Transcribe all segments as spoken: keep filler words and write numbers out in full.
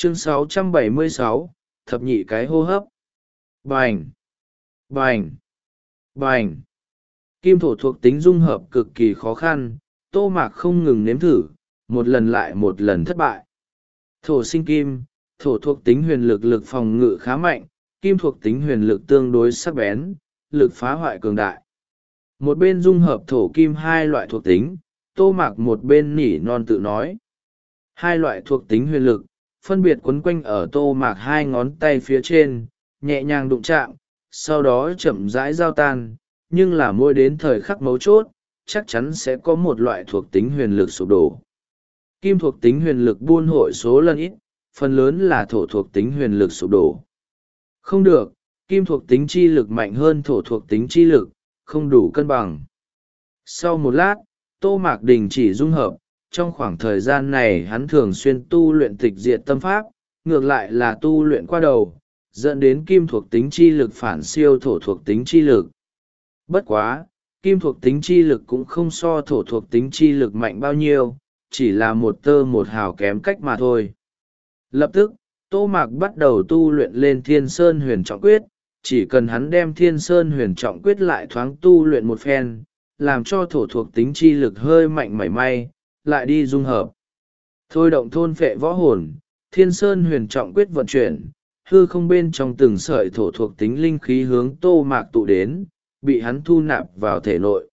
Chương sáu trăm bảy mươi sáu, thập nhị cái hô hấp. Bành! Bành! Bành! Kim thổ thuộc tính dung hợp cực kỳ khó khăn, Tô Mạc không ngừng nếm thử, một lần lại một lần thất bại. Thổ sinh kim, thổ thuộc tính huyền lực lực phòng ngự khá mạnh, kim thuộc tính huyền lực tương đối sắc bén, lực phá hoại cường đại. Một bên dung hợp thổ kim hai loại thuộc tính, Tô Mạc một bên nỉ non tự nói. Hai loại thuộc tính huyền lực, phân biệt quấn quanh ở Tô Mạc hai ngón tay phía trên, nhẹ nhàng đụng chạm, sau đó chậm rãi giao tan, nhưng là mỗi đến thời khắc mấu chốt, chắc chắn sẽ có một loại thuộc tính huyền lực sụp đổ. Kim thuộc tính huyền lực buôn hội số lần ít, phần lớn là thổ thuộc tính huyền lực sụp đổ. Không được, kim thuộc tính chi lực mạnh hơn thổ thuộc tính chi lực, không đủ cân bằng. Sau một lát, Tô Mạc đình chỉ dung hợp, trong khoảng thời gian này hắn thường xuyên tu luyện tịch diệt tâm pháp, ngược lại là tu luyện qua đầu, dẫn đến kim thuộc tính chi lực phản siêu thổ thuộc tính chi lực. Bất quá, kim thuộc tính chi lực cũng không so thổ thuộc tính chi lực mạnh bao nhiêu, chỉ là một tơ một hào kém cách mà thôi. Lập tức, Tô Mạc bắt đầu tu luyện lên Thiên Sơn Huyền Trọng Quyết, chỉ cần hắn đem Thiên Sơn Huyền Trọng Quyết lại thoáng tu luyện một phen, làm cho thổ thuộc tính chi lực hơi mạnh mảy may, lại đi dung hợp. Thôi động thôn phệ võ hồn, Thiên Sơn Huyền Trọng Quyết vận chuyển, hư không bên trong từng sợi thổ thuộc tính linh khí hướng Tô Mạc tụ đến, bị hắn thu nạp vào thể nội.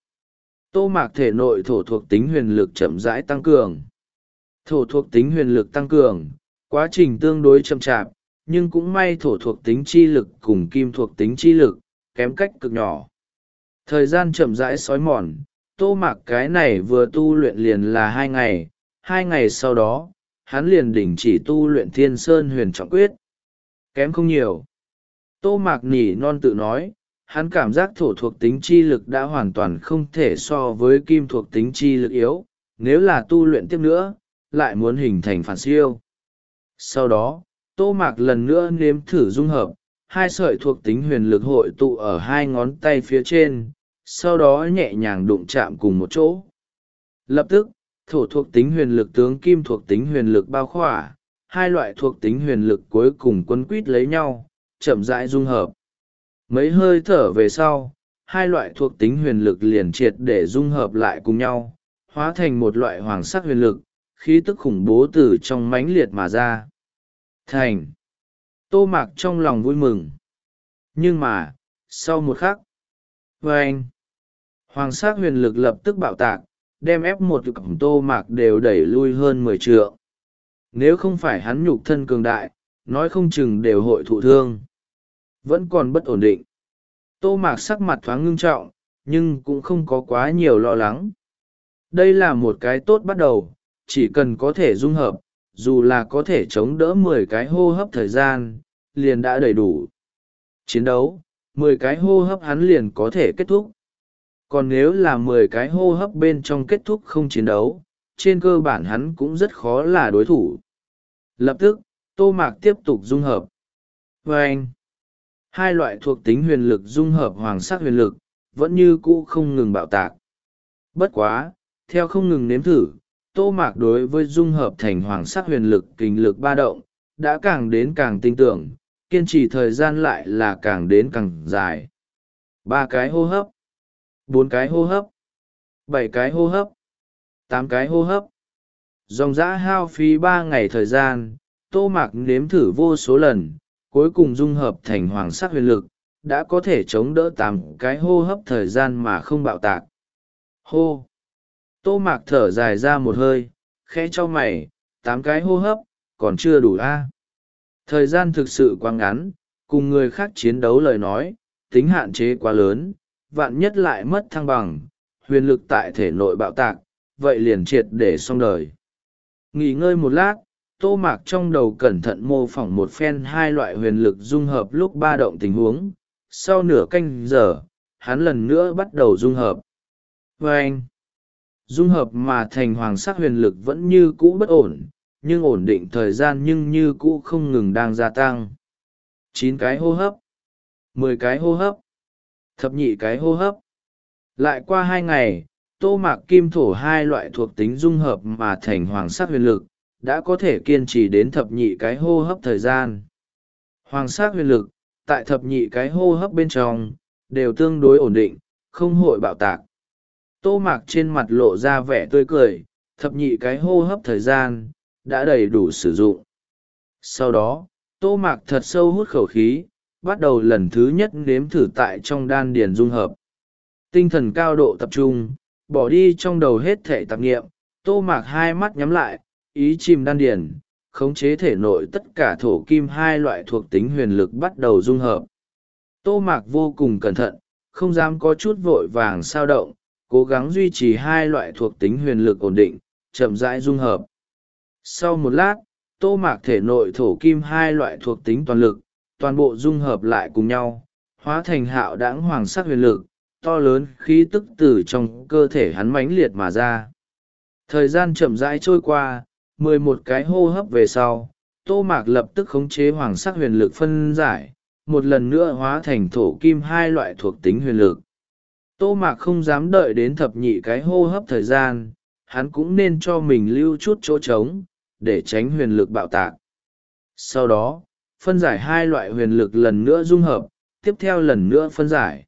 Tô Mạc thể nội thổ thuộc tính huyền lực chậm rãi tăng cường. Thổ thuộc tính huyền lực tăng cường, quá trình tương đối chậm chạp, nhưng cũng may thổ thuộc tính chi lực cùng kim thuộc tính chi lực, kém cách cực nhỏ. Thời gian chậm rãi xói mòn, Tô Mạc cái này vừa tu luyện liền là hai ngày, hai ngày sau đó, hắn liền đình chỉ tu luyện Thiên Sơn Huyền Trọng Quyết. Kém không nhiều. Tô Mạc nỉ non tự nói, hắn cảm giác thổ thuộc tính chi lực đã hoàn toàn không thể so với kim thuộc tính chi lực yếu, nếu là tu luyện tiếp nữa, lại muốn hình thành phản siêu. Sau đó, Tô Mạc lần nữa nếm thử dung hợp, hai sợi thuộc tính huyền lực hội tụ ở hai ngón tay phía trên, sau đó nhẹ nhàng đụng chạm cùng một chỗ. Lập tức, thổ thuộc tính huyền lực tướng kim thuộc tính huyền lực bao khỏa, hai loại thuộc tính huyền lực cuối cùng quấn quít lấy nhau, chậm rãi dung hợp. Mấy hơi thở về sau, hai loại thuộc tính huyền lực liền triệt để dung hợp lại cùng nhau, hóa thành một loại hoàng sắc huyền lực, khí tức khủng bố từ trong mãnh liệt mà ra. Thành! Tô Mạc trong lòng vui mừng. Nhưng mà, sau một khắc, vâng! Hoàng sắc huyền lực lập tức bạo tạc, đem ép một cổng Tô Mạc đều đẩy lui hơn mười trượng. Nếu không phải hắn nhục thân cường đại, nói không chừng đều hội thụ thương. Vẫn còn bất ổn định. Tô Mạc sắc mặt thoáng ngưng trọng, nhưng cũng không có quá nhiều lo lắng. Đây là một cái tốt bắt đầu, chỉ cần có thể dung hợp, dù là có thể chống đỡ mười cái hô hấp thời gian, liền đã đầy đủ. Chiến đấu, mười cái hô hấp hắn liền có thể kết thúc. Còn nếu là mười cái hô hấp bên trong kết thúc không chiến đấu, trên cơ bản hắn cũng rất khó là đối thủ. Lập tức, Tô Mạc tiếp tục dung hợp. Và anh, hai loại thuộc tính huyền lực dung hợp hoàng sắc huyền lực, vẫn như cũ không ngừng bạo tạc. Bất quá, theo không ngừng nếm thử, Tô Mạc đối với dung hợp thành hoàng sắc huyền lực kình lực ba động, đã càng đến càng tin tưởng, kiên trì thời gian lại là càng đến càng dài. Ba cái hô hấp, bốn cái hô hấp, bảy cái hô hấp, tám cái hô hấp. Dòng dã hao phí ba ngày thời gian, Tô Mạc nếm thử vô số lần, cuối cùng dung hợp thành hoàng sắc huyền lực, đã có thể chống đỡ tám cái hô hấp thời gian mà không bạo tạc. Hô! Tô Mạc thở dài ra một hơi, khẽ cho mày, tám cái hô hấp, còn chưa đủ a. Thời gian thực sự quá ngắn, cùng người khác chiến đấu lời nói, tính hạn chế quá lớn, vạn nhất lại mất thăng bằng, huyền lực tại thể nội bạo tạc, vậy liền triệt để xong đời. Nghỉ ngơi một lát, Tô Mạc trong đầu cẩn thận mô phỏng một phen hai loại huyền lực dung hợp lúc ba động tình huống. Sau nửa canh giờ, hắn lần nữa bắt đầu dung hợp. Và anh, dung hợp mà thành hoàng sắc huyền lực vẫn như cũ bất ổn, nhưng ổn định thời gian nhưng như cũ không ngừng đang gia tăng. Chín cái hô hấp, mười cái hô hấp, thập nhị cái hô hấp. Lại qua hai ngày, Tô Mạc kim thổ hai loại thuộc tính dung hợp mà thành hoàng sắc huyền lực, đã có thể kiên trì đến thập nhị cái hô hấp thời gian. Hoàng sắc huyền lực, tại thập nhị cái hô hấp bên trong, đều tương đối ổn định, không hội bạo tạc. Tô Mạc trên mặt lộ ra vẻ tươi cười, thập nhị cái hô hấp thời gian, đã đầy đủ sử dụng. Sau đó, Tô Mạc thật sâu hút khẩu khí, bắt đầu lần thứ nhất nếm thử tại trong đan điền dung hợp. Tinh thần cao độ tập trung, bỏ đi trong đầu hết thể tạp nghiệm, Tô Mạc hai mắt nhắm lại, ý chìm đan điền, khống chế thể nội tất cả thổ kim hai loại thuộc tính huyền lực bắt đầu dung hợp. Tô Mạc vô cùng cẩn thận, không dám có chút vội vàng sao động, cố gắng duy trì hai loại thuộc tính huyền lực ổn định, chậm rãi dung hợp. Sau một lát, Tô Mạc thể nội thổ kim hai loại thuộc tính toàn lực, toàn bộ dung hợp lại cùng nhau, hóa thành hạo đãng hoàng sắc huyền lực, to lớn khí tức từ trong cơ thể hắn mãnh liệt mà ra. Thời gian chậm rãi trôi qua, mười một cái hô hấp về sau, Tô Mạc lập tức khống chế hoàng sắc huyền lực phân giải, một lần nữa hóa thành thổ kim hai loại thuộc tính huyền lực. Tô Mạc không dám đợi đến thập nhị cái hô hấp thời gian, hắn cũng nên cho mình lưu chút chỗ trống, để tránh huyền lực bạo tạc. Sau đó, phân giải hai loại huyền lực lần nữa dung hợp, tiếp theo lần nữa phân giải.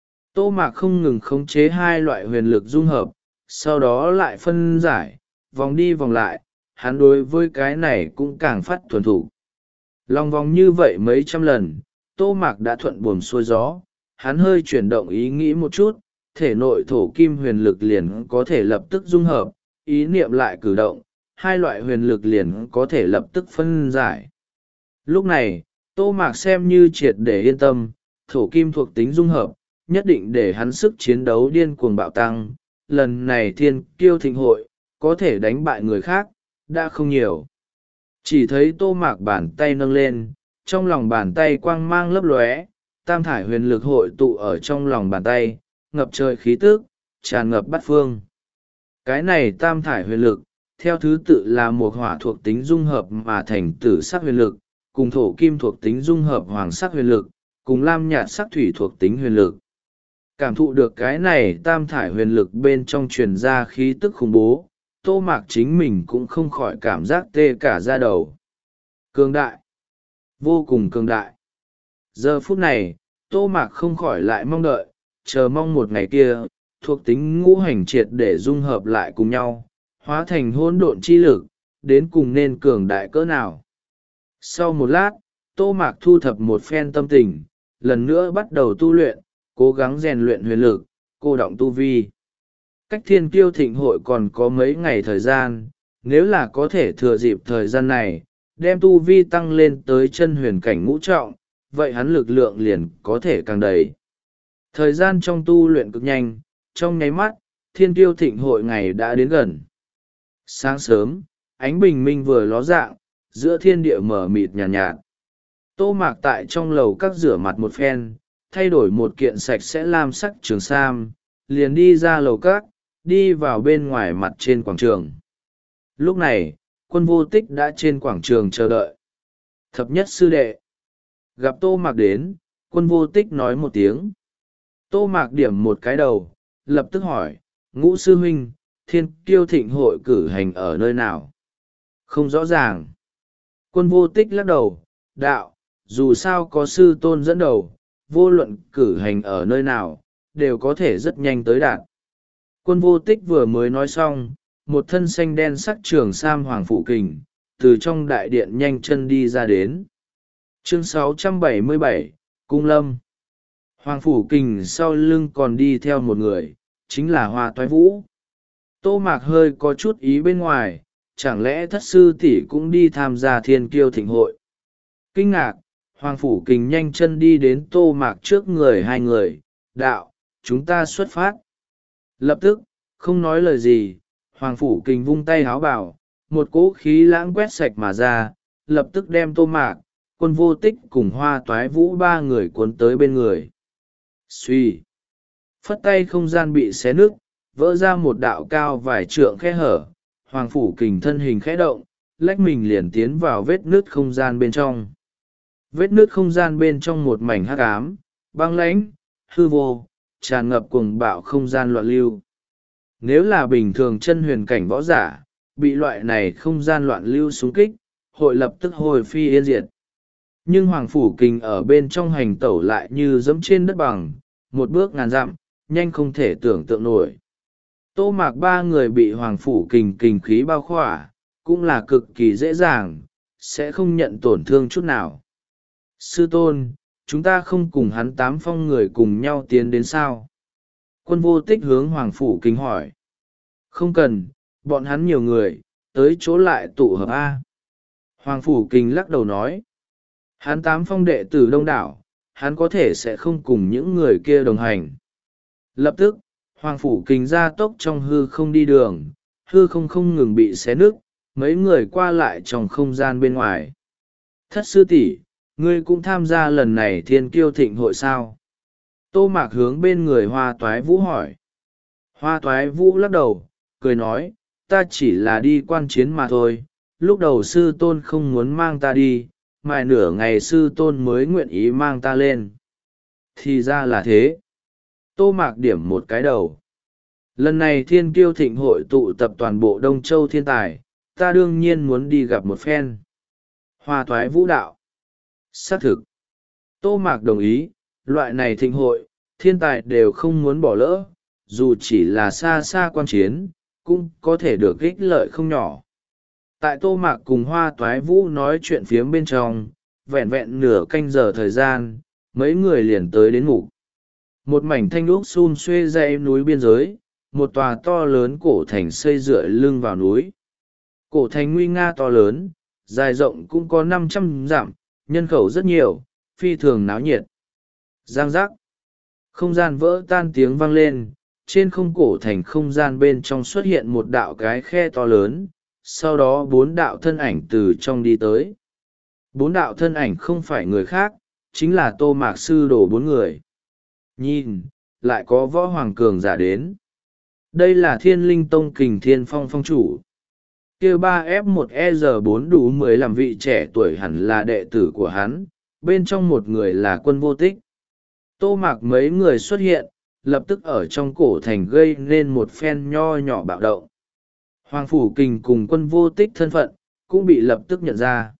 Tô Mạc không ngừng khống chế hai loại huyền lực dung hợp, sau đó lại phân giải, vòng đi vòng lại, hắn đối với cái này cũng càng phát thuần thủ. Lòng vòng như vậy mấy trăm lần, Tô Mạc đã thuận buồm xuôi gió, hắn hơi chuyển động ý nghĩ một chút, thể nội thổ kim huyền lực liền có thể lập tức dung hợp, ý niệm lại cử động, hai loại huyền lực liền có thể lập tức phân giải. Lúc này, Tô Mạc xem như triệt để yên tâm, thổ kim thuộc tính dung hợp, nhất định để hắn sức chiến đấu điên cuồng bạo tăng, lần này thiên kiêu thịnh hội, có thể đánh bại người khác, đã không nhiều. Chỉ thấy Tô Mạc bàn tay nâng lên, trong lòng bàn tay quang mang lấp lóe, tam thải huyền lực hội tụ ở trong lòng bàn tay, ngập trời khí tức, tràn ngập bát phương. Cái này tam thải huyền lực, theo thứ tự là một hỏa thuộc tính dung hợp mà thành tử sắc huyền lực, cùng thổ kim thuộc tính dung hợp hoàng sắc huyền lực, cùng lam nhạt sắc thủy thuộc tính huyền lực. Cảm thụ được cái này tam thải huyền lực bên trong truyền ra khí tức khủng bố, Tô Mạc chính mình cũng không khỏi cảm giác tê cả da đầu. Cường đại, vô cùng cường đại. Giờ phút này, Tô Mạc không khỏi lại mong đợi, chờ mong một ngày kia, thuộc tính ngũ hành triệt để dung hợp lại cùng nhau, hóa thành hỗn độn chi lực, đến cùng nên cường đại cỡ nào. Sau một lát, Tô Mạc thu thập một phen tâm tình, lần nữa bắt đầu tu luyện, cố gắng rèn luyện huyền lực, cô động tu vi. Cách thiên kiêu thịnh hội còn có mấy ngày thời gian, nếu là có thể thừa dịp thời gian này, đem tu vi tăng lên tới chân huyền cảnh ngũ trọng, vậy hắn lực lượng liền có thể càng đầy. Thời gian trong tu luyện cực nhanh, trong nháy mắt, thiên kiêu thịnh hội ngày đã đến gần. Sáng sớm, ánh bình minh vừa ló dạng, giữa thiên địa mở mịt nhàn nhạt, nhạt. Tô Mạc tại trong lầu các rửa mặt một phen, thay đổi một kiện sạch sẽ lam sắc trường sam, liền đi ra lầu các, đi vào bên ngoài mặt trên quảng trường. Lúc này, Quân Vô Tích đã trên quảng trường chờ đợi. Thập nhất sư đệ. Gặp Tô Mạc đến, Quân Vô Tích nói một tiếng. Tô Mạc điểm một cái đầu, lập tức hỏi, Ngũ sư huynh, thiên kiêu thịnh hội cử hành ở nơi nào? Không rõ ràng. Quân Vô Tích lắc đầu, đạo, dù sao có sư tôn dẫn đầu, vô luận cử hành ở nơi nào, đều có thể rất nhanh tới đạt. Quân Vô Tích vừa mới nói xong, một thân xanh đen sắc trường sam hoàng phụ kình, từ trong đại điện nhanh chân đi ra đến. Chương sáu trăm bảy mươi bảy, Cung Lâm. Hoàng phủ kình sau lưng còn đi theo một người, chính là Hoa Toái Vũ. Tô Mạc hơi có chút ý bên ngoài, chẳng lẽ thất sư tỷ cũng đi tham gia thiên kiêu thịnh hội. Kinh ngạc, Hoàng phủ kình nhanh chân đi đến Tô Mạc trước người hai người, đạo, chúng ta xuất phát. Lập tức, không nói lời gì, Hoàng phủ kình vung tay háo bảo, một cỗ khí lãng quét sạch mà ra, lập tức đem Tô Mạc, Quân Vô Tích cùng Hoa Toái Vũ ba người cuốn tới bên người. Xuy, phất tay không gian bị xé nứt, vỡ ra một đạo cao vài trượng khe hở, Hoàng phủ kình thân hình khẽ động, lách mình liền tiến vào vết nứt không gian bên trong. Vết nứt không gian bên trong một mảnh hắc ám, băng lãnh, hư vô, tràn ngập cuồng bạo không gian loạn lưu. Nếu là bình thường chân huyền cảnh võ giả, bị loại này không gian loạn lưu xung kích, hội lập tức hồi phi yên diệt. Nhưng Hoàng Phủ Kình ở bên trong hành tẩu lại như dẫm trên đất bằng, một bước ngàn dặm, nhanh không thể tưởng tượng nổi. Tô Mạc ba người bị Hoàng Phủ Kình kình khí bao khỏa, cũng là cực kỳ dễ dàng, sẽ không nhận tổn thương chút nào. Sư tôn, chúng ta không cùng hắn tám phong người cùng nhau tiến đến sao? Quân Vô Tích hướng Hoàng Phủ Kình hỏi. Không cần, bọn hắn nhiều người, tới chỗ lại tụ hợp A. Hoàng Phủ Kình lắc đầu nói. Hắn tám phong đệ tử đông đảo, hắn có thể sẽ không cùng những người kia đồng hành. Lập tức, Hoàng Phủ Kình ra tốc trong hư không đi đường, hư không không ngừng bị xé nứt, mấy người qua lại trong không gian bên ngoài. Thất sư tỷ, ngươi cũng tham gia lần này thiên kiêu thịnh hội sao? Tô Mạc hướng bên người Hoa Toái Vũ hỏi. Hoa Toái Vũ lắc đầu, cười nói, ta chỉ là đi quan chiến mà thôi, lúc đầu sư tôn không muốn mang ta đi, mãi nửa ngày sư tôn mới nguyện ý mang ta lên. Thì ra là thế. Tô Mạc điểm một cái đầu. Lần này thiên kiêu thịnh hội tụ tập toàn bộ Đông Châu thiên tài, ta đương nhiên muốn đi gặp một phen. Hoa Toái Vũ đạo. Xác thực. Tô Mạc đồng ý, loại này thịnh hội, thiên tài đều không muốn bỏ lỡ, dù chỉ là xa xa quan chiến, cũng có thể được ích lợi không nhỏ. Tại Tô Mạc cùng Hoa Toái Vũ nói chuyện phiếm bên trong, vẹn vẹn nửa canh giờ thời gian, mấy người liền tới đến mục. Một mảnh thanh úc xun xuê dãy núi biên giới, một tòa to lớn cổ thành xây dựa lưng vào núi. Cổ thành nguy nga to lớn, dài rộng cũng có năm trăm dặm, nhân khẩu rất nhiều, phi thường náo nhiệt. Giang giác. Không gian vỡ tan tiếng vang lên, trên không cổ thành không gian bên trong xuất hiện một đạo cái khe to lớn, sau đó bốn đạo thân ảnh từ trong đi tới. Bốn đạo thân ảnh không phải người khác, chính là Tô Mạc sư đồ bốn người. Nhìn, lại có võ hoàng cường giả đến. Đây là Thiên Linh Tông Kình Thiên Phong phong chủ. Kia ba F một E R bốn đủ mười làm vị trẻ tuổi hẳn là đệ tử của hắn, bên trong một người là Quân Vô Tích. Tô Mạc mấy người xuất hiện, lập tức ở trong cổ thành gây nên một phen nho nhỏ bạo động. Hoàng Phủ Kình cùng Quân Vô Tích thân phận, cũng bị lập tức nhận ra.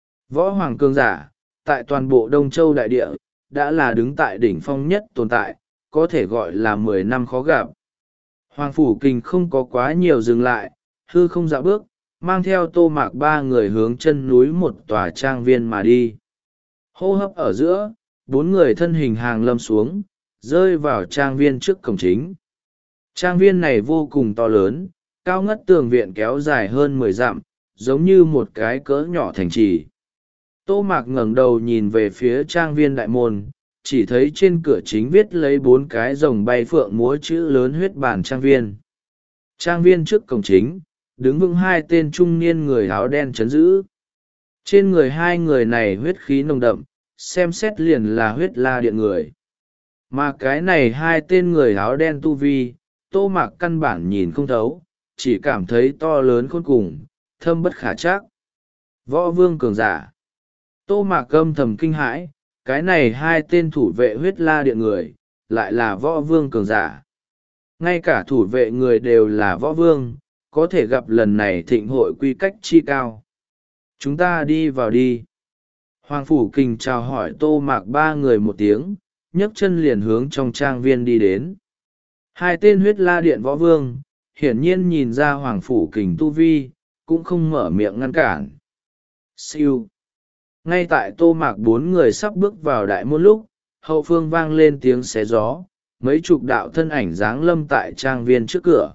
Võ hoàng cường giả, tại toàn bộ Đông Châu đại địa, đã là đứng tại đỉnh phong nhất tồn tại, có thể gọi là mười năm khó gặp. Hoàng Phủ Kình không có quá nhiều dừng lại, hư không dạo bước, mang theo Tô Mạc ba người hướng chân núi một tòa trang viên mà đi. Hô hấp ở giữa, bốn người thân hình hàng lâm xuống, rơi vào trang viên trước cổng chính. Trang viên này vô cùng to lớn, cao ngất tường viện kéo dài hơn mười dặm, giống như một cái cỡ nhỏ thành trì. Tô Mạc ngẩng đầu nhìn về phía trang viên đại môn, chỉ thấy trên cửa chính viết lấy bốn cái rồng bay phượng múa chữ lớn huyết bản trang viên. Trang viên trước cổng chính, đứng vững hai tên trung niên người áo đen chấn giữ. Trên người hai người này huyết khí nồng đậm, xem xét liền là huyết la điện người. Mà cái này hai tên người áo đen tu vi, Tô Mạc căn bản nhìn không thấu, chỉ cảm thấy to lớn khôn cùng, thâm bất khả trắc. Võ vương cường giả. Tô Mạc âm thầm kinh hãi, cái này hai tên thủ vệ huyết la điện người, lại là võ vương cường giả. Ngay cả thủ vệ người đều là võ vương, có thể gặp lần này thịnh hội quy cách chi cao. Chúng ta đi vào đi. Hoàng Phủ Kình chào hỏi Tô Mạc ba người một tiếng, nhấc chân liền hướng trong trang viên đi đến. Hai tên huyết la điện võ vương, hiển nhiên nhìn ra Hoàng Phủ Kình tu vi, cũng không mở miệng ngăn cản. Siêu. Ngay tại Tô Mạc bốn người sắp bước vào đại môn lúc, hậu phương vang lên tiếng xé gió, mấy chục đạo thân ảnh giáng lâm tại trang viên trước cửa.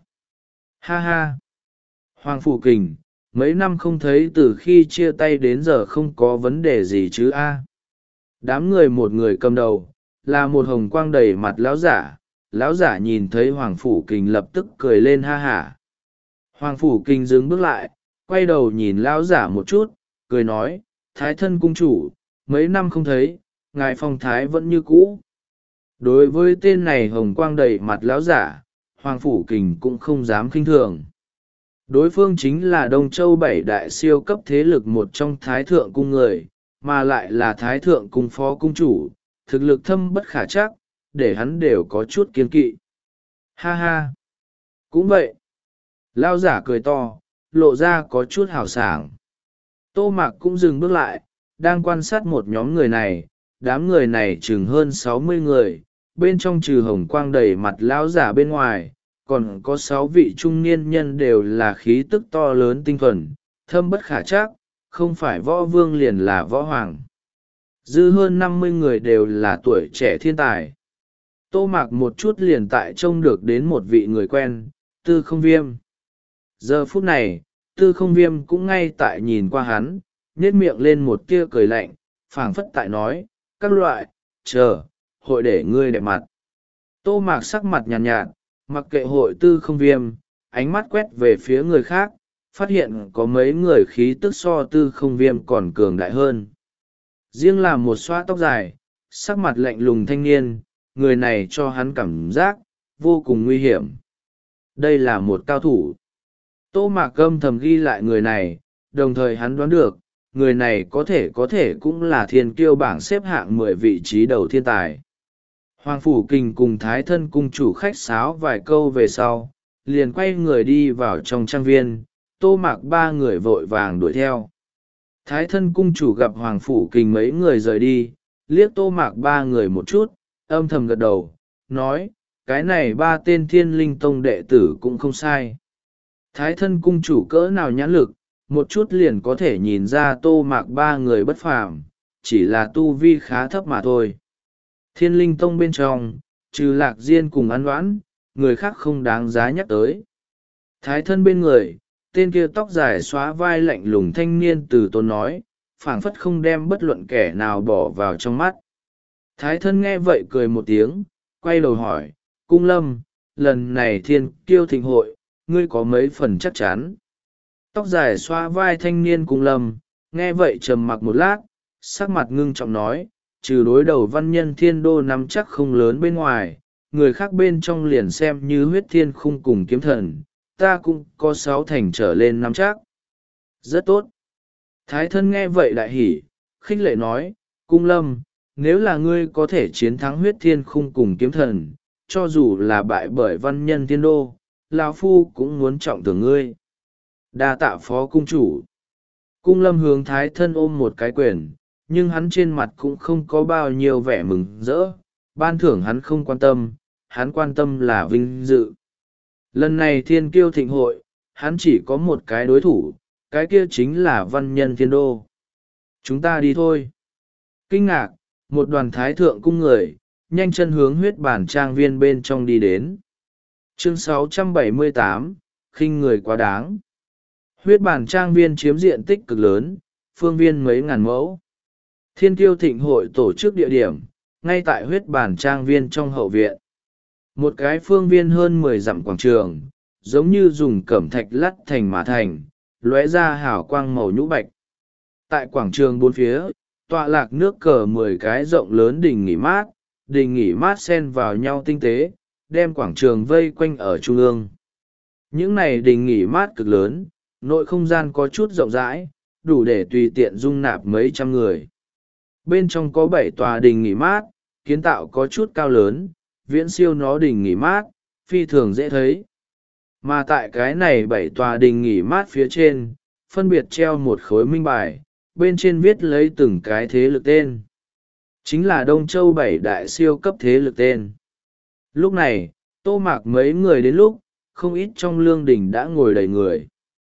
Ha ha! Hoàng Phủ Kình, mấy năm không thấy từ khi chia tay đến giờ không có vấn đề gì chứ a? Đám người một người cầm đầu, là một hồng quang đầy mặt lão giả. Lão giả nhìn thấy Hoàng Phủ Kình lập tức cười lên ha hả. Hoàng Phủ Kình dừng bước lại, quay đầu nhìn lão giả một chút, cười nói, Thái thân cung chủ, mấy năm không thấy, ngài phong thái vẫn như cũ. Đối với tên này hồng quang đầy mặt lão giả, Hoàng Phủ Kình cũng không dám khinh thường. Đối phương chính là Đông Châu bảy đại siêu cấp thế lực một trong Thái Thượng Cung người, mà lại là Thái Thượng Cung phó cung chủ, thực lực thâm bất khả trắc, để hắn đều có chút kiên kỵ. Ha ha! Cũng vậy! Lão giả cười to, lộ ra có chút hào sảng. Tô Mạc cũng dừng bước lại, đang quan sát một nhóm người này. Đám người này chừng hơn sáu mươi người, bên trong trừ hồng quang đầy mặt lão giả bên ngoài, còn có sáu vị trung niên nhân đều là khí tức to lớn tinh thuần, thâm bất khả trắc, không phải võ vương liền là võ hoàng. Dư hơn năm mươi người đều là tuổi trẻ thiên tài. Tô Mạc một chút liền tại trông được đến một vị người quen, Tư Không Viêm. Giờ phút này, Tư Không Viêm cũng ngay tại nhìn qua hắn, nhếch miệng lên một tia cười lạnh, phảng phất tại nói, các loại, chờ, hội để ngươi đẹp mặt. Tô Mạc sắc mặt nhàn nhạt, nhạt, mặc kệ hội Tư Không Viêm, ánh mắt quét về phía người khác, phát hiện có mấy người khí tức so Tư Không Viêm còn cường đại hơn. Riêng là một xoa tóc dài, sắc mặt lạnh lùng thanh niên, người này cho hắn cảm giác vô cùng nguy hiểm. Đây là một cao thủ. Tô Mạc âm thầm ghi lại người này, đồng thời hắn đoán được, người này có thể có thể cũng là thiên kiêu bảng xếp hạng mười vị trí đầu thiên tài. Hoàng Phủ Kình cùng Thái Thân cung chủ khách sáo vài câu về sau, liền quay người đi vào trong trang viên, Tô Mạc ba người vội vàng đuổi theo. Thái Thân cung chủ gặp Hoàng Phủ Kình mấy người rời đi, liếc Tô Mạc ba người một chút, âm thầm gật đầu, nói, cái này ba tên Thiên Linh Tông đệ tử cũng không sai. Thái Thân cung chủ cỡ nào nhãn lực, một chút liền có thể nhìn ra Tô Mạc ba người bất phàm, chỉ là tu vi khá thấp mà thôi. Thiên Linh Tông bên trong, trừ Lạc Diên cùng An Đoán, người khác không đáng giá nhắc tới. Thái Thân bên người, tên kia tóc dài xóa vai lạnh lùng thanh niên từ tốn nói, phảng phất không đem bất luận kẻ nào bỏ vào trong mắt. Thái Thân nghe vậy cười một tiếng, quay đầu hỏi, Cung Lâm, lần này thiên kiêu thịnh hội, ngươi có mấy phần chắc chắn? Tóc dài xoa vai thanh niên Cung Lâm, nghe vậy trầm mặc một lát, sắc mặt ngưng trọng nói, trừ đối đầu văn nhân thiên đô nắm chắc không lớn bên ngoài, người khác bên trong liền xem như huyết thiên khung cùng kiếm thần, ta cũng có sáu thành trở lên nắm chắc. Rất tốt. Thái Thân nghe vậy đại hỉ, khích lệ nói, Cung Lâm, nếu là ngươi có thể chiến thắng huyết thiên khung cùng kiếm thần, cho dù là bại bởi văn nhân thiên đô, lão phu cũng muốn trọng thưởng ngươi. Đa tạ phó cung chủ. Cung Lâm hướng Thái Thân ôm một cái quyền, nhưng hắn trên mặt cũng không có bao nhiêu vẻ mừng rỡ, ban thưởng hắn không quan tâm, hắn quan tâm là vinh dự. Lần này thiên kiêu thịnh hội, hắn chỉ có một cái đối thủ, cái kia chính là văn nhân thiên đô. Chúng ta đi thôi. Kinh ngạc, một đoàn thái thượng cung người, nhanh chân hướng huyết bản trang viên bên trong đi đến. Chương sáu trăm bảy mươi tám, khinh người quá đáng. Huyết bản trang viên chiếm diện tích cực lớn, phương viên mấy ngàn mẫu. Thiên kiêu thịnh hội tổ chức địa điểm, ngay tại huyết bản trang viên trong hậu viện. Một cái phương viên hơn mười dặm quảng trường, giống như dùng cẩm thạch lắt thành mà thành, lóe ra hào quang màu nhũ bạch. Tại quảng trường bốn phía, tọa lạc nước cờ mười cái rộng lớn đình nghỉ mát, đình nghỉ mát xen vào nhau tinh tế, đem quảng trường vây quanh ở trung ương. Những này đình nghỉ mát cực lớn, nội không gian có chút rộng rãi, đủ để tùy tiện dung nạp mấy trăm người. Bên trong có bảy tòa đình nghỉ mát, kiến tạo có chút cao lớn, viễn siêu nó đình nghỉ mát, phi thường dễ thấy. Mà tại cái này bảy tòa đình nghỉ mát phía trên, phân biệt treo một khối minh bài, bên trên viết lấy từng cái thế lực tên. Chính là Đông Châu bảy đại siêu cấp thế lực tên. Lúc này, Tô Mạc mấy người đến lúc, không ít trong lương đình đã ngồi đầy người.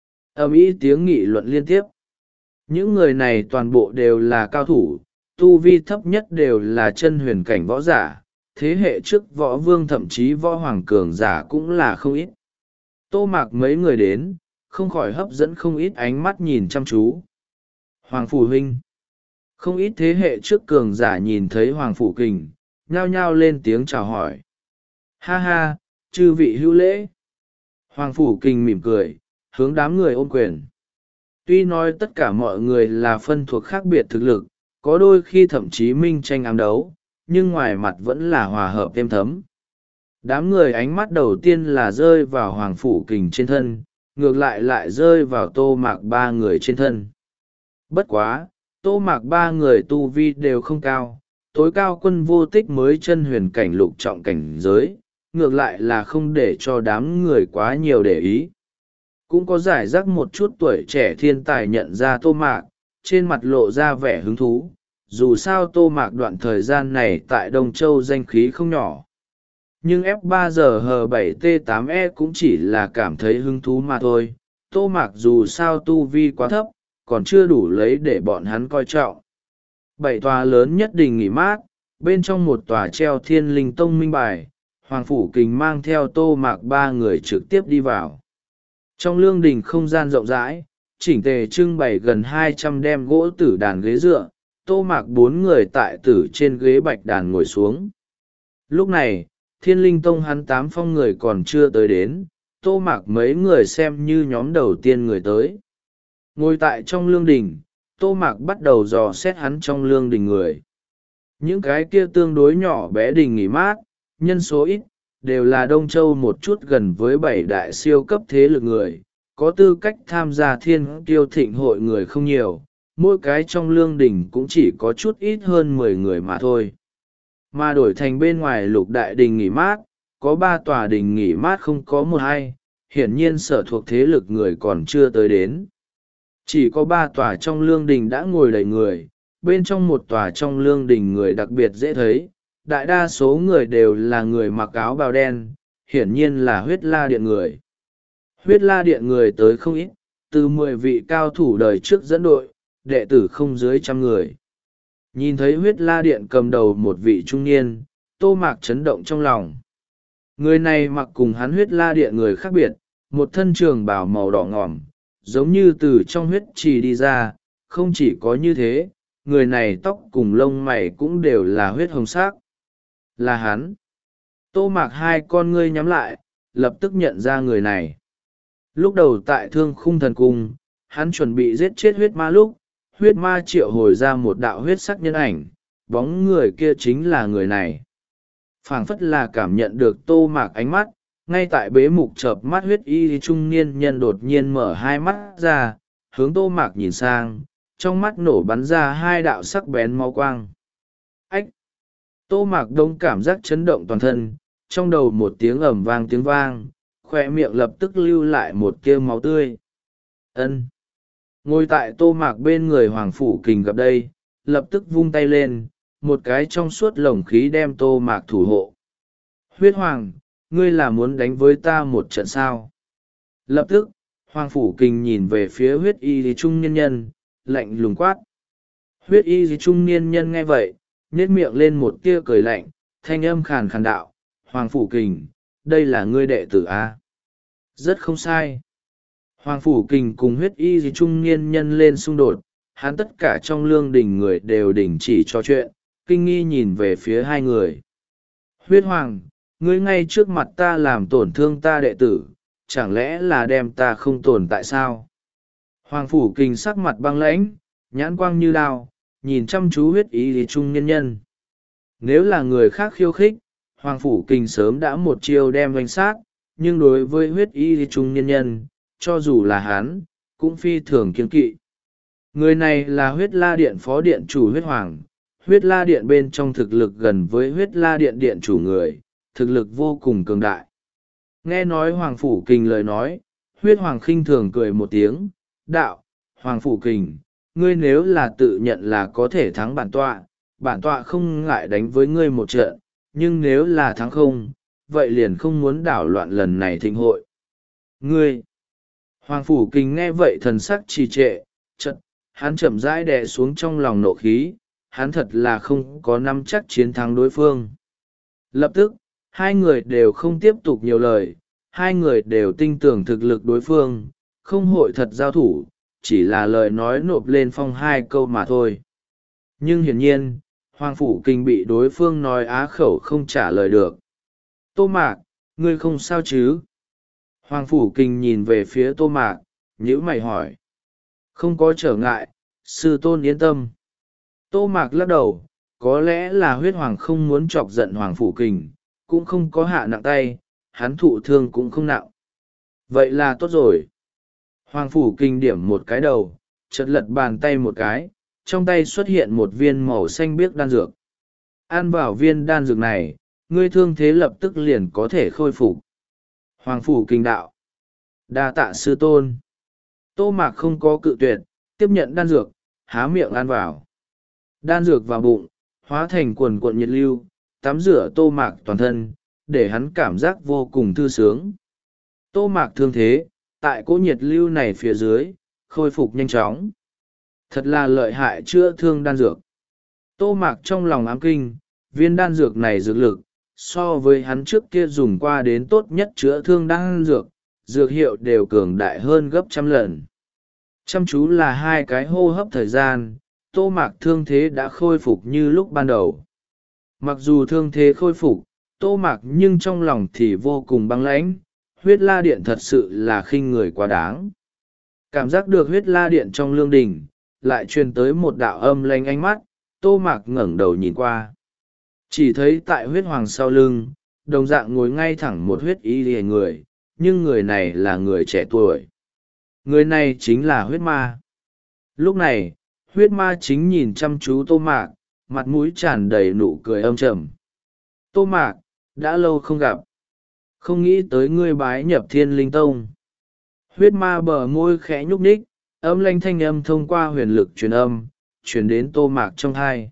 Ầm ĩ tiếng nghị luận liên tiếp. Những người này toàn bộ đều là cao thủ, tu vi thấp nhất đều là chân huyền cảnh võ giả, thế hệ trước võ vương thậm chí võ hoàng cường giả cũng là không ít. Tô Mạc mấy người đến, không khỏi hấp dẫn không ít ánh mắt nhìn chăm chú. Hoàng Phủ Huynh. Không ít thế hệ trước cường giả nhìn thấy Hoàng Phủ Kình, nhao nhao lên tiếng chào hỏi. Ha ha, chư vị hữu lễ. Hoàng Phủ Kình mỉm cười, hướng đám người ôm quyền. Tuy nói tất cả mọi người là phân thuộc khác biệt thực lực, có đôi khi thậm chí minh tranh ám đấu, nhưng ngoài mặt vẫn là hòa hợp êm thấm. Đám người ánh mắt đầu tiên là rơi vào Hoàng Phủ Kình trên thân, ngược lại lại rơi vào Tô Mạc ba người trên thân. Bất quá, Tô Mạc ba người tu vi đều không cao, tối cao quân vô tích mới chân huyền cảnh lục trọng cảnh giới, ngược lại là không để cho đám người quá nhiều để ý. cũng có giải rác một chút tuổi trẻ thiên tài nhận ra Tô Mạc, trên mặt lộ ra vẻ hứng thú. Dù sao Tô Mạc đoạn thời gian này tại Đông Châu danh khí không nhỏ. Nhưng F ba G H bảy T tám E cũng chỉ là cảm thấy hứng thú mà thôi. Tô Mạc dù sao tu vi quá thấp, còn chưa đủ lấy để bọn hắn coi trọng. Bảy tòa lớn nhất đình nghỉ mát, bên trong một tòa treo Thiên Linh Tông minh bài, Hoàng Phủ Kình mang theo Tô Mạc ba người trực tiếp đi vào. Trong lương đình không gian rộng rãi, chỉnh tề trưng bày gần hai trăm đem gỗ tử đàn ghế dựa, Tô Mạc bốn người tại tử trên ghế bạch đàn ngồi xuống. Lúc này, Thiên Linh Tông hắn tám phong người còn chưa tới đến, Tô Mạc mấy người xem như nhóm đầu tiên người tới. Ngồi tại trong lương đình, Tô Mạc bắt đầu dò xét hắn trong lương đình người. Những cái kia tương đối nhỏ bé đình nghỉ mát, nhân số ít, đều là Đông Châu một chút gần với bảy đại siêu cấp thế lực người, có tư cách tham gia thiên kiêu thịnh hội người không nhiều, mỗi cái trong lương đình cũng chỉ có chút ít hơn mười người mà thôi. Mà đổi thành bên ngoài lục đại đình nghỉ mát, có ba tòa đình nghỉ mát không có một hai, hiển nhiên sở thuộc thế lực người còn chưa tới đến. Chỉ có ba tòa trong lương đình đã ngồi đầy người, bên trong một tòa trong lương đình người đặc biệt dễ thấy, đại đa số người đều là người mặc áo bào đen, hiển nhiên là huyết la điện người. Huyết la điện người tới không ít, từ mười vị cao thủ đời trước dẫn đội, đệ tử không dưới trăm người. Nhìn thấy huyết la điện cầm đầu một vị trung niên, Tô Mạc chấn động trong lòng. Người này mặc cùng hắn huyết la điện người khác biệt, một thân trường bào màu đỏ ngòm, giống như từ trong huyết trì đi ra, không chỉ có như thế, người này tóc cùng lông mày cũng đều là huyết hồng sắc. Là hắn. Tô Mạc hai con ngươi nhắm lại, lập tức nhận ra người này. Lúc đầu tại Thương Khung Thần Cung, hắn chuẩn bị giết chết huyết ma lúc, huyết ma triệu hồi ra một đạo huyết sắc nhân ảnh, bóng người kia chính là người này. Phảng phất là cảm nhận được Tô Mạc ánh mắt, ngay tại bế mục chợp mắt huyết y trung niên nhân đột nhiên mở hai mắt ra, hướng Tô Mạc nhìn sang, trong mắt nổ bắn ra hai đạo sắc bén máu quang. Ách! Tô Mạc đông cảm giác chấn động toàn thân, trong đầu một tiếng ầm vang tiếng vang, khoe miệng lập tức lưu lại một tia máu tươi. Ân! Ngồi tại Tô Mạc bên người Hoàng Phủ Kình gặp đây, lập tức vung tay lên, một cái trong suốt lồng khí đem Tô Mạc thủ hộ. Huyết Hoàng, ngươi là muốn đánh với ta một trận sao? Lập tức, Hoàng Phủ Kình nhìn về phía huyết y trung niên nhân, lạnh lùng quát. Huyết y trung niên nhân nghe vậy, nhếch miệng lên một tia cười lạnh, thanh âm khàn khàn đạo, Hoàng Phủ Kình, đây là ngươi đệ tử A. Rất không sai. Hoàng Phủ Kình cùng huyết y trung niên nhân lên xung đột, hắn tất cả trong lương đình người đều đình chỉ trò chuyện, kinh nghi nhìn về phía hai người. Huyết Hoàng, ngươi ngay trước mặt ta làm tổn thương ta đệ tử, chẳng lẽ là đem ta không tồn tại sao? Hoàng Phủ Kình sắc mặt băng lãnh, nhãn quang như đao, nhìn chăm chú huyết y trung niên nhân. Nếu là người khác khiêu khích, Hoàng Phủ Kình sớm đã một chiêu đem doanh sát, nhưng đối với huyết y trung niên nhân, cho dù là hắn, cũng phi thường kiêng kỵ. Người này là huyết la điện phó điện chủ huyết hoàng, huyết la điện bên trong thực lực gần với huyết la điện điện chủ người, thực lực vô cùng cường đại. Nghe nói Hoàng Phủ Kình lời nói, huyết hoàng khinh thường cười một tiếng, đạo, Hoàng Phủ Kình, ngươi nếu là tự nhận là có thể thắng bản tọa, bản tọa không ngại đánh với ngươi một trận, nhưng nếu là thắng không, vậy liền không muốn đảo loạn lần này thịnh hội. Ngươi! Hoàng Phủ Kình nghe vậy thần sắc trì trệ, chợt, hắn chậm rãi đè xuống trong lòng nộ khí, hắn thật là không có nắm chắc chiến thắng đối phương. Lập tức, hai người đều không tiếp tục nhiều lời, hai người đều tin tưởng thực lực đối phương, không hội thật giao thủ, chỉ là lời nói nộp lên phong hai câu mà thôi. Nhưng hiển nhiên, Hoàng Phủ Kình bị đối phương nói á khẩu không trả lời được. Tô Mạc, ngươi không sao chứ? Hoàng Phủ Kình nhìn về phía Tô Mạc, nhíu mày hỏi. Không có trở ngại, sư tôn yên tâm. Tô Mạc lắc đầu, có lẽ là huyết hoàng không muốn chọc giận Hoàng Phủ Kình, cũng không có hạ nặng tay, hắn thụ thương cũng không nặng. Vậy là tốt rồi. Hoàng Phủ Kình điểm một cái đầu, chợt lật bàn tay một cái, trong tay xuất hiện một viên màu xanh biếc đan dược. Ăn vào viên đan dược này, ngươi thương thế lập tức liền có thể khôi phục. Hoàng Phủ Kình đạo. Đa tạ sư tôn. Tô Mạc không có cự tuyệt, tiếp nhận đan dược, há miệng ăn vào. Đan dược vào bụng, hóa thành quần cuộn nhiệt lưu, tắm rửa Tô Mạc toàn thân, để hắn cảm giác vô cùng thư sướng. Tô Mạc thương thế, tại cỗ nhiệt lưu này phía dưới, khôi phục nhanh chóng. Thật là lợi hại chữa thương đan dược. Tô Mạc trong lòng ám kinh, viên đan dược này dược lực, so với hắn trước kia dùng qua đến tốt nhất chữa thương đan dược, dược hiệu đều cường đại hơn gấp trăm lần. Chăm chú là hai cái hô hấp thời gian, Tô Mạc thương thế đã khôi phục như lúc ban đầu. Mặc dù thương thế khôi phục, Tô Mạc nhưng trong lòng thì vô cùng băng lãnh, huyết la điện thật sự là khinh người quá đáng. Cảm giác được huyết la điện trong lương đình, lại truyền tới một đạo âm lanh ánh mắt, Tô Mạc ngẩng đầu nhìn qua. Chỉ thấy tại huyết hoàng sau lưng, đồng dạng ngồi ngay thẳng một huyết y lìa người, nhưng người này là người trẻ tuổi. Người này chính là huyết ma. Lúc này, huyết ma chính nhìn chăm chú Tô Mạc, mặt mũi tràn đầy nụ cười âm trầm. Tô Mạc, đã lâu không gặp. Không nghĩ tới ngươi bái nhập Thiên Linh Tông. Huyết ma bờ môi khẽ nhúc nhích, âm lanh thanh âm thông qua huyền lực truyền âm, truyền đến Tô Mạc trong hai.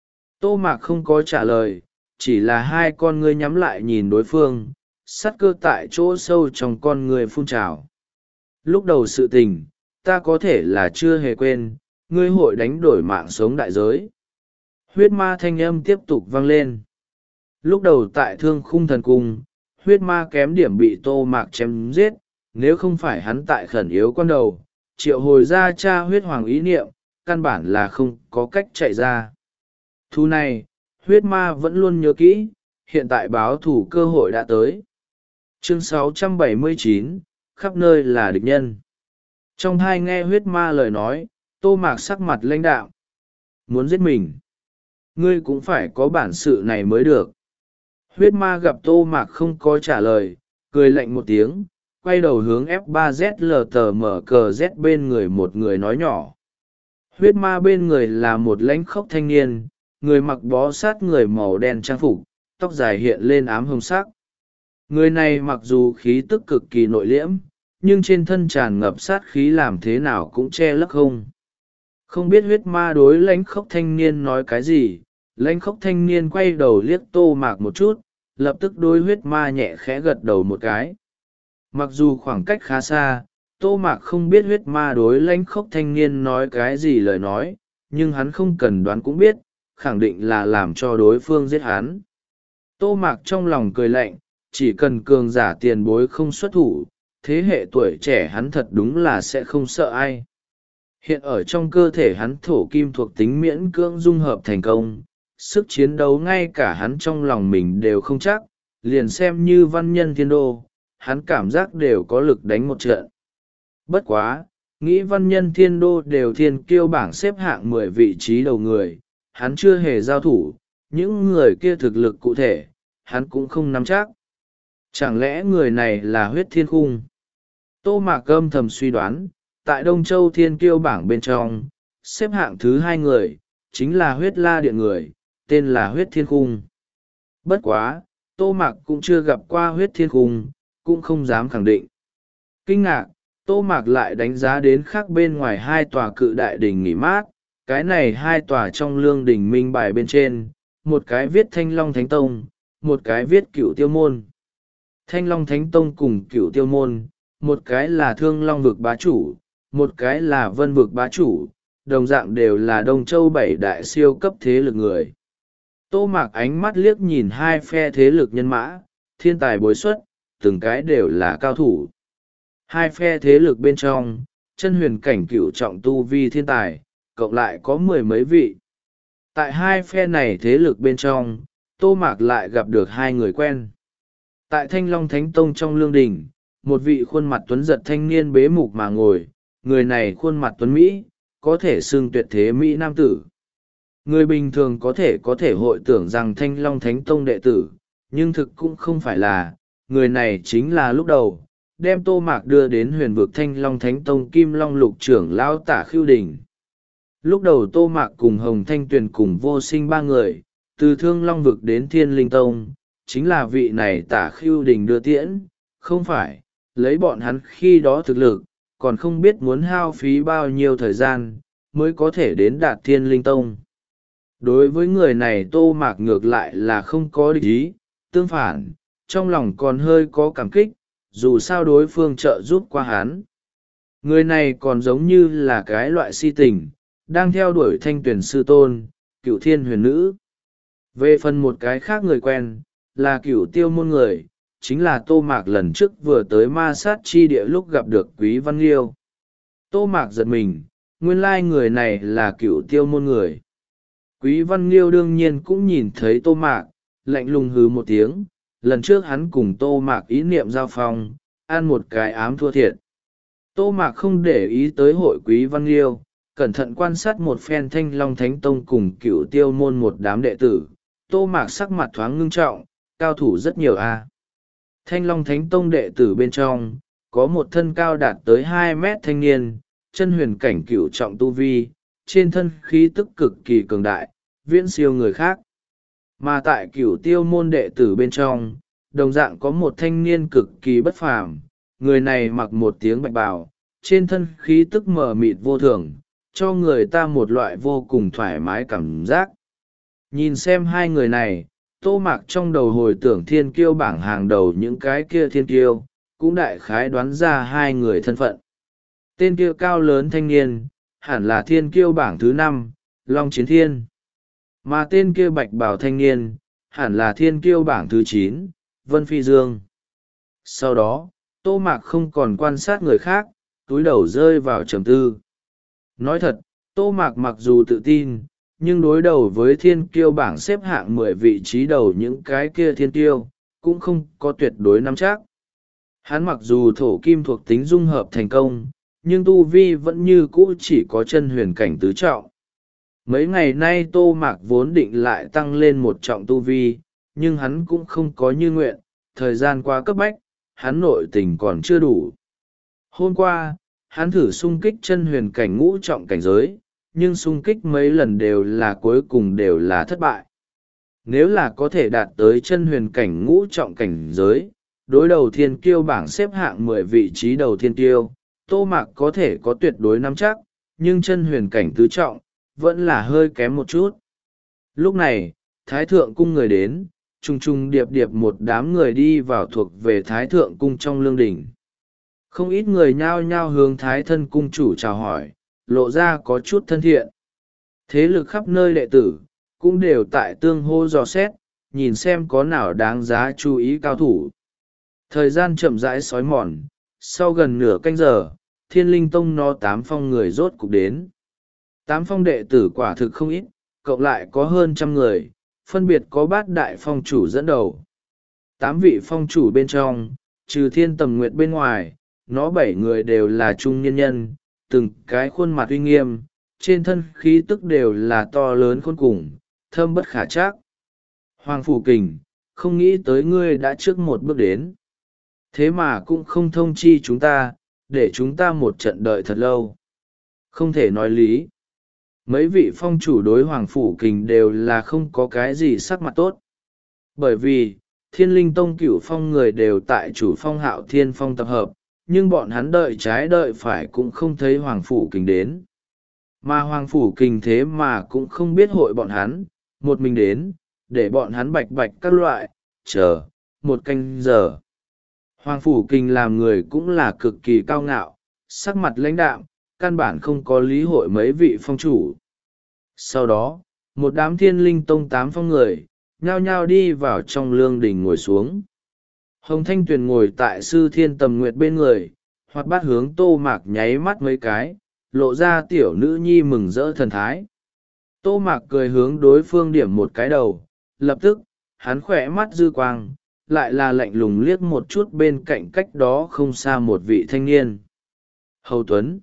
Tô Mạc không có trả lời, chỉ là hai con ngươi nhắm lại nhìn đối phương, sắt cơ tại chỗ sâu trong con người phun trào. Lúc đầu sự tình, ta có thể là chưa hề quên, ngươi hội đánh đổi mạng sống đại giới. Huyết ma thanh âm tiếp tục vang lên. Lúc đầu tại thương khung thần cung, huyết ma kém điểm bị Tô Mạc chém giết, nếu không phải hắn tại khẩn yếu con đầu, triệu hồi ra cha huyết hoàng ý niệm, căn bản là không có cách chạy ra. Thu này, huyết ma vẫn luôn nhớ kỹ, hiện tại báo thủ cơ hội đã tới. Chương sáu trăm bảy mươi chín, khắp nơi là địch nhân. Trong hai nghe huyết ma lời nói, Tô Mạc sắc mặt lãnh đạm. Muốn giết mình, ngươi cũng phải có bản sự này mới được. Huyết ma gặp Tô Mạc không có trả lời, cười lạnh một tiếng, quay đầu hướng F ba Z L T mở cờ Z bên người một người nói nhỏ. Huyết ma bên người là một lãnh khốc thanh niên, người mặc bó sát người màu đen trang phục, tóc dài hiện lên ám hồng sắc. Người này mặc dù khí tức cực kỳ nội liễm, nhưng trên thân tràn ngập sát khí làm thế nào cũng che lấp không. Không biết huyết ma đối lãnh khốc thanh niên nói cái gì, lãnh khốc thanh niên quay đầu liếc Tô Mạc một chút, lập tức đối huyết ma nhẹ khẽ gật đầu một cái. Mặc dù khoảng cách khá xa, Tô Mạc không biết huyết ma đối lãnh khốc thanh niên nói cái gì lời nói, nhưng hắn không cần đoán cũng biết, khẳng định là làm cho đối phương giết hắn. Tô Mạc trong lòng cười lạnh, chỉ cần cường giả tiền bối không xuất thủ, thế hệ tuổi trẻ hắn thật đúng là sẽ không sợ ai. Hiện ở trong cơ thể hắn thổ kim thuộc tính miễn cưỡng dung hợp thành công, sức chiến đấu ngay cả hắn trong lòng mình đều không chắc, liền xem như văn nhân thiên đô, hắn cảm giác đều có lực đánh một trận. Bất quá, nghĩ văn nhân thiên đô đều thiên kiêu bảng xếp hạng mười vị trí đầu người, hắn chưa hề giao thủ, những người kia thực lực cụ thể, hắn cũng không nắm chắc. Chẳng lẽ người này là huyết thiên khung? Tô Mạc âm thầm suy đoán, tại Đông Châu thiên kiêu bảng bên trong, xếp hạng thứ hai người, chính là huyết la điện người, tên là huyết thiên khung. Bất quá, Tô Mạc cũng chưa gặp qua huyết thiên khung, cũng không dám khẳng định. Kinh ngạc, Tô Mạc lại đánh giá đến khác bên ngoài hai tòa cự đại đình nghỉ mát, cái này hai tòa trong lương đình minh bài bên trên, một cái viết Thanh Long Thánh Tông, một cái viết Cửu Tiêu Môn. Thanh Long Thánh Tông cùng Cửu Tiêu Môn, một cái là Thương Long vực bá chủ, một cái là Vân vực bá chủ, đồng dạng đều là Đông Châu bảy đại siêu cấp thế lực người. Tô Mạc ánh mắt liếc nhìn hai phe thế lực nhân mã, thiên tài bối xuất, từng cái đều là cao thủ. Hai phe thế lực bên trong, chân huyền cảnh cửu trọng tu vi thiên tài, cộng lại có mười mấy vị. Tại hai phe này thế lực bên trong, Tô Mạc lại gặp được hai người quen. Tại Thanh Long Thánh Tông trong lương đình, một vị khuôn mặt tuấn giật thanh niên bế mục mà ngồi, người này khuôn mặt tuấn Mỹ, có thể xưng tuyệt thế Mỹ nam tử. Người bình thường có thể có thể hội tưởng rằng Thanh Long Thánh Tông đệ tử, nhưng thực cũng không phải là, người này chính là lúc đầu, đem Tô Mạc đưa đến huyền vực Thanh Long Thánh Tông Kim Long Lục trưởng lão Tả Khưu Đình. Lúc đầu Tô Mạc cùng Hồng Thanh Tuyền cùng vô sinh ba người, từ Thương Long vực đến Thiên Linh Tông, chính là vị này Tả Khưu Đình đưa tiễn, không phải, lấy bọn hắn khi đó thực lực còn không biết muốn hao phí bao nhiêu thời gian mới có thể đến đạt thiên linh tông. Đối với người này Tô Mạc ngược lại là không có địch ý, tương phản trong lòng còn hơi có cảm kích, dù sao đối phương trợ giúp qua hắn. Người này còn giống như là cái loại si tình đang theo đuổi thanh tuyển sư tôn cựu thiên huyền nữ. Về phần một cái khác người quen là cựu tiêu môn người, chính là Tô Mạc lần trước vừa tới ma sát chi địa lúc gặp được Quý Văn Liêu. Tô Mạc giật mình, nguyên lai người này là cựu tiêu môn người. Quý Văn Liêu đương nhiên cũng nhìn thấy Tô Mạc, lạnh lùng hứ một tiếng. Lần trước hắn cùng Tô Mạc ý niệm giao phong, ăn một cái ám thua thiệt. Tô Mạc không để ý tới hội Quý Văn Liêu, cẩn thận quan sát một phen Thanh Long Thánh Tông cùng cựu tiêu môn một đám đệ tử. Tô Mạc sắc mặt thoáng ngưng trọng, cao thủ rất nhiều a. Thanh Long Thánh Tông đệ tử bên trong, có một thân cao đạt tới hai mét thanh niên, chân huyền cảnh cửu trọng tu vi, trên thân khí tức cực kỳ cường đại, viễn siêu người khác. Mà tại cửu tiêu môn đệ tử bên trong, đồng dạng có một thanh niên cực kỳ bất phàm, người này mặc một tiếng bạch bào, trên thân khí tức mờ mịt vô thường, cho người ta một loại vô cùng thoải mái cảm giác. Nhìn xem hai người này, Tô Mạc trong đầu hồi tưởng thiên kiêu bảng hàng đầu những cái kia thiên kiêu, cũng đại khái đoán ra hai người thân phận. Tên kia cao lớn thanh niên, hẳn là thiên kiêu bảng thứ năm, Long Chiến Thiên. Mà tên kia bạch bào thanh niên, hẳn là thiên kiêu bảng thứ chín, Vân Phi Dương. Sau đó, Tô Mạc không còn quan sát người khác, túi đầu rơi vào trầm tư. Nói thật, Tô Mạc mặc dù tự tin, nhưng đối đầu với thiên kiêu bảng xếp hạng mười vị trí đầu những cái kia thiên kiêu, cũng không có tuyệt đối nắm chắc. Hắn mặc dù thổ kim thuộc tính dung hợp thành công, nhưng tu vi vẫn như cũ chỉ có chân huyền cảnh tứ trọng. Mấy ngày nay Tô Mạc vốn định lại tăng lên một trọng tu vi, nhưng hắn cũng không có như nguyện, thời gian quá cấp bách, hắn nội tình còn chưa đủ. Hôm qua, hắn thử xung kích chân huyền cảnh ngũ trọng cảnh giới, nhưng xung kích mấy lần đều là cuối cùng đều là thất bại. Nếu là có thể đạt tới chân huyền cảnh ngũ trọng cảnh giới, đối đầu thiên kiêu bảng xếp hạng mười vị trí đầu thiên kiêu, Tô Mạc có thể có tuyệt đối nắm chắc, nhưng chân huyền cảnh tứ trọng, vẫn là hơi kém một chút. Lúc này, Thái Thượng Cung người đến, trùng trùng điệp điệp một đám người đi vào thuộc về Thái Thượng Cung trong lương đình. Không ít người nhao nhao hướng Thái Thân Cung chủ chào hỏi, lộ ra có chút thân thiện. Thế lực khắp nơi đệ tử, cũng đều tại tương hô dò xét, nhìn xem có nào đáng giá chú ý cao thủ. Thời gian chậm rãi xói mòn, sau gần nửa canh giờ, Thiên Linh Tông nó tám phong người rốt cục đến. Tám phong đệ tử quả thực không ít, cộng lại có hơn trăm người, phân biệt có bát đại phong chủ dẫn đầu. Tám vị phong chủ bên trong, trừ Thiên Tầm Nguyệt bên ngoài, nó bảy người đều là trung nhân nhân, từng cái khuôn mặt uy nghiêm, trên thân khí tức đều là to lớn khôn cùng, thâm bất khả trắc. Hoàng Phủ Kình, không nghĩ tới ngươi đã trước một bước đến. Thế mà cũng không thông chi chúng ta, để chúng ta một trận đợi thật lâu. Không thể nói lý. Mấy vị phong chủ đối Hoàng Phủ Kình đều là không có cái gì sắc mặt tốt. Bởi vì, Thiên Linh Tông cửu phong người đều tại chủ phong Hạo Thiên Phong tập hợp, nhưng bọn hắn đợi trái đợi phải cũng không thấy Hoàng Phủ Kình đến. Mà Hoàng Phủ Kình thế mà cũng không biết hội bọn hắn, một mình đến, để bọn hắn bạch bạch các loại, chờ, một canh giờ. Hoàng Phủ Kình làm người cũng là cực kỳ cao ngạo, sắc mặt lãnh đạm, căn bản không có lý hội mấy vị phong chủ. Sau đó, một đám Thiên Linh Tông tám phong người, nhao nhao đi vào trong lương đình ngồi xuống. Hồng Thanh Tuyền ngồi tại Sư Thiên Tầm Nguyệt bên người, hoặc bát hướng Tô Mạc nháy mắt mấy cái, lộ ra tiểu nữ nhi mừng rỡ thần thái. Tô Mạc cười hướng đối phương điểm một cái đầu, lập tức, hắn khỏe mắt dư quang, lại là lạnh lùng liếc một chút bên cạnh cách đó không xa một vị thanh niên. Hầu Tuấn.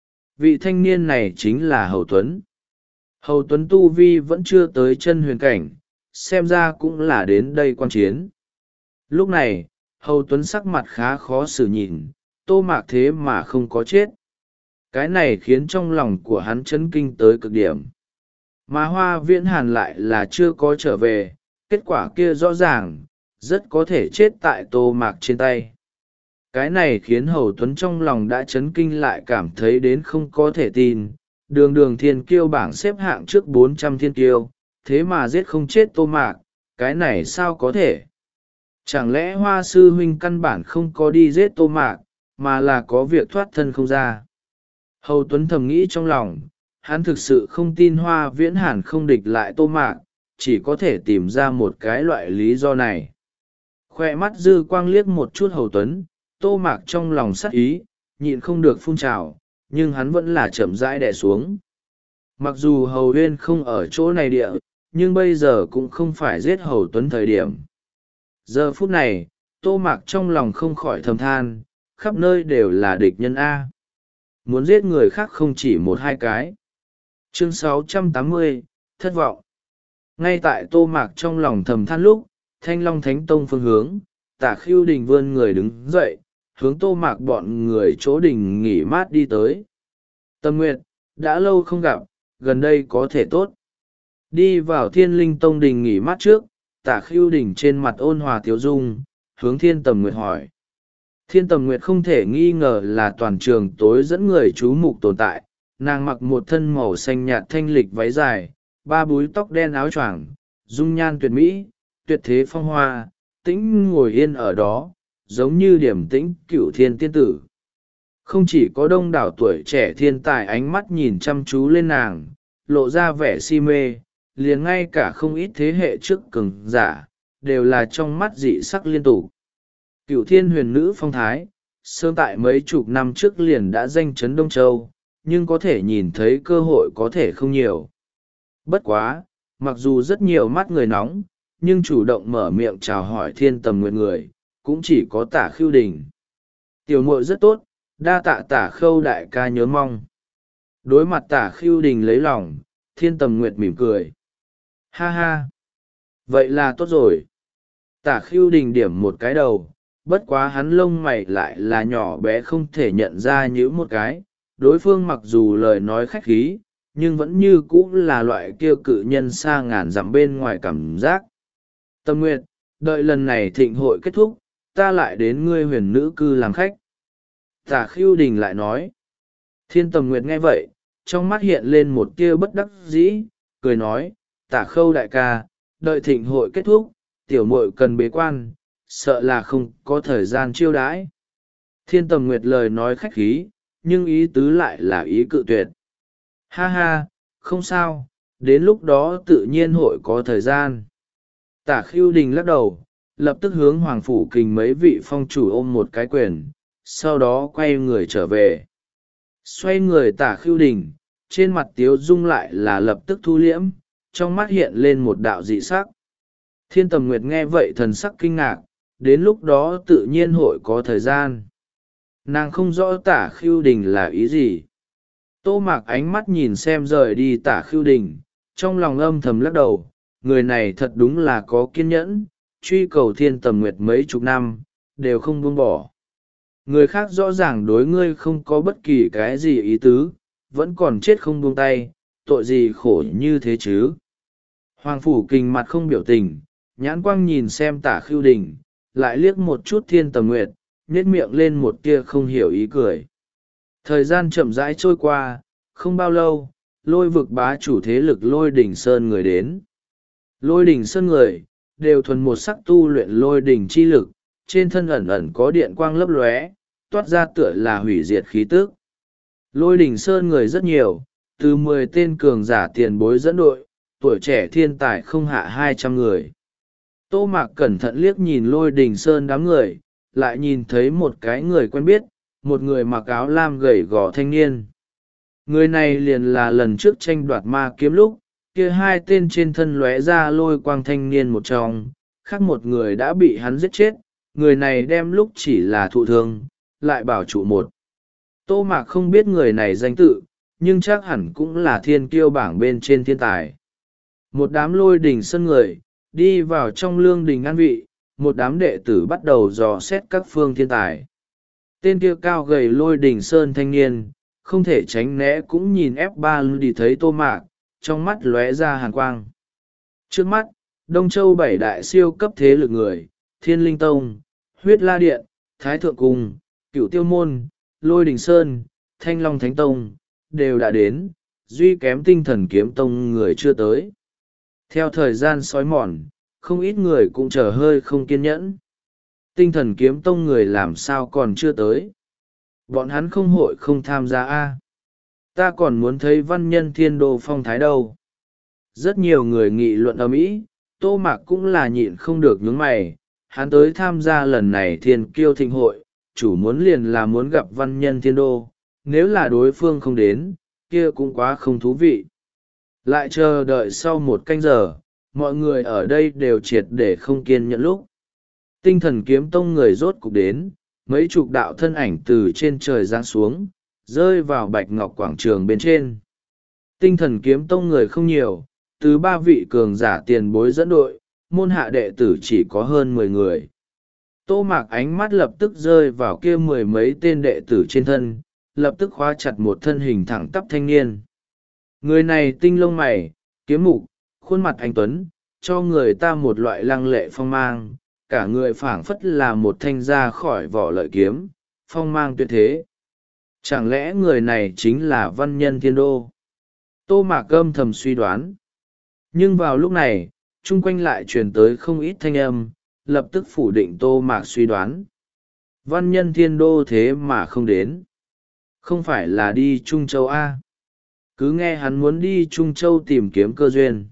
Vị thanh niên này chính là Hầu Tuấn. Hầu Tuấn tu vi vẫn chưa tới chân huyền cảnh, xem ra cũng là đến đây quan chiến. Lúc này, Hầu Tuấn sắc mặt khá khó xử nhìn, Tô Mạc thế mà không có chết. Cái này khiến trong lòng của hắn chấn kinh tới cực điểm. Mà Hoa Viễn Hàn lại là chưa có trở về, kết quả kia rõ ràng, rất có thể chết tại Tô Mạc trên tay. Cái này khiến Hầu Tuấn trong lòng đã chấn kinh lại cảm thấy đến không có thể tin. Đường đường thiên kiêu bảng xếp hạng trước bốn trăm thiên kiêu, thế mà giết không chết Tô Mạc, cái này sao có thể? Chẳng lẽ Hoa sư huynh căn bản không có đi giết Tô Mạc, mà là có việc thoát thân không ra? Hầu Tuấn thầm nghĩ trong lòng, hắn thực sự không tin Hoa Viễn Hàn không địch lại Tô Mạc, chỉ có thể tìm ra một cái loại lý do này. Khoe mắt dư quang liếc một chút Hầu Tuấn, Tô Mạc trong lòng sắc ý, nhịn không được phun trào, nhưng hắn vẫn là chậm rãi đè xuống. Mặc dù Hầu Huyên không ở chỗ này địa, nhưng bây giờ cũng không phải giết Hầu Tuấn thời điểm. Giờ phút này, Tô Mạc trong lòng không khỏi thầm than, khắp nơi đều là địch nhân A. Muốn giết người khác không chỉ một hai cái. Chương sáu trăm tám mươi, thất vọng. Ngay tại Tô Mạc trong lòng thầm than lúc, Thanh Long Thánh Tông phương hướng, Tả Khưu Đình vươn người đứng dậy, hướng Tô Mạc bọn người chỗ đình nghỉ mát đi tới. Tâm Nguyệt, đã lâu không gặp, gần đây có thể tốt. Đi vào Thiên Linh Tông đình nghỉ mát trước, Tả Khưu Đình trên mặt ôn hòa tiếu dung, hướng Thiên Tầm Nguyệt hỏi. Thiên Tầm Nguyệt không thể nghi ngờ là toàn trường tối dẫn người chú mục tồn tại, nàng mặc một thân màu xanh nhạt thanh lịch váy dài, ba búi tóc đen áo choàng, dung nhan tuyệt mỹ, tuyệt thế phong hoa, tĩnh ngồi yên ở đó, giống như điểm tĩnh cửu thiên tiên tử. Không chỉ có đông đảo tuổi trẻ thiên tài ánh mắt nhìn chăm chú lên nàng, lộ ra vẻ si mê, liền ngay cả không ít thế hệ trước cường giả, đều là trong mắt dị sắc liên tục. Cửu thiên huyền nữ phong thái, sớm tại mấy chục năm trước liền đã danh chấn Đông Châu, nhưng có thể nhìn thấy cơ hội có thể không nhiều. Bất quá, mặc dù rất nhiều mắt người nóng, nhưng chủ động mở miệng chào hỏi Thiên Tầm Nguyệt người, cũng chỉ có Tả Khưu Đình. Tiểu muội rất tốt, đa tạ Tả Khâu đại ca nhớ mong. Đối mặt Tả Khưu Đình lấy lòng, Thiên Tầm Nguyệt mỉm cười. Ha ha! Vậy là tốt rồi. Tả Khưu Đình điểm một cái đầu, bất quá hắn lông mày lại là nhỏ bé không thể nhận ra như một cái. Đối phương mặc dù lời nói khách khí, nhưng vẫn như cũ là loại kiêu cự nhân xa ngàn dặm bên ngoài cảm giác. Tâm Nguyệt, đợi lần này thịnh hội kết thúc, ta lại đến ngươi huyền nữ cư làm khách. Tả Khưu Đình lại nói. Thiên Tầm Nguyệt nghe vậy, trong mắt hiện lên một tia bất đắc dĩ, cười nói, Tả Khâu đại ca, đợi thịnh hội kết thúc, tiểu muội cần bế quan, sợ là không có thời gian chiêu đãi. Thiên Tầm Nguyệt lời nói khách khí, nhưng ý tứ lại là ý cự tuyệt. Ha ha, không sao, đến lúc đó tự nhiên hội có thời gian. Tả Khưu Đình lắc đầu, lập tức hướng Hoàng Phủ Kình mấy vị phong chủ ôm một cái quyền, sau đó quay người trở về. Xoay người Tả Khưu Đình, trên mặt tiếu dung lại là lập tức thu liễm, trong mắt hiện lên một đạo dị sắc. Thiên Tầm Nguyệt nghe vậy thần sắc kinh ngạc, đến lúc đó tự nhiên hội có thời gian. Nàng không rõ Tả Khưu Đình là ý gì. Tô Mạc ánh mắt nhìn xem rời đi Tả Khưu Đình, trong lòng âm thầm lắc đầu, người này thật đúng là có kiên nhẫn, truy cầu Thiên Tầm Nguyệt mấy chục năm, đều không buông bỏ. Người khác rõ ràng đối ngươi không có bất kỳ cái gì ý tứ, vẫn còn chết không buông tay, tội gì khổ như thế chứ. Hoàng Phủ Kình mặt không biểu tình, nhãn quang nhìn xem Tả Khưu Đình, lại liếc một chút Thiên Tầm Nguyệt, nhếch miệng lên một tia không hiểu ý cười. Thời gian chậm rãi trôi qua, không bao lâu, lôi vực bá chủ thế lực Lôi Đỉnh Sơn người đến. Lôi Đỉnh Sơn người, đều thuần một sắc tu luyện lôi đỉnh chi lực, trên thân ẩn ẩn có điện quang lấp lóe, toát ra tựa là hủy diệt khí tức. Lôi Đỉnh Sơn người rất nhiều, từ mười tên cường giả tiền bối dẫn đội, tuổi trẻ thiên tài không hạ hai trăm người. Tô Mạc cẩn thận liếc nhìn Lôi Đỉnh Sơn đám người, lại nhìn thấy một cái người quen biết, một người mặc áo lam gầy gò thanh niên. Người này liền là lần trước tranh đoạt ma kiếm lúc, kia hai tên trên thân lóe ra lôi quang thanh niên một trong, khác một người đã bị hắn giết chết, người này đem lúc chỉ là thụ thương, lại bảo trụ một. Tô Mạc không biết người này danh tự, nhưng chắc hẳn cũng là thiên kiêu bảng bên trên thiên tài. Một đám Lôi Đỉnh Sơn người, đi vào trong lương đình an vị, một đám đệ tử bắt đầu dò xét các phương thiên tài. Tên kia cao gầy Lôi Đỉnh Sơn thanh niên, không thể tránh né cũng nhìn ép ba đi thấy Tô Mạc, trong mắt lóe ra hàn quang. Trước mắt, Đông Châu bảy đại siêu cấp thế lực người, Thiên Linh Tông, Huyết La Điện, Thái Thượng Cung, Cửu Tiêu Môn, Lôi Đình Sơn, Thanh Long Thánh Tông, đều đã đến, duy kém Tinh Thần Kiếm Tông người chưa tới. Theo thời gian sói mòn, không ít người cũng chờ hơi không kiên nhẫn. Tinh Thần Kiếm Tông người làm sao còn chưa tới? Bọn hắn không hội không tham gia a? Ta còn muốn thấy văn nhân thiên đô phong thái đâu. Rất nhiều người nghị luận ầm ĩ, Tô Mạc cũng là nhịn không được nhướng mày. Hắn tới tham gia lần này thiên kiêu thịnh hội, chủ muốn liền là muốn gặp văn nhân thiên đô, nếu là đối phương không đến, kia cũng quá không thú vị. Lại chờ đợi sau một canh giờ, mọi người ở đây đều triệt để không kiên nhẫn lúc. Tinh Thần Kiếm Tông người rốt cục đến, mấy chục đạo thân ảnh từ trên trời giáng xuống, rơi vào bạch ngọc quảng trường bên trên. Tinh Thần Kiếm Tông người không nhiều, từ ba vị cường giả tiền bối dẫn đội, môn hạ đệ tử chỉ có hơn mười người. Tô Mạc ánh mắt lập tức rơi vào kia mười mấy tên đệ tử trên thân, lập tức khóa chặt một thân hình thẳng tắp thanh niên. Người này tinh lông mày, kiếm mục, khuôn mặt anh tuấn, cho người ta một loại lăng lệ phong mang, cả người phảng phất là một thanh ra khỏi vỏ lợi kiếm, phong mang tuyệt thế. Chẳng lẽ người này chính là văn nhân thiên đô? Tô Mạc âm thầm suy đoán. Nhưng vào lúc này, chung quanh lại truyền tới không ít thanh âm, lập tức phủ định Tô Mạc suy đoán. Văn nhân thiên đô thế mà không đến. Không phải là đi Trung Châu A. Cứ nghe hắn muốn đi Trung Châu tìm kiếm cơ duyên.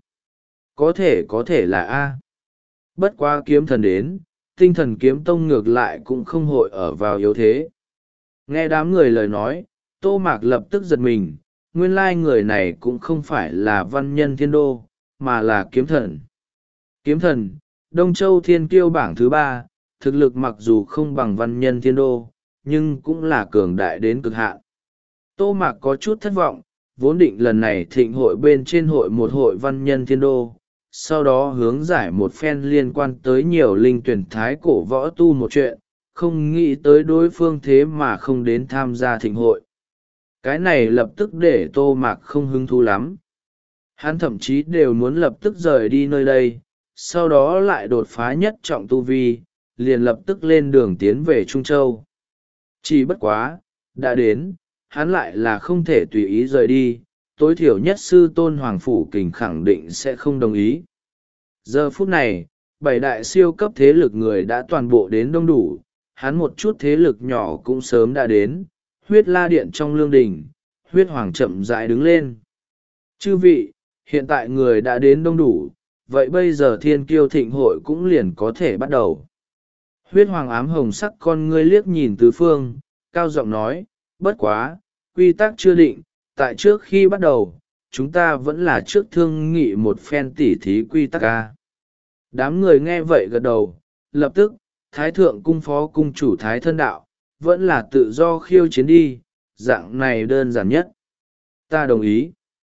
Có thể có thể là A. Bất quá kiếm thần đến, Tinh Thần Kiếm Tông ngược lại cũng không hội ở vào yếu thế. Nghe đám người lời nói, Tô Mạc lập tức giật mình, nguyên lai người này cũng không phải là văn nhân thiên đô, mà là kiếm thần. Kiếm thần, Đông Châu thiên kiêu bảng thứ ba, thực lực mặc dù không bằng văn nhân thiên đô, nhưng cũng là cường đại đến cực hạn. Tô Mạc có chút thất vọng, vốn định lần này thịnh hội bên trên hội một hội văn nhân thiên đô, sau đó hướng giải một phen liên quan tới nhiều linh tuyển thái cổ võ tu một chuyện, không nghĩ tới đối phương thế mà không đến tham gia thịnh hội. Cái này lập tức để Tô Mạc không hứng thú lắm. Hắn thậm chí đều muốn lập tức rời đi nơi đây, sau đó lại đột phá nhất trọng tu vi, liền lập tức lên đường tiến về Trung Châu. Chỉ bất quá, đã đến, hắn lại là không thể tùy ý rời đi, tối thiểu nhất sư tôn Hoàng Phủ Kình khẳng định sẽ không đồng ý. Giờ phút này, bảy đại siêu cấp thế lực người đã toàn bộ đến đông đủ, hắn một chút thế lực nhỏ cũng sớm đã đến, huyết la điện trong lương đình, huyết hoàng chậm rãi đứng lên. Chư vị, hiện tại người đã đến đông đủ, vậy bây giờ thiên kiêu thịnh hội cũng liền có thể bắt đầu. Huyết hoàng ám hồng sắc con ngươi liếc nhìn tứ phương, cao giọng nói, bất quá, quy tắc chưa định, tại trước khi bắt đầu, chúng ta vẫn là trước thương nghị một phen tỉ thí quy tắc ca. Đám người nghe vậy gật đầu, lập tức, Thái Thượng Cung Phó Cung Chủ Thái Thân Đạo, vẫn là tự do khiêu chiến đi, dạng này đơn giản nhất. Ta đồng ý.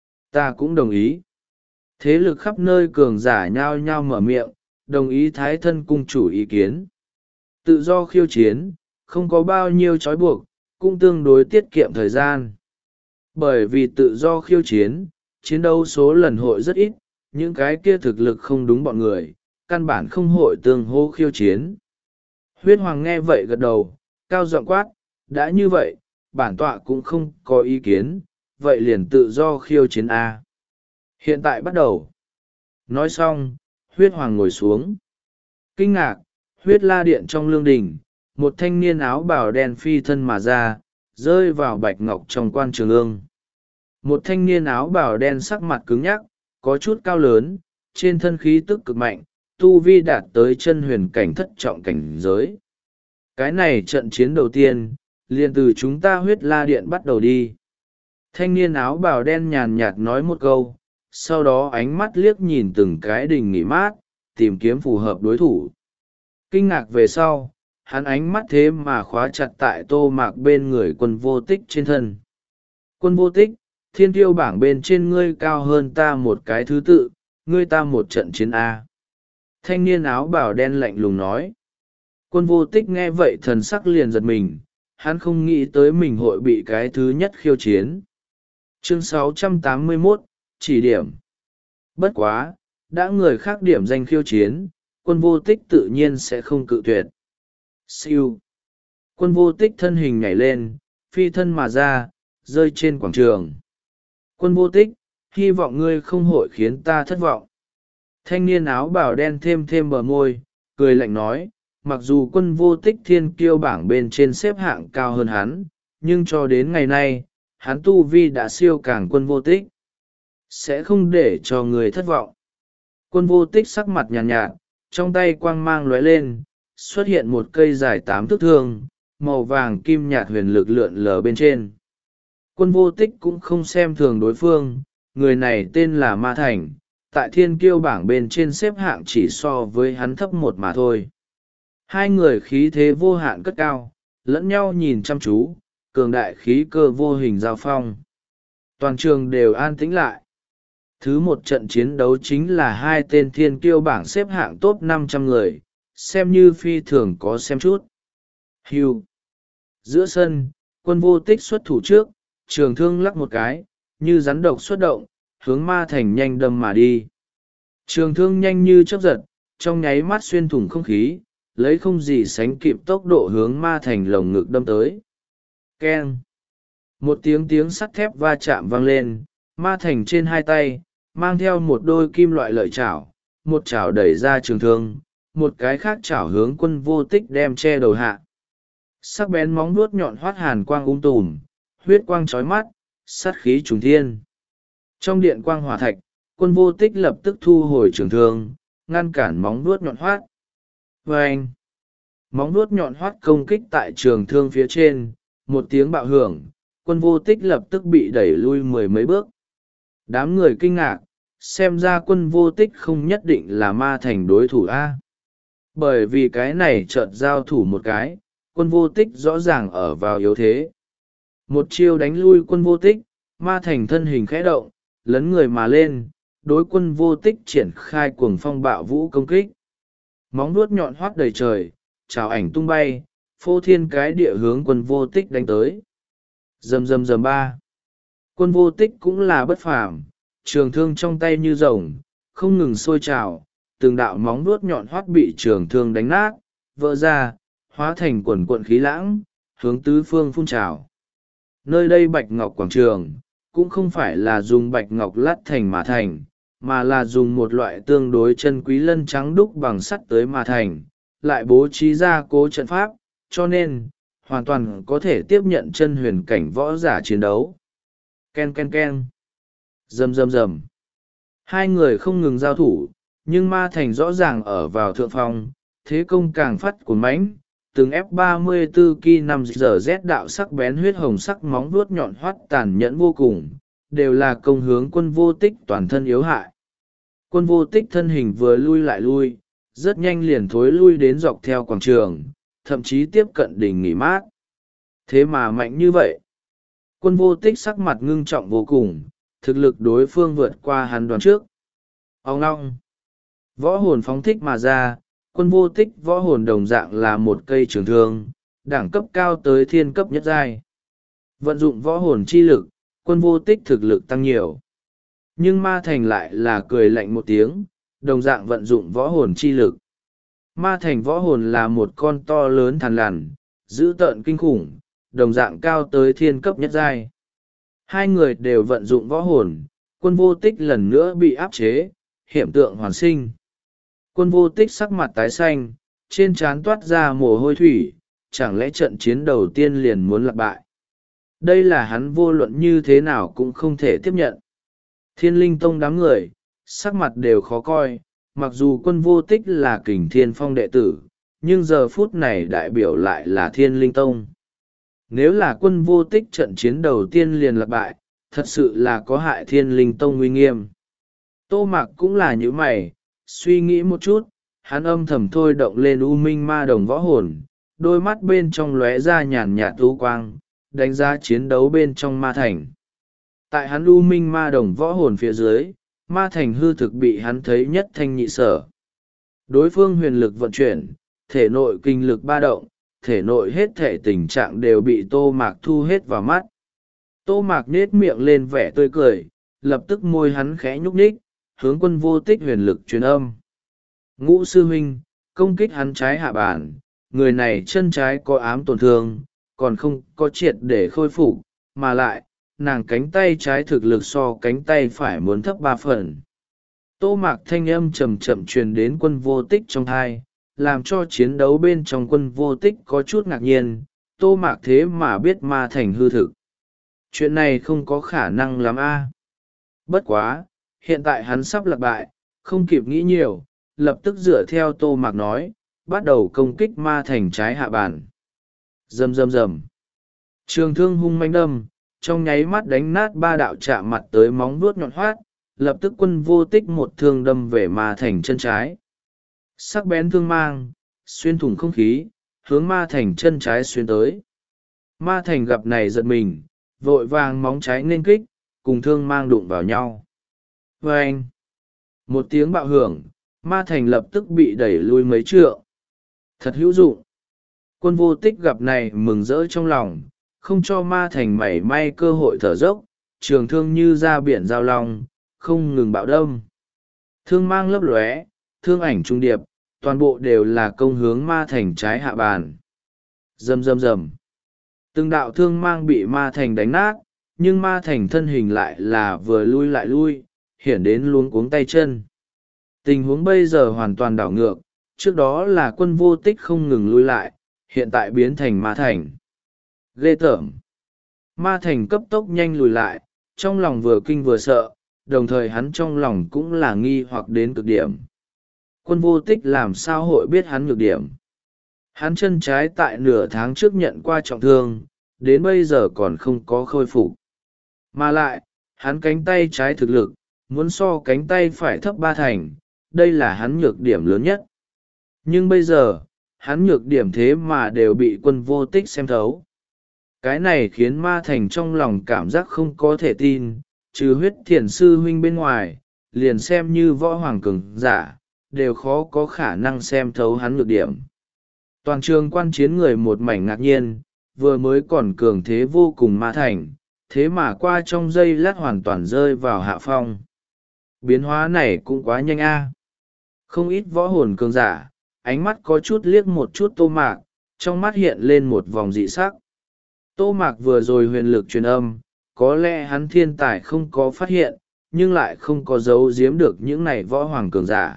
Ta cũng đồng ý. Thế lực khắp nơi cường giả nhao nhao mở miệng, đồng ý Thái Thân Cung Chủ ý kiến. Tự do khiêu chiến, không có bao nhiêu trói buộc, cũng tương đối tiết kiệm thời gian. Bởi vì tự do khiêu chiến, chiến đấu số lần hội rất ít, những cái kia thực lực không đúng bọn người, căn bản không hội tương hô khiêu chiến. Huyết Hoàng nghe vậy gật đầu, cao giọng quát, đã như vậy, bản tọa cũng không có ý kiến, vậy liền tự do khiêu chiến A. Hiện tại bắt đầu. Nói xong, Huyết Hoàng ngồi xuống. Kinh ngạc, huyết la điện trong lương đình, một thanh niên áo bào đen phi thân mà ra, rơi vào bạch ngọc trong quan trường ương. Một thanh niên áo bào đen sắc mặt cứng nhắc, có chút cao lớn, trên thân khí tức cực mạnh, tu vi đạt tới chân huyền cảnh thất trọng cảnh giới. Cái này trận chiến đầu tiên, liền từ chúng ta huyết la điện bắt đầu đi. Thanh niên áo bào đen nhàn nhạt nói một câu, sau đó ánh mắt liếc nhìn từng cái đình nghỉ mát, tìm kiếm phù hợp đối thủ. Kinh ngạc về sau, hắn ánh mắt thế mà khóa chặt tại Tô Mạc bên người Quân Vô Tích trên thân. Quân Vô Tích, thiên tiêu bảng bên trên ngươi cao hơn ta một cái thứ tự, ngươi ta một trận chiến A. Thanh niên áo bào đen lạnh lùng nói. Quân Vô Tích nghe vậy thần sắc liền giật mình, hắn không nghĩ tới mình hội bị cái thứ nhất khiêu chiến. Chương sáu trăm tám mươi mốt, chỉ điểm. Bất quá, đã người khác điểm danh khiêu chiến, Quân Vô Tích tự nhiên sẽ không cự tuyệt. Siêu. Quân vô tích thân hình nhảy lên, phi thân mà ra, rơi trên quảng trường. Quân vô tích, hy vọng ngươi không hội khiến ta thất vọng. Thanh niên áo bào đen thêm thêm bờ môi, cười lạnh nói, mặc dù quân vô tích thiên kiêu bảng bên trên xếp hạng cao hơn hắn, nhưng cho đến ngày nay, hắn tu vi đã siêu càng quân vô tích. Sẽ không để cho người thất vọng. Quân vô tích sắc mặt nhàn nhạt, nhạt, trong tay quang mang lóe lên, xuất hiện một cây dài tám thước thương, màu vàng kim nhạt huyền lực lượn lờ bên trên. Quân vô tích cũng không xem thường đối phương, người này tên là Ma Thành, tại thiên kiêu bảng bên trên xếp hạng chỉ so với hắn thấp một mà thôi. Hai người khí thế vô hạn cất cao, lẫn nhau nhìn chăm chú, cường đại khí cơ vô hình giao phong. Toàn trường đều an tĩnh lại. Thứ một trận chiến đấu chính là hai tên thiên kiêu bảng xếp hạng top năm trăm người, xem như phi thường có xem chút. Hưu. Giữa sân, quân vô tích xuất thủ trước, trường thương lắc một cái, như rắn độc xuất động, hướng Ma Thành nhanh đâm mà đi. Trường thương nhanh như chớp giật, trong nháy mắt xuyên thủng không khí, lấy không gì sánh kịp tốc độ hướng Ma Thành lồng ngực đâm tới. Keng! Một tiếng tiếng sắt thép va chạm vang lên, Ma Thành trên hai tay, mang theo một đôi kim loại lợi chảo, một chảo đẩy ra trường thương, một cái khác chảo hướng quân vô tích đem che đầu hạ. Sắc bén móng vuốt nhọn hoắt hàn quang ung tùm, huyết quang chói mắt, sát khí trùng thiên. Trong điện quang hỏa thạch, quân vô tích lập tức thu hồi trường thương, ngăn cản móng vuốt nhọn hoắt. Vâng! Móng vuốt nhọn hoắt công kích tại trường thương phía trên, một tiếng bạo hưởng, quân vô tích lập tức bị đẩy lui mười mấy bước. Đám người kinh ngạc, xem ra quân vô tích không nhất định là Ma Thành đối thủ A. Bởi vì cái này chợt giao thủ một cái, quân vô tích rõ ràng ở vào yếu thế. Một chiêu đánh lui quân vô tích, Ma Thành thân hình khẽ động, lấn người mà lên, đối quân vô tích triển khai cuồng phong bạo vũ công kích. Móng vuốt nhọn hoắt đầy trời, chảo ảnh tung bay, phô thiên cái địa hướng quân vô tích đánh tới. Rầm rầm rầm ba. Quân vô tích cũng là bất phàm, trường thương trong tay như rồng, không ngừng sôi trào, từng đạo móng vuốt nhọn hoắt bị trường thương đánh nát, vỡ ra, hóa thành quần cuộn khí lãng, hướng tứ phương phun trào. Nơi đây bạch ngọc quảng trường, cũng không phải là dùng bạch ngọc lát thành mà thành, mà là dùng một loại tương đối chân quý lân trắng đúc bằng sắt tới mà thành, lại bố trí ra cố trận pháp, cho nên, hoàn toàn có thể tiếp nhận chân huyền cảnh võ giả chiến đấu. Ken ken ken. Rầm rầm rầm. Hai người không ngừng giao thủ, nhưng Ma Thành rõ ràng ở vào thượng phong, thế công càng phát cuốn mãnh, từng F ba mươi tư ki năm giờ Z đạo sắc bén huyết hồng sắc móng vuốt nhọn hoắt tàn nhẫn vô cùng, đều là công hướng quân vô tích toàn thân yếu hại. Quân vô tích thân hình vừa lui lại lui, rất nhanh liền thối lui đến dọc theo quảng trường, thậm chí tiếp cận đỉnh nghỉ mát. Thế mà mạnh như vậy. Quân vô tích sắc mặt ngưng trọng vô cùng, thực lực đối phương vượt qua hắn đoán trước. Ông ngong. Võ hồn phóng thích mà ra, quân vô tích võ hồn đồng dạng là một cây trường thương, đẳng cấp cao tới thiên cấp nhất giai. Vận dụng võ hồn chi lực, quân vô tích thực lực tăng nhiều. Nhưng Ma Thành lại là cười lạnh một tiếng, đồng dạng vận dụng võ hồn chi lực. Ma Thành võ hồn là một con to lớn thằn lằn, dữ tợn kinh khủng, đồng dạng cao tới thiên cấp nhất giai. Hai người đều vận dụng võ hồn, quân vô tích lần nữa bị áp chế, hiện tượng hoàn sinh. Quân vô tích sắc mặt tái xanh, trên trán toát ra mồ hôi thủy, chẳng lẽ trận chiến đầu tiên liền muốn lặp bại. Đây là hắn vô luận như thế nào cũng không thể tiếp nhận. Thiên Linh Tông đám người, sắc mặt đều khó coi, mặc dù quân vô tích là Kình Thiên Phong đệ tử, nhưng giờ phút này đại biểu lại là Thiên Linh Tông. Nếu là quân vô tích trận chiến đầu tiên liền lặp bại, thật sự là có hại Thiên Linh Tông uy nghiêm. Tô Mạc cũng là như mày, suy nghĩ một chút, hắn âm thầm thôi động lên U Minh Ma Đồng võ hồn, đôi mắt bên trong lóe ra nhàn nhạt u quang, đánh giá chiến đấu bên trong Ma Thành. Tại hắn U Minh Ma Đồng võ hồn phía dưới, Ma Thành hư thực bị hắn thấy nhất thanh nhị sở. Đối phương huyền lực vận chuyển, thể nội kinh lực ba động, thể nội hết thể tình trạng đều bị Tô Mạc thu hết vào mắt. Tô Mạc nết miệng lên vẻ tươi cười, lập tức môi hắn khẽ nhúc nhích, hướng quân vô tích huyền lực truyền âm. Ngũ sư huynh, công kích hắn trái hạ bản, người này chân trái có ám tổn thương, còn không có triệt để khôi phục, mà lại, nàng cánh tay trái thực lực so cánh tay phải muốn thấp ba phần. Tô Mạc thanh âm chậm chậm truyền đến Quân Vô Tích trong tai, làm cho chiến đấu bên trong Quân Vô Tích có chút ngạc nhiên, Tô Mạc thế mà biết ma thành hư thực. Chuyện này không có khả năng lắm a. Bất quá, hiện tại hắn sắp lặp bại, không kịp nghĩ nhiều, lập tức dựa theo Tô Mạc nói, bắt đầu công kích ma thành trái hạ bản. Rầm rầm rầm. Trường thương hung manh đâm, trong nháy mắt đánh nát ba đạo chạm mặt tới móng vuốt nhọn hoắt, lập tức Quân Vô Tích một thương đâm về ma thành chân trái. Sắc bén thương mang, xuyên thủng không khí, hướng ma thành chân trái xuyên tới. Ma thành gặp này giật mình, vội vàng móng trái nên kích, cùng thương mang đụng vào nhau. Vâng! Một tiếng bạo hưởng, ma thành lập tức bị đẩy lui mấy trượng. Thật hữu dụng. Quân Vô Tích gặp này mừng rỡ trong lòng, không cho ma thành mảy may cơ hội thở dốc, trường thương như ra biển giao long, không ngừng bạo đâm. Thương mang lấp lóe, thương ảnh trung điệp, toàn bộ đều là công hướng ma thành trái hạ bàn. Rầm rầm rầm. Từng đạo thương mang bị ma thành đánh nát, nhưng ma thành thân hình lại là vừa lui lại lui, hiển đến luống cuống tay chân. Tình huống bây giờ hoàn toàn đảo ngược, trước đó là Quân Vô Tích không ngừng lui lại, hiện tại biến thành ma thành. Ghê tởm. Ma thành cấp tốc nhanh lùi lại, trong lòng vừa kinh vừa sợ, đồng thời hắn trong lòng cũng là nghi hoặc đến cực điểm. Quân Vô Tích làm sao hội biết hắn nhược điểm. Hắn chân trái tại nửa tháng trước nhận qua trọng thương, đến bây giờ còn không có khôi phục. Mà lại, hắn cánh tay trái thực lực, muốn so cánh tay phải thấp ba thành, đây là hắn nhược điểm lớn nhất. Nhưng bây giờ, hắn nhược điểm thế mà đều bị Quân Vô Tích xem thấu. Cái này khiến ma thành trong lòng cảm giác không có thể tin, trừ huyết thiền sư huynh bên ngoài, liền xem như võ hoàng cường giả, đều khó có khả năng xem thấu hắn nhược điểm. Toàn trường quan chiến người một mảnh ngạc nhiên, vừa mới còn cường thế vô cùng ma thành, thế mà qua trong giây lát hoàn toàn rơi vào hạ phong. Biến hóa này cũng quá nhanh a. Không ít võ hồn cường giả, ánh mắt có chút liếc một chút Tô Mạc, trong mắt hiện lên một vòng dị sắc. Tô Mạc vừa rồi huyền lực truyền âm, có lẽ hắn thiên tài không có phát hiện, nhưng lại không có giấu giếm được những này võ hoàng cường giả.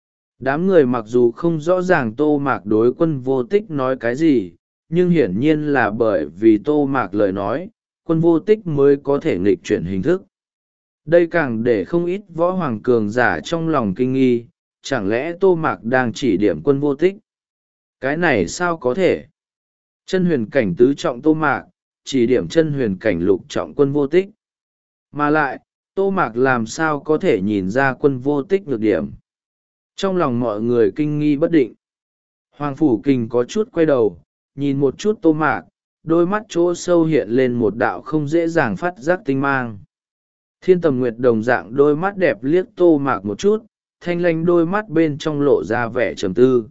Đám người mặc dù không rõ ràng Tô Mạc đối Quân Vô Tích nói cái gì, nhưng hiển nhiên là bởi vì Tô Mạc lời nói, Quân Vô Tích mới có thể nghịch chuyển hình thức. Đây càng để không ít võ hoàng cường giả trong lòng kinh nghi, chẳng lẽ Tô Mạc đang chỉ điểm Quân Vô Tích? Cái này sao có thể? Chân huyền cảnh tứ trọng Tô Mạc, chỉ điểm chân huyền cảnh lục trọng Quân Vô Tích. Mà lại, Tô Mạc làm sao có thể nhìn ra Quân Vô Tích nhược điểm? Trong lòng mọi người kinh nghi bất định. Hoàng Phủ Kình có chút quay đầu, nhìn một chút Tô Mạc, đôi mắt chỗ sâu hiện lên một đạo không dễ dàng phát giác tinh mang. Thiên Tầm Nguyệt đồng dạng đôi mắt đẹp liếc Tô Mạc một chút, thanh lanh đôi mắt bên trong lộ ra vẻ trầm tư.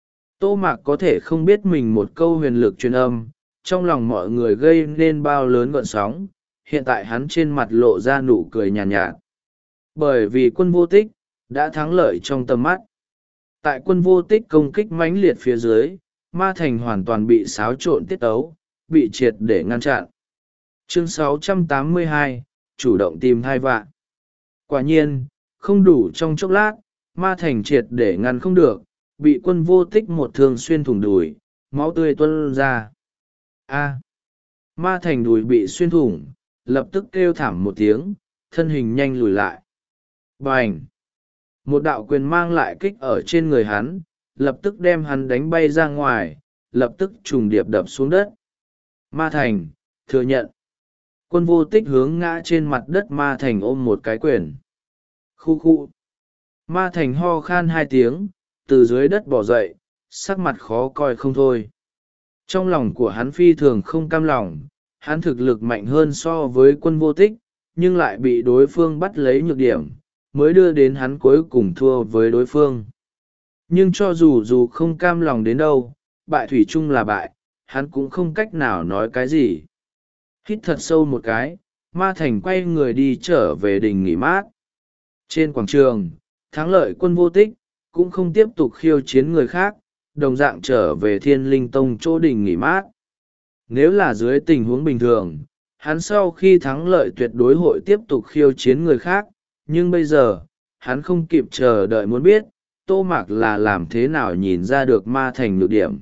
Tô Mạc có thể không biết mình một câu huyền lực truyền âm, trong lòng mọi người gây nên bao lớn gợn sóng, hiện tại hắn trên mặt lộ ra nụ cười nhàn nhạt, nhạt. Bởi vì Quân Vô Tích đã thắng lợi trong tầm mắt. Tại Quân Vô Tích công kích mãnh liệt phía dưới, ma thành hoàn toàn bị xáo trộn tiết tấu, bị triệt để ngăn chặn. Chương sáu trăm tám mươi hai, chủ động tìm hai vạn. Quả nhiên, không đủ trong chốc lát, ma thành triệt để ngăn không được, bị Quân Vô Tích một thương xuyên thủng đùi, máu tươi tuôn ra. A. Ma thành đùi bị xuyên thủng, lập tức kêu thảm một tiếng, thân hình nhanh lùi lại. Bành! Một đạo quyền mang lại kích ở trên người hắn, lập tức đem hắn đánh bay ra ngoài, lập tức trùng điệp đập xuống đất. Ma thành, thừa nhận. Quân Vô Tích hướng ngã trên mặt đất ma thành ôm một cái quyền. Khu khu. Ma thành ho khan hai tiếng, từ dưới đất bỏ dậy, sắc mặt khó coi không thôi. Trong lòng của hắn phi thường không cam lòng, hắn thực lực mạnh hơn so với Quân Vô Tích, nhưng lại bị đối phương bắt lấy nhược điểm, mới đưa đến hắn cuối cùng thua với đối phương. Nhưng cho dù dù không cam lòng đến đâu, bại thủy chung là bại, hắn cũng không cách nào nói cái gì. Hít thật sâu một cái, ma thành quay người đi trở về đình nghỉ mát. Trên quảng trường, thắng lợi Quân Vô Tích, cũng không tiếp tục khiêu chiến người khác, đồng dạng trở về Thiên Linh Tông chỗ đình nghỉ mát. Nếu là dưới tình huống bình thường, hắn sau khi thắng lợi tuyệt đối hội tiếp tục khiêu chiến người khác, nhưng bây giờ, hắn không kịp chờ đợi muốn biết, Tô Mạc là làm thế nào nhìn ra được ma thành nhược điểm.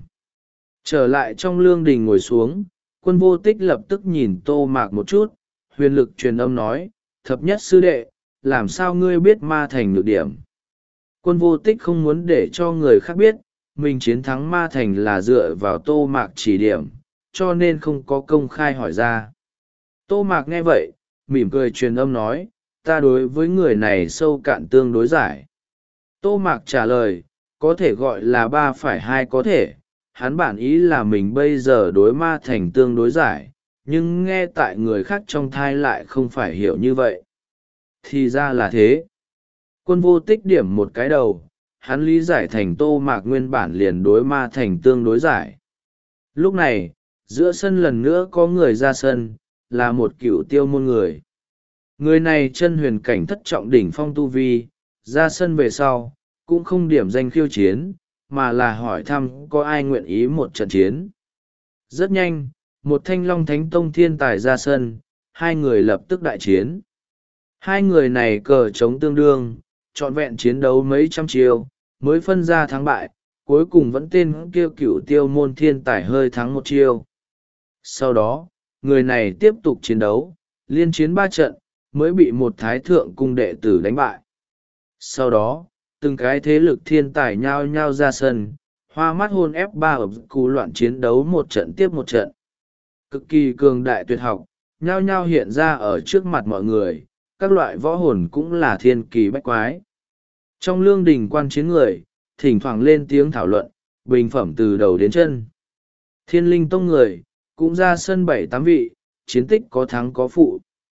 Trở lại trong lương đình ngồi xuống, Quân Vô Tích lập tức nhìn Tô Mạc một chút, huyền lực truyền âm nói, thập nhất sư đệ, làm sao ngươi biết ma thành nhược điểm. Quân Vô Tích không muốn để cho người khác biết, mình chiến thắng ma thành là dựa vào Tô Mạc chỉ điểm, cho nên không có công khai hỏi ra. Tô Mạc nghe vậy, mỉm cười truyền âm nói, ta đối với người này sâu cạn tương đối giải. Tô Mạc trả lời, có thể gọi là ba phải hai có thể, hắn bản ý là mình bây giờ đối ma thành tương đối giải, nhưng nghe tại người khác trong thai lại không phải hiểu như vậy. Thì ra là thế. Quân Vô Tích điểm một cái đầu, hắn lý giải thành Tô Mạc nguyên bản liền đối ma thành tương đối giải. Lúc này, giữa sân lần nữa có người ra sân, là một cựu tiêu môn người. Người này chân huyền cảnh thất trọng đỉnh phong tu vi, ra sân về sau, cũng không điểm danh khiêu chiến, mà là hỏi thăm có ai nguyện ý một trận chiến. Rất nhanh, một thanh long thánh tông thiên tài ra sân, hai người lập tức đại chiến. Hai người này cờ chống tương đương, trọn vẹn chiến đấu mấy trăm chiêu, mới phân ra thắng bại, cuối cùng vẫn tên kêu cửu tiêu môn thiên tài hơi thắng một chiêu. Sau đó, người này tiếp tục chiến đấu, liên chiến ba trận, mới bị một thái thượng cung đệ tử đánh bại. Sau đó, từng cái thế lực thiên tài nhao nhao ra sân, hoa mắt hôn ép ba ở cú loạn chiến đấu một trận tiếp một trận. Cực kỳ cường đại tuyệt học, nhao nhao hiện ra ở trước mặt mọi người, các loại võ hồn cũng là thiên kỳ bách quái. Trong lương đình quan chiến người, thỉnh thoảng lên tiếng thảo luận, bình phẩm từ đầu đến chân. Thiên Linh Tông người, cũng ra sân bảy tám vị, chiến tích có thắng có phụ.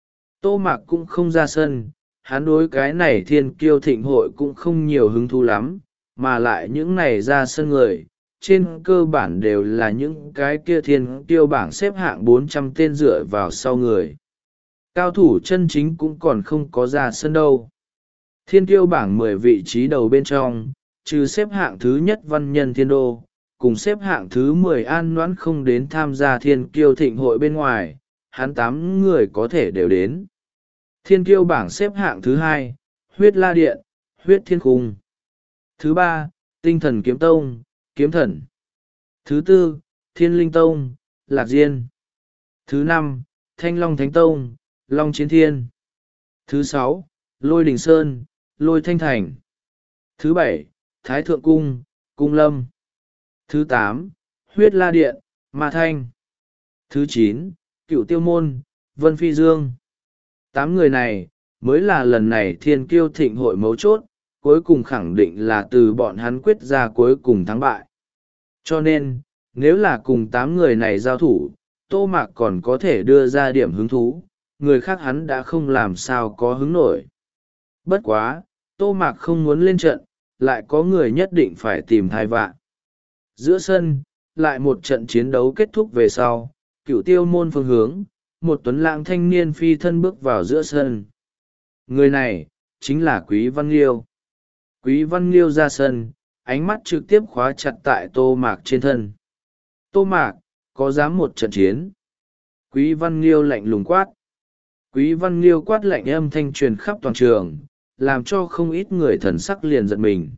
Tô Mạc cũng không ra sân, hắn đối cái này thiên kiêu thịnh hội cũng không nhiều hứng thú lắm, mà lại những này ra sân người, trên cơ bản đều là những cái kia thiên kiêu bảng xếp hạng bốn trăm tên dựa vào sau người. Cao thủ chân chính cũng còn không có ra sân đâu. Thiên kiêu bảng mười vị trí đầu bên trong, trừ xếp hạng thứ nhất văn nhân thiên đô, cùng xếp hạng thứ mười an noãn không đến tham gia thiên kiêu thịnh hội bên ngoài, hắn tám người có thể đều đến. Thiên kiêu bảng xếp hạng thứ hai, huyết la điện, huyết thiên khung. Thứ ba, tinh thần kiếm tông, kiếm thần. Thứ tư, thiên linh tông, lạc diên. Thứ năm, thanh long thánh tông, long chiến thiên. Thứ sáu, lôi đình sơn, lôi thanh thành. Thứ bảy, thái thượng cung, cung lâm. Thứ tám, huyết la điện, ma thanh. Thứ chín, cựu tiêu môn, vân phi dương. Tám người này, mới là lần này thiên kiêu thịnh hội mấu chốt, cuối cùng khẳng định là từ bọn hắn quyết ra cuối cùng thắng bại. Cho nên, nếu là cùng tám người này giao thủ, Tô Mạc còn có thể đưa ra điểm hứng thú, người khác hắn đã không làm sao có hứng nổi. Bất quá, Tô Mạc không muốn lên trận, lại có người nhất định phải tìm thai vạ. Giữa sân, lại một trận chiến đấu kết thúc về sau, cựu tiêu môn phương hướng, một tuấn lãng thanh niên phi thân bước vào giữa sân. Người này, chính là Quý Văn Liêu. Quý Văn Liêu ra sân, ánh mắt trực tiếp khóa chặt tại Tô Mạc trên thân. Tô Mạc, có dám một trận chiến? Quý Văn Liêu lạnh lùng quát. Quý Văn Liêu quát lạnh âm thanh truyền khắp toàn trường, làm cho không ít người thần sắc liền giật mình.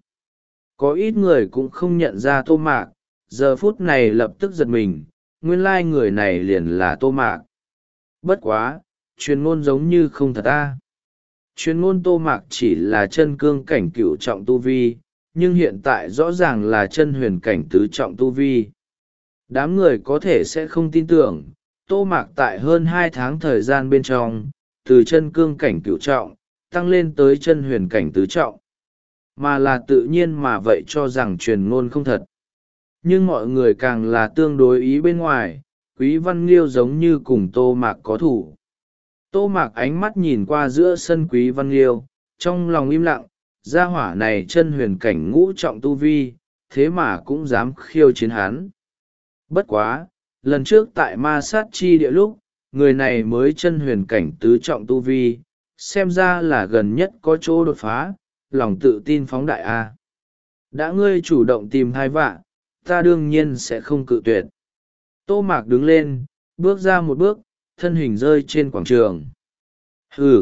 Có ít người cũng không nhận ra Tô Mạc, giờ phút này lập tức giật mình, nguyên lai người này liền là Tô Mạc. Bất quá, truyền ngôn giống như không thật ta. Truyền ngôn Tô Mạc chỉ là chân cương cảnh cửu trọng tu vi, nhưng hiện tại rõ ràng là chân huyền cảnh tứ trọng tu vi. Đám người có thể sẽ không tin tưởng, Tô Mạc tại hơn hai tháng thời gian bên trong, từ chân cương cảnh cửu trọng, tăng lên tới chân huyền cảnh tứ trọng. Mà là tự nhiên mà vậy cho rằng truyền ngôn không thật. Nhưng mọi người càng là tương đối ý bên ngoài, Quý Văn Liêu giống như cùng Tô Mạc có thủ. Tô Mạc ánh mắt nhìn qua giữa sân Quý Văn Liêu, trong lòng im lặng, gia hỏa này chân huyền cảnh ngũ trọng tu vi, thế mà cũng dám khiêu chiến hắn. Bất quá, lần trước tại ma sát chi địa lúc, người này mới chân huyền cảnh tứ trọng tu vi, xem ra là gần nhất có chỗ đột phá, lòng tự tin phóng đại A. Đã ngươi chủ động tìm thai vạ, ta đương nhiên sẽ không cự tuyệt. Tô Mạc đứng lên, bước ra một bước, thân hình rơi trên quảng trường. Hừ.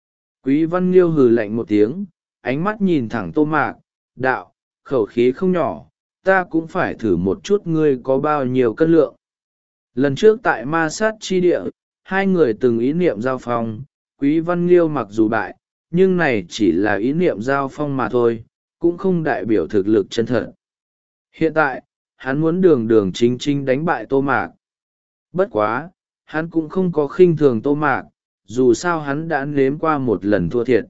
Quý Văn Liêu hừ lạnh một tiếng, ánh mắt nhìn thẳng Tô Mạc, đạo, khẩu khí không nhỏ, ta cũng phải thử một chút ngươi có bao nhiêu cân lượng. Lần trước tại ma sát chi địa, hai người từng ý niệm giao phong, Quý Văn Liêu mặc dù bại, nhưng này chỉ là ý niệm giao phong mà thôi, cũng không đại biểu thực lực chân thật. Hiện tại, hắn muốn đường đường chính chính đánh bại Tô Mạc. Bất quá, hắn cũng không có khinh thường Tô Mạc, dù sao hắn đã nếm qua một lần thua thiệt.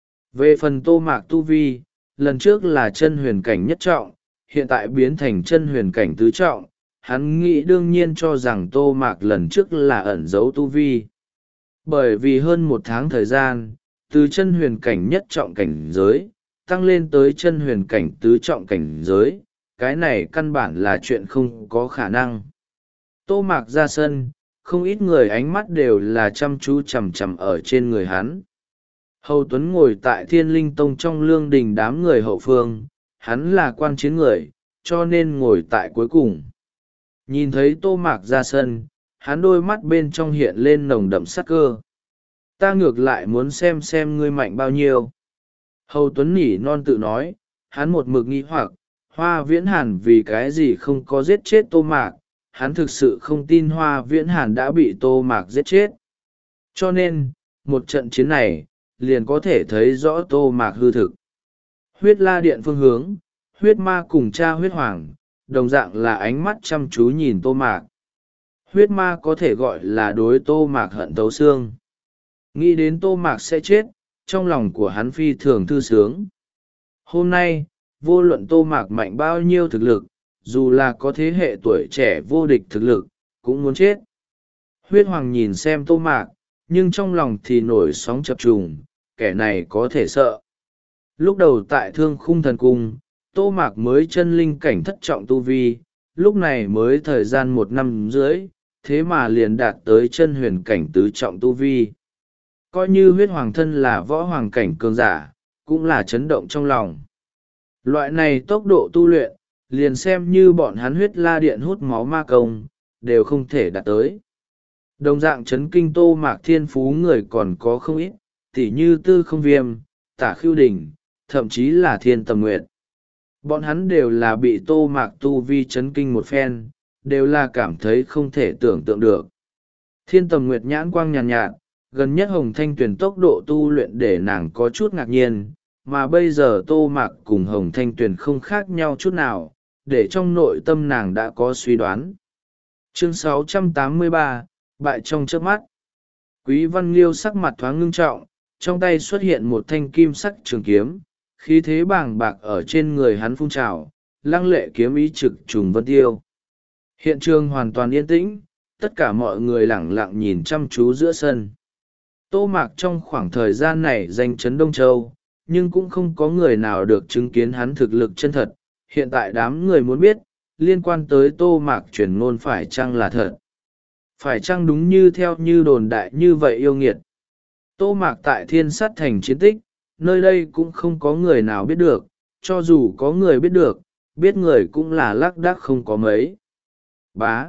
Về phần Tô Mạc tu vi, lần trước là chân huyền cảnh nhất trọng, hiện tại biến thành chân huyền cảnh tứ trọng, hắn nghĩ đương nhiên cho rằng Tô Mạc lần trước là ẩn giấu tu vi. Bởi vì hơn một tháng thời gian, từ chân huyền cảnh nhất trọng cảnh giới, tăng lên tới chân huyền cảnh tứ trọng cảnh giới, cái này căn bản là chuyện không có khả năng. Tô Mạc ra sân, không ít người ánh mắt đều là chăm chú chằm chằm ở trên người hắn. Hầu Tuấn ngồi tại Thiên Linh Tông trong lương đình đám người hậu phương, hắn là quan chiến người, cho nên ngồi tại cuối cùng. Nhìn thấy Tô Mạc ra sân, hắn đôi mắt bên trong hiện lên nồng đậm sát cơ. Ta ngược lại muốn xem xem ngươi mạnh bao nhiêu. Hầu Tuấn nhỉ non tự nói, hắn một mực nghi hoặc, Hoa Viễn Hàn vì cái gì không có giết chết Tô Mạc, hắn thực sự không tin Hoa Viễn Hàn đã bị Tô Mạc giết chết. Cho nên, một trận chiến này, liền có thể thấy rõ Tô Mạc hư thực. Huyết La Điện phương hướng, huyết ma cùng cha huyết hoàng, đồng dạng là ánh mắt chăm chú nhìn Tô Mạc. Huyết ma có thể gọi là đối Tô Mạc hận thấu xương. Nghĩ đến Tô Mạc sẽ chết, trong lòng của hắn phi thường thư sướng. Hôm nay, vô luận Tô Mạc mạnh bao nhiêu thực lực, dù là có thế hệ tuổi trẻ vô địch thực lực, cũng muốn chết. Huyết Hoàng nhìn xem Tô Mạc, nhưng trong lòng thì nổi sóng chập trùng, kẻ này có thể sợ. Lúc đầu tại Thương Khung Thần Cung, Tô Mạc mới chân linh cảnh thất trọng tu vi, lúc này mới thời gian một năm rưỡi, thế mà liền đạt tới chân huyền cảnh tứ trọng tu vi. Coi như Huyết Hoàng thân là võ hoàng cảnh cường giả, cũng là chấn động trong lòng. Loại này tốc độ tu luyện, liền xem như bọn hắn Huyết La Điện hút máu ma công, đều không thể đạt tới. Đồng dạng chấn kinh Tô Mạc thiên phú người còn có không ít, tỉ như Tư Không Viêm, Tả Khưu Đình, thậm chí là Thiên Tầm Nguyệt. Bọn hắn đều là bị Tô Mạc tu vi chấn kinh một phen, đều là cảm thấy không thể tưởng tượng được. Thiên Tầm Nguyệt nhãn quang nhàn nhạt, nhạt, gần nhất Hồng Thanh Tuyền tốc độ tu luyện để nàng có chút ngạc nhiên, mà bây giờ Tô Mạc cùng Hồng Thanh Tuyền không khác nhau chút nào, để trong nội tâm nàng đã có suy đoán. Chương sáu trăm tám mươi ba, bại trong chớp mắt. Quý Văn Liêu sắc mặt thoáng ngưng trọng, trong tay xuất hiện một thanh kim sắc trường kiếm, khí thế bàng bạc ở trên người hắn phun trào, lăng lệ kiếm ý trực trùng vân tiêu. Hiện trường hoàn toàn yên tĩnh, tất cả mọi người lẳng lặng nhìn chăm chú giữa sân. Tô Mạc trong khoảng thời gian này danh chấn Đông Châu, nhưng cũng không có người nào được chứng kiến hắn thực lực chân thật. Hiện tại đám người muốn biết, liên quan tới Tô Mạc truyền ngôn phải chăng là thật. Phải chăng đúng như theo như đồn đại như vậy yêu nghiệt. Tô Mạc tại Thiên Sát Thành chiến tích, nơi đây cũng không có người nào biết được, cho dù có người biết được, biết người cũng là lác đác không có mấy. Bá.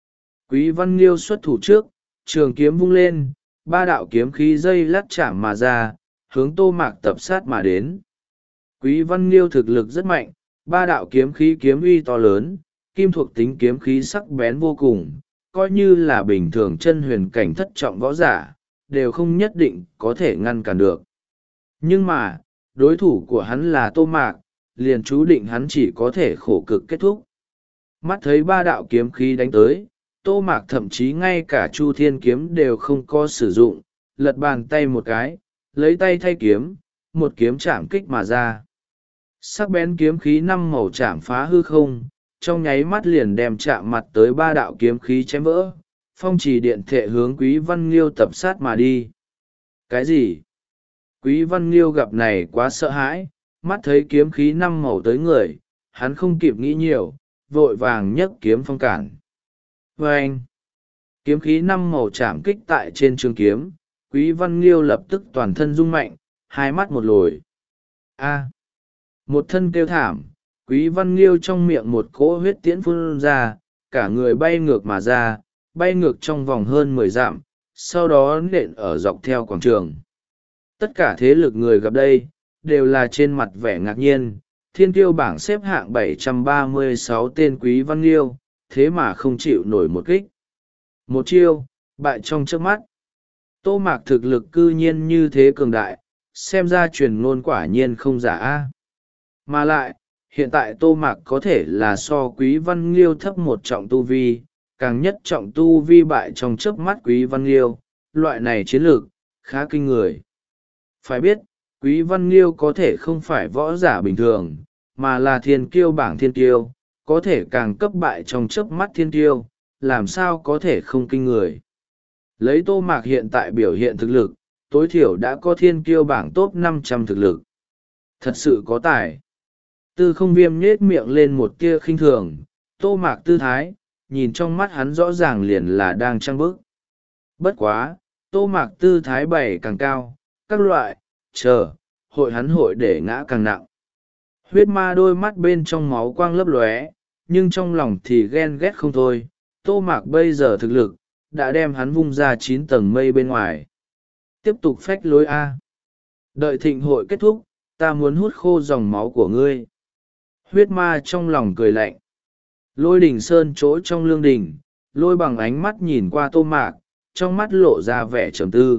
Quý Văn Liêu xuất thủ trước, trường kiếm vung lên, ba đạo kiếm khí dây lát chạm mà ra, hướng Tô Mạc tập sát mà đến. Quý Văn Liêu thực lực rất mạnh, ba đạo kiếm khí kiếm uy to lớn, kim thuộc tính kiếm khí sắc bén vô cùng, coi như là bình thường chân huyền cảnh thất trọng võ giả, đều không nhất định có thể ngăn cản được. Nhưng mà, đối thủ của hắn là Tô Mạc, liền chú định hắn chỉ có thể khổ cực kết thúc. Mắt thấy ba đạo kiếm khí đánh tới, Tô Mạc thậm chí ngay cả Chu Thiên kiếm đều không có sử dụng, lật bàn tay một cái, lấy tay thay kiếm, một kiếm chạm kích mà ra. Sắc bén kiếm khí năm màu chạm phá hư không, trong nháy mắt liền đem chạm mặt tới ba đạo kiếm khí chém vỡ, phong trì điện thệ hướng Quý Văn Liêu tập sát mà đi. Cái gì? Quý Văn Liêu gặp này quá sợ hãi, mắt thấy kiếm khí năm màu tới người, hắn không kịp nghĩ nhiều, vội vàng nhấc kiếm phong cản. Vâng! Kiếm khí năm màu chạm kích tại trên trường kiếm, Quý Văn Liêu lập tức toàn thân rung mạnh, hai mắt một lồi. A! Một thân kêu thảm, Quý Văn Liêu trong miệng một cỗ huyết tiễn phun ra, cả người bay ngược mà ra, bay ngược trong vòng hơn mười dặm, sau đó nện ở dọc theo quảng trường. Tất cả thế lực người gặp đây, đều là trên mặt vẻ ngạc nhiên. Thiên kiêu bảng xếp hạng bảy trăm ba mươi sáu tên Quý Văn Liêu, thế mà không chịu nổi một kích. Một chiêu, bại trong chớp mắt. Tô Mạc thực lực cư nhiên như thế cường đại, xem ra truyền ngôn quả nhiên không giả a. Mà lại, hiện tại Tô Mạc có thể là so Quý Văn Liêu thấp một trọng tu vi, càng nhất trọng tu vi bại trong chớp mắt Quý Văn Liêu, loại này chiến lược, khá kinh người. Phải biết, Quý Văn Liêu có thể không phải võ giả bình thường, mà là thiên kiêu bảng thiên kiêu, có thể càng cấp bại trong chớp mắt thiên kiêu, làm sao có thể không kinh người. Lấy Tô Mạc hiện tại biểu hiện thực lực, tối thiểu đã có thiên kiêu bảng top năm trăm thực lực. Thật sự có tài. Tư Không Viêm nhết miệng lên một tia khinh thường, Tô Mạc tư thái, nhìn trong mắt hắn rõ ràng liền là đang trăng bức. Bất quá, Tô Mạc tư thái bày càng cao, các loại, chờ, hội hắn hội để ngã càng nặng. Huyết ma đôi mắt bên trong máu quang lấp lóe, nhưng trong lòng thì ghen ghét không thôi. Tô Mạc bây giờ thực lực, đã đem hắn vung ra chín tầng mây bên ngoài. Tiếp tục phách lối A. Đợi thịnh hội kết thúc, ta muốn hút khô dòng máu của ngươi. Huyết ma trong lòng cười lạnh. Lôi đỉnh sơn chỗ trong lương đỉnh, lôi bằng ánh mắt nhìn qua Tô Mạc, trong mắt lộ ra vẻ trầm tư.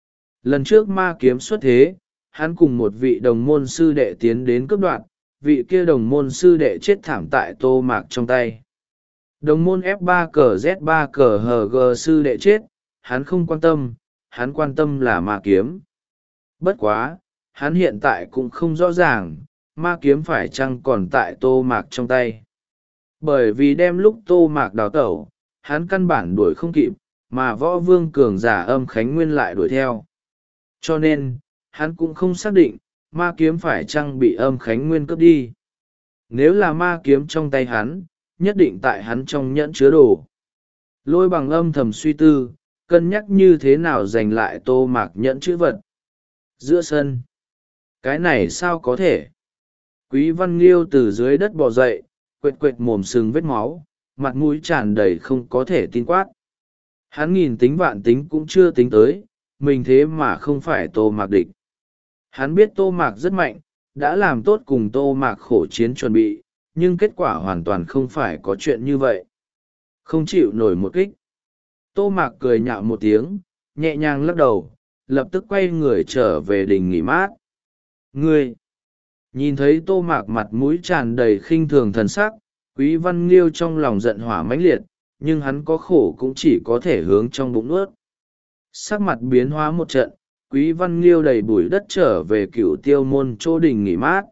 Lần trước ma kiếm xuất thế, hắn cùng một vị đồng môn sư đệ tiến đến cướp đoạt, vị kia đồng môn sư đệ chết thảm tại Tô Mạc trong tay. Đồng môn F ba cờ Z ba cờ hờ giê sư đệ chết, hắn không quan tâm, hắn quan tâm là ma kiếm. Bất quá, hắn hiện tại cũng không rõ ràng, ma kiếm phải chăng còn tại Tô Mạc trong tay. Bởi vì đem lúc Tô Mạc đào tẩu, hắn căn bản đuổi không kịp, mà võ vương cường giả Âm Khánh Nguyên lại đuổi theo. Cho nên, hắn cũng không xác định, ma kiếm phải chăng bị Âm Khánh Nguyên cướp đi. Nếu là ma kiếm trong tay hắn, nhất định tại hắn trong nhẫn chứa đồ. Lôi bằng âm thầm suy tư, cân nhắc như thế nào giành lại Tô Mạc nhẫn chữ vật. Giữa sân, cái này sao có thể? Quý Văn Liêu từ dưới đất bò dậy, quệt quệt mồm sừng vết máu, mặt mũi tràn đầy không có thể tin quát. Hắn nghìn tính vạn tính cũng chưa tính tới, mình thế mà không phải Tô Mạc địch. Hắn biết Tô Mạc rất mạnh, đã làm tốt cùng Tô Mạc khổ chiến chuẩn bị, nhưng kết quả hoàn toàn không phải có chuyện như vậy. Không chịu nổi một kích. Tô Mạc cười nhạo một tiếng, nhẹ nhàng lắc đầu, lập tức quay người trở về đình nghỉ mát. Ngươi! Nhìn thấy Tô Mạc mặt mũi tràn đầy khinh thường thần sắc, Quý Văn Liêu trong lòng giận hỏa mãnh liệt, nhưng hắn có khổ cũng chỉ có thể hướng trong bụng nuốt. Sắc mặt biến hóa một trận, Quý Văn Liêu đầy bụi đất trở về Cửu Tiêu môn chỗ đình nghỉ mát.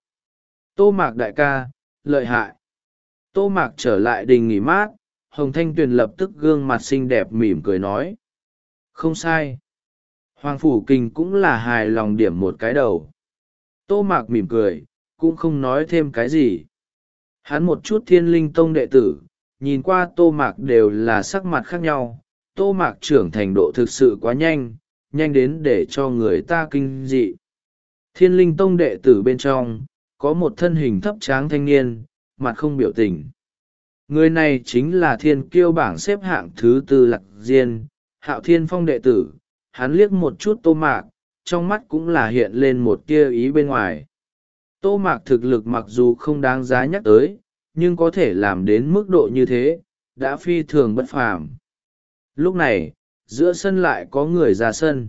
Tô Mạc đại ca, lợi hại. Tô Mạc trở lại đình nghỉ mát, Hồng Thanh Tuyền lập tức gương mặt xinh đẹp mỉm cười nói. Không sai. Hoàng Phủ Kình cũng là hài lòng điểm một cái đầu. Tô Mạc mỉm cười, cũng không nói thêm cái gì. Hắn một chút Thiên Linh Tông đệ tử, nhìn qua Tô Mạc đều là sắc mặt khác nhau. Tô Mạc trưởng thành độ thực sự quá nhanh, nhanh đến để cho người ta kinh dị. Thiên Linh Tông đệ tử bên trong, có một thân hình thấp tráng thanh niên, mặt không biểu tình. Người này chính là thiên kiêu bảng xếp hạng thứ tư Lạc Diên, Hạo Thiên Phong đệ tử. Hắn liếc một chút Tô Mạc, trong mắt cũng là hiện lên một tia ý bên ngoài. Tô Mạc thực lực mặc dù không đáng giá nhắc tới, nhưng có thể làm đến mức độ như thế, đã phi thường bất phàm. Lúc này, giữa sân lại có người ra sân.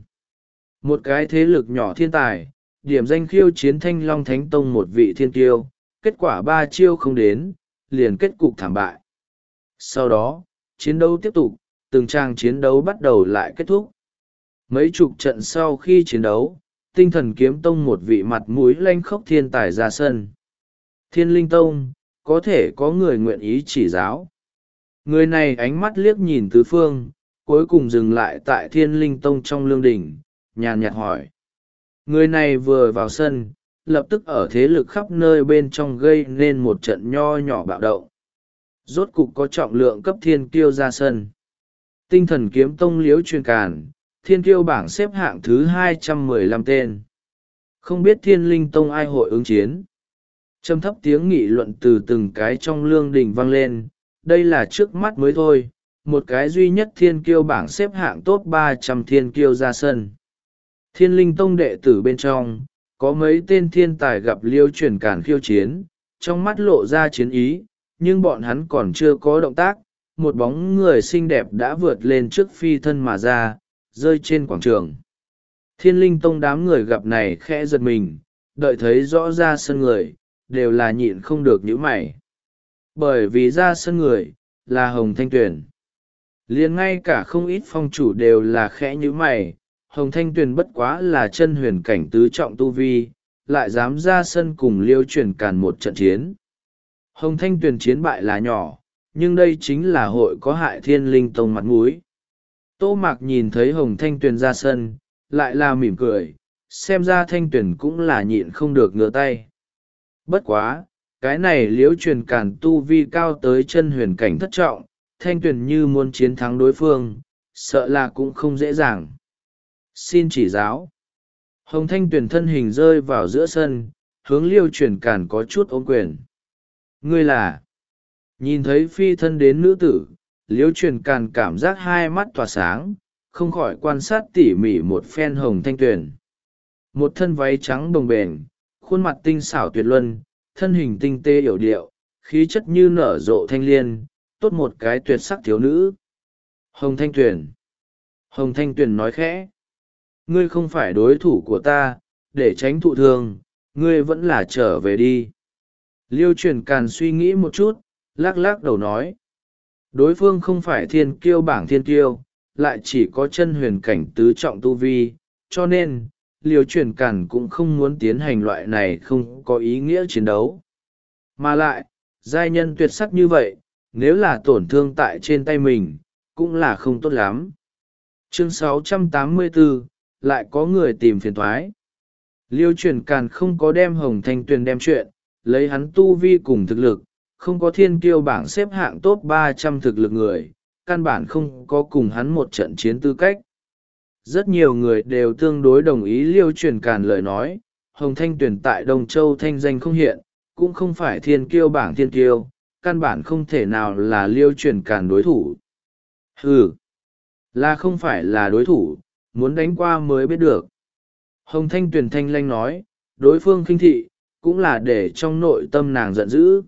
Một cái thế lực nhỏ thiên tài, điểm danh khiêu chiến Thanh Long Thánh Tông một vị thiên kiêu, kết quả ba chiêu không đến, liền kết cục thảm bại. Sau đó, chiến đấu tiếp tục, từng trang chiến đấu bắt đầu lại kết thúc. Mấy chục trận sau khi chiến đấu, Tinh Thần Kiếm Tông một vị mặt mũi lanh khốc thiên tài ra sân. Thiên Linh Tông, có thể có người nguyện ý chỉ giáo. Người này ánh mắt liếc nhìn tứ phương, cuối cùng dừng lại tại Thiên Linh Tông trong lương đỉnh, nhàn nhạt hỏi. Người này vừa vào sân, lập tức ở thế lực khắp nơi bên trong gây nên một trận nho nhỏ bạo động. Rốt cục có trọng lượng cấp thiên kiêu ra sân. Tinh Thần Kiếm Tông Liễu Truyền Càn, thiên kiêu bảng xếp hạng thứ hai trăm mười lăm tên. Không biết Thiên Linh Tông ai hội ứng chiến. Trầm thấp tiếng nghị luận từ từng cái trong lương đình vang lên. Đây là trước mắt mới thôi, một cái duy nhất thiên kiêu bảng xếp hạng top ba trăm thiên kiêu ra sân. Thiên linh tông đệ tử bên trong, có mấy tên thiên tài gặp Liêu Truyền Càn khiêu chiến, trong mắt lộ ra chiến ý, nhưng bọn hắn còn chưa có động tác, một bóng người xinh đẹp đã vượt lên trước phi thân mà ra, rơi trên quảng trường. Thiên linh tông đám người gặp này khẽ giật mình, đợi thấy rõ ra sân người, đều là nhịn không được nhíu mày. Bởi vì ra sân người, là Hồng Thanh Tuyền. Liền ngay cả không ít phong chủ đều là khẽ nhíu mày, Hồng Thanh Tuyền bất quá là chân huyền cảnh tứ trọng tu vi, lại dám ra sân cùng Liêu Truyền Càn một trận chiến. Hồng Thanh Tuyền chiến bại là nhỏ, nhưng đây chính là hội có hại Thiên Linh Tông mặt mũi. Tô Mạc nhìn thấy Hồng Thanh Tuyền ra sân, lại là mỉm cười, xem ra Thanh Tuyền cũng là nhịn không được ngửa tay. Bất quá, cái này Liêu Truyền Càn tu vi cao tới chân huyền cảnh thất trọng, Thanh Tuyền như muốn chiến thắng đối phương, sợ là cũng không dễ dàng. Xin chỉ giáo. Hồng Thanh Tuyền thân hình rơi vào giữa sân, hướng Liêu Truyền Càn có chút ôm quyền. Ngươi là... Nhìn thấy phi thân đến nữ tử, Liêu Truyền Càn cảm giác hai mắt tỏa sáng, không khỏi quan sát tỉ mỉ một phen Hồng Thanh Tuyền. Một thân váy trắng bồng bềnh, khuôn mặt tinh xảo tuyệt luân, thân hình tinh tế yểu điệu, khí chất như nở rộ thanh liên, tốt một cái tuyệt sắc thiếu nữ. Hồng Thanh Tuyền. Hồng Thanh Tuyền nói khẽ. Ngươi không phải đối thủ của ta, để tránh thụ thương, ngươi vẫn là trở về đi. Liêu Truyền Càn suy nghĩ một chút, lắc lắc đầu nói. Đối phương không phải thiên kiêu bảng thiên kiêu, lại chỉ có chân huyền cảnh tứ trọng tu vi, cho nên, Liêu Truyền Càn cũng không muốn tiến hành loại này không có ý nghĩa chiến đấu. Mà lại, giai nhân tuyệt sắc như vậy, nếu là tổn thương tại trên tay mình, cũng là không tốt lắm. Chương sáu trăm tám mươi bốn, lại có người tìm phiền thoái. Liêu Truyền Càn không có đem Hồng Thanh Tuyền đem chuyện, lấy hắn tu vi cùng thực lực, không có thiên kiêu bảng xếp hạng top ba trăm thực lực người, căn bản không có cùng hắn một trận chiến tư cách. Rất nhiều người đều tương đối đồng ý Liêu Truyền Càn lời nói, Hồng Thanh Tuyền tại Đông Châu thanh danh không hiện, cũng không phải thiên kiêu bảng thiên kiêu, căn bản không thể nào là Liêu Truyền Càn đối thủ. Ừ, là không phải là đối thủ, muốn đánh qua mới biết được. Hồng Thanh Tuyền thanh lanh nói, đối phương khinh thị, cũng là để trong nội tâm nàng giận dữ.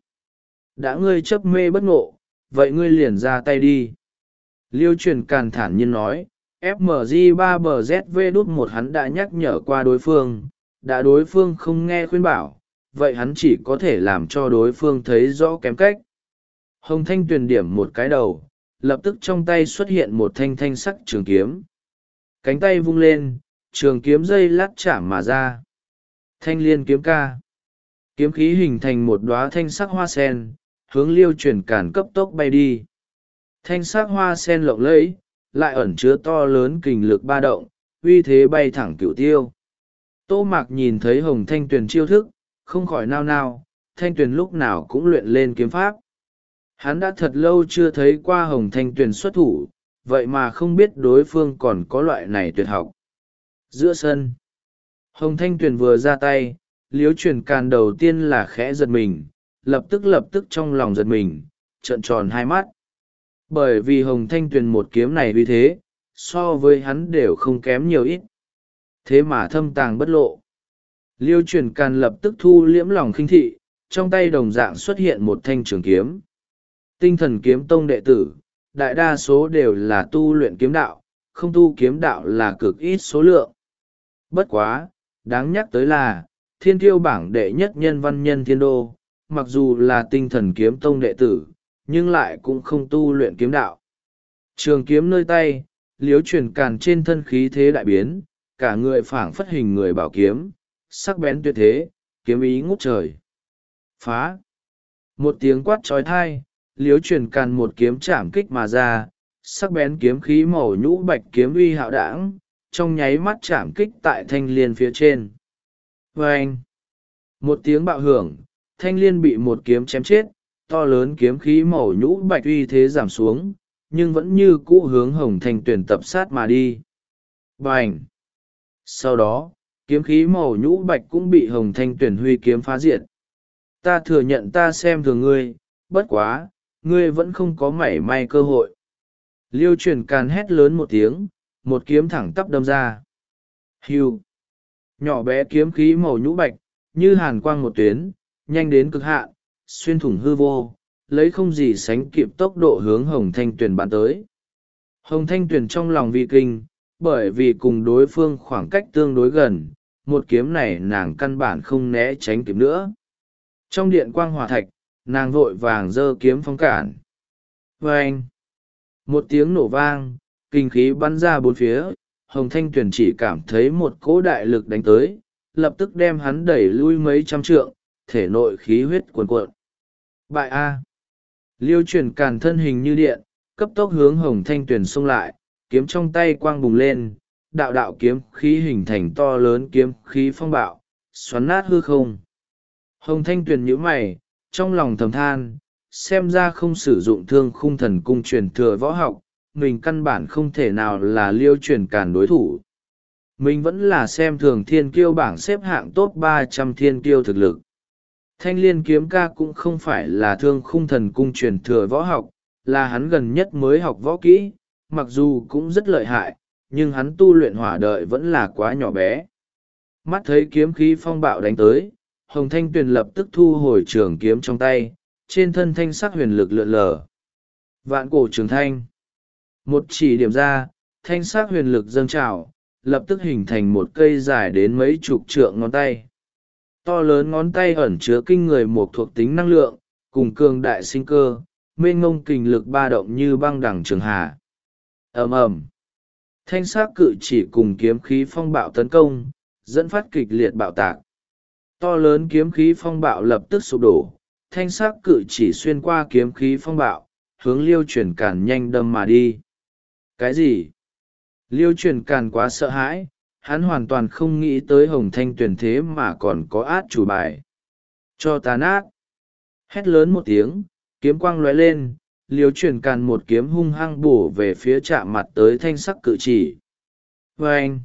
Đã ngươi chấp mê bất ngộ, vậy ngươi liền ra tay đi. Liêu Truyền Càn thản nhiên nói, ép em giê ba bờ dét vê đút một hắn đã nhắc nhở qua đối phương, đã đối phương không nghe khuyên bảo, vậy hắn chỉ có thể làm cho đối phương thấy rõ kém cách. Hồng Thanh Tuyền điểm một cái đầu, lập tức trong tay xuất hiện một thanh thanh sắc trường kiếm. Cánh tay vung lên, trường kiếm dây lát chạm mà ra. Thanh liên kiếm ca. Kiếm khí hình thành một đóa thanh sắc hoa sen, hướng Liêu Truyền Càn cấp tốc bay đi. Thanh sắc hoa sen lộng lẫy, lại ẩn chứa to lớn kình lực ba động, uy thế bay thẳng cửu tiêu. Tô Mạc nhìn thấy Hồng Thanh Tuyền chiêu thức, không khỏi nao nao, Thanh Tuyền lúc nào cũng luyện lên kiếm pháp. Hắn đã thật lâu chưa thấy qua Hồng Thanh Tuyền xuất thủ, vậy mà không biết đối phương còn có loại này tuyệt học. Giữa sân, Hồng Thanh Tuyền vừa ra tay, Liêu Truyền Càn đầu tiên là khẽ giật mình, lập tức lập tức trong lòng giật mình, trợn tròn hai mắt. Bởi vì Hồng Thanh Tuyền một kiếm này uy thế, so với hắn đều không kém nhiều ít. Thế mà thâm tàng bất lộ. Liêu Truyền Càn lập tức thu liễm lòng khinh thị, trong tay đồng dạng xuất hiện một thanh trường kiếm. Tinh Thần Kiếm Tông đệ tử, đại đa số đều là tu luyện kiếm đạo, không tu kiếm đạo là cực ít số lượng. Bất quá, đáng nhắc tới là, thiên kiêu bảng đệ nhất nhân văn nhân thiên đô, mặc dù là Tinh Thần Kiếm Tông đệ tử, nhưng lại cũng không tu luyện kiếm đạo. Trường kiếm nơi tay, Liêu Truyền Càn trên thân khí thế đại biến, cả người phảng phất hình người bảo kiếm, sắc bén tuyệt thế, kiếm ý ngút trời. Phá! Một tiếng quát trói thai, Liêu Truyền Càn một kiếm chạm kích mà ra, sắc bén kiếm khí màu nhũ bạch kiếm uy hạo đãng, trong nháy mắt chạm kích tại thanh liên phía trên. Vâng! Một tiếng bạo hưởng, thanh liên bị một kiếm chém chết, to lớn kiếm khí màu nhũ bạch uy thế giảm xuống, nhưng vẫn như cũ hướng Hồng Thanh Tuyền tập sát mà đi. Bành! Sau đó, kiếm khí màu nhũ bạch cũng bị Hồng Thanh Tuyền huy kiếm phá diệt. Ta thừa nhận ta xem thường ngươi, bất quá, ngươi vẫn không có mảy may cơ hội. Liêu truyền càn hét lớn một tiếng, một kiếm thẳng tắp đâm ra. Hiu! Nhỏ bé kiếm khí màu nhũ bạch, như hàn quang một tuyến, nhanh đến cực hạn, xuyên thủng hư vô, lấy không gì sánh kịp tốc độ hướng Hồng Thanh Tuyền bắn tới. Hồng Thanh Tuyền trong lòng vi kinh, bởi vì cùng đối phương khoảng cách tương đối gần, một kiếm này nàng căn bản không né tránh kịp nữa. Trong điện quang hỏa thạch, nàng vội vàng giơ kiếm phong cản. Vâng! Một tiếng nổ vang, kinh khí bắn ra bốn phía, Hồng Thanh Tuyền chỉ cảm thấy một cỗ đại lực đánh tới, lập tức đem hắn đẩy lui mấy trăm trượng, thể nội khí huyết cuồn cuộn. Bại A! Liêu truyền càn thân hình như điện, cấp tốc hướng Hồng Thanh Tuyền xông lại, kiếm trong tay quang bùng lên, đạo đạo kiếm khí hình thành to lớn kiếm khí phong bạo, xoắn nát hư không. Hồng Thanh Tuyền nhíu mày, trong lòng thầm than, xem ra không sử dụng thương khung thần cung truyền thừa võ học, mình căn bản không thể nào là liêu truyền càn đối thủ. Mình vẫn là xem thường thiên kiêu bảng xếp hạng top ba trăm thiên kiêu thực lực. Thanh liên kiếm ca cũng không phải là thương khung thần cung truyền thừa võ học, là hắn gần nhất mới học võ kỹ, mặc dù cũng rất lợi hại, nhưng hắn tu luyện hỏa đợi vẫn là quá nhỏ bé. Mắt thấy kiếm khí phong bạo đánh tới, Hồng Thanh Tuyền lập tức thu hồi trường kiếm trong tay, trên thân thanh sắc huyền lực lượn lờ. Vạn cổ trường thanh. Một chỉ điểm ra, thanh sắc huyền lực dâng trào, lập tức hình thành một cây dài đến mấy chục trượng ngón tay. To lớn ngón tay ẩn chứa kinh người một thuộc tính năng lượng, cùng cường đại sinh cơ, mênh ngông kình lực ba động như băng đẳng trường hà. Ầm ầm. Thanh sắc cự chỉ cùng kiếm khí phong bạo tấn công, dẫn phát kịch liệt bạo tạc. To lớn kiếm khí phong bạo lập tức sụp đổ, thanh sắc cự chỉ xuyên qua kiếm khí phong bạo, hướng liêu truyền càn nhanh đâm mà đi. Cái gì? Liêu truyền càn quá sợ hãi, hắn hoàn toàn không nghĩ tới Hồng Thanh Tuyền thế mà còn có át chủ bài. Cho ta nát! Hét lớn một tiếng, kiếm quang lóe lên, liêu truyền càn một kiếm hung hăng bổ về phía chạm mặt tới thanh sắc cự chỉ. Vâng!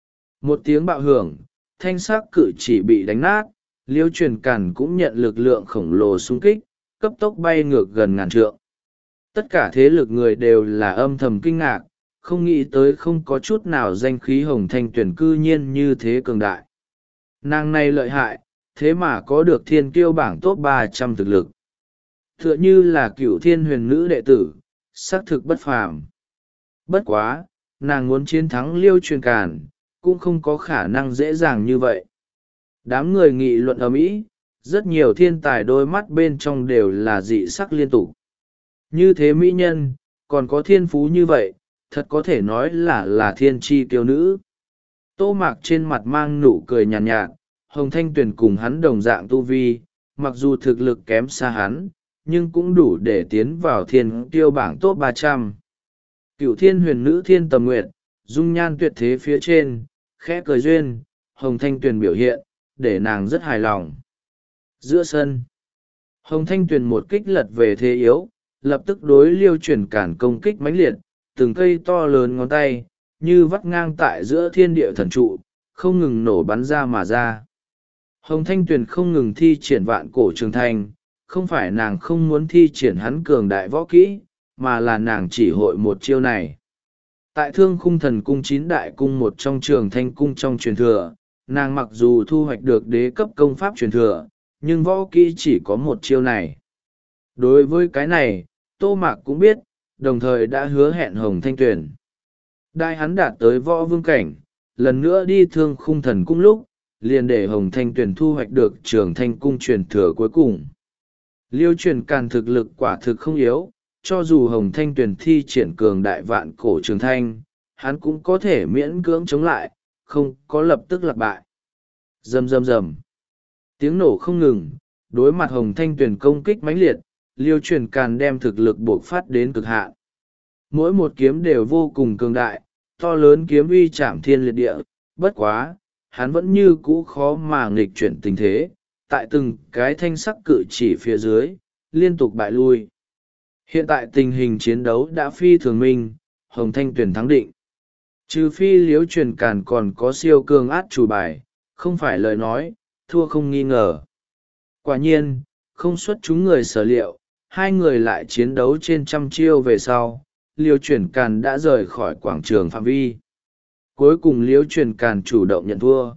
Một tiếng bạo hưởng, thanh sắc cự chỉ bị đánh nát, liêu truyền càn cũng nhận lực lượng khổng lồ xung kích, cấp tốc bay ngược gần ngàn trượng. Tất cả thế lực người đều là âm thầm kinh ngạc, không nghĩ tới không có chút nào danh khí Hồng Thanh Tuyền cư nhiên như thế cường đại. Nàng này lợi hại, thế mà có được thiên kiêu bảng top ba trăm thực lực. Tựa như là cựu thiên huyền nữ đệ tử, xác thực bất phàm. Bất quá, nàng muốn chiến thắng liêu truyền càn, cũng không có khả năng dễ dàng như vậy. Đám người nghị luận ầm ĩ, rất nhiều thiên tài đôi mắt bên trong đều là dị sắc liên tục. Như thế mỹ nhân, còn có thiên phú như vậy, thật có thể nói là là thiên tri tiêu nữ. Tô Mạc trên mặt mang nụ cười nhàn nhạt, nhạt, Hồng Thanh Tuyền cùng hắn đồng dạng tu vi, mặc dù thực lực kém xa hắn, nhưng cũng đủ để tiến vào thiên tiêu bảng top ba trăm. Cựu thiên huyền nữ thiên tầm nguyệt, dung nhan tuyệt thế phía trên, khẽ cười duyên, Hồng Thanh Tuyền biểu hiện, để nàng rất hài lòng. Giữa sân, Hồng Thanh Tuyền một kích lật về thế yếu, lập tức đối liêu truyền cản công kích mãnh liệt, từng cây to lớn ngón tay, như vắt ngang tại giữa thiên địa thần trụ, không ngừng nổ bắn ra mà ra. Hồng Thanh Tuyền không ngừng thi triển vạn cổ trường thanh, không phải nàng không muốn thi triển hắn cường đại võ kỹ, mà là nàng chỉ hội một chiêu này. Tại thương khung thần cung chín đại cung một trong trường thanh cung trong truyền thừa, nàng mặc dù thu hoạch được đế cấp công pháp truyền thừa, nhưng võ kỹ chỉ có một chiêu này. Đối với cái này, Tô Mạc cũng biết, đồng thời đã hứa hẹn Hồng Thanh Tuyền. Đại hắn đạt tới võ vương cảnh, lần nữa đi thương khung thần cung lúc, liền để Hồng Thanh Tuyền thu hoạch được trường thanh cung truyền thừa cuối cùng. Liêu truyền càn thực lực quả thực không yếu, cho dù Hồng Thanh Tuyền thi triển cường đại vạn cổ trường thanh, hắn cũng có thể miễn cưỡng chống lại, không có lập tức lặp bại. Rầm rầm rầm. Tiếng nổ không ngừng, đối mặt Hồng Thanh Tuyền công kích mãnh liệt, Liêu truyền càn đem thực lực bộc phát đến cực hạn. Mỗi một kiếm đều vô cùng cường đại, to lớn kiếm uy chạm thiên liệt địa, bất quá, hắn vẫn như cũ khó mà nghịch chuyển tình thế, tại từng cái thanh sắc cự chỉ phía dưới, liên tục bại lui. Hiện tại tình hình chiến đấu đã phi thường minh, Hồng Thanh Tuyền thắng định. Trừ phi Liêu truyền càn còn có siêu cường át chủ bài, không phải lời nói, thua không nghi ngờ. Quả nhiên, không xuất chúng người sở liệu, hai người lại chiến đấu trên trăm chiêu về sau, liêu chuyển càn đã rời khỏi quảng trường phạm vi. Cuối cùng liêu chuyển càn chủ động nhận thua.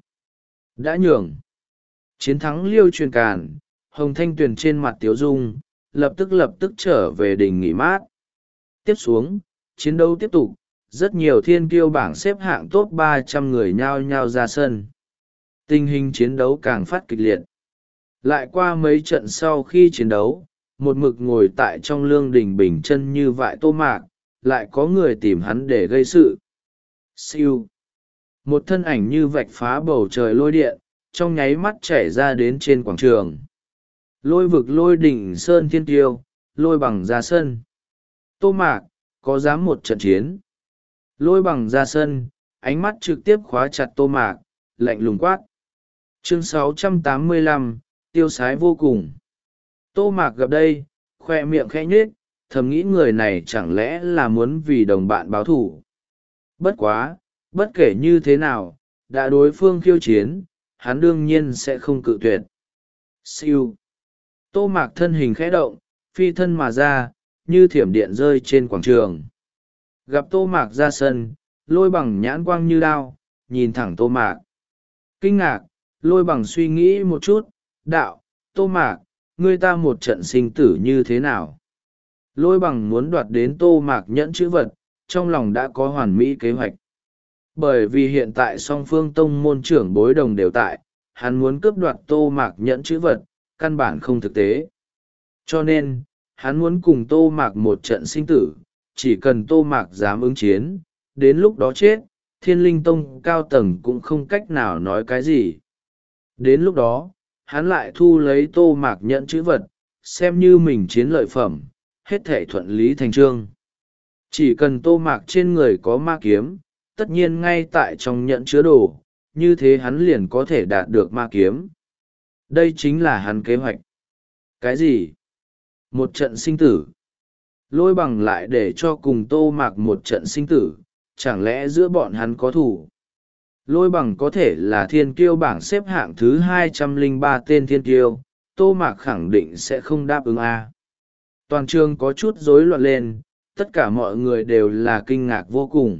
Đã nhường. Chiến thắng liêu chuyển càn, Hồng Thanh Tuyền trên mặt tiếu dung, lập tức lập tức trở về đình nghỉ mát. Tiếp xuống, chiến đấu tiếp tục, rất nhiều thiên kiêu bảng xếp hạng top ba trăm người nhao nhao ra sân. Tình hình chiến đấu càng phát kịch liệt. Lại qua mấy trận sau khi chiến đấu, một mực ngồi tại trong lương đình bình chân như vại Tô Mạc, lại có người tìm hắn để gây sự. Siêu. Một thân ảnh như vạch phá bầu trời lôi điện, trong nháy mắt chảy ra đến trên quảng trường. Lôi vực lôi đỉnh sơn thiên tiêu, lôi bằng ra sân. Tô Mạc, có dám một trận chiến? Lôi bằng ra sân, ánh mắt trực tiếp khóa chặt Tô Mạc, lạnh lùng quát. Chương sáu trăm tám mươi lăm, tiêu sái vô cùng. Tô Mạc gặp đây, khoe miệng khẽ nhếch, thầm nghĩ người này chẳng lẽ là muốn vì đồng bạn báo thù. Bất quá, bất kể như thế nào, đã đối phương khiêu chiến, hắn đương nhiên sẽ không cự tuyệt. Siêu. Tô Mạc thân hình khẽ động, phi thân mà ra, như thiểm điện rơi trên quảng trường. Gặp Tô Mạc ra sân, lôi bằng nhãn quang như đao, nhìn thẳng Tô Mạc. Kinh ngạc, lôi bằng suy nghĩ một chút, đạo, Tô Mạc, ngươi ta một trận sinh tử như thế nào? Lôi bằng muốn đoạt đến Tô Mạc nhẫn chữ vật, trong lòng đã có hoàn mỹ kế hoạch. Bởi vì hiện tại song phương tông môn trưởng bối đồng đều tại, hắn muốn cướp đoạt Tô Mạc nhẫn chữ vật, căn bản không thực tế. Cho nên, hắn muốn cùng Tô Mạc một trận sinh tử, chỉ cần Tô Mạc dám ứng chiến, đến lúc đó chết, Thiên Linh Tông cao tầng cũng không cách nào nói cái gì. Đến lúc đó, hắn lại thu lấy Tô Mạc nhẫn chữ vật, xem như mình chiến lợi phẩm, hết thể thuận lý thành trương. Chỉ cần Tô Mạc trên người có ma kiếm, tất nhiên ngay tại trong nhẫn chứa đồ, như thế hắn liền có thể đạt được ma kiếm. Đây chính là hắn kế hoạch. Cái gì? Một trận sinh tử. Lôi bằng lại để cho cùng Tô Mạc một trận sinh tử, chẳng lẽ giữa bọn hắn có thủ? Lôi bằng có thể là thiên kiêu bảng xếp hạng thứ hai trăm lẻ ba tên thiên kiêu, Tô Mạc khẳng định sẽ không đáp ứng A. Toàn trường có chút rối loạn lên, tất cả mọi người đều là kinh ngạc vô cùng.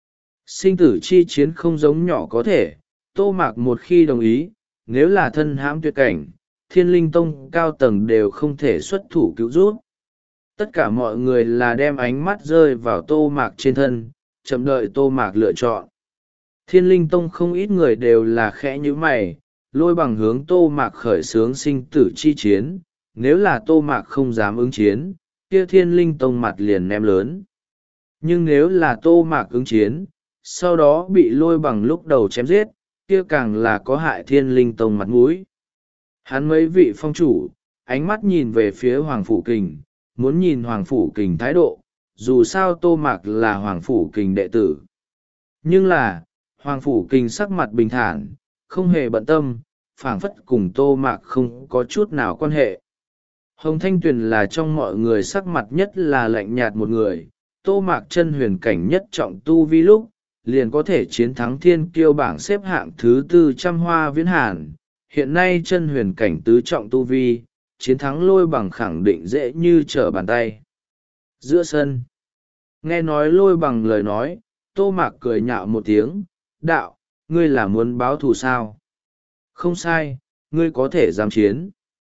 Sinh tử chi chiến không giống nhỏ có thể, Tô Mạc một khi đồng ý, nếu là thân hãm tuyệt cảnh, Thiên Linh Tông cao tầng đều không thể xuất thủ cứu giúp. Tất cả mọi người là đem ánh mắt rơi vào Tô Mạc trên thân, chậm đợi Tô Mạc lựa chọn. Thiên Linh Tông không ít người đều là khẽ như mày, lôi bằng hướng Tô Mạc khởi xướng sinh tử chi chiến, nếu là Tô Mạc không dám ứng chiến, kia Thiên Linh Tông mặt liền ném lớn. Nhưng nếu là Tô Mạc ứng chiến, sau đó bị lôi bằng lúc đầu chém giết, kia càng là có hại Thiên Linh Tông mặt mũi. Hắn mấy vị phong chủ, ánh mắt nhìn về phía Hoàng Phủ Kình, muốn nhìn Hoàng Phủ Kình thái độ, dù sao Tô Mạc là Hoàng Phủ Kình đệ tử. Nhưng là, Hoàng Phủ Kình sắc mặt bình thản, không hề bận tâm, phảng phất cùng Tô Mạc không có chút nào quan hệ. Hồng Thanh Tuyền là trong mọi người sắc mặt nhất là lạnh nhạt một người, Tô Mạc chân huyền cảnh nhất trọng tu vi lúc, liền có thể chiến thắng thiên kiêu bảng xếp hạng thứ tư trăm hoa viễn hàn. Hiện nay chân huyền cảnh tứ trọng tu vi, chiến thắng lôi bằng khẳng định dễ như trở bàn tay. Giữa sân, nghe nói lôi bằng lời nói, Tô Mạc cười nhạo một tiếng, đạo, ngươi là muốn báo thù sao? Không sai, ngươi có thể dám chiến.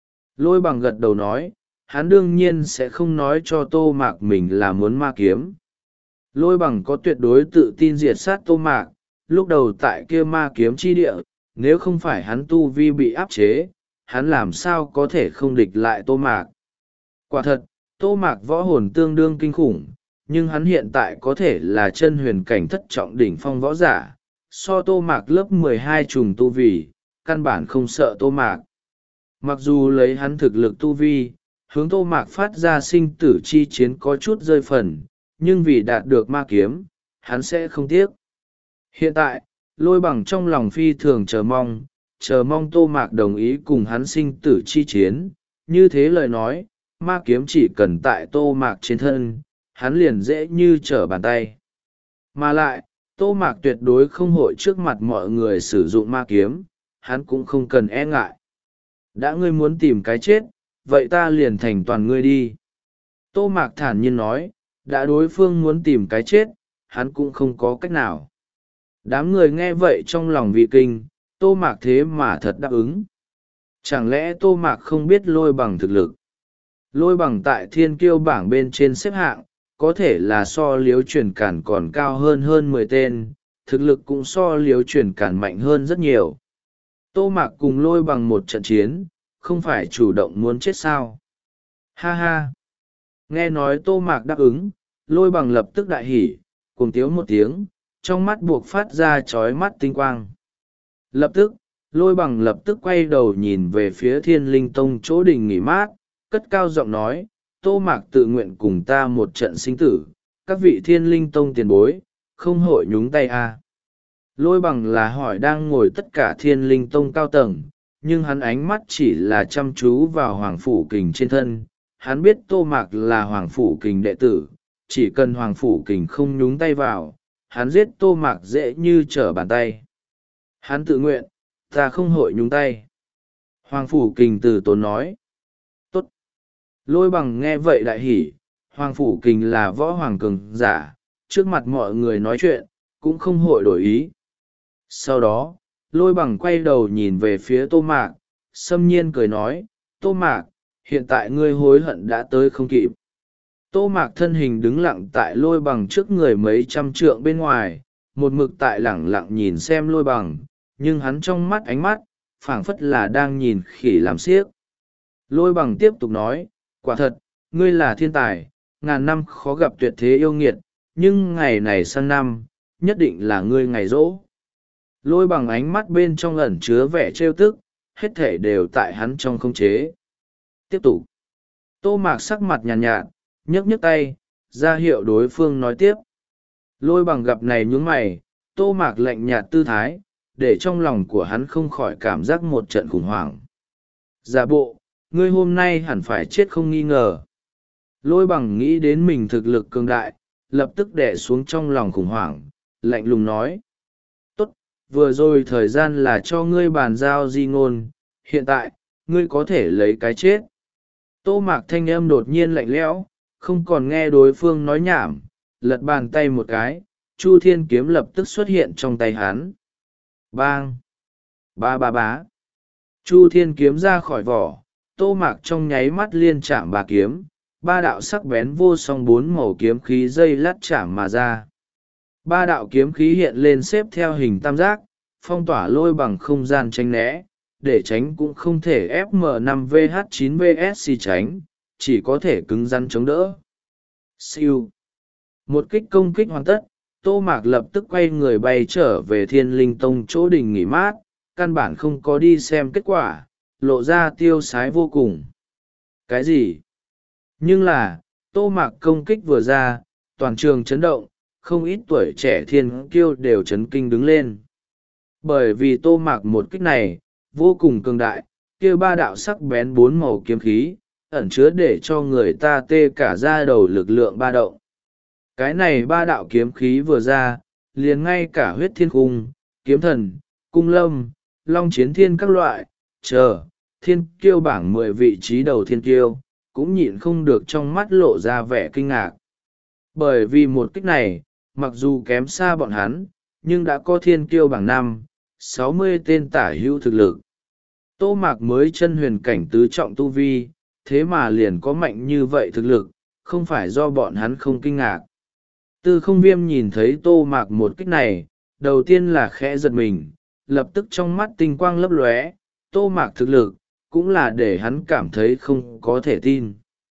Lôi bằng gật đầu nói, hắn đương nhiên sẽ không nói cho Tô Mạc mình là muốn ma kiếm. Lôi bằng có tuyệt đối tự tin diệt sát Tô Mạc, lúc đầu tại kia ma kiếm chi địa, nếu không phải hắn tu vi bị áp chế, hắn làm sao có thể không địch lại Tô Mạc. Quả thật, Tô Mạc võ hồn tương đương kinh khủng, nhưng hắn hiện tại có thể là chân huyền cảnh thất trọng đỉnh phong võ giả, so Tô Mạc lớp mười hai trùng tu vi, căn bản không sợ Tô Mạc. Mặc dù lấy hắn thực lực tu vi, hướng Tô Mạc phát ra sinh tử chi chiến có chút rơi phần, nhưng vì đạt được ma kiếm, hắn sẽ không tiếc. Hiện tại, lôi bằng trong lòng phi thường chờ mong, chờ mong Tô Mạc đồng ý cùng hắn sinh tử chi chiến, như thế lời nói, ma kiếm chỉ cần tại Tô Mạc trên thân, hắn liền dễ như trở bàn tay. Mà lại, Tô Mạc tuyệt đối không hội trước mặt mọi người sử dụng ma kiếm, hắn cũng không cần e ngại. Đã ngươi muốn tìm cái chết, vậy ta liền thành toàn ngươi đi. Tô Mạc thản nhiên nói, đã đối phương muốn tìm cái chết, hắn cũng không có cách nào. Đám người nghe vậy trong lòng vị kinh, Tô Mạc thế mà thật đáp ứng. Chẳng lẽ Tô Mạc không biết Lôi Bằng thực lực? Lôi Bằng tại thiên kiêu bảng bên trên xếp hạng, có thể là so liếu chuyển cản còn cao hơn hơn mười tên, thực lực cũng so liếu chuyển cản mạnh hơn rất nhiều. Tô Mạc cùng Lôi Bằng một trận chiến, không phải chủ động muốn chết sao? Ha ha! Nghe nói Tô Mạc đáp ứng, Lôi Bằng lập tức đại hỉ, cùng tiếu một tiếng, trong mắt buộc phát ra chói mắt tinh quang. Lập tức, Lôi Bằng lập tức quay đầu nhìn về phía Thiên Linh Tông chỗ đình nghỉ mát, cất cao giọng nói, Tô Mạc tự nguyện cùng ta một trận sinh tử, các vị Thiên Linh Tông tiền bối, không hội nhúng tay à. Lôi Bằng là hỏi đang ngồi tất cả Thiên Linh Tông cao tầng, nhưng hắn ánh mắt chỉ là chăm chú vào Hoàng Phủ Kình trên thân. Hắn biết Tô Mạc là Hoàng Phủ Kình đệ tử, chỉ cần Hoàng Phủ Kình không nhúng tay vào, hắn giết Tô Mạc dễ như trở bàn tay. Hắn tự nguyện, ta không hội nhúng tay. Hoàng Phủ Kình từ tốn nói. Tốt. Lôi Bằng nghe vậy đại hỉ, Hoàng Phủ Kình là võ hoàng cường giả, trước mặt mọi người nói chuyện, cũng không hội đổi ý. Sau đó, Lôi Bằng quay đầu nhìn về phía Tô Mạc, xâm nhiên cười nói, Tô Mạc, hiện tại ngươi hối hận đã tới không kịp. Tô Mạc thân hình đứng lặng tại Lôi Bằng trước người mấy trăm trượng bên ngoài, một mực tại lẳng lặng nhìn xem Lôi Bằng, nhưng hắn trong mắt ánh mắt, phảng phất là đang nhìn khỉ làm xiếc. Lôi Bằng tiếp tục nói, quả thật, ngươi là thiên tài, ngàn năm khó gặp tuyệt thế yêu nghiệt, nhưng ngày này sang năm, nhất định là ngươi ngày rỗ. Lôi Bằng ánh mắt bên trong ẩn chứa vẻ trêu tức, hết thể đều tại hắn trong khống chế. Tiếp tục. Tô Mạc sắc mặt nhàn nhạt, nhạt, nhấc nhấc tay, ra hiệu đối phương nói tiếp. Lôi Bằng gặp này nhướng mày, Tô Mạc lạnh nhạt tư thái, để trong lòng của hắn không khỏi cảm giác một trận khủng hoảng. Giả bộ, ngươi hôm nay hẳn phải chết không nghi ngờ. Lôi Bằng nghĩ đến mình thực lực cường đại, lập tức đè xuống trong lòng khủng hoảng, lạnh lùng nói. Tốt, vừa rồi thời gian là cho ngươi bàn giao di ngôn, hiện tại, ngươi có thể lấy cái chết. Tô Mạc thanh âm đột nhiên lạnh lẽo, không còn nghe đối phương nói nhảm, lật bàn tay một cái, Chu Thiên kiếm lập tức xuất hiện trong tay hắn. Bang! Ba ba bá! Chu Thiên kiếm ra khỏi vỏ, Tô Mạc trong nháy mắt liên chạm ba kiếm, ba đạo sắc bén vô song bốn màu kiếm khí dây lát chạm mà ra. Ba đạo kiếm khí hiện lên xếp theo hình tam giác, phong tỏa Lôi Bằng không gian tránh né, để tránh cũng không thể ép em năm vê hát chín vê ét xê tránh, chỉ có thể cứng rắn chống đỡ. Siêu. Một kích công kích hoàn tất, Tô Mạc lập tức quay người bay trở về Thiên Linh Tông chỗ đình nghỉ mát, căn bản không có đi xem kết quả, lộ ra tiêu sái vô cùng. Cái gì? Nhưng là, Tô Mạc công kích vừa ra, toàn trường chấn động, không ít tuổi trẻ thiên kiêu đều chấn kinh đứng lên. Bởi vì Tô Mạc một kích này, vô cùng cường đại, kia ba đạo sắc bén bốn màu kiếm khí, ẩn chứa để cho người ta tê cả da đầu lực lượng ba động. Cái này ba đạo kiếm khí vừa ra, liền ngay cả huyết thiên cung, kiếm thần, cung lâm, long chiến thiên các loại, chờ, thiên kiêu bảng mười vị trí đầu thiên kiêu, cũng nhịn không được trong mắt lộ ra vẻ kinh ngạc. Bởi vì một kích này, mặc dù kém xa bọn hắn, nhưng đã có thiên kiêu bảng năm, sáu mươi tên tả hữu thực lực. Tô Mạc mới chân huyền cảnh tứ trọng tu vi, thế mà liền có mạnh như vậy thực lực, không phải do bọn hắn không kinh ngạc. Tư Không Viêm nhìn thấy Tô Mạc một kích này, đầu tiên là khẽ giật mình, lập tức trong mắt tinh quang lấp lóe, Tô Mạc thực lực, cũng là để hắn cảm thấy không có thể tin.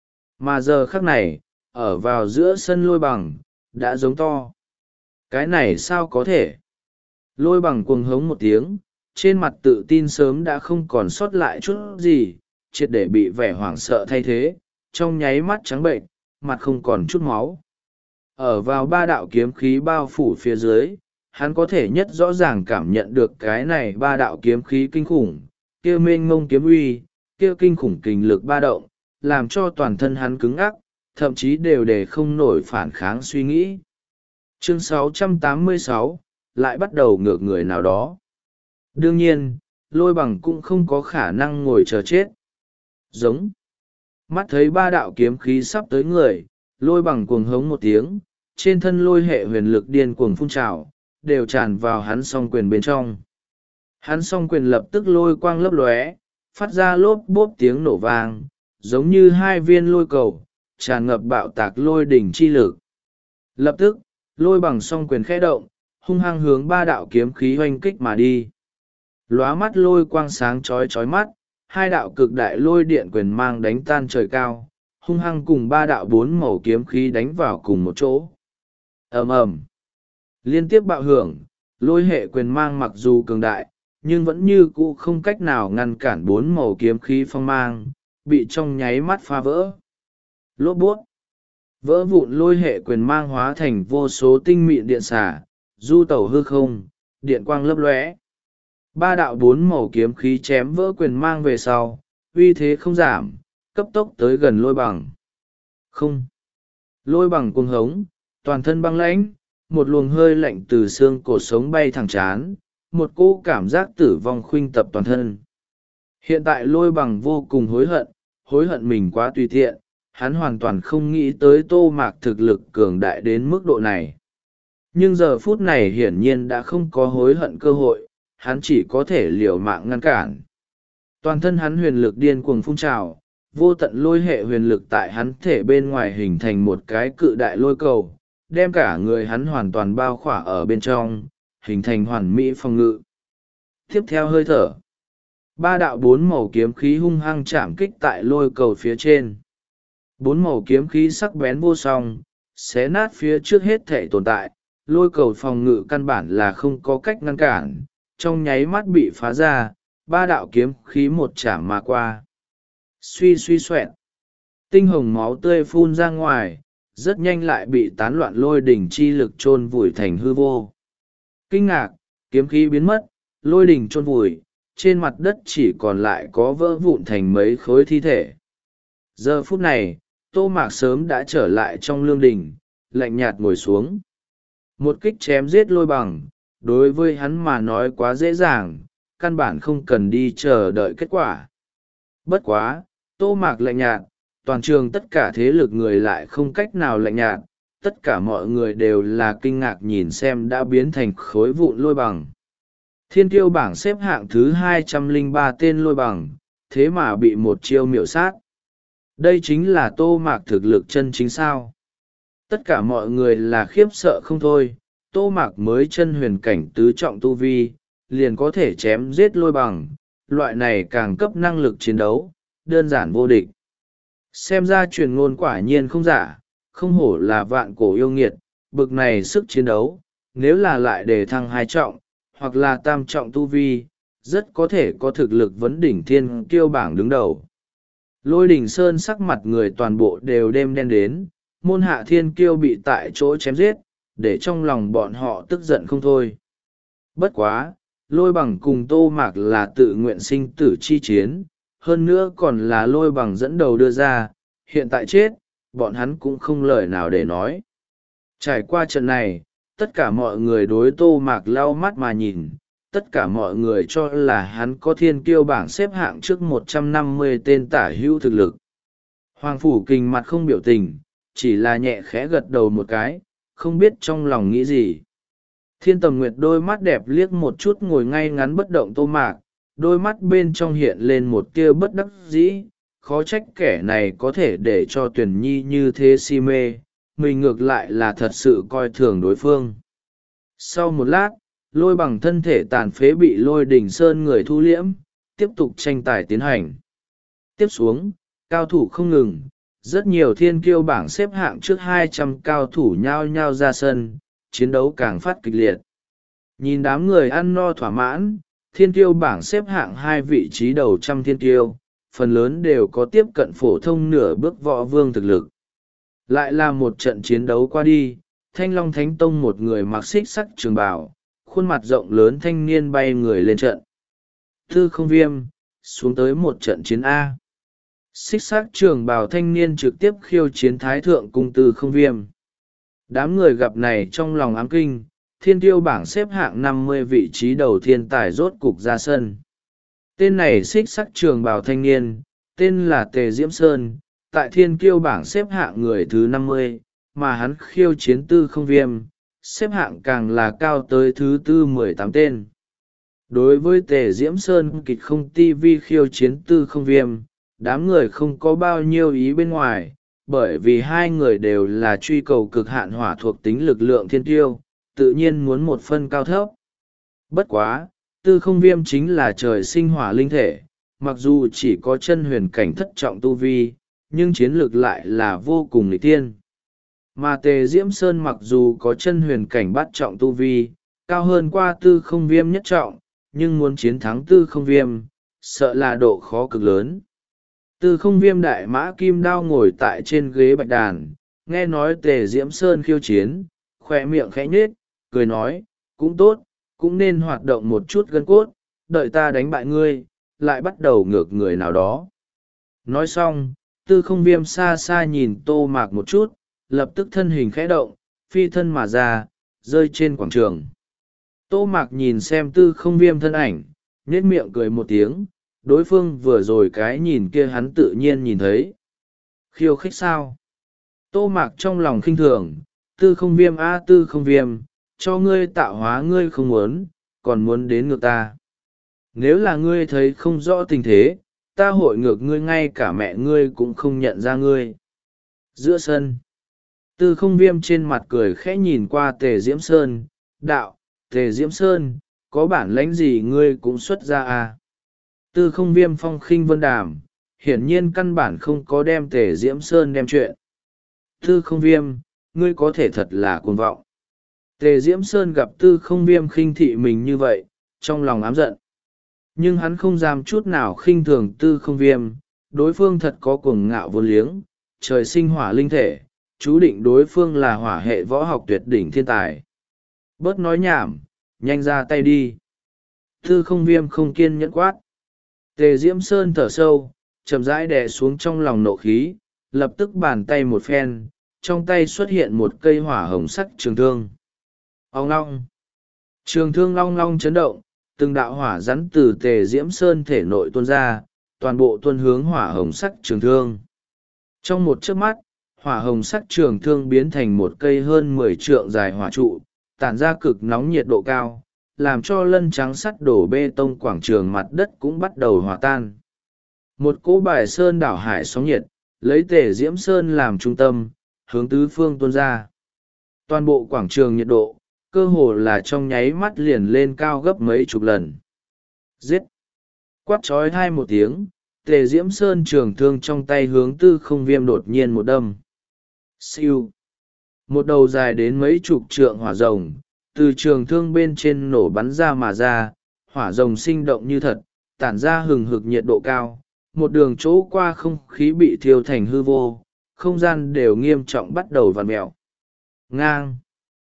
Mà giờ khắc này, ở vào giữa sân Lôi Bằng, đã giống to. Cái này sao có thể? Lôi Bằng cuồng hống một tiếng, trên mặt tự tin sớm đã không còn sót lại chút gì, triệt để bị vẻ hoảng sợ thay thế, trong nháy mắt trắng bệnh, mặt không còn chút máu. Ở vào ba đạo kiếm khí bao phủ phía dưới, hắn có thể nhất rõ ràng cảm nhận được cái này ba đạo kiếm khí kinh khủng, kia mênh mông kiếm uy, kia kinh khủng kình lực ba động, làm cho toàn thân hắn cứng ắc, thậm chí đều để không nổi phản kháng suy nghĩ. Chương sáu trăm tám mươi sáu, lại bắt đầu ngược người nào đó. Đương nhiên, Lôi Bằng cũng không có khả năng ngồi chờ chết. Giống. Mắt thấy ba đạo kiếm khí sắp tới người, lôi bằng cuồng hống một tiếng, trên thân lôi hệ huyền lực điên cuồng phun trào, đều tràn vào hắn song quyền bên trong. Hắn song quyền lập tức lôi quang lấp lóe, phát ra lốp bốp tiếng nổ vang, giống như hai viên lôi cầu, tràn ngập bạo tạc lôi đỉnh chi lực. Lập tức, lôi bằng song quyền khẽ động, hung hăng hướng ba đạo kiếm khí hoanh kích mà đi. Lóa mắt lôi quang sáng chói chói mắt, hai đạo cực đại lôi điện quyền mang đánh tan trời cao, hung hăng cùng ba đạo bốn màu kiếm khí đánh vào cùng một chỗ. Ầm ầm, liên tiếp bạo hưởng, lôi hệ quyền mang mặc dù cường đại, nhưng vẫn như cũ không cách nào ngăn cản bốn màu kiếm khí phong mang, bị trong nháy mắt phá vỡ. Lốp bút, vỡ vụn lôi hệ quyền mang hóa thành vô số tinh mịn điện xả, du tẩu hư không, điện quang lấp lóe. Ba đạo bốn màu kiếm khí chém vỡ quyền mang về sau, uy thế không giảm, cấp tốc tới gần lôi bằng. Không. Lôi bằng cuồng hống, toàn thân băng lãnh, một luồng hơi lạnh từ xương cổ sống bay thẳng chán, một cỗ cảm giác tử vong khuynh tập toàn thân. Hiện tại lôi bằng vô cùng hối hận, hối hận mình quá tùy tiện, hắn hoàn toàn không nghĩ tới Tô Mạc thực lực cường đại đến mức độ này. Nhưng giờ phút này hiển nhiên đã không có hối hận cơ hội, hắn chỉ có thể liều mạng ngăn cản. Toàn thân hắn huyền lực điên cuồng phun trào, vô tận lôi hệ huyền lực tại hắn thể bên ngoài hình thành một cái cự đại lôi cầu, đem cả người hắn hoàn toàn bao khỏa ở bên trong, hình thành hoàn mỹ phòng ngự. Tiếp theo hơi thở, ba đạo bốn màu kiếm khí hung hăng chạm kích tại lôi cầu phía trên. Bốn màu kiếm khí sắc bén vô song, xé nát phía trước hết thể tồn tại, lôi cầu phòng ngự căn bản là không có cách ngăn cản, trong nháy mắt bị phá ra, ba đạo kiếm khí một chạm mà qua. Suy suy xoẹt, tinh hồng máu tươi phun ra ngoài, rất nhanh lại bị tán loạn lôi đỉnh chi lực chôn vùi thành hư vô. Kinh ngạc, kiếm khí biến mất, lôi đỉnh chôn vùi, trên mặt đất chỉ còn lại có vỡ vụn thành mấy khối thi thể. Giờ phút này, Tô Mạc sớm đã trở lại trong lương đình, lạnh nhạt ngồi xuống. Một kích chém giết lôi bằng, đối với hắn mà nói quá dễ dàng, căn bản không cần đi chờ đợi kết quả. Bất quá, Tô Mạc lạnh nhạt, toàn trường tất cả thế lực người lại không cách nào lạnh nhạt, tất cả mọi người đều là kinh ngạc nhìn xem đã biến thành khối vụn lôi bằng. Thiên tiêu bảng xếp hạng thứ hai trăm lẻ ba tên lôi bằng, thế mà bị một chiêu miểu sát. Đây chính là Tô Mạc thực lực chân chính sao. Tất cả mọi người là khiếp sợ không thôi, Tô Mạc mới chân huyền cảnh tứ trọng tu vi, liền có thể chém giết lôi bằng, loại này càng cấp năng lực chiến đấu, đơn giản vô địch. Xem ra truyền ngôn quả nhiên không giả, không hổ là vạn cổ yêu nghiệt, bực này sức chiến đấu, nếu là lại đề thăng hai trọng, hoặc là tam trọng tu vi, rất có thể có thực lực vấn đỉnh thiên kiêu bảng đứng đầu. Lôi đỉnh sơn sắc mặt người toàn bộ đều đêm đen đến, môn hạ thiên kiêu bị tại chỗ chém giết, để trong lòng bọn họ tức giận không thôi. Bất quá, lôi bằng cùng Tô Mạc là tự nguyện sinh tử chi chiến, hơn nữa còn là lôi bằng dẫn đầu đưa ra, hiện tại chết, bọn hắn cũng không lời nào để nói. Trải qua trận này, tất cả mọi người đối Tô Mạc lau mắt mà nhìn, tất cả mọi người cho là hắn có thiên kiêu bảng xếp hạng trước một trăm năm mươi tên tả hữu thực lực. Hoàng Phủ Kình mặt không biểu tình, chỉ là nhẹ khẽ gật đầu một cái, không biết trong lòng nghĩ gì. Thiên Tầm Nguyệt đôi mắt đẹp liếc một chút ngồi ngay ngắn bất động Tô Mạc, đôi mắt bên trong hiện lên một tia bất đắc dĩ, khó trách kẻ này có thể để cho Tuyển Nhi như thế si mê, mình ngược lại là thật sự coi thường đối phương. Sau một lát, lôi bằng thân thể tàn phế bị lôi đỉnh sơn người thu liễm, tiếp tục tranh tài tiến hành. Tiếp xuống, cao thủ không ngừng, rất nhiều thiên kiêu bảng xếp hạng trước hai trăm cao thủ nhao nhao ra sân, chiến đấu càng phát kịch liệt. Nhìn đám người ăn no thỏa mãn, thiên kiêu bảng xếp hạng hai vị trí đầu trăm thiên kiêu, phần lớn đều có tiếp cận phổ thông nửa bước võ vương thực lực. Lại là một trận chiến đấu qua đi, Thanh Long Thánh Tông một người mặc xích sắc trường bào, khuôn mặt rộng lớn thanh niên bay người lên trận. Tư Không Viêm, xuống tới một trận chiến A. Xích sắc trường bào thanh niên trực tiếp khiêu chiến Thái Thượng Cung Tư Không Viêm. Đám người gặp này trong lòng ám kinh, thiên tiêu bảng xếp hạng năm mươi vị trí đầu thiên tài rốt cục ra sân. Tên này xích sắc trường bào thanh niên, tên là Tề Diễm Sơn, tại thiên kiêu bảng xếp hạng người thứ năm mươi, mà hắn khiêu chiến tư không viêm, xếp hạng càng là cao tới thứ tư mười tám tên. Đối với Tề Diễm Sơn kịch không ti vi khiêu chiến tư không viêm, đám người không có bao nhiêu ý bên ngoài, bởi vì hai người đều là truy cầu cực hạn hỏa thuộc tính lực lượng thiên tiêu, tự nhiên muốn một phân cao thấp. Bất quá, tư không viêm chính là trời sinh hỏa linh thể, mặc dù chỉ có chân huyền cảnh thất trọng tu vi, nhưng chiến lược lại là vô cùng nghịch tiên. Mà Tề Diễm Sơn mặc dù có chân huyền cảnh bát trọng tu vi, cao hơn qua tư không viêm nhất trọng, nhưng muốn chiến thắng tư không viêm, sợ là độ khó cực lớn. Tư không viêm đại mã kim đao ngồi tại trên ghế bạch đàn, nghe nói Tề Diễm Sơn khiêu chiến, khoe miệng khẽ nhếch, cười nói, cũng tốt, cũng nên hoạt động một chút gân cốt, đợi ta đánh bại ngươi, lại bắt đầu ngược người nào đó. Nói xong, tư không viêm xa xa nhìn Tô Mạc một chút, lập tức thân hình khẽ động, phi thân mà ra, rơi trên quảng trường. Tô Mạc nhìn xem tư không viêm thân ảnh, nhếch miệng cười một tiếng, đối phương vừa rồi cái nhìn kia hắn tự nhiên nhìn thấy. Khiêu khích sao? Tô Mạc trong lòng khinh thường, tư không viêm a tư không viêm, cho ngươi tạo hóa ngươi không muốn, còn muốn đến ngược ta. Nếu là ngươi thấy không rõ tình thế, ta hội ngược ngươi ngay cả mẹ ngươi cũng không nhận ra ngươi. Giữa sân, tư không viêm trên mặt cười khẽ nhìn qua Tề Diễm Sơn, đạo, Tề Diễm Sơn, có bản lãnh gì ngươi cũng xuất ra à. Tư không viêm phong khinh vân đàm, hiển nhiên căn bản không có đem Tề Diễm Sơn đem chuyện. Tư không viêm, ngươi có thể thật là cuồng vọng. Tề Diễm Sơn gặp tư không viêm khinh thị mình như vậy, trong lòng ám giận. Nhưng hắn không dám chút nào khinh thường tư không viêm, đối phương thật có cuồng ngạo vô liếng, trời sinh hỏa linh thể, chú định đối phương là hỏa hệ võ học tuyệt đỉnh thiên tài. Bớt nói nhảm, nhanh ra tay đi. Tư không viêm không kiên nhẫn quát. Tề Diễm Sơn thở sâu, chậm rãi đè xuống trong lòng nộ khí, lập tức bàn tay một phen, trong tay xuất hiện một cây hỏa hồng sắc trường thương. Ong long. Trường thương long long chấn động, từng đạo hỏa rắn từ Tề Diễm Sơn thể nội tuôn ra, toàn bộ tuôn hướng hỏa hồng sắc trường thương. Trong một chớp mắt, hỏa hồng sắc trường thương biến thành một cây hơn mười trượng dài hỏa trụ, tản ra cực nóng nhiệt độ cao, làm cho lân trắng sắt đổ bê tông quảng trường mặt đất cũng bắt đầu hòa tan. Một cỗ bài sơn đảo hải sóng nhiệt, lấy Tề Diễm Sơn làm trung tâm, hướng tứ phương tuôn ra. Toàn bộ quảng trường nhiệt độ, cơ hồ là trong nháy mắt liền lên cao gấp mấy chục lần. Giết! Quát trói hai một tiếng, Tề Diễm Sơn trường thương trong tay hướng tư không viêm đột nhiên một đâm. Siêu! Một đầu dài đến mấy chục trượng hỏa rồng, từ trường thương bên trên nổ bắn ra mà ra, hỏa rồng sinh động như thật, tản ra hừng hực nhiệt độ cao, một đường chỗ qua không khí bị thiêu thành hư vô, không gian đều nghiêm trọng bắt đầu vặn mẹo. Ngang!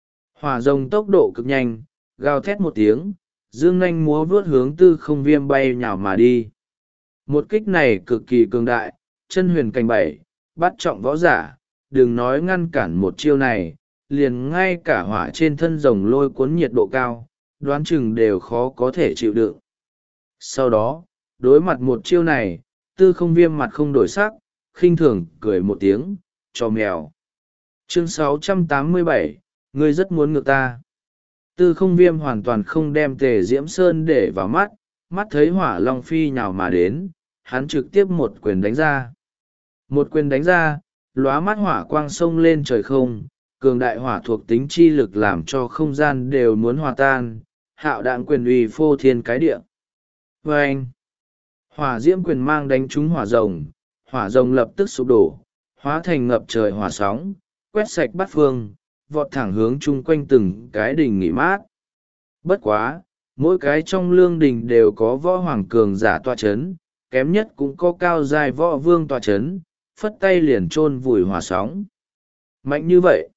Hỏa rồng tốc độ cực nhanh, gào thét một tiếng, dương nanh múa vuốt hướng tư không viêm bay nhào mà đi. Một kích này cực kỳ cường đại, chân huyền cảnh bảy, bắt trọng võ giả, đừng nói ngăn cản một chiêu này, liền ngay cả hỏa trên thân rồng lôi cuốn nhiệt độ cao, đoán chừng đều khó có thể chịu đựng. Sau đó, đối mặt một chiêu này, tư không viêm mặt không đổi sắc, khinh thường cười một tiếng, cho mèo. Chương sáu trăm tám mươi bảy, ngươi rất muốn ngược ta. Tư không viêm hoàn toàn không đem Tề Diễm Sơn để vào mắt, mắt thấy hỏa long phi nhào mà đến, hắn trực tiếp một quyền đánh ra. Một quyền đánh ra, lóa mắt hỏa quang sông lên trời không, cường đại hỏa thuộc tính chi lực làm cho không gian đều muốn hòa tan, hạo đạn quyền uy phô thiên cái địa. Vâng! Hỏa diễm quyền mang đánh trúng hỏa rồng, hỏa rồng lập tức sụp đổ, hóa thành ngập trời hỏa sóng, quét sạch bát phương, vọt thẳng hướng chung quanh từng cái đình nghỉ mát. Bất quá, mỗi cái trong lương đình đều có võ hoàng cường giả tọa chấn, kém nhất cũng có cao dài võ vương tọa chấn, phất tay liền chôn vùi hỏa sóng. Mạnh như vậy,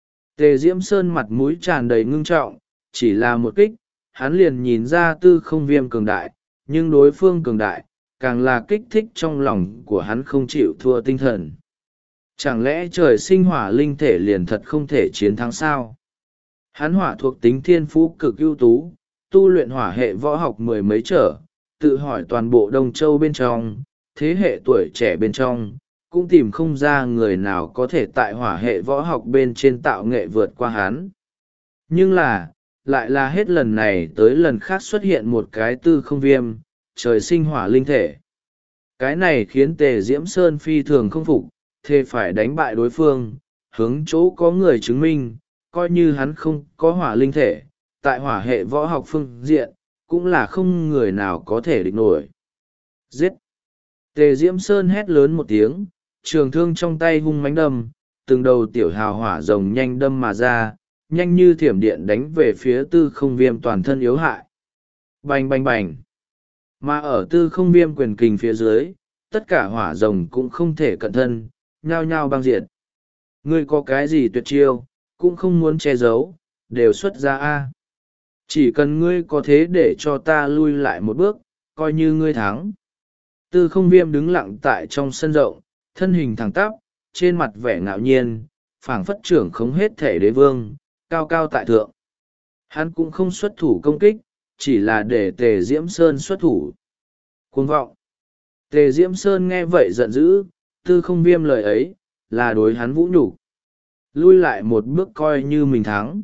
Tề Diễm Sơn mặt mũi tràn đầy ngưng trọng, chỉ là một kích, hắn liền nhìn ra tư không viêm cường đại, nhưng đối phương cường đại, càng là kích thích trong lòng của hắn không chịu thua tinh thần. Chẳng lẽ trời sinh hỏa linh thể liền thật không thể chiến thắng sao? Hắn hỏa thuộc tính thiên phú cực ưu tú, tu luyện hỏa hệ võ học mười mấy trở, tự hỏi toàn bộ Đông Châu bên trong, thế hệ tuổi trẻ bên trong, cũng tìm không ra người nào có thể tại hỏa hệ võ học bên trên tạo nghệ vượt qua hắn. Nhưng là, lại là hết lần này tới lần khác xuất hiện một cái tư không viêm, trời sinh hỏa linh thể. Cái này khiến Tề Diễm Sơn phi thường không phục, thề phải đánh bại đối phương, hướng chỗ có người chứng minh, coi như hắn không có hỏa linh thể, tại hỏa hệ võ học phương diện, cũng là không người nào có thể địch nổi. Giết! Tề Diễm Sơn hét lớn một tiếng, trường thương trong tay hung mãnh đâm, từng đầu tiểu hào hỏa rồng nhanh đâm mà ra, nhanh như thiểm điện đánh về phía tư không viêm toàn thân yếu hại. Bành bành bành! Mà ở tư không viêm quyền kình phía dưới, tất cả hỏa rồng cũng không thể cận thân, nhao nhao băng diệt. Ngươi có cái gì tuyệt chiêu, cũng không muốn che giấu, đều xuất ra a. Chỉ cần ngươi có thế để cho ta lui lại một bước, coi như ngươi thắng. Tư không viêm đứng lặng tại trong sân rộng, thân hình thẳng tắp, trên mặt vẻ ngạo nhiên, phảng phất trưởng khống hết thể đế vương, cao cao tại thượng. Hắn cũng không xuất thủ công kích, chỉ là để Tề Diễm Sơn xuất thủ. Cuồng vọng! Tề Diễm Sơn nghe vậy giận dữ, tư không viêm lời ấy, là đối hắn vũ nhục. Lui lại một bước coi như mình thắng.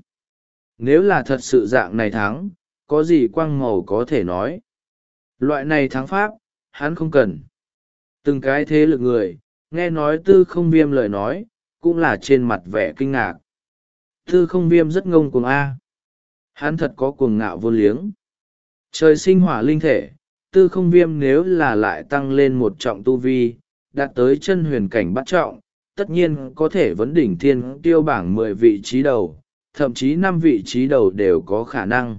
Nếu là thật sự dạng này thắng, có gì quang màu có thể nói. Loại này thắng pháp, hắn không cần. Từng cái thế lực người, nghe nói tư không viêm lời nói, cũng là trên mặt vẻ kinh ngạc. Tư không viêm rất ngông cuồng A. Hắn thật có cuồng ngạo vô liếng. Trời sinh hỏa linh thể, tư không viêm nếu là lại tăng lên một trọng tu vi, đạt tới chân huyền cảnh bắt trọng, tất nhiên có thể vấn đỉnh thiên tiêu bảng mười vị trí đầu, thậm chí năm vị trí đầu đều có khả năng.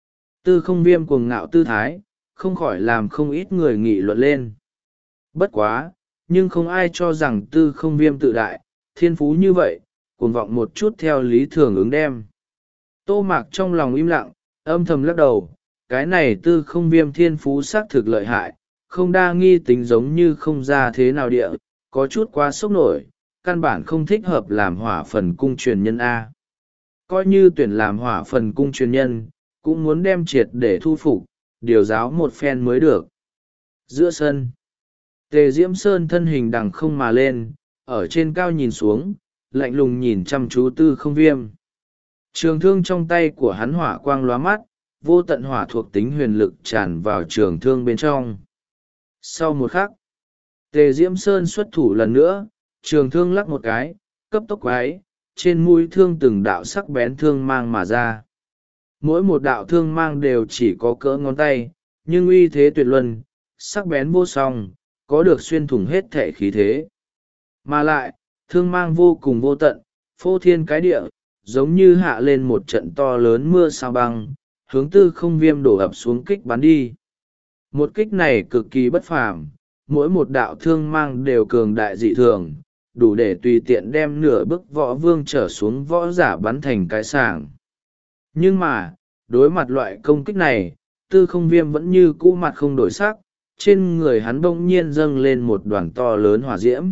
Tư không viêm cuồng ngạo tư thái, không khỏi làm không ít người nghị luận lên. Bất quá, nhưng không ai cho rằng tư không viêm tự đại, thiên phú như vậy, cuồng vọng một chút theo lý thường ứng đem. Tô Mạc trong lòng im lặng, âm thầm lắc đầu, cái này tư không viêm thiên phú xác thực lợi hại, không đa nghi tính giống như không ra thế nào địa, có chút quá sốc nổi, căn bản không thích hợp làm hỏa phần cung truyền nhân A. Coi như tuyển làm hỏa phần cung truyền nhân, cũng muốn đem triệt để thu phục, điều giáo một phen mới được. Giữa sân, Tề Diễm Sơn thân hình đằng không mà lên, ở trên cao nhìn xuống, lạnh lùng nhìn chăm chú tư không viêm. Trường thương trong tay của hắn hỏa quang lóa mắt, vô tận hỏa thuộc tính huyền lực tràn vào trường thương bên trong. Sau một khắc, Tề Diễm Sơn xuất thủ lần nữa, trường thương lắc một cái, cấp tốc quái, trên mũi thương từng đạo sắc bén thương mang mà ra. Mỗi một đạo thương mang đều chỉ có cỡ ngón tay, nhưng uy thế tuyệt luân, sắc bén vô song, có được xuyên thủng hết thể khí thế. Mà lại, thương mang vô cùng vô tận, phô thiên cái địa, giống như hạ lên một trận to lớn mưa sao băng, hướng tư không viêm đổ ập xuống kích bắn đi. Một kích này cực kỳ bất phàm, mỗi một đạo thương mang đều cường đại dị thường, đủ để tùy tiện đem nửa bức võ vương trở xuống võ giả bắn thành cái sàng. Nhưng mà, đối mặt loại công kích này, tư không viêm vẫn như cũ mặt không đổi sắc, trên người hắn bỗng nhiên dâng lên một đoàn to lớn hỏa diễm.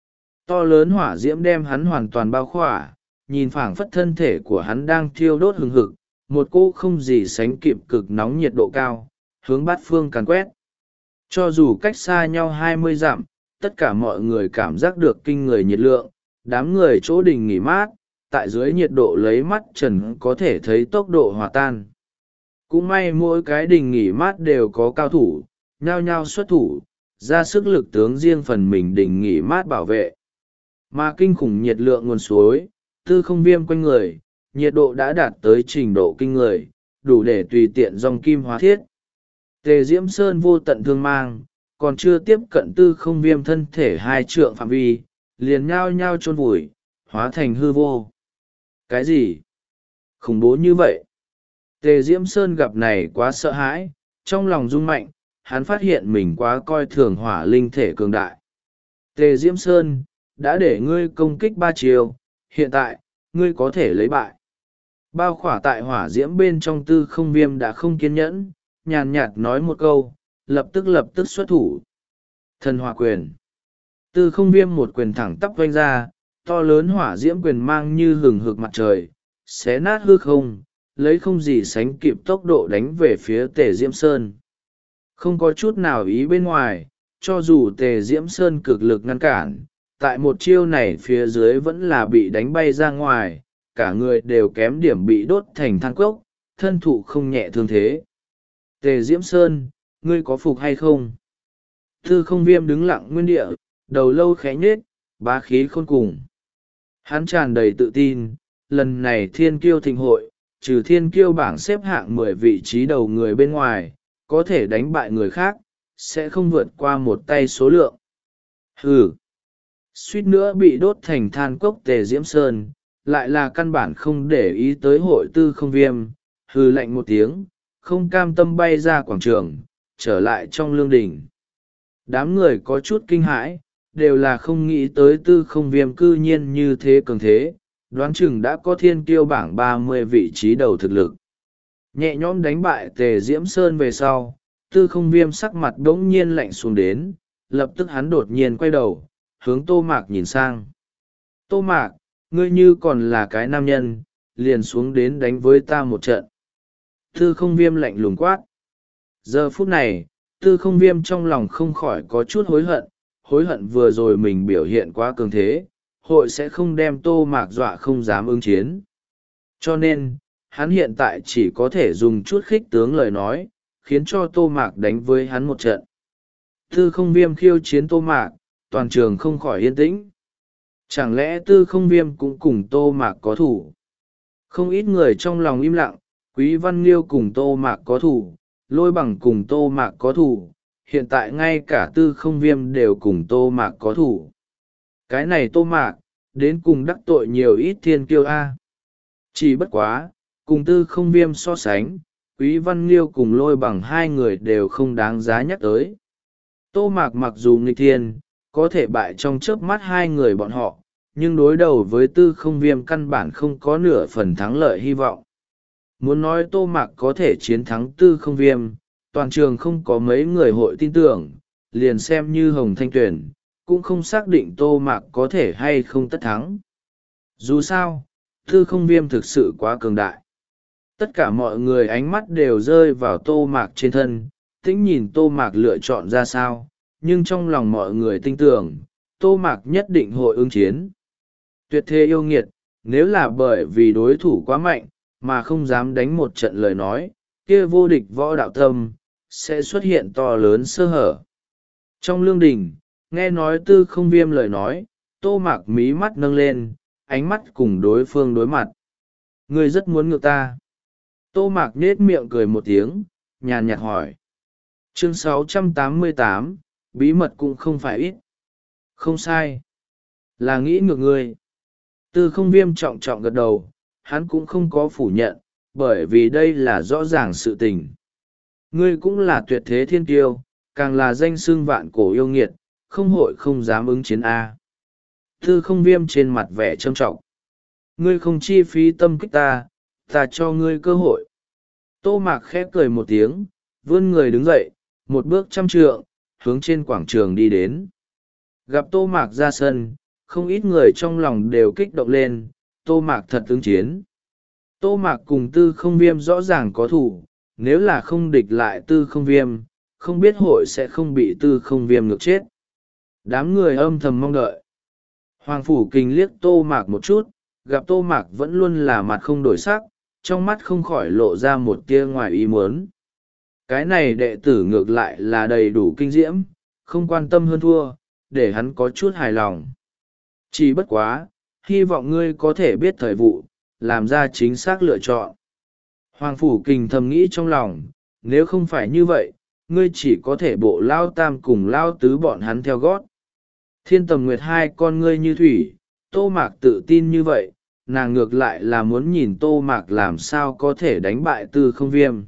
To lớn hỏa diễm đem hắn hoàn toàn bao khỏa, nhìn phảng phất thân thể của hắn đang thiêu đốt hừng hực, một cỗ không gì sánh kịp cực nóng nhiệt độ cao, hướng bát phương càn quét. Cho dù cách xa nhau hai mươi dặm, tất cả mọi người cảm giác được kinh người nhiệt lượng, đám người chỗ đình nghỉ mát, tại dưới nhiệt độ lấy mắt trần có thể thấy tốc độ hòa tan. Cũng may mỗi cái đình nghỉ mát đều có cao thủ, nhao nhao xuất thủ, ra sức lực tướng riêng phần mình đình nghỉ mát bảo vệ. Mà kinh khủng nhiệt lượng nguồn suối, tư không viêm quanh người, nhiệt độ đã đạt tới trình độ kinh người, đủ để tùy tiện dòng kim hóa thiết. Tề Diễm Sơn vô tận thương mang, còn chưa tiếp cận tư không viêm thân thể hai trượng phạm vi, liền nhao nhao chôn vùi, hóa thành hư vô. Cái gì? Khủng bố như vậy? Tề Diễm Sơn gặp này quá sợ hãi, trong lòng rung mạnh, hắn phát hiện mình quá coi thường hỏa linh thể cường đại. Tề Diễm Sơn, đã để ngươi công kích ba chiều, hiện tại, ngươi có thể lấy bại. Bao khỏa tại hỏa diễm bên trong tư không viêm đã không kiên nhẫn, nhàn nhạt nói một câu, lập tức lập tức xuất thủ. Thần hỏa quyền. Tư không viêm một quyền thẳng tắp vanh ra, to lớn hỏa diễm quyền mang như hừng hực mặt trời, xé nát hư không, lấy không gì sánh kịp tốc độ đánh về phía Tề Diễm Sơn. Không có chút nào ý bên ngoài, cho dù Tề Diễm Sơn cực lực ngăn cản, tại một chiêu này phía dưới vẫn là bị đánh bay ra ngoài, cả người đều kém điểm bị đốt thành than cốc, thân thụ không nhẹ thương thế. Tề Diễm Sơn, ngươi có phục hay không? Tư Không Viêm đứng lặng nguyên địa, đầu lâu khẽ nhết, bá khí khôn cùng. Hắn tràn đầy tự tin, lần này thiên kiêu thịnh hội, trừ thiên kiêu bảng xếp hạng mười vị trí đầu người bên ngoài, có thể đánh bại người khác, sẽ không vượt qua một tay số lượng. Hừ! Suýt nữa bị đốt thành than cốc Tề Diễm Sơn, lại là căn bản không để ý tới hội Tư Không Viêm, hừ lạnh một tiếng, không cam tâm bay ra quảng trường, trở lại trong lương đình. Đám người có chút kinh hãi, đều là không nghĩ tới Tư Không Viêm cư nhiên như thế cường thế, đoán chừng đã có thiên kiêu bảng ba mươi vị trí đầu thực lực. Nhẹ nhõm đánh bại Tề Diễm Sơn về sau, Tư Không Viêm sắc mặt đống nhiên lạnh xuống đến, lập tức hắn đột nhiên quay đầu, hướng Tô Mạc nhìn sang. Tô Mạc, ngươi như còn là cái nam nhân, liền xuống đến đánh với ta một trận. Tư Không Viêm lạnh lùng quát. Giờ phút này, Tư Không Viêm trong lòng không khỏi có chút hối hận, hối hận vừa rồi mình biểu hiện quá cường thế, hội sẽ không đem Tô Mạc dọa không dám ứng chiến. Cho nên, hắn hiện tại chỉ có thể dùng chút khích tướng lời nói, khiến cho Tô Mạc đánh với hắn một trận. Tư Không Viêm khiêu chiến Tô Mạc, toàn trường không khỏi yên tĩnh. Chẳng lẽ Tư Không Viêm cũng cùng Tô Mạc có thủ? Không ít người trong lòng im lặng, Quý Văn Liêu cùng Tô Mạc có thủ, Lôi Bằng cùng Tô Mạc có thủ, hiện tại ngay cả Tư Không Viêm đều cùng Tô Mạc có thủ. Cái này Tô Mạc, đến cùng đắc tội nhiều ít thiên kiêu a. Chỉ bất quá, cùng Tư Không Viêm so sánh, Quý Văn Liêu cùng Lôi Bằng hai người đều không đáng giá nhắc tới. Tô Mạc mặc dù nghịch thiên, có thể bại trong chớp mắt hai người bọn họ, nhưng đối đầu với Tư Không Viêm căn bản không có nửa phần thắng lợi hy vọng. Muốn nói Tô Mạc có thể chiến thắng Tư Không Viêm, toàn trường không có mấy người hội tin tưởng, liền xem như Hồng Thanh Tuyền, cũng không xác định Tô Mạc có thể hay không tất thắng. Dù sao, Tư Không Viêm thực sự quá cường đại. Tất cả mọi người ánh mắt đều rơi vào Tô Mạc trên thân, tĩnh nhìn Tô Mạc lựa chọn ra sao, nhưng trong lòng mọi người tin tưởng, Tô Mạc nhất định hội ứng chiến. Tuyệt thế yêu nghiệt, nếu là bởi vì đối thủ quá mạnh, mà không dám đánh một trận lời nói, kia vô địch võ đạo tâm, sẽ xuất hiện to lớn sơ hở. Trong lương đình, nghe nói Tư Không Viêm lời nói, Tô Mạc mí mắt nâng lên, ánh mắt cùng đối phương đối mặt. Ngươi rất muốn ngược ta. Tô Mạc nết miệng cười một tiếng, nhàn nhạt hỏi. Chương sáu trăm tám mươi tám, bí mật cũng không phải ít. Không sai. Là nghĩ ngược ngươi. Tư Không Viêm trọng trọng gật đầu, hắn cũng không có phủ nhận, bởi vì đây là rõ ràng sự tình. Ngươi cũng là tuyệt thế thiên kiêu, càng là danh xưng vạn cổ yêu nghiệt, không hội không dám ứng chiến A. Tư Không Viêm trên mặt vẻ trâm trọng. Ngươi không chi phí tâm kích ta, ta cho ngươi cơ hội. Tô Mạc khép cười một tiếng, vươn người đứng dậy, một bước trăm trượng, hướng trên quảng trường đi đến. Gặp Tô Mạc ra sân, không ít người trong lòng đều kích động lên, Tô Mạc thật ứng chiến. Tô Mạc cùng Tư Không Viêm rõ ràng có thủ, nếu là không địch lại Tư Không Viêm, không biết hội sẽ không bị Tư Không Viêm ngược chết. Đám người âm thầm mong đợi. Hoàng Phủ Kình liếc Tô Mạc một chút, gặp Tô Mạc vẫn luôn là mặt không đổi sắc, trong mắt không khỏi lộ ra một tia ngoài ý muốn. Cái này đệ tử ngược lại là đầy đủ kinh diễm, không quan tâm hơn thua, để hắn có chút hài lòng. Chỉ bất quá, hy vọng ngươi có thể biết thời vụ, làm ra chính xác lựa chọn. Hoàng Phủ Kình thầm nghĩ trong lòng, nếu không phải như vậy, ngươi chỉ có thể bộ lao tam cùng lao tứ bọn hắn theo gót. Thiên Tầm Nguyệt hai con ngươi như thủy, Tô Mạc tự tin như vậy, nàng ngược lại là muốn nhìn Tô Mạc làm sao có thể đánh bại Tư Không Viêm.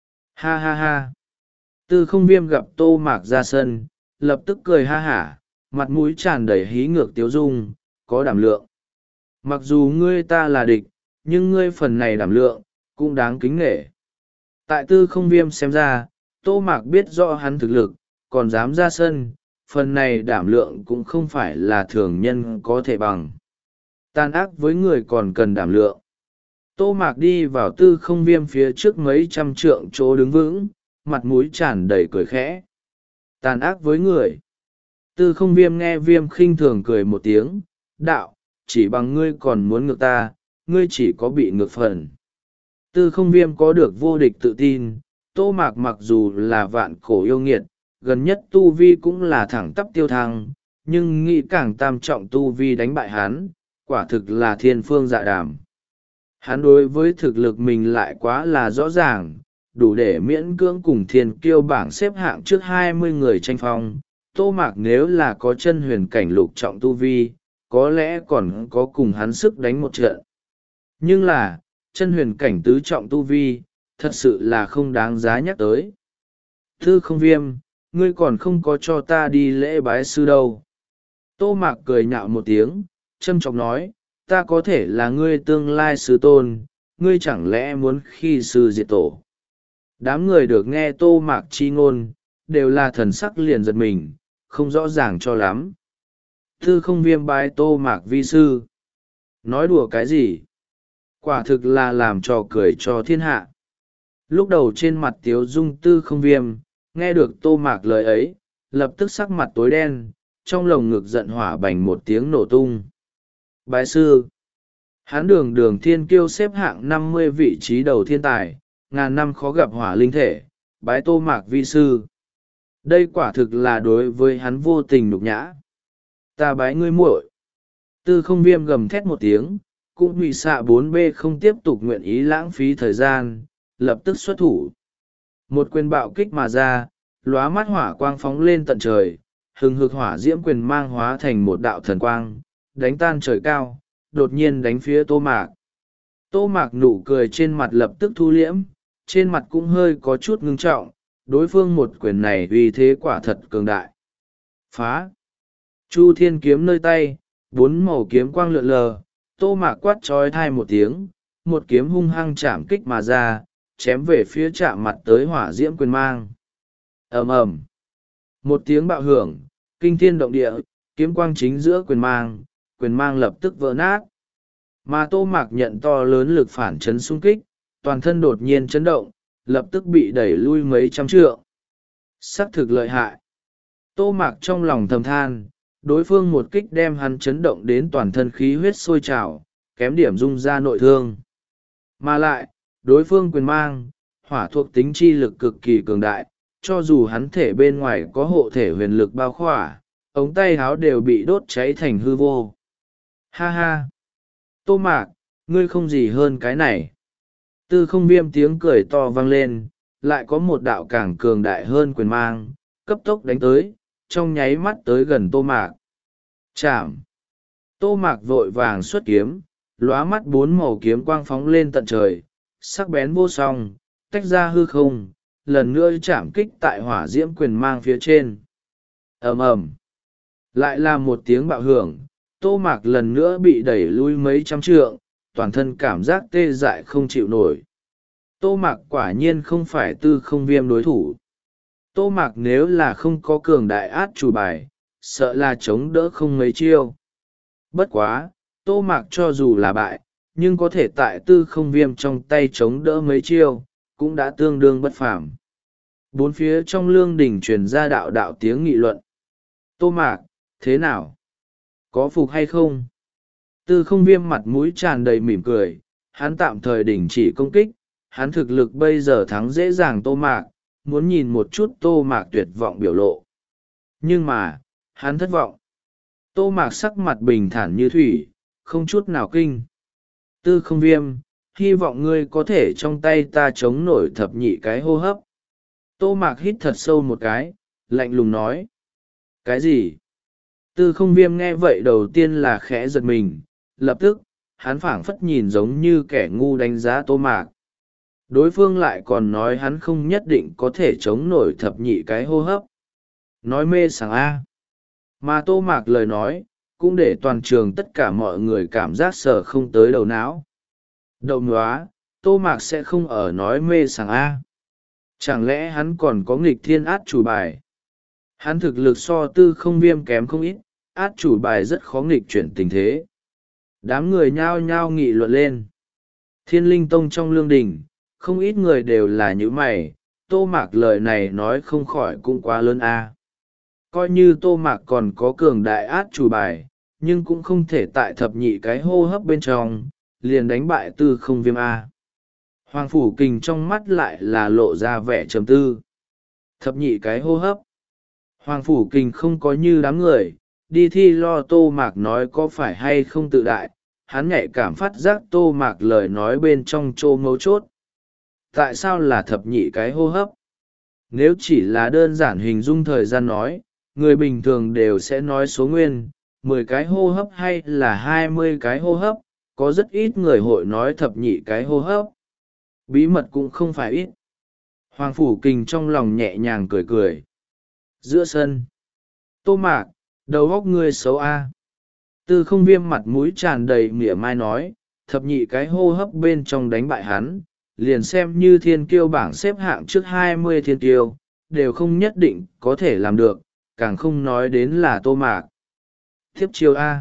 Ha ha ha! Tư Không Viêm gặp Tô Mạc ra sân, lập tức cười ha hả, mặt mũi tràn đầy hí ngược tiếu dung, có đảm lượng. Mặc dù ngươi ta là địch, nhưng ngươi phần này đảm lượng, cũng đáng kính nể. Tại Tư Không Viêm xem ra, Tô Mạc biết rõ hắn thực lực, còn dám ra sân, phần này đảm lượng cũng không phải là thường nhân có thể bằng. Tàn ác với người còn cần đảm lượng. Tô Mạc đi vào Tư Không Viêm phía trước mấy trăm trượng chỗ đứng vững, mặt mũi tràn đầy cười khẽ. Tàn ác với người. Tư không viêm nghe viêm khinh thường cười một tiếng, đạo, chỉ bằng ngươi còn muốn ngược ta, ngươi chỉ có bị ngược phần. Tư không viêm có được vô địch tự tin, Tô Mạc mặc dù là vạn cổ yêu nghiệt, gần nhất tu vi cũng là thẳng tắp tiêu thăng, nhưng nghĩ càng tam trọng tu vi đánh bại hắn, quả thực là thiên phương dạ đàm. Hắn đối với thực lực mình lại quá là rõ ràng, đủ để miễn cưỡng cùng thiên kiêu bảng xếp hạng trước hai mươi người tranh phong. Tô Mạc nếu là có chân huyền cảnh lục trọng tu vi, có lẽ còn có cùng hắn sức đánh một trận. Nhưng là, chân huyền cảnh tứ trọng tu vi, thật sự là không đáng giá nhắc tới. Tư không viêm, ngươi còn không có cho ta đi lễ bái sư đâu. Tô Mạc cười nhạo một tiếng, châm chọc nói, ta có thể là ngươi tương lai sư tôn, ngươi chẳng lẽ muốn khi sư diệt tổ. Đám người được nghe Tô Mạc chi ngôn, đều là thần sắc liền giật mình, không rõ ràng cho lắm. Tư không viêm bái Tô Mạc vi sư. Nói đùa cái gì? Quả thực là làm trò cười cho thiên hạ. Lúc đầu trên mặt tiếu dung tư không viêm, nghe được Tô Mạc lời ấy, lập tức sắc mặt tối đen, trong lồng ngực giận hỏa bành một tiếng nổ tung. Bái sư. Hán đường đường thiên kiêu xếp hạng năm mươi vị trí đầu thiên tài, ngàn năm khó gặp hỏa linh thể, bái Tô Mạc vi sư. Đây quả thực là đối với hắn vô tình nhục nhã. Ta bái ngươi muội. Tư không viêm gầm thét một tiếng, cũng hủy xạ bốn b không tiếp tục nguyện ý lãng phí thời gian, lập tức xuất thủ. Một quyền bạo kích mà ra, lóa mắt hỏa quang phóng lên tận trời, hừng hực hỏa diễm quyền mang hóa thành một đạo thần quang, đánh tan trời cao, đột nhiên đánh phía Tô Mạc. Tô Mạc nụ cười trên mặt lập tức thu liễm, trên mặt cũng hơi có chút ngưng trọng, đối phương một quyền này uy thế quả thật cường đại. Phá! Chu thiên kiếm nơi tay, bốn màu kiếm quang lượn lờ, Tô Mạc quát trói thai một tiếng, một kiếm hung hăng chạm kích mà ra, chém về phía chạm mặt tới hỏa diễm quyền mang. Ầm ầm, một tiếng bạo hưởng, kinh thiên động địa, kiếm quang chính giữa quyền mang, quyền mang lập tức vỡ nát. Mà Tô Mạc nhận to lớn lực phản chấn xung kích, toàn thân đột nhiên chấn động, lập tức bị đẩy lui mấy trăm trượng. Sắc thực lợi hại. Tô Mạc trong lòng thầm than, đối phương một kích đem hắn chấn động đến toàn thân khí huyết sôi trào, kém điểm rung ra nội thương. Mà lại, đối phương quyền mang, hỏa thuộc tính chi lực cực kỳ cường đại, cho dù hắn thể bên ngoài có hộ thể huyền lực bao khỏa, ống tay háo đều bị đốt cháy thành hư vô. Ha ha! Tô Mạc, ngươi không gì hơn cái này. Tư không viêm tiếng cười to vang lên, lại có một đạo càng cường đại hơn quyền mang, cấp tốc đánh tới, trong nháy mắt tới gần Tô Mạc. Chạm! Tô Mạc vội vàng xuất kiếm, lóa mắt bốn màu kiếm quang phóng lên tận trời, sắc bén vô song, tách ra hư không, lần nữa chạm kích tại hỏa diễm quyền mang phía trên. Ầm ầm, lại là một tiếng bạo hưởng, Tô Mạc lần nữa bị đẩy lui mấy trăm trượng, toàn thân cảm giác tê dại không chịu nổi. Tô Mạc quả nhiên không phải tư không viêm đối thủ. Tô Mạc nếu là không có cường đại át chủ bài, sợ là chống đỡ không mấy chiêu. Bất quá, Tô Mạc cho dù là bại, nhưng có thể tại tư không viêm trong tay chống đỡ mấy chiêu, cũng đã tương đương bất phàm. Bốn phía trong lương đỉnh truyền ra đạo đạo tiếng nghị luận. Tô Mạc, thế nào? Có phục hay không? Tư không viêm mặt mũi tràn đầy mỉm cười, hắn tạm thời đình chỉ công kích, hắn thực lực bây giờ thắng dễ dàng Tô Mạc, muốn nhìn một chút Tô Mạc tuyệt vọng biểu lộ. Nhưng mà, hắn thất vọng. Tô Mạc sắc mặt bình thản như thủy, không chút nào kinh. Tư không viêm, hy vọng ngươi có thể trong tay ta chống nổi thập nhị cái hô hấp. Tô Mạc hít thật sâu một cái, lạnh lùng nói. Cái gì? Tư không viêm nghe vậy đầu tiên là khẽ giật mình, lập tức, hắn phảng phất nhìn giống như kẻ ngu đánh giá Tô Mạc. Đối phương lại còn nói hắn không nhất định có thể chống nổi thập nhị cái hô hấp. Nói mê sảng A. Mà Tô Mạc lời nói, cũng để toàn trường tất cả mọi người cảm giác sờ không tới đầu não. Đậu nóa, Tô Mạc sẽ không ở nói mê sảng A. Chẳng lẽ hắn còn có nghịch thiên át chủ bài? Hắn thực lực so tư không viêm kém không ít, át chủ bài rất khó nghịch chuyển tình thế. Đám người nhao nhao nghị luận lên. Thiên Linh Tông trong lương đình, không ít người đều là những mày, Tô Mạc lời này nói không khỏi cũng quá lớn A. Coi như tô mạc còn có cường đại át chủ bài, nhưng cũng không thể tại thập nhị cái hô hấp bên trong liền đánh bại tư không viêm a. Hoàng Phủ Kình trong mắt lại là lộ ra vẻ trầm tư. Thập nhị cái hô hấp. Hoàng Phủ Kình không có như đám người đi thi lo tô mạc nói có phải hay không tự đại, hắn nhạy cảm phát giác tô mạc lời nói bên trong chỗ mấu chốt. Tại sao là thập nhị cái hô hấp? Nếu chỉ là đơn giản hình dung thời gian nói, người bình thường đều sẽ nói số nguyên, mười cái hô hấp hay là hai mươi cái hô hấp, có rất ít người hội nói thập nhị cái hô hấp. Bí mật cũng không phải ít. Hoàng Phủ Kình trong lòng nhẹ nhàng cười cười. Giữa sân, tô mạc, đầu óc ngươi xấu a. Tư không viêm mặt mũi tràn đầy mỉa mai nói, thập nhị cái hô hấp bên trong đánh bại hắn, liền xem như thiên kiêu bảng xếp hạng trước hai mươi thiên kiêu, đều không nhất định có thể làm được, càng không nói đến là tô mạc. Tiếp chiêu A.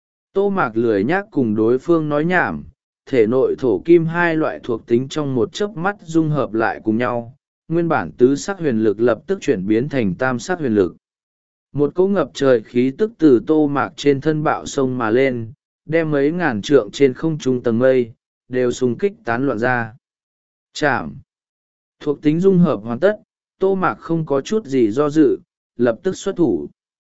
Tô mạc lười nhác cùng đối phương nói nhảm, thể nội thổ kim hai loại thuộc tính trong một chớp mắt dung hợp lại cùng nhau, nguyên bản tứ sắc huyền lực lập tức chuyển biến thành tam sắc huyền lực. Một cỗ ngập trời khí tức từ tô mạc trên thân bạo sông mà lên, đem mấy ngàn trượng trên không trung tầng mây, đều xung kích tán loạn ra. Chạm. Thuộc tính dung hợp hoàn tất, tô mạc không có chút gì do dự, lập tức xuất thủ.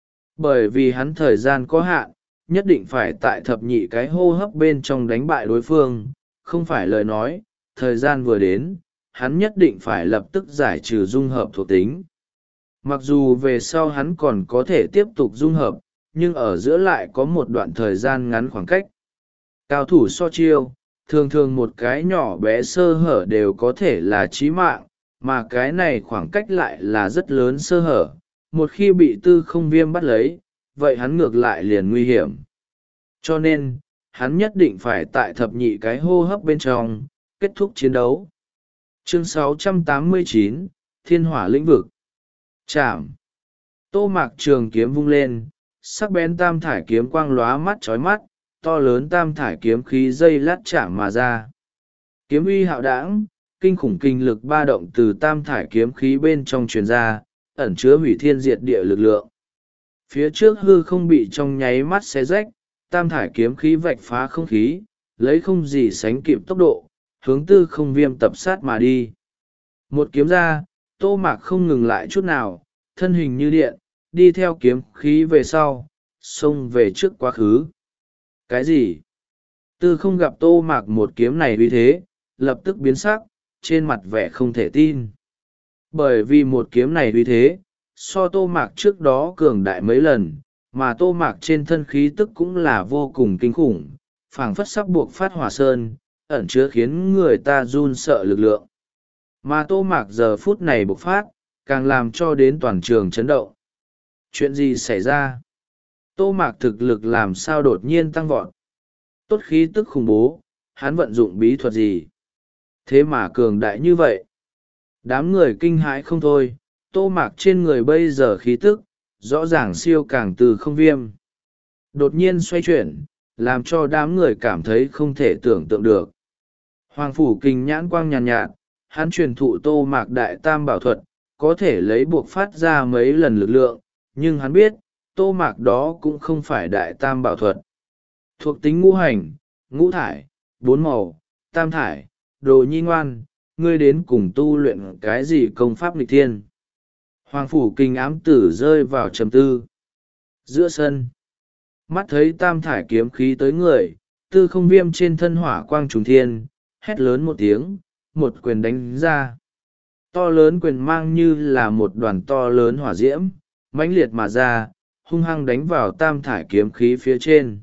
Bởi vì hắn thời gian có hạn, nhất định phải tại thập nhị cái hô hấp bên trong đánh bại đối phương, không phải lời nói, thời gian vừa đến, hắn nhất định phải lập tức giải trừ dung hợp thuộc tính. Mặc dù về sau hắn còn có thể tiếp tục dung hợp, nhưng ở giữa lại có một đoạn thời gian ngắn khoảng cách. Cao thủ so chiêu, thường thường một cái nhỏ bé sơ hở đều có thể là chí mạng, mà cái này khoảng cách lại là rất lớn sơ hở. Một khi bị tư không viêm bắt lấy, vậy hắn ngược lại liền nguy hiểm. Cho nên, hắn nhất định phải tại thập nhị cái hô hấp bên trong, kết thúc chiến đấu. Chương sáu trăm tám mươi chín, Thiên Hỏa Lĩnh Vực. Chạm. Tô mạc trường kiếm vung lên, sắc bén tam thải kiếm quang lóa mắt chói mắt, to lớn tam thải kiếm khí dây lát chạm mà ra. Kiếm uy hạo đãng, kinh khủng kinh lực ba động từ tam thải kiếm khí bên trong truyền ra, ẩn chứa hủy thiên diệt địa lực lượng. Phía trước hư không bị trong nháy mắt xé rách, tam thải kiếm khí vạch phá không khí, lấy không gì sánh kịp tốc độ, hướng tư không viêm tập sát mà đi. Một kiếm ra, tô mạc không ngừng lại chút nào, thân hình như điện, đi theo kiếm khí về sau, xông về trước quá khứ. Cái gì? Tư không gặp tô mạc một kiếm này uy thế, lập tức biến sắc, trên mặt vẻ không thể tin. Bởi vì một kiếm này uy thế, so tô mạc trước đó cường đại mấy lần, mà tô mạc trên thân khí tức cũng là vô cùng kinh khủng, phảng phất sắp buộc phát hỏa sơn, ẩn chứa khiến người ta run sợ lực lượng. Mà tô mạc giờ phút này bộc phát, càng làm cho đến toàn trường chấn động. Chuyện gì xảy ra? Tô mạc thực lực làm sao đột nhiên tăng vọt? Tốt khí tức khủng bố, hắn vận dụng bí thuật gì? Thế mà cường đại như vậy? Đám người kinh hãi không thôi, tô mạc trên người bây giờ khí tức, rõ ràng siêu càng từ không viêm. Đột nhiên xoay chuyển, làm cho đám người cảm thấy không thể tưởng tượng được. Hoàng Phủ Kình nhãn quang nhàn nhạt, nhạt, hắn truyền thụ tô mạc đại tam bảo thuật, có thể lấy buộc phát ra mấy lần lực lượng, nhưng hắn biết, tô mạc đó cũng không phải đại tam bảo thuật. Thuộc tính ngũ hành, ngũ thải, bốn màu, tam thải, đồ nhi ngoan, ngươi đến cùng tu luyện cái gì công pháp nghịch thiên. Hoàng Phủ Kình ám tử rơi vào trầm tư. Giữa sân, mắt thấy tam thải kiếm khí tới người, tư không viêm trên thân hỏa quang trùng thiên, hét lớn một tiếng, một quyền đánh ra. To lớn quyền mang như là một đoàn to lớn hỏa diễm, mãnh liệt mà ra, hung hăng đánh vào tam thải kiếm khí phía trên.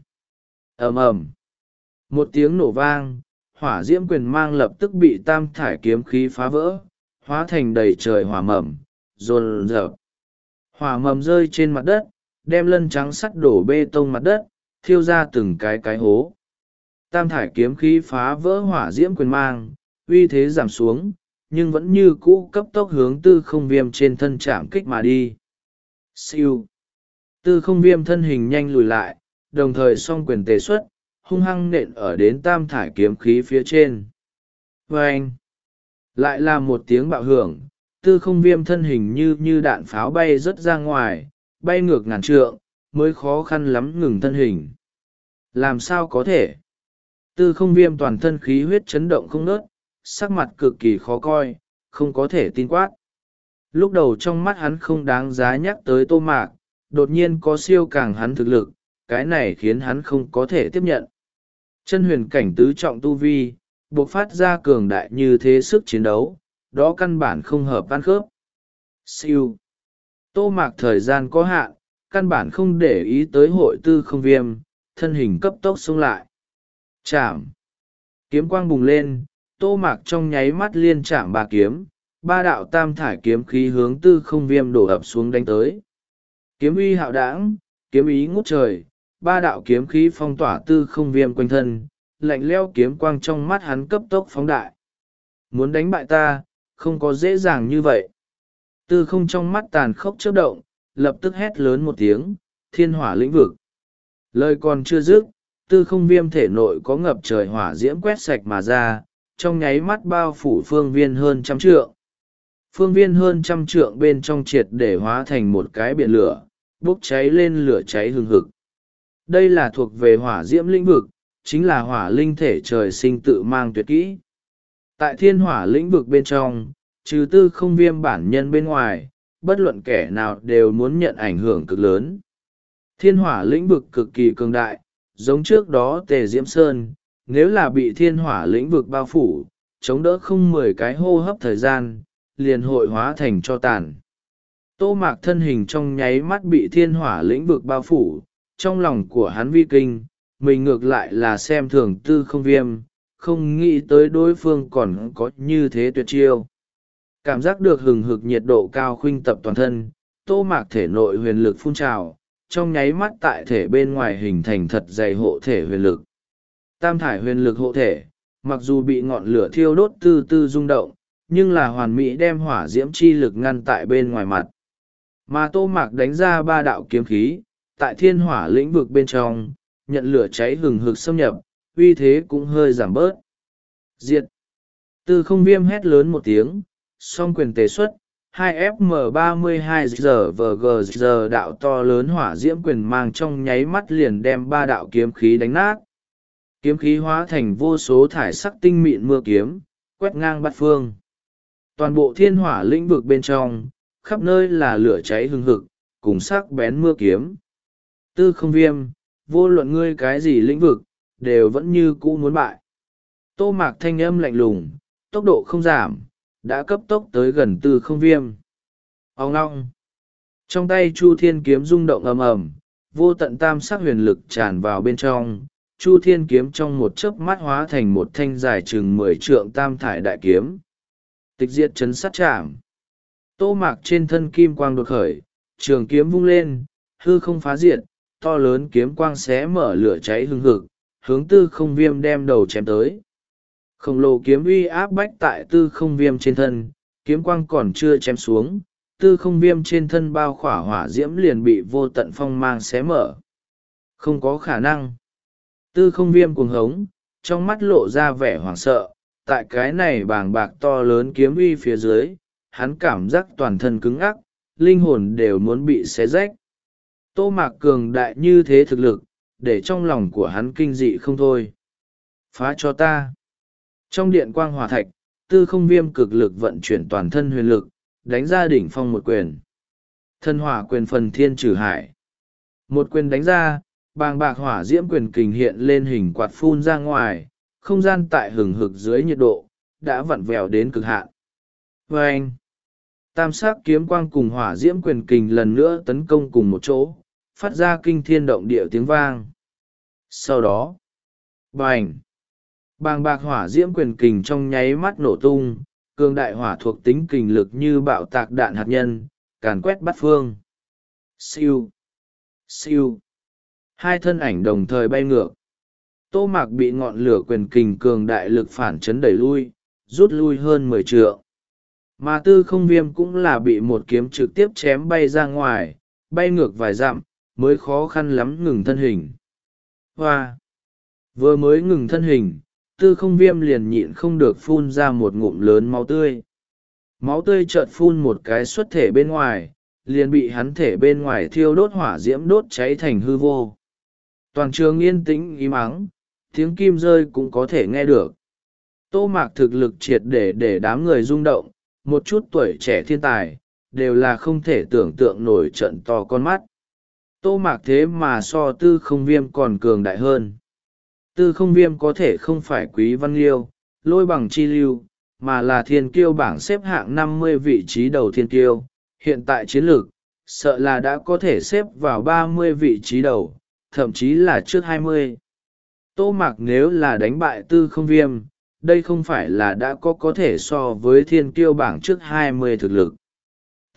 Ầm ầm, một tiếng nổ vang, hỏa diễm quyền mang lập tức bị tam thải kiếm khí phá vỡ, hóa thành đầy trời hỏa mầm, rồn rợp. Hỏa mầm rơi trên mặt đất, đem lân trắng sắt đổ bê tông mặt đất, thiêu ra từng cái cái hố. Tam thải kiếm khí phá vỡ hỏa diễm quyền mang, uy thế giảm xuống, nhưng vẫn như cũ cấp tốc hướng tư không viêm trên thân chạm kích mà đi. Siêu. Tư không viêm thân hình nhanh lùi lại, đồng thời song quyền tề xuất, hung hăng nện ở đến tam thải kiếm khí phía trên. Vâng! Lại là một tiếng bạo hưởng, tư không viêm thân hình như như đạn pháo bay rớt ra ngoài, bay ngược ngàn trượng, mới khó khăn lắm ngừng thân hình. Làm sao có thể? Tư không viêm toàn thân khí huyết chấn động không ngớt, sắc mặt cực kỳ khó coi, không có thể tin quát. Lúc đầu trong mắt hắn không đáng giá nhắc tới Tô Mạc, đột nhiên có siêu càng hắn thực lực, cái này khiến hắn không có thể tiếp nhận. Chân huyền cảnh tứ trọng tu vi, buộc phát ra cường đại như thế sức chiến đấu, đó căn bản không hợp ăn khớp. Siêu. Tô Mạc thời gian có hạn, căn bản không để ý tới hội tư không viêm, thân hình cấp tốc xông lại. Chạm. Kiếm quang bùng lên, Tô Mạc trong nháy mắt liên chạm ba kiếm, ba đạo tam thải kiếm khí hướng tư không viêm đổ ập xuống đánh tới. Kiếm uy hạo đãng, kiếm ý ngút trời, ba đạo kiếm khí phong tỏa tư không viêm quanh thân, lạnh leo kiếm quang trong mắt hắn cấp tốc phóng đại. Muốn đánh bại ta, không có dễ dàng như vậy. Tư không trong mắt tàn khốc chớp động, lập tức hét lớn một tiếng, thiên hỏa lĩnh vực. Lời còn chưa dứt, tư không viêm thể nội có ngập trời hỏa diễm quét sạch mà ra, trong nháy mắt bao phủ phương viên hơn trăm trượng. Phương viên hơn trăm trượng bên trong triệt để hóa thành một cái biển lửa, bốc cháy lên lửa cháy hừng hực. Đây là thuộc về hỏa diễm lĩnh vực, chính là hỏa linh thể trời sinh tự mang tuyệt kỹ. Tại thiên hỏa lĩnh vực bên trong, trừ tư không viêm bản nhân bên ngoài, bất luận kẻ nào đều muốn nhận ảnh hưởng cực lớn. Thiên hỏa lĩnh vực cực kỳ cường đại, giống trước đó Tề Diễm Sơn, nếu là bị thiên hỏa lĩnh vực bao phủ, chống đỡ không mười cái hô hấp thời gian, liền hội hóa thành cho tàn. Tô Mạc thân hình trong nháy mắt bị thiên hỏa lĩnh vực bao phủ, trong lòng của hắn vi kinh, mình ngược lại là xem thường tư không viêm, không nghĩ tới đối phương còn có như thế tuyệt chiêu. Cảm giác được hừng hực nhiệt độ cao khuynh tập toàn thân, Tô Mạc thể nội huyền lực phun trào, trong nháy mắt tại thể bên ngoài hình thành thật dày hộ thể huyền lực. Tam thải huyền lực hộ thể, mặc dù bị ngọn lửa thiêu đốt tư tư rung động, nhưng là hoàn mỹ đem hỏa diễm chi lực ngăn tại bên ngoài mặt. Mà Tô Mạc đánh ra ba đạo kiếm khí, tại thiên hỏa lĩnh vực bên trong, nhận lửa cháy hừng hực xâm nhập, uy thế cũng hơi giảm bớt. Diệt! Tư không viêm hét lớn một tiếng, song quyền tế xuất, hai F M ba mươi hai giờ vờ gờ giờ đạo to lớn hỏa diễm quyền mang trong nháy mắt liền đem ba đạo kiếm khí đánh nát. Kiếm khí hóa thành vô số thải sắc tinh mịn mưa kiếm, quét ngang bát phương. Toàn bộ thiên hỏa lĩnh vực bên trong, khắp nơi là lửa cháy hừng hực, cùng sắc bén mưa kiếm. Tư không viêm, vô luận ngươi cái gì lĩnh vực, đều vẫn như cũ muốn bại. Tô Mạc thanh âm lạnh lùng, tốc độ không giảm, đã cấp tốc tới gần tư không viêm. Ông ngong. Trong tay Chu Thiên kiếm rung động ầm ầm, vô tận tam sắc huyền lực tràn vào bên trong. Chu Thiên kiếm trong một chớp mắt hóa thành một thanh dài chừng mười trượng tam thải đại kiếm. Tịch diệt chấn sát chạm. Tô Mạc trên thân kim quang đột khởi, trường kiếm vung lên, hư không phá diệt, to lớn kiếm quang xé mở lửa cháy hừng hực, hướng tư không viêm đem đầu chém tới. Khổng lồ kiếm uy áp bách tại tư không viêm trên thân, kiếm quang còn chưa chém xuống, tư không viêm trên thân bao khỏa hỏa diễm liền bị vô tận phong mang xé mở. Không có khả năng. Tư không viêm cuồng hống, trong mắt lộ ra vẻ hoảng sợ, tại cái này bàng bạc to lớn kiếm uy phía dưới, hắn cảm giác toàn thân cứng ắc, linh hồn đều muốn bị xé rách. Tô Mạc cường đại như thế thực lực, để trong lòng của hắn kinh dị không thôi. Phá cho ta. Trong điện quang hỏa thạch, tư không viêm cực lực vận chuyển toàn thân huyền lực, đánh ra đỉnh phong một quyền. Thân hỏa quyền phần thiên trừ hải. Một quyền đánh ra, bàng bạc hỏa diễm quyền kình hiện lên hình quạt phun ra ngoài, không gian tại hừng hực dưới nhiệt độ, đã vặn vẹo đến cực hạn. Và anh, tam sắc kiếm quang cùng hỏa diễm quyền kình lần nữa tấn công cùng một chỗ, phát ra kinh thiên động địa tiếng vang. Sau đó, bành, bàng bạc hỏa diễm quyền kình trong nháy mắt nổ tung, cường đại hỏa thuộc tính kình lực như bạo tạc đạn hạt nhân, càn quét bát phương. Siêu, siêu, hai thân ảnh đồng thời bay ngược. Tô Mạc bị ngọn lửa quyền kình cường đại lực phản chấn đẩy lui, rút lui hơn mười trượng. Mà tư không viêm cũng là bị một kiếm trực tiếp chém bay ra ngoài, bay ngược vài dặm, mới khó khăn lắm ngừng thân hình. Hoa! Vừa mới ngừng thân hình, tư không viêm liền nhịn không được phun ra một ngụm lớn máu tươi. Máu tươi chợt phun một cái xuất thể bên ngoài, liền bị hắn thể bên ngoài thiêu đốt hỏa diễm đốt cháy thành hư vô. Toàn trường yên tĩnh im ắng, tiếng kim rơi cũng có thể nghe được. Tô Mạc thực lực triệt để để đám người rung động, một chút tuổi trẻ thiên tài, đều là không thể tưởng tượng nổi trận to con mắt. Tô Mạc thế mà so Tư Không Viêm còn cường đại hơn. Tư Không Viêm có thể không phải Quý Văn Liêu, Lôi Bằng Chi Lưu, mà là thiên kiêu bảng xếp hạng năm mươi vị trí đầu thiên kiêu. Hiện tại chiến lược, sợ là đã có thể xếp vào ba mươi vị trí đầu, thậm chí là trước hai mươi. Tô Mạc nếu là đánh bại Tư Không Viêm, đây không phải là đã có có thể so với thiên kiêu bảng trước hai mươi thực lực. T.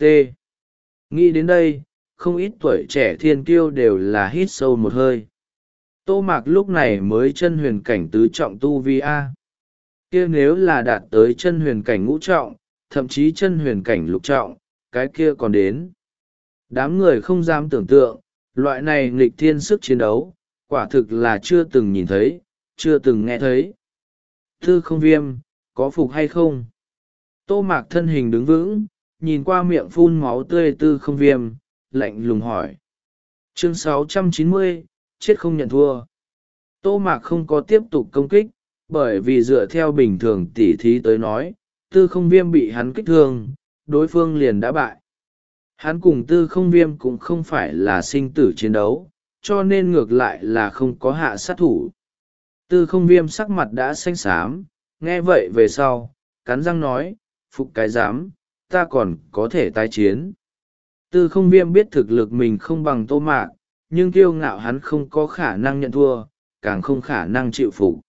Nghĩ đến đây, không ít tuổi trẻ thiên kiêu đều là hít sâu một hơi. Tô Mạc lúc này mới chân huyền cảnh tứ trọng tu vi A. Kia nếu là đạt tới chân huyền cảnh ngũ trọng, thậm chí chân huyền cảnh lục trọng, cái kia còn đến. Đám người không dám tưởng tượng, loại này nghịch thiên sức chiến đấu, quả thực là chưa từng nhìn thấy, chưa từng nghe thấy. Tư Không Viêm, có phục hay không? Tô Mạc thân hình đứng vững, nhìn qua miệng phun máu tươi Tư Không Viêm, lạnh lùng hỏi. Chương sáu trăm chín mươi, chết không nhận thua. Tô Mạc không có tiếp tục công kích, bởi vì dựa theo bình thường tỉ thí tới nói, Tư Không Viêm bị hắn kích thương, đối phương liền đã bại. Hắn cùng Tư Không Viêm cũng không phải là sinh tử chiến đấu, cho nên ngược lại là không có hạ sát thủ. Tư Không Viêm sắc mặt đã xanh xám, nghe vậy về sau, cắn răng nói, phục cái dám, ta còn có thể tái chiến. Tư Không Viêm biết thực lực mình không bằng Tô Mạc, nhưng kiêu ngạo hắn không có khả năng nhận thua, càng không khả năng chịu phục.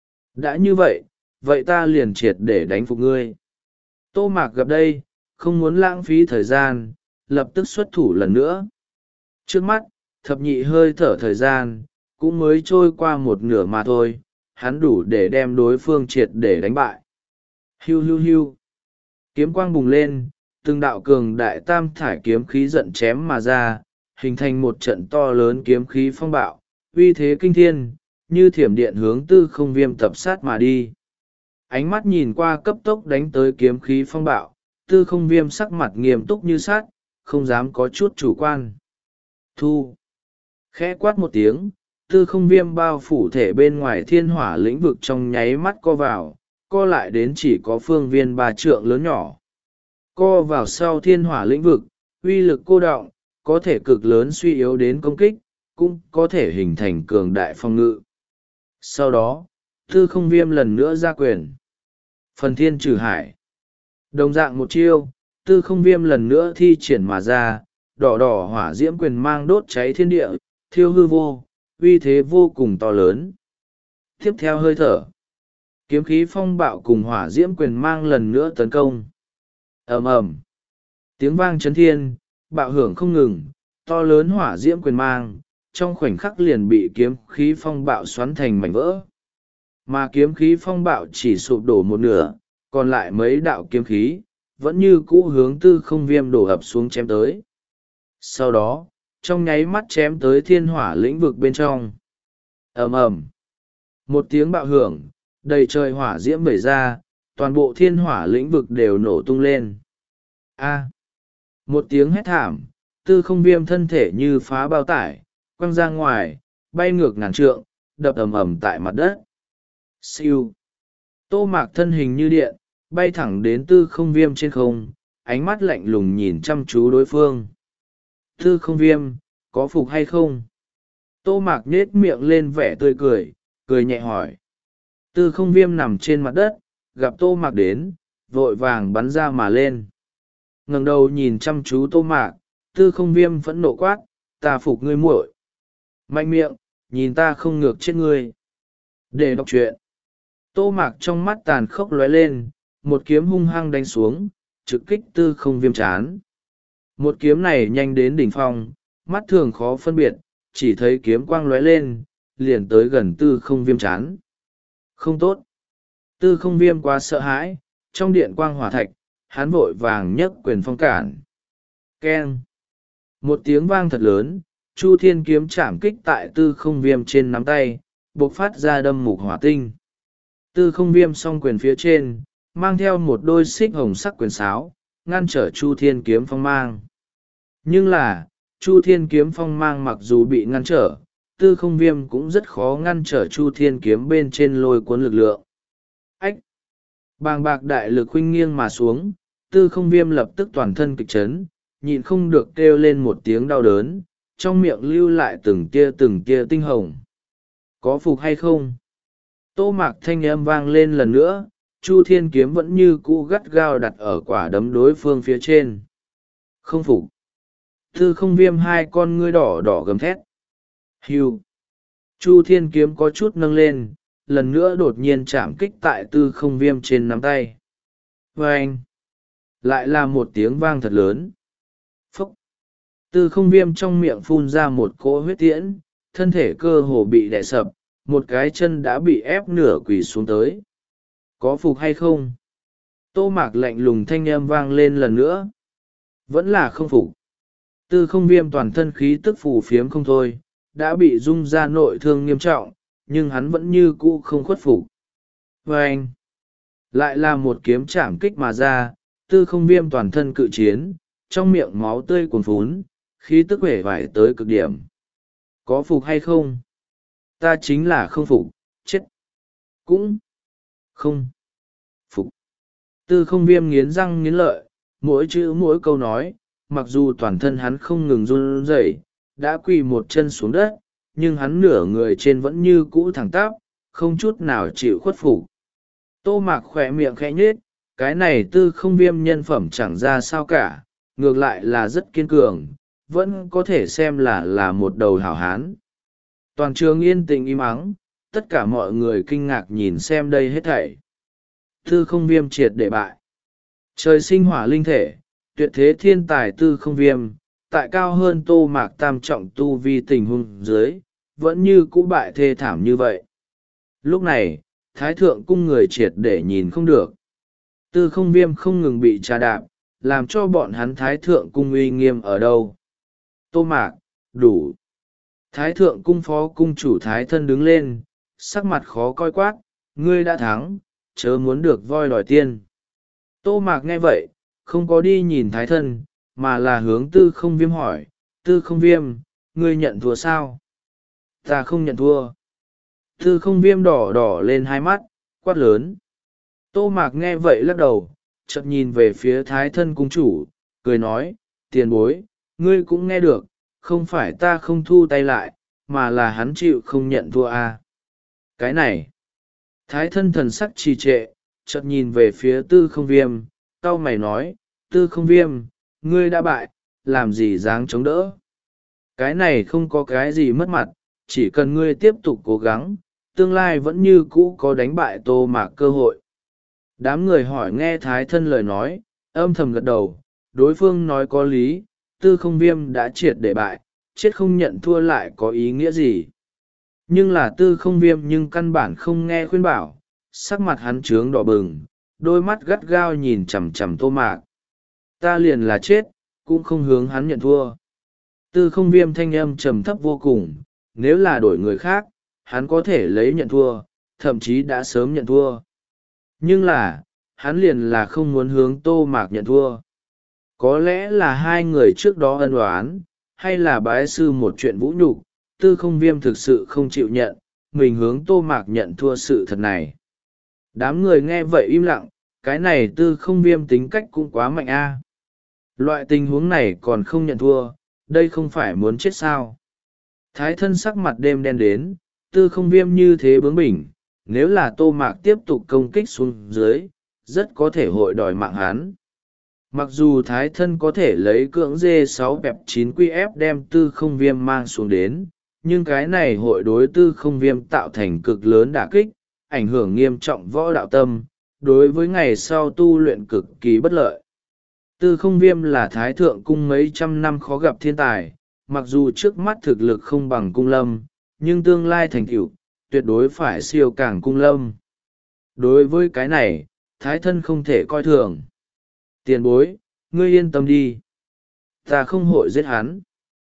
Đã như vậy, vậy ta liền triệt để đánh phục ngươi. Tô Mạc gặp đây, không muốn lãng phí thời gian, lập tức xuất thủ lần nữa. Trước mắt, thập nhị hơi thở thời gian, cũng mới trôi qua một nửa mà thôi, hắn đủ để đem đối phương triệt để đánh bại. Hiu hiu hiu. Kiếm quang bùng lên, từng đạo cường đại tam thải kiếm khí giận chém mà ra, hình thành một trận to lớn kiếm khí phong bạo, uy thế kinh thiên, như thiểm điện hướng Tư Không Viêm tập sát mà đi. Ánh mắt nhìn qua cấp tốc đánh tới kiếm khí phong bạo, Tư Không Viêm sắc mặt nghiêm túc như sát, không dám có chút chủ quan. Thu. Khẽ quát một tiếng, Tư Không Viêm bao phủ thể bên ngoài thiên hỏa lĩnh vực trong nháy mắt co vào, co lại đến chỉ có phương viên ba trượng lớn nhỏ. Co vào sau thiên hỏa lĩnh vực, uy lực cô đọng, có thể cực lớn suy yếu đến công kích, cũng có thể hình thành cường đại phong ngự. Sau đó, Tư Không Viêm lần nữa ra quyền. Phần thiên trừ hải. Đồng dạng một chiêu, Tư Không Viêm lần nữa thi triển mà ra, đỏ đỏ hỏa diễm quyền mang đốt cháy thiên địa, thiêu hư vô, uy thế vô cùng to lớn. Tiếp theo hơi thở. Kiếm khí phong bạo cùng hỏa diễm quyền mang lần nữa tấn công. Ầm ầm. Tiếng vang chấn thiên, bạo hưởng không ngừng, to lớn hỏa diễm quyền mang, trong khoảnh khắc liền bị kiếm khí phong bạo xoắn thành mảnh vỡ. Mà kiếm khí phong bạo chỉ sụp đổ một nửa, còn lại mấy đạo kiếm khí, vẫn như cũ hướng Tư Không Viêm đổ ập xuống chém tới. Sau đó, trong nháy mắt chém tới thiên hỏa lĩnh vực bên trong. Ầm ầm. Một tiếng bạo hưởng, đầy trời hỏa diễm vẩy ra, toàn bộ thiên hỏa lĩnh vực đều nổ tung lên. A. Một tiếng hét thảm, Tư Không Viêm thân thể như phá bao tải, quăng ra ngoài, bay ngược ngàn trượng, đập ầm ầm tại mặt đất. Siêu. Tô Mạc thân hình như điện, bay thẳng đến Tư Không Viêm trên không, ánh mắt lạnh lùng nhìn chăm chú đối phương. Tư Không Viêm, có phục hay không? Tô Mạc nhết miệng lên vẻ tươi cười, cười nhẹ hỏi. Tư Không Viêm nằm trên mặt đất, gặp Tô Mạc đến, vội vàng bắn ra mà lên. Ngẩng đầu nhìn chăm chú Tô Mạc, Tư Không Viêm phẫn nộ quát, ta phục ngươi muội. Mạnh miệng, nhìn ta không ngược chết ngươi. Để đọc truyện. Tô Mạc trong mắt tàn khốc lóe lên, một kiếm hung hăng đánh xuống, trực kích Tư Không Viêm chán. Một kiếm này nhanh đến đỉnh phong, mắt thường khó phân biệt, chỉ thấy kiếm quang lóe lên, liền tới gần Tư Không Viêm chán. Không tốt. Tư Không Viêm quá sợ hãi, trong điện quang hỏa thạch, hắn vội vàng nhấc quyền phong cản. Keng. Một tiếng vang thật lớn, Chu Thiên kiếm chạm kích tại Tư Không Viêm trên nắm tay, bộc phát ra đâm mục hỏa tinh. Tư Không Viêm song quyền phía trên, mang theo một đôi xích hồng sắc quyền sáo, ngăn trở Chu Thiên kiếm phong mang. Nhưng là, Chu Thiên kiếm phong mang mặc dù bị ngăn trở, tư không viêm cũng rất khó ngăn trở Chu Thiên kiếm bên trên lôi cuốn lực lượng. Ách! Bàng bạc đại lực khuynh nghiêng mà xuống, tư không viêm lập tức toàn thân kịch chấn, nhịn không được kêu lên một tiếng đau đớn, trong miệng lưu lại từng tia từng tia tinh hồng. Có phục hay không? Tô Mạc thanh âm vang lên lần nữa, Chu Thiên kiếm vẫn như cũ gắt gao đặt ở quả đấm đối phương phía trên. Không phục. Tư không viêm hai con ngươi đỏ đỏ gầm thét. Hiu. Chu Thiên kiếm có chút nâng lên, lần nữa đột nhiên chạm kích tại tư không viêm trên nắm tay. Vâng! Lại là một tiếng vang thật lớn. Phúc! Tư không viêm trong miệng phun ra một cỗ huyết tiễn, thân thể cơ hồ bị đè sập, một cái chân đã bị ép nửa quỳ xuống tới. Có phục hay không? Tô Mạc lạnh lùng thanh âm vang lên lần nữa. Vẫn là không phục. Tư không viêm toàn thân khí tức phù phiếm không thôi, đã bị rung ra nội thương nghiêm trọng, nhưng hắn vẫn như cũ không khuất phục. Và anh, lại là một kiếm chạm kích mà ra, tư không viêm toàn thân cự chiến, trong miệng máu tươi cuồn phún, khí tức vẻ vải tới cực điểm. Có phục hay không? Ta chính là không phục, chết. Cũng không phục. Tư không viêm nghiến răng nghiến lợi, mỗi chữ mỗi câu nói, mặc dù toàn thân hắn không ngừng run rẩy, đã quỳ một chân xuống đất, nhưng hắn nửa người trên vẫn như cũ thẳng tắp, không chút nào chịu khuất phục. Tô Mạc khỏe miệng khẽ nhết, cái này tư không viêm nhân phẩm chẳng ra sao cả, ngược lại là rất kiên cường, vẫn có thể xem là là một đầu hảo hán. Toàn trường yên tĩnh im ắng, tất cả mọi người kinh ngạc nhìn xem đây hết thảy. Tư không viêm triệt để bại. Trời sinh hỏa linh thể, tuyệt thế thiên tài tư không viêm, tại cao hơn Tô Mạc tam trọng tu vi tình huống dưới, vẫn như cũ bại thê thảm như vậy. Lúc này, thái thượng cung người triệt để nhìn không được. Tư không viêm không ngừng bị trà đạp, làm cho bọn hắn thái thượng cung uy nghiêm ở đâu. Tô Mạc, đủ. Thái thượng cung phó cung chủ thái thân đứng lên, sắc mặt khó coi quát, ngươi đã thắng, chớ muốn được voi đòi tiên. Tô Mạc nghe vậy, không có đi nhìn thái thân, mà là hướng tư không viêm hỏi, tư không viêm, ngươi nhận thua sao? Ta không nhận thua. Tư không viêm đỏ đỏ lên hai mắt, quát lớn. Tô Mạc nghe vậy lắc đầu, chợt nhìn về phía thái thân cung chủ, cười nói, tiền bối, ngươi cũng nghe được, không phải ta không thu tay lại, mà là hắn chịu không nhận thua à. Cái này, thái thân thần sắc trì trệ, chợt nhìn về phía tư không viêm, cau mày nói, tư không viêm, ngươi đã bại, làm gì dáng chống đỡ. Cái này không có cái gì mất mặt, chỉ cần ngươi tiếp tục cố gắng, tương lai vẫn như cũ có đánh bại Tô Mạc cơ hội. Đám người hỏi nghe thái thân lời nói, âm thầm gật đầu, đối phương nói có lý, tư không viêm đã triệt để bại, chết không nhận thua lại có ý nghĩa gì. Nhưng là tư không viêm nhưng căn bản không nghe khuyên bảo, sắc mặt hắn trướng đỏ bừng, đôi mắt gắt gao nhìn chằm chằm Tô Mạc. Ta liền là chết, cũng không hướng hắn nhận thua. Tư không viêm thanh âm trầm thấp vô cùng, nếu là đổi người khác, hắn có thể lấy nhận thua, thậm chí đã sớm nhận thua. Nhưng là, hắn liền là không muốn hướng Tô Mạc nhận thua. Có lẽ là hai người trước đó ân oán, hay là bái sư một chuyện vũ nhục, tư không viêm thực sự không chịu nhận, mình hướng Tô Mạc nhận thua sự thật này. Đám người nghe vậy im lặng, cái này tư không viêm tính cách cũng quá mạnh a. Loại tình huống này còn không nhận thua, đây không phải muốn chết sao. Thái thân sắc mặt đêm đen đến, tư không viêm như thế bướng bỉnh, nếu là Tô Mạc tiếp tục công kích xuống dưới, rất có thể hội đòi mạng hắn. Mặc dù thái thân có thể lấy cưỡng dê sáu bẹp chín quy ép đem tư không viêm mang xuống đến, nhưng cái này hội đối tư không viêm tạo thành cực lớn đả kích, ảnh hưởng nghiêm trọng võ đạo tâm, đối với ngày sau tu luyện cực kỳ bất lợi. Tư không viêm là thái thượng cung mấy trăm năm khó gặp thiên tài, mặc dù trước mắt thực lực không bằng cung lâm, nhưng tương lai thành tựu tuyệt đối phải siêu càng cung lâm. Đối với cái này, thái thân không thể coi thường. Tiền bối, ngươi yên tâm đi. Ta không hội giết hắn.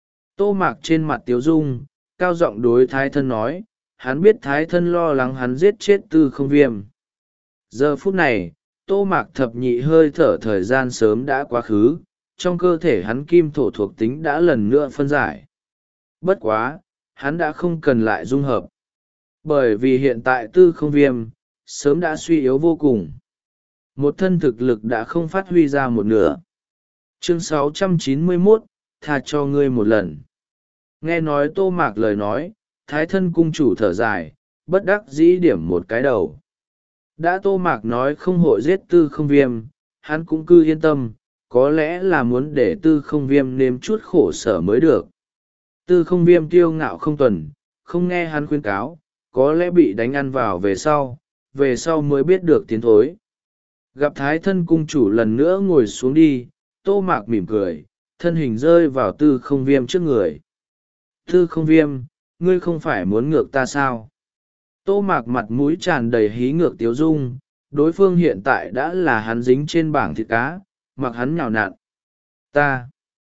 Tô Mạc trên mặt tiếu dung, cao giọng đối thái thân nói, hắn biết thái thân lo lắng hắn giết chết tư không viêm. Giờ phút này, Tô Mạc thập nhị hơi thở thời gian sớm đã quá khứ, trong cơ thể hắn kim thổ thuộc tính đã lần nữa phân giải. Bất quá, hắn đã không cần lại dung hợp. Bởi vì hiện tại tư không viêm, sớm đã suy yếu vô cùng. Một thân thực lực đã không phát huy ra một nửa. Chương sáu trăm chín mươi mốt, tha cho ngươi một lần. Nghe nói Tô Mạc lời nói, Thái Thân cung chủ thở dài, bất đắc dĩ điểm một cái đầu. Đã Tô Mạc nói không hội giết tư không viêm, hắn cũng cứ yên tâm, có lẽ là muốn để tư không viêm nếm chút khổ sở mới được. Tư không viêm kiêu ngạo không tuần, không nghe hắn khuyên cáo, có lẽ bị đánh ăn vào về sau, về sau mới biết được tiến thối. Gặp Thái Thân cung chủ lần nữa ngồi xuống đi, Tô Mạc mỉm cười, thân hình rơi vào tư không viêm trước người. Tư không viêm, ngươi không phải muốn ngược ta sao? Tô Mạc mặt mũi tràn đầy hí ngược tiếu dung, đối phương hiện tại đã là hắn dính trên bảng thịt cá, mặc hắn nhào nặn. Ta.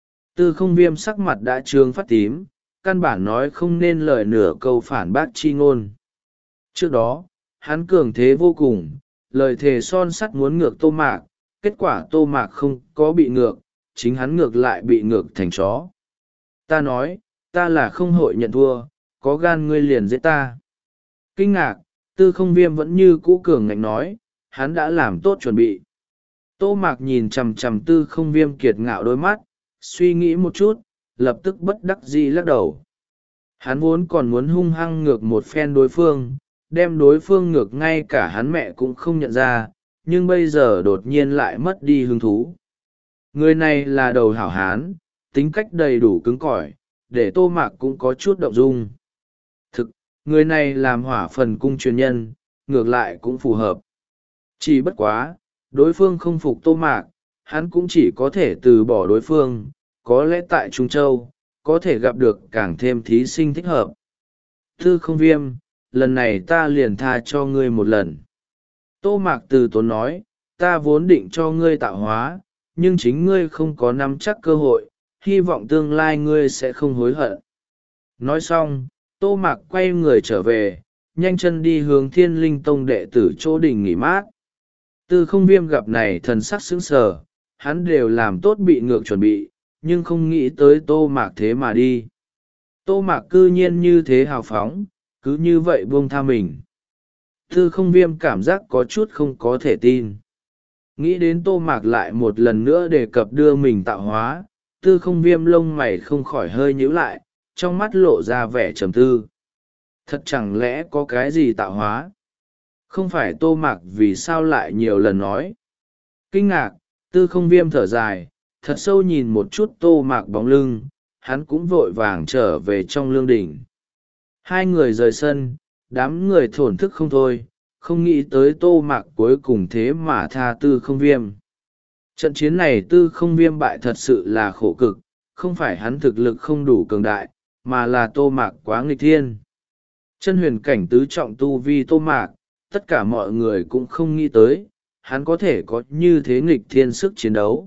Tư không viêm sắc mặt đã trướng phát tím, căn bản nói không nên lời nửa câu phản bác chi ngôn. Trước đó, hắn cường thế vô cùng, lời thề son sắt muốn ngược Tô Mạc, kết quả Tô Mạc không có bị ngược, chính hắn ngược lại bị ngược thành chó. Ta nói, ta là không hội nhận thua, có gan ngươi liền giết ta. Kinh ngạc, tư không viêm vẫn như cũ cường ngạnh nói, hắn đã làm tốt chuẩn bị. Tô Mạc nhìn chằm chằm tư không viêm kiệt ngạo đôi mắt, suy nghĩ một chút, lập tức bất đắc dĩ lắc đầu. Hắn vốn còn muốn hung hăng ngược một phen đối phương, đem đối phương ngược ngay cả hắn mẹ cũng không nhận ra, nhưng bây giờ đột nhiên lại mất đi hứng thú. Người này là đầu hảo hán, tính cách đầy đủ cứng cỏi, để Tô Mạc cũng có chút động dung. Thực, người này làm hỏa phần cung truyền nhân, ngược lại cũng phù hợp. Chỉ bất quá, đối phương không phục Tô Mạc, hắn cũng chỉ có thể từ bỏ đối phương, có lẽ tại Trung Châu, có thể gặp được càng thêm thí sinh thích hợp. Tư không viêm, lần này ta liền tha cho ngươi một lần. Tô Mạc từ tốn nói, ta vốn định cho ngươi tạo hóa, nhưng chính ngươi không có nắm chắc cơ hội, hy vọng tương lai ngươi sẽ không hối hận. Nói xong, Tô Mạc quay người trở về, nhanh chân đi hướng Thiên Linh Tông đệ tử chỗ đình nghỉ mát. Tư không viêm gặp này thần sắc sững sờ, hắn đều làm tốt bị ngược chuẩn bị, nhưng không nghĩ tới Tô Mạc thế mà đi. Tô Mạc cư nhiên như thế hào phóng, cứ như vậy buông tha mình. Tư không viêm cảm giác có chút không có thể tin. Nghĩ đến Tô Mạc lại một lần nữa đề cập đưa mình tạo hóa, tư không viêm lông mày không khỏi hơi nhíu lại, trong mắt lộ ra vẻ trầm tư. Thật chẳng lẽ có cái gì tạo hóa? Không phải Tô Mạc vì sao lại nhiều lần nói. Kinh ngạc, tư không viêm thở dài, thật sâu nhìn một chút Tô Mạc bóng lưng, hắn cũng vội vàng trở về trong lương đỉnh. Hai người rời sân, đám người thổn thức không thôi, không nghĩ tới Tô Mạc cuối cùng thế mà tha tư không viêm. Trận chiến này tư không viêm bại thật sự là khổ cực, không phải hắn thực lực không đủ cường đại, mà là Tô Mạc quá nghịch thiên. Chân huyền cảnh tứ trọng tu vi Tô Mạc, tất cả mọi người cũng không nghĩ tới, hắn có thể có như thế nghịch thiên sức chiến đấu.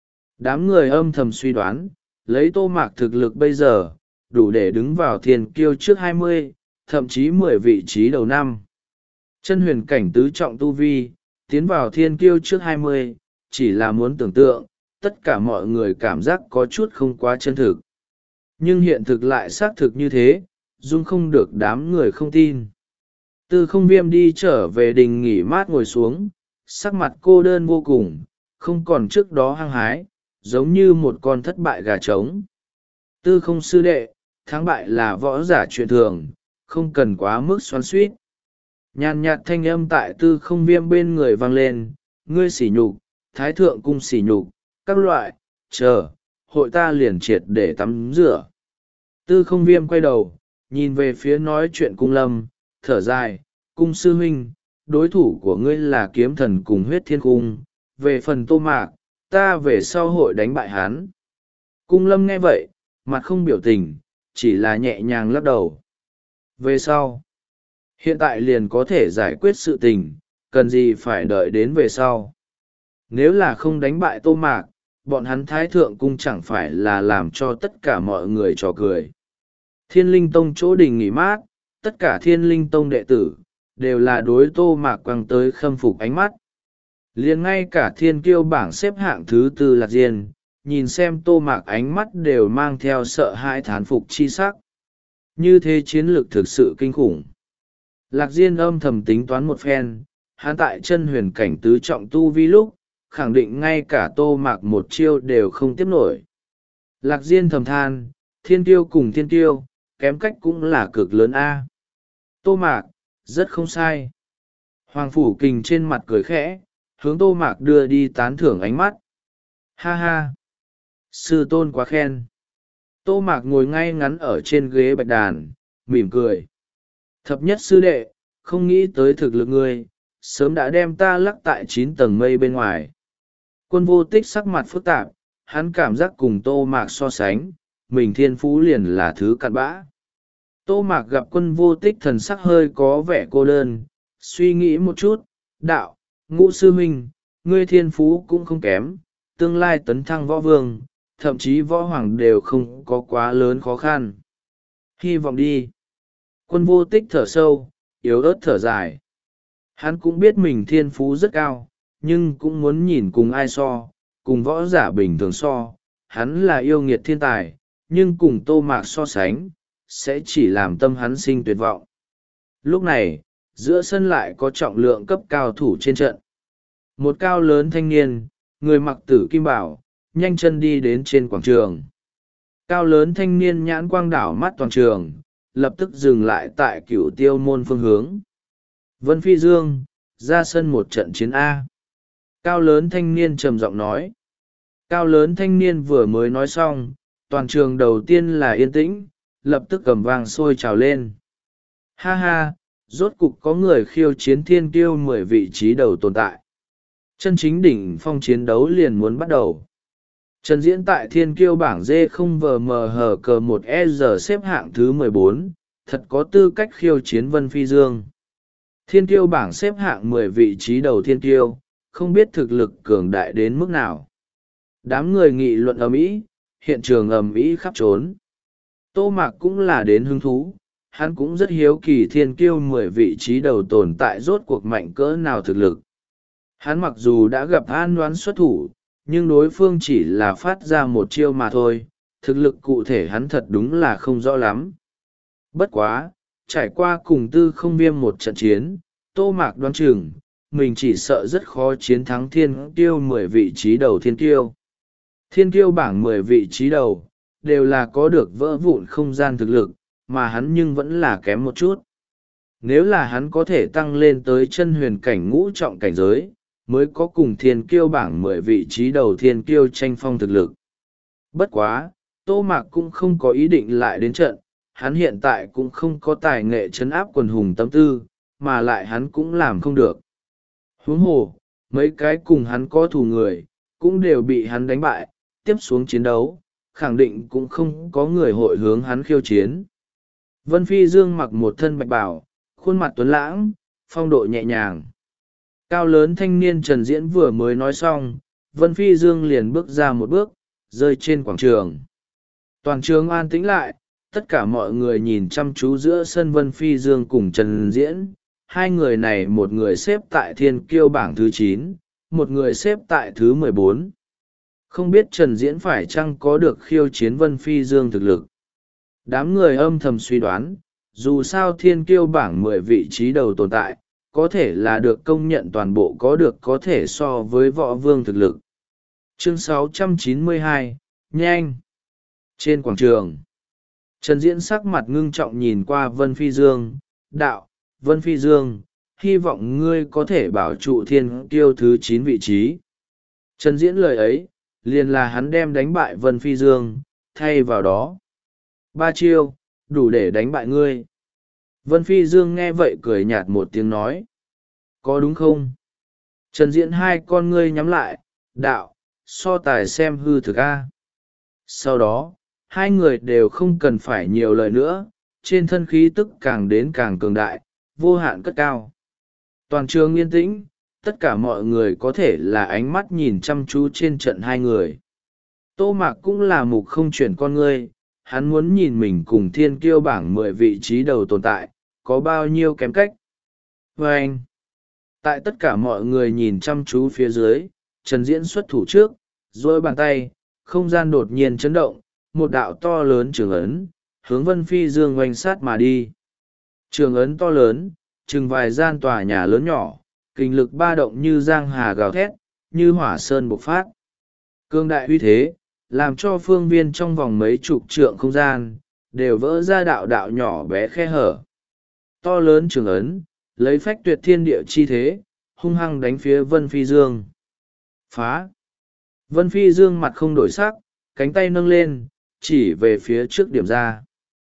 Đám người âm thầm suy đoán, lấy Tô Mạc thực lực bây giờ, đủ để đứng vào thiên kiêu trước hai mươi, thậm chí mười vị trí đầu năm. Chân huyền cảnh tứ trọng tu vi, tiến vào thiên kiêu trước hai mươi, chỉ là muốn tưởng tượng, tất cả mọi người cảm giác có chút không quá chân thực. Nhưng hiện thực lại xác thực như thế, dung không được đám người không tin. Tư không viêm đi trở về đình nghỉ mát ngồi xuống, sắc mặt cô đơn vô cùng, không còn trước đó hăng hái, giống như một con thất bại gà trống. Tư không sư đệ, thắng bại là võ giả chuyện thường, không cần quá mức xoắn suýt. Nhàn nhạt thanh âm tại tư không viêm bên người vang lên, ngươi sỉ nhục, thái thượng cung sỉ nhục, các loại, chờ, hội ta liền triệt để tắm rửa. Tư không viêm quay đầu, nhìn về phía nói chuyện cung lâm, thở dài, cung sư huynh, đối thủ của ngươi là kiếm thần cùng huyết thiên cung, về phần Tô Mạc, ta về sau hội đánh bại hắn. Cung lâm nghe vậy, mặt không biểu tình, chỉ là nhẹ nhàng lắc đầu. Về sau, hiện tại liền có thể giải quyết sự tình, cần gì phải đợi đến về sau. Nếu là không đánh bại Tô Mạc, bọn hắn thái thượng cung chẳng phải là làm cho tất cả mọi người trò cười. Thiên linh tông chỗ đình nghỉ mát, tất cả thiên linh tông đệ tử, đều là đối Tô Mạc quăng tới khâm phục ánh mắt. Liền ngay cả thiên kiêu bảng xếp hạng thứ tư Lạc Diên, nhìn xem tô mạc ánh mắt đều mang theo sợ hãi thán phục chi sắc. Như thế chiến lược thực sự kinh khủng. Lạc Diên âm thầm tính toán một phen, hắn tại chân huyền cảnh tứ trọng tu vi lúc, khẳng định ngay cả tô mạc một chiêu đều không tiếp nổi. Lạc Diên thầm than, thiên tiêu cùng thiên tiêu, kém cách cũng là cực lớn a. Tô mạc, rất không sai. Hoàng Phủ Kình trên mặt cười khẽ, hướng tô mạc đưa đi tán thưởng ánh mắt. Ha ha! Sư tôn quá khen. Tô mạc ngồi ngay ngắn ở trên ghế bạch đàn, mỉm cười. Thập nhất sư đệ, không nghĩ tới thực lực ngươi, sớm đã đem ta lắc tại chín tầng mây bên ngoài. Quân Vô Tích sắc mặt phức tạp, hắn cảm giác cùng tô mạc so sánh, mình thiên phú liền là thứ cặn bã. Tô mạc gặp Quân Vô Tích thần sắc hơi có vẻ cô đơn, suy nghĩ một chút, đạo, Ngũ sư huynh, ngươi thiên phú cũng không kém, tương lai tấn thăng võ vương, thậm chí võ hoàng đều không có quá lớn khó khăn. Hy vọng đi. Quân Vô Tích thở sâu, yếu ớt thở dài. Hắn cũng biết mình thiên phú rất cao, nhưng cũng muốn nhìn cùng ai so, cùng võ giả bình thường so. Hắn là yêu nghiệt thiên tài, nhưng cùng tô mạc so sánh, sẽ chỉ làm tâm hắn sinh tuyệt vọng. Lúc này, giữa sân lại có trọng lượng cấp cao thủ trên trận. Một cao lớn thanh niên, người mặc tử kim bảo, nhanh chân đi đến trên quảng trường. Cao lớn thanh niên nhãn quang đảo mắt toàn trường, lập tức dừng lại tại cửu tiêu môn phương hướng. Vân Phi Dương, ra sân một trận chiến A. Cao lớn thanh niên trầm giọng nói. Cao lớn thanh niên vừa mới nói xong, toàn trường đầu tiên là yên tĩnh, lập tức cầm vang sôi trào lên. Ha ha, rốt cục có người khiêu chiến thiên kiêu mười vị trí đầu tồn tại. Chân chính đỉnh phong chiến đấu liền muốn bắt đầu. Trần Diễn tại thiên kiêu bảng D không vờ mờ hờ cờ một E giờ xếp hạng thứ mười bốn, thật có tư cách khiêu chiến Vân Phi Dương. Thiên kiêu bảng xếp hạng mười vị trí đầu thiên kiêu, không biết thực lực cường đại đến mức nào. Đám người nghị luận ầm ĩ, hiện trường ầm ĩ khắp trốn. Tô Mạc cũng là đến hứng thú, hắn cũng rất hiếu kỳ thiên kiêu mười vị trí đầu tồn tại rốt cuộc mạnh cỡ nào thực lực. Hắn mặc dù đã gặp An Đoán xuất thủ, nhưng đối phương chỉ là phát ra một chiêu mà thôi, thực lực cụ thể hắn thật đúng là không rõ lắm. Bất quá, trải qua cùng tư không viêm một trận chiến, Tô Mạc đoán chừng, mình chỉ sợ rất khó chiến thắng thiên kiêu mười vị trí đầu thiên kiêu. Thiên kiêu bảng mười vị trí đầu, đều là có được vỡ vụn không gian thực lực, mà hắn nhưng vẫn là kém một chút. Nếu là hắn có thể tăng lên tới chân huyền cảnh ngũ trọng cảnh giới, mới có cùng thiên kiêu bảng mười vị trí đầu thiên kiêu tranh phong thực lực. Bất quá, Tô Mạc cũng không có ý định lại đến trận, hắn hiện tại cũng không có tài nghệ trấn áp quần hùng tâm tư, mà lại hắn cũng làm không được. Huống hồ, mấy cái cùng hắn có thù người, cũng đều bị hắn đánh bại, tiếp xuống chiến đấu, khẳng định cũng không có người hội hướng hắn khiêu chiến. Vân Phi Dương mặc một thân bạch bào, khuôn mặt tuấn lãng, phong độ nhẹ nhàng. Cao lớn thanh niên Trần Diễn vừa mới nói xong, Vân Phi Dương liền bước ra một bước, rơi trên quảng trường. Toàn trường an tĩnh lại, tất cả mọi người nhìn chăm chú giữa sân Vân Phi Dương cùng Trần Diễn. Hai người này một người xếp tại thiên kiêu bảng thứ chín, một người xếp tại thứ mười bốn. Không biết Trần Diễn phải chăng có được khiêu chiến Vân Phi Dương thực lực. Đám người âm thầm suy đoán, dù sao thiên kiêu bảng mười vị trí đầu tồn tại, có thể là được công nhận toàn bộ có được có thể so với võ vương thực lực. Chương sáu trăm chín mươi hai, nhanh! Trên quảng trường, Trần Diễn sắc mặt ngưng trọng nhìn qua Vân Phi Dương, đạo, Vân Phi Dương, hy vọng ngươi có thể bảo trụ thiên kiêu thứ chín vị trí. Trần Diễn lời ấy, liền là hắn đem đánh bại Vân Phi Dương, thay vào đó. Ba chiêu, đủ để đánh bại ngươi. Vân Phi Dương nghe vậy cười nhạt một tiếng nói. Có đúng không? Trần Diễn hai con ngươi nhắm lại, đạo, so tài xem hư thực a. Sau đó, hai người đều không cần phải nhiều lời nữa, trên thân khí tức càng đến càng cường đại, vô hạn cất cao. Toàn trường yên tĩnh, tất cả mọi người có thể là ánh mắt nhìn chăm chú trên trận hai người. Tô Mạc cũng là mục không chuyển con ngươi, hắn muốn nhìn mình cùng thiên kiêu bảng mười vị trí đầu tồn tại, có bao nhiêu kém cách. Và anh, tại tất cả mọi người nhìn chăm chú phía dưới, Trần Diễn xuất thủ trước, duỗi bàn tay, không gian đột nhiên chấn động, một đạo to lớn trường ấn, hướng Vân Phi Dương oanh sát mà đi. Trường ấn to lớn, chừng vài gian tòa nhà lớn nhỏ, kinh lực ba động như giang hà gào thét, như hỏa sơn bộc phát. Cương đại uy thế, làm cho phương viên trong vòng mấy chục trượng không gian, đều vỡ ra đạo đạo nhỏ bé khe hở. To lớn trường ấn, lấy phách tuyệt thiên địa chi thế, hung hăng đánh phía Vân Phi Dương. Phá! Vân Phi Dương mặt không đổi sắc, cánh tay nâng lên, chỉ về phía trước điểm ra.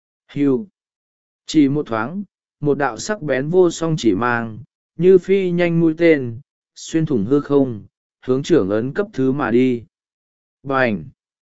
Hưu! Chỉ một thoáng, một đạo sắc bén vô song chỉ mang, như phi nhanh mũi tên, xuyên thủng hư không, hướng trưởng ấn cấp thứ mà đi. Bành!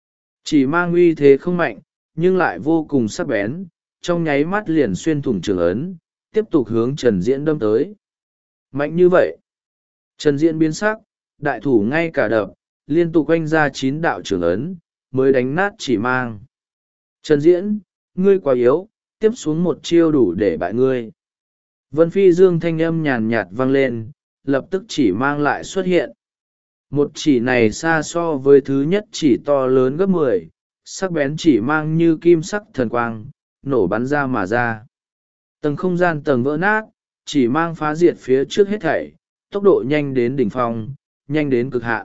Chỉ mang uy thế không mạnh, nhưng lại vô cùng sắc bén, trong nháy mắt liền xuyên thủng trưởng ấn, tiếp tục hướng Trần Diễn đâm tới. Mạnh như vậy! Trần Diễn biến sắc, đại thủ ngay cả đập, liên tục quanh ra chín đạo trưởng ấn, mới đánh nát chỉ mang. Trần Diễn, ngươi quá yếu, tiếp xuống một chiêu đủ để bại ngươi. Vân Phi Dương thanh âm nhàn nhạt vang lên, lập tức chỉ mang lại xuất hiện. Một chỉ này xa so với thứ nhất chỉ to lớn gấp mười, sắc bén chỉ mang như kim sắc thần quang, nổ bắn ra mà ra. Tầng không gian tầng vỡ nát, chỉ mang phá diệt phía trước hết thảy, tốc độ nhanh đến đỉnh phong, nhanh đến cực hạn.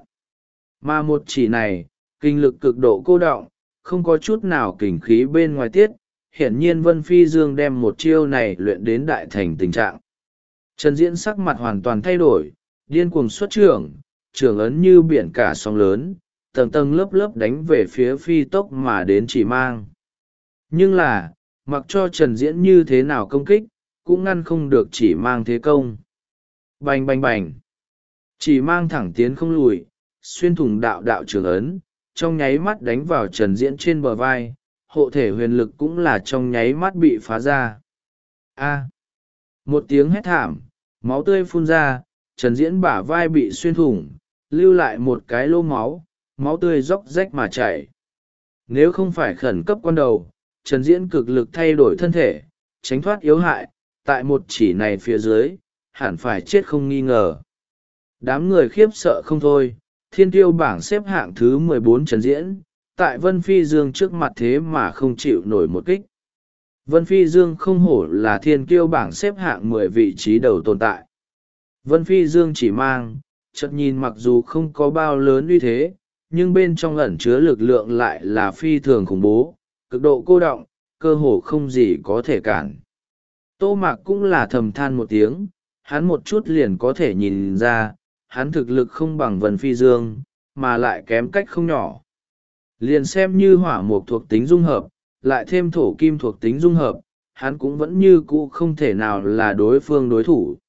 Mà một chỉ này, kinh lực cực độ cô đọng, không có chút nào kình khí bên ngoài tiết, hiển nhiên Vân Phi Dương đem một chiêu này luyện đến đại thành tình trạng. Trần Diễn sắc mặt hoàn toàn thay đổi, điên cuồng xuất trưởng, trưởng ấn như biển cả sóng lớn, tầng tầng lớp lớp đánh về phía phi tốc mà đến chỉ mang. Nhưng là, mặc cho Trần Diễn như thế nào công kích, cũng ngăn không được chỉ mang thế công. Bành bành bành. Chỉ mang thẳng tiến không lùi, xuyên thủng đạo đạo trưởng ấn, trong nháy mắt đánh vào Trần Diễn trên bờ vai, hộ thể huyền lực cũng là trong nháy mắt bị phá ra. A! Một tiếng hét thảm, máu tươi phun ra, Trần Diễn bả vai bị xuyên thủng, lưu lại một cái lô máu, máu tươi róc rách mà chảy. Nếu không phải khẩn cấp quan đầu, Trần Diễn cực lực thay đổi thân thể, tránh thoát yếu hại, tại một chỉ này phía dưới, hẳn phải chết không nghi ngờ. Đám người khiếp sợ không thôi, thiên tiêu bảng xếp hạng thứ mười bốn Trần Diễn, tại Vân Phi Dương trước mặt thế mà không chịu nổi một kích. Vân Phi Dương không hổ là thiên kiêu bảng xếp hạng mười vị trí đầu tồn tại. Vân Phi Dương chỉ mang, chợt nhìn mặc dù không có bao lớn uy thế, nhưng bên trong ẩn chứa lực lượng lại là phi thường khủng bố, cực độ cô đọng, cơ hồ không gì có thể cản. Tô Mạc cũng là thầm than một tiếng, hắn một chút liền có thể nhìn ra, hắn thực lực không bằng Vân Phi Dương, mà lại kém cách không nhỏ. Liền xem như hỏa mục thuộc tính dung hợp, lại thêm thổ kim thuộc tính dung hợp, hắn cũng vẫn như cũ không thể nào là đối phương đối thủ.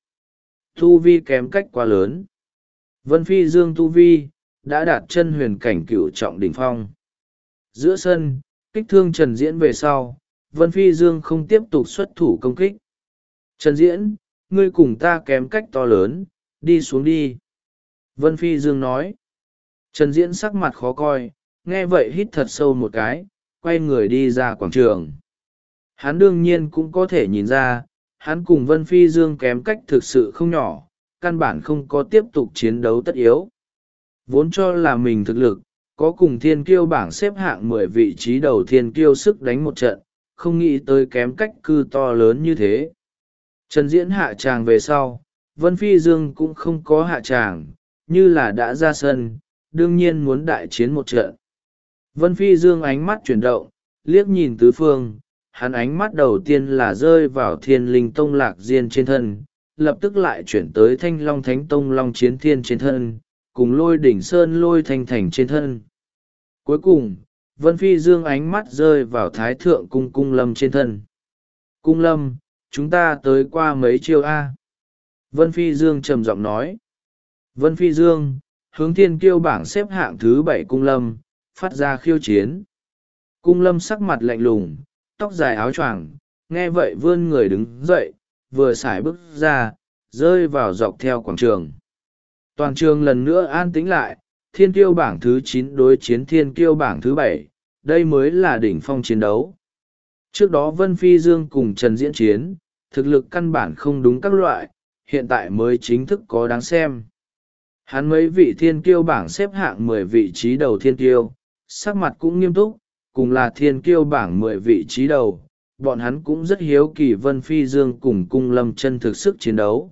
Tu vi kém cách quá lớn. Vân Phi Dương tu vi, đã đạt chân huyền cảnh cửu trọng đỉnh phong. Giữa sân, kích thương Trần Diễn về sau, Vân Phi Dương không tiếp tục xuất thủ công kích. Trần Diễn, ngươi cùng ta kém cách to lớn, đi xuống đi. Vân Phi Dương nói. Trần Diễn sắc mặt khó coi, nghe vậy hít thật sâu một cái, quay người đi ra quảng trường. Hắn đương nhiên cũng có thể nhìn ra, hắn cùng Vân Phi Dương kém cách thực sự không nhỏ, căn bản không có tiếp tục chiến đấu tất yếu. Vốn cho là mình thực lực, có cùng thiên kiêu bảng xếp hạng mười vị trí đầu thiên kiêu sức đánh một trận, không nghĩ tới kém cách cư to lớn như thế. Trần Diễn hạ tràng về sau, Vân Phi Dương cũng không có hạ tràng, như là đã ra sân, đương nhiên muốn đại chiến một trận. Vân Phi Dương ánh mắt chuyển động, liếc nhìn tứ phương, hắn ánh mắt đầu tiên là rơi vào Thiên Linh Tông Lạc Diên trên thân, lập tức lại chuyển tới Thanh Long Thánh Tông Long Chiến Thiên trên thân, cùng Lôi Đỉnh Sơn Lôi Thanh Thành trên thân. Cuối cùng, Vân Phi Dương ánh mắt rơi vào Thái Thượng Cung Cung Lâm trên thân. Cung Lâm, chúng ta tới qua mấy chiêu A. Vân Phi Dương trầm giọng nói. Vân Phi Dương, hướng thiên kiêu bảng xếp hạng thứ bảy Cung Lâm, phát ra khiêu chiến. Cung Lâm sắc mặt lạnh lùng, tóc dài áo choàng, nghe vậy vươn người đứng dậy, vừa sải bước ra, rơi vào dọc theo quảng trường. Toàn trường lần nữa an tĩnh lại, thiên kiêu bảng thứ chín đối chiến thiên kiêu bảng thứ bảy, đây mới là đỉnh phong chiến đấu. Trước đó Vân Phi Dương cùng Trần Diễn chiến, thực lực căn bản không đúng các loại, hiện tại mới chính thức có đáng xem. Hắn mấy vị thiên kiêu bảng xếp hạng mười vị trí đầu thiên kiêu, sắc mặt cũng nghiêm túc, cùng là thiên kiêu bảng mười vị trí đầu, bọn hắn cũng rất hiếu kỳ Vân Phi Dương cùng cung lâm chân thực sức chiến đấu.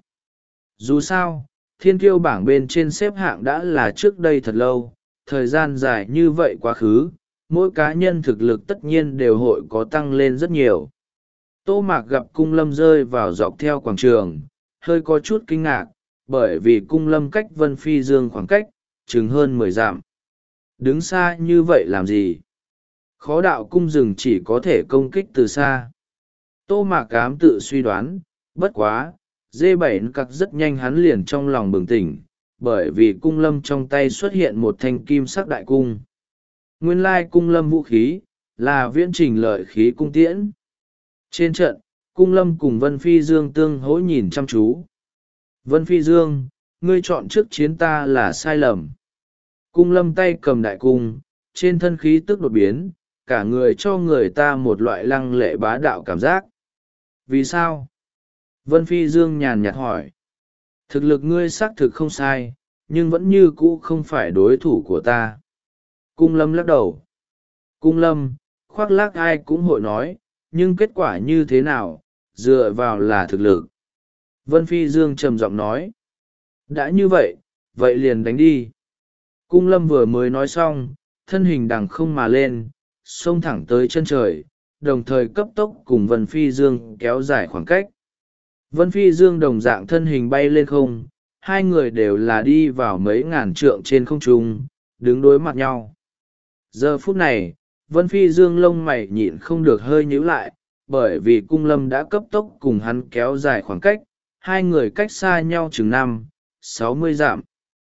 Dù sao, thiên kiêu bảng bên trên xếp hạng đã là trước đây thật lâu, thời gian dài như vậy quá khứ, mỗi cá nhân thực lực tất nhiên đều hội có tăng lên rất nhiều. Tô Mạc gặp cung lâm rơi vào dọc theo quảng trường, hơi có chút kinh ngạc, bởi vì cung lâm cách Vân Phi Dương khoảng cách, chừng hơn mười dặm. Đứng xa như vậy làm gì? Khó đạo cung rừng chỉ có thể công kích từ xa. Tô Mạc ám tự suy đoán, bất quá, dê bảy cặc rất nhanh hắn liền trong lòng bừng tỉnh, bởi vì cung lâm trong tay xuất hiện một thanh kim sắc đại cung. Nguyên lai cung lâm vũ khí, là viễn trình lợi khí cung tiễn. Trên trận, cung lâm cùng Vân Phi Dương tương hỗ nhìn chăm chú. Vân Phi Dương, ngươi chọn trước chiến ta là sai lầm. Cung lâm tay cầm đại cung, trên thân khí tức đột biến, cả người cho người ta một loại lăng lệ bá đạo cảm giác. Vì sao? Vân Phi Dương nhàn nhạt hỏi. Thực lực ngươi xác thực không sai, nhưng vẫn như cũ không phải đối thủ của ta. Cung lâm lắc đầu. Cung lâm, khoác lác ai cũng hội nói, nhưng kết quả như thế nào, dựa vào là thực lực. Vân Phi Dương trầm giọng nói. Đã như vậy, vậy liền đánh đi. Cung lâm vừa mới nói xong, thân hình đằng không mà lên, xông thẳng tới chân trời, đồng thời cấp tốc cùng Vân Phi Dương kéo dài khoảng cách. Vân Phi Dương đồng dạng thân hình bay lên không, hai người đều là đi vào mấy ngàn trượng trên không trung, đứng đối mặt nhau. Giờ phút này, Vân Phi Dương lông mày nhịn không được hơi nhíu lại, bởi vì cung lâm đã cấp tốc cùng hắn kéo dài khoảng cách, hai người cách xa nhau chừng năm, sáu mươi dặm.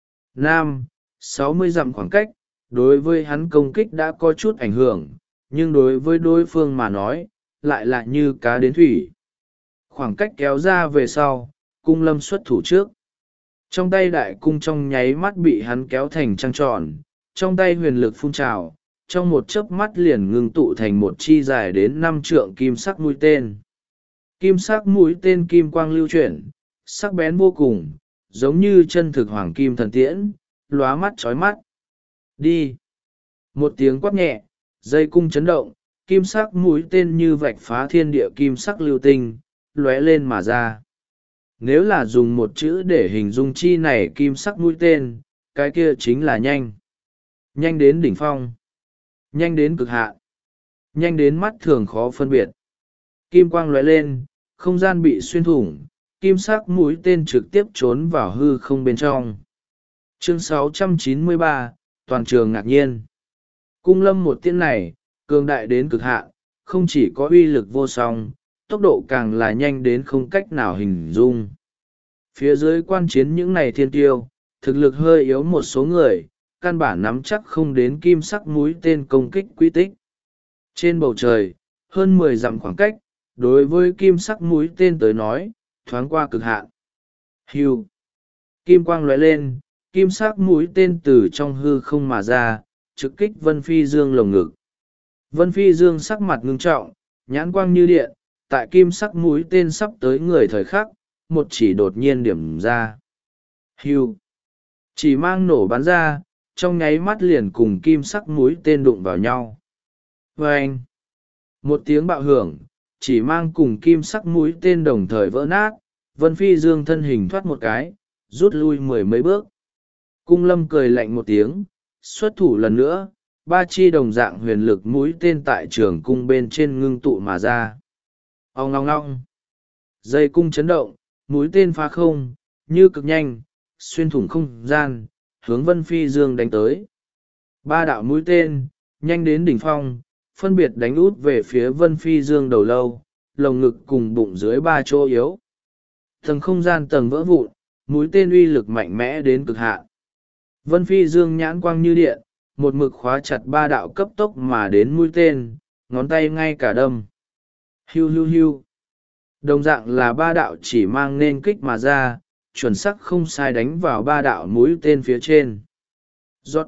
Năm, sáu mươi dặm khoảng cách, đối với hắn công kích đã có chút ảnh hưởng, nhưng đối với đối phương mà nói, lại là như cá đến thủy. Khoảng cách kéo ra về sau, cung lâm xuất thủ trước. Trong tay đại cung trong nháy mắt bị hắn kéo thành trăng tròn, trong tay huyền lực phun trào, trong một chớp mắt liền ngưng tụ thành một chi dài đến năm trượng kim sắc mũi tên. Kim sắc mũi tên kim quang lưu chuyển, sắc bén vô cùng, giống như chân thực hoàng kim thần tiễn, lóa mắt chói mắt. Đi! Một tiếng quát nhẹ, dây cung chấn động, kim sắc mũi tên như vạch phá thiên địa kim sắc lưu tinh, lóe lên mà ra. Nếu là dùng một chữ để hình dung chi này kim sắc mũi tên, cái kia chính là nhanh. Nhanh đến đỉnh phong. Nhanh đến cực hạn. Nhanh đến mắt thường khó phân biệt. Kim quang lóe lên, không gian bị xuyên thủng, kim sắc mũi tên trực tiếp trốn vào hư không bên trong. Chương sáu trăm chín mươi ba, toàn trường ngạc nhiên. Cung lâm một tiễn này, cường đại đến cực hạn, không chỉ có uy lực vô song, tốc độ càng là nhanh đến không cách nào hình dung. Phía dưới quan chiến những này thiên tiêu, thực lực hơi yếu một số người, căn bản nắm chắc không đến kim sắc mũi tên công kích quy tích. Trên bầu trời, hơn mười dặm khoảng cách, đối với kim sắc mũi tên tới nói, thoáng qua cực hạn. Hưu. Kim quang lóe lên, kim sắc mũi tên từ trong hư không mà ra, trực kích Vân Phi Dương lồng ngực. Vân Phi Dương sắc mặt ngưng trọng, nhãn quang như điện, tại kim sắc mũi tên sắp tới người thời khắc, một chỉ đột nhiên điểm ra. Hưu. Chỉ mang nổ bắn ra, trong nháy mắt liền cùng kim sắc mũi tên đụng vào nhau. Vâng! Một tiếng bạo hưởng, chỉ mang cùng kim sắc mũi tên đồng thời vỡ nát, Vân Phi Dương thân hình thoát một cái, rút lui mười mấy bước. Cung lâm cười lạnh một tiếng, xuất thủ lần nữa, ba chi đồng dạng huyền lực mũi tên tại trường cung bên trên ngưng tụ mà ra. Ông ngong ngong! Dây cung chấn động, mũi tên phá không, như cực nhanh, xuyên thủng không gian, hướng Vân Phi Dương đánh tới. Ba đạo mũi tên, nhanh đến đỉnh phong, phân biệt đánh út về phía Vân Phi Dương đầu lâu, lồng ngực cùng bụng dưới ba chỗ yếu. Tầng không gian tầng vỡ vụn, mũi tên uy lực mạnh mẽ đến cực hạn. Vân Phi Dương nhãn quang như điện, một mực khóa chặt ba đạo cấp tốc mà đến mũi tên, ngón tay ngay cả đâm. Hiu hiu hiu. Đồng dạng là ba đạo chỉ mang nên kích mà ra, chuẩn xác không sai đánh vào ba đạo mũi tên phía trên. Rót.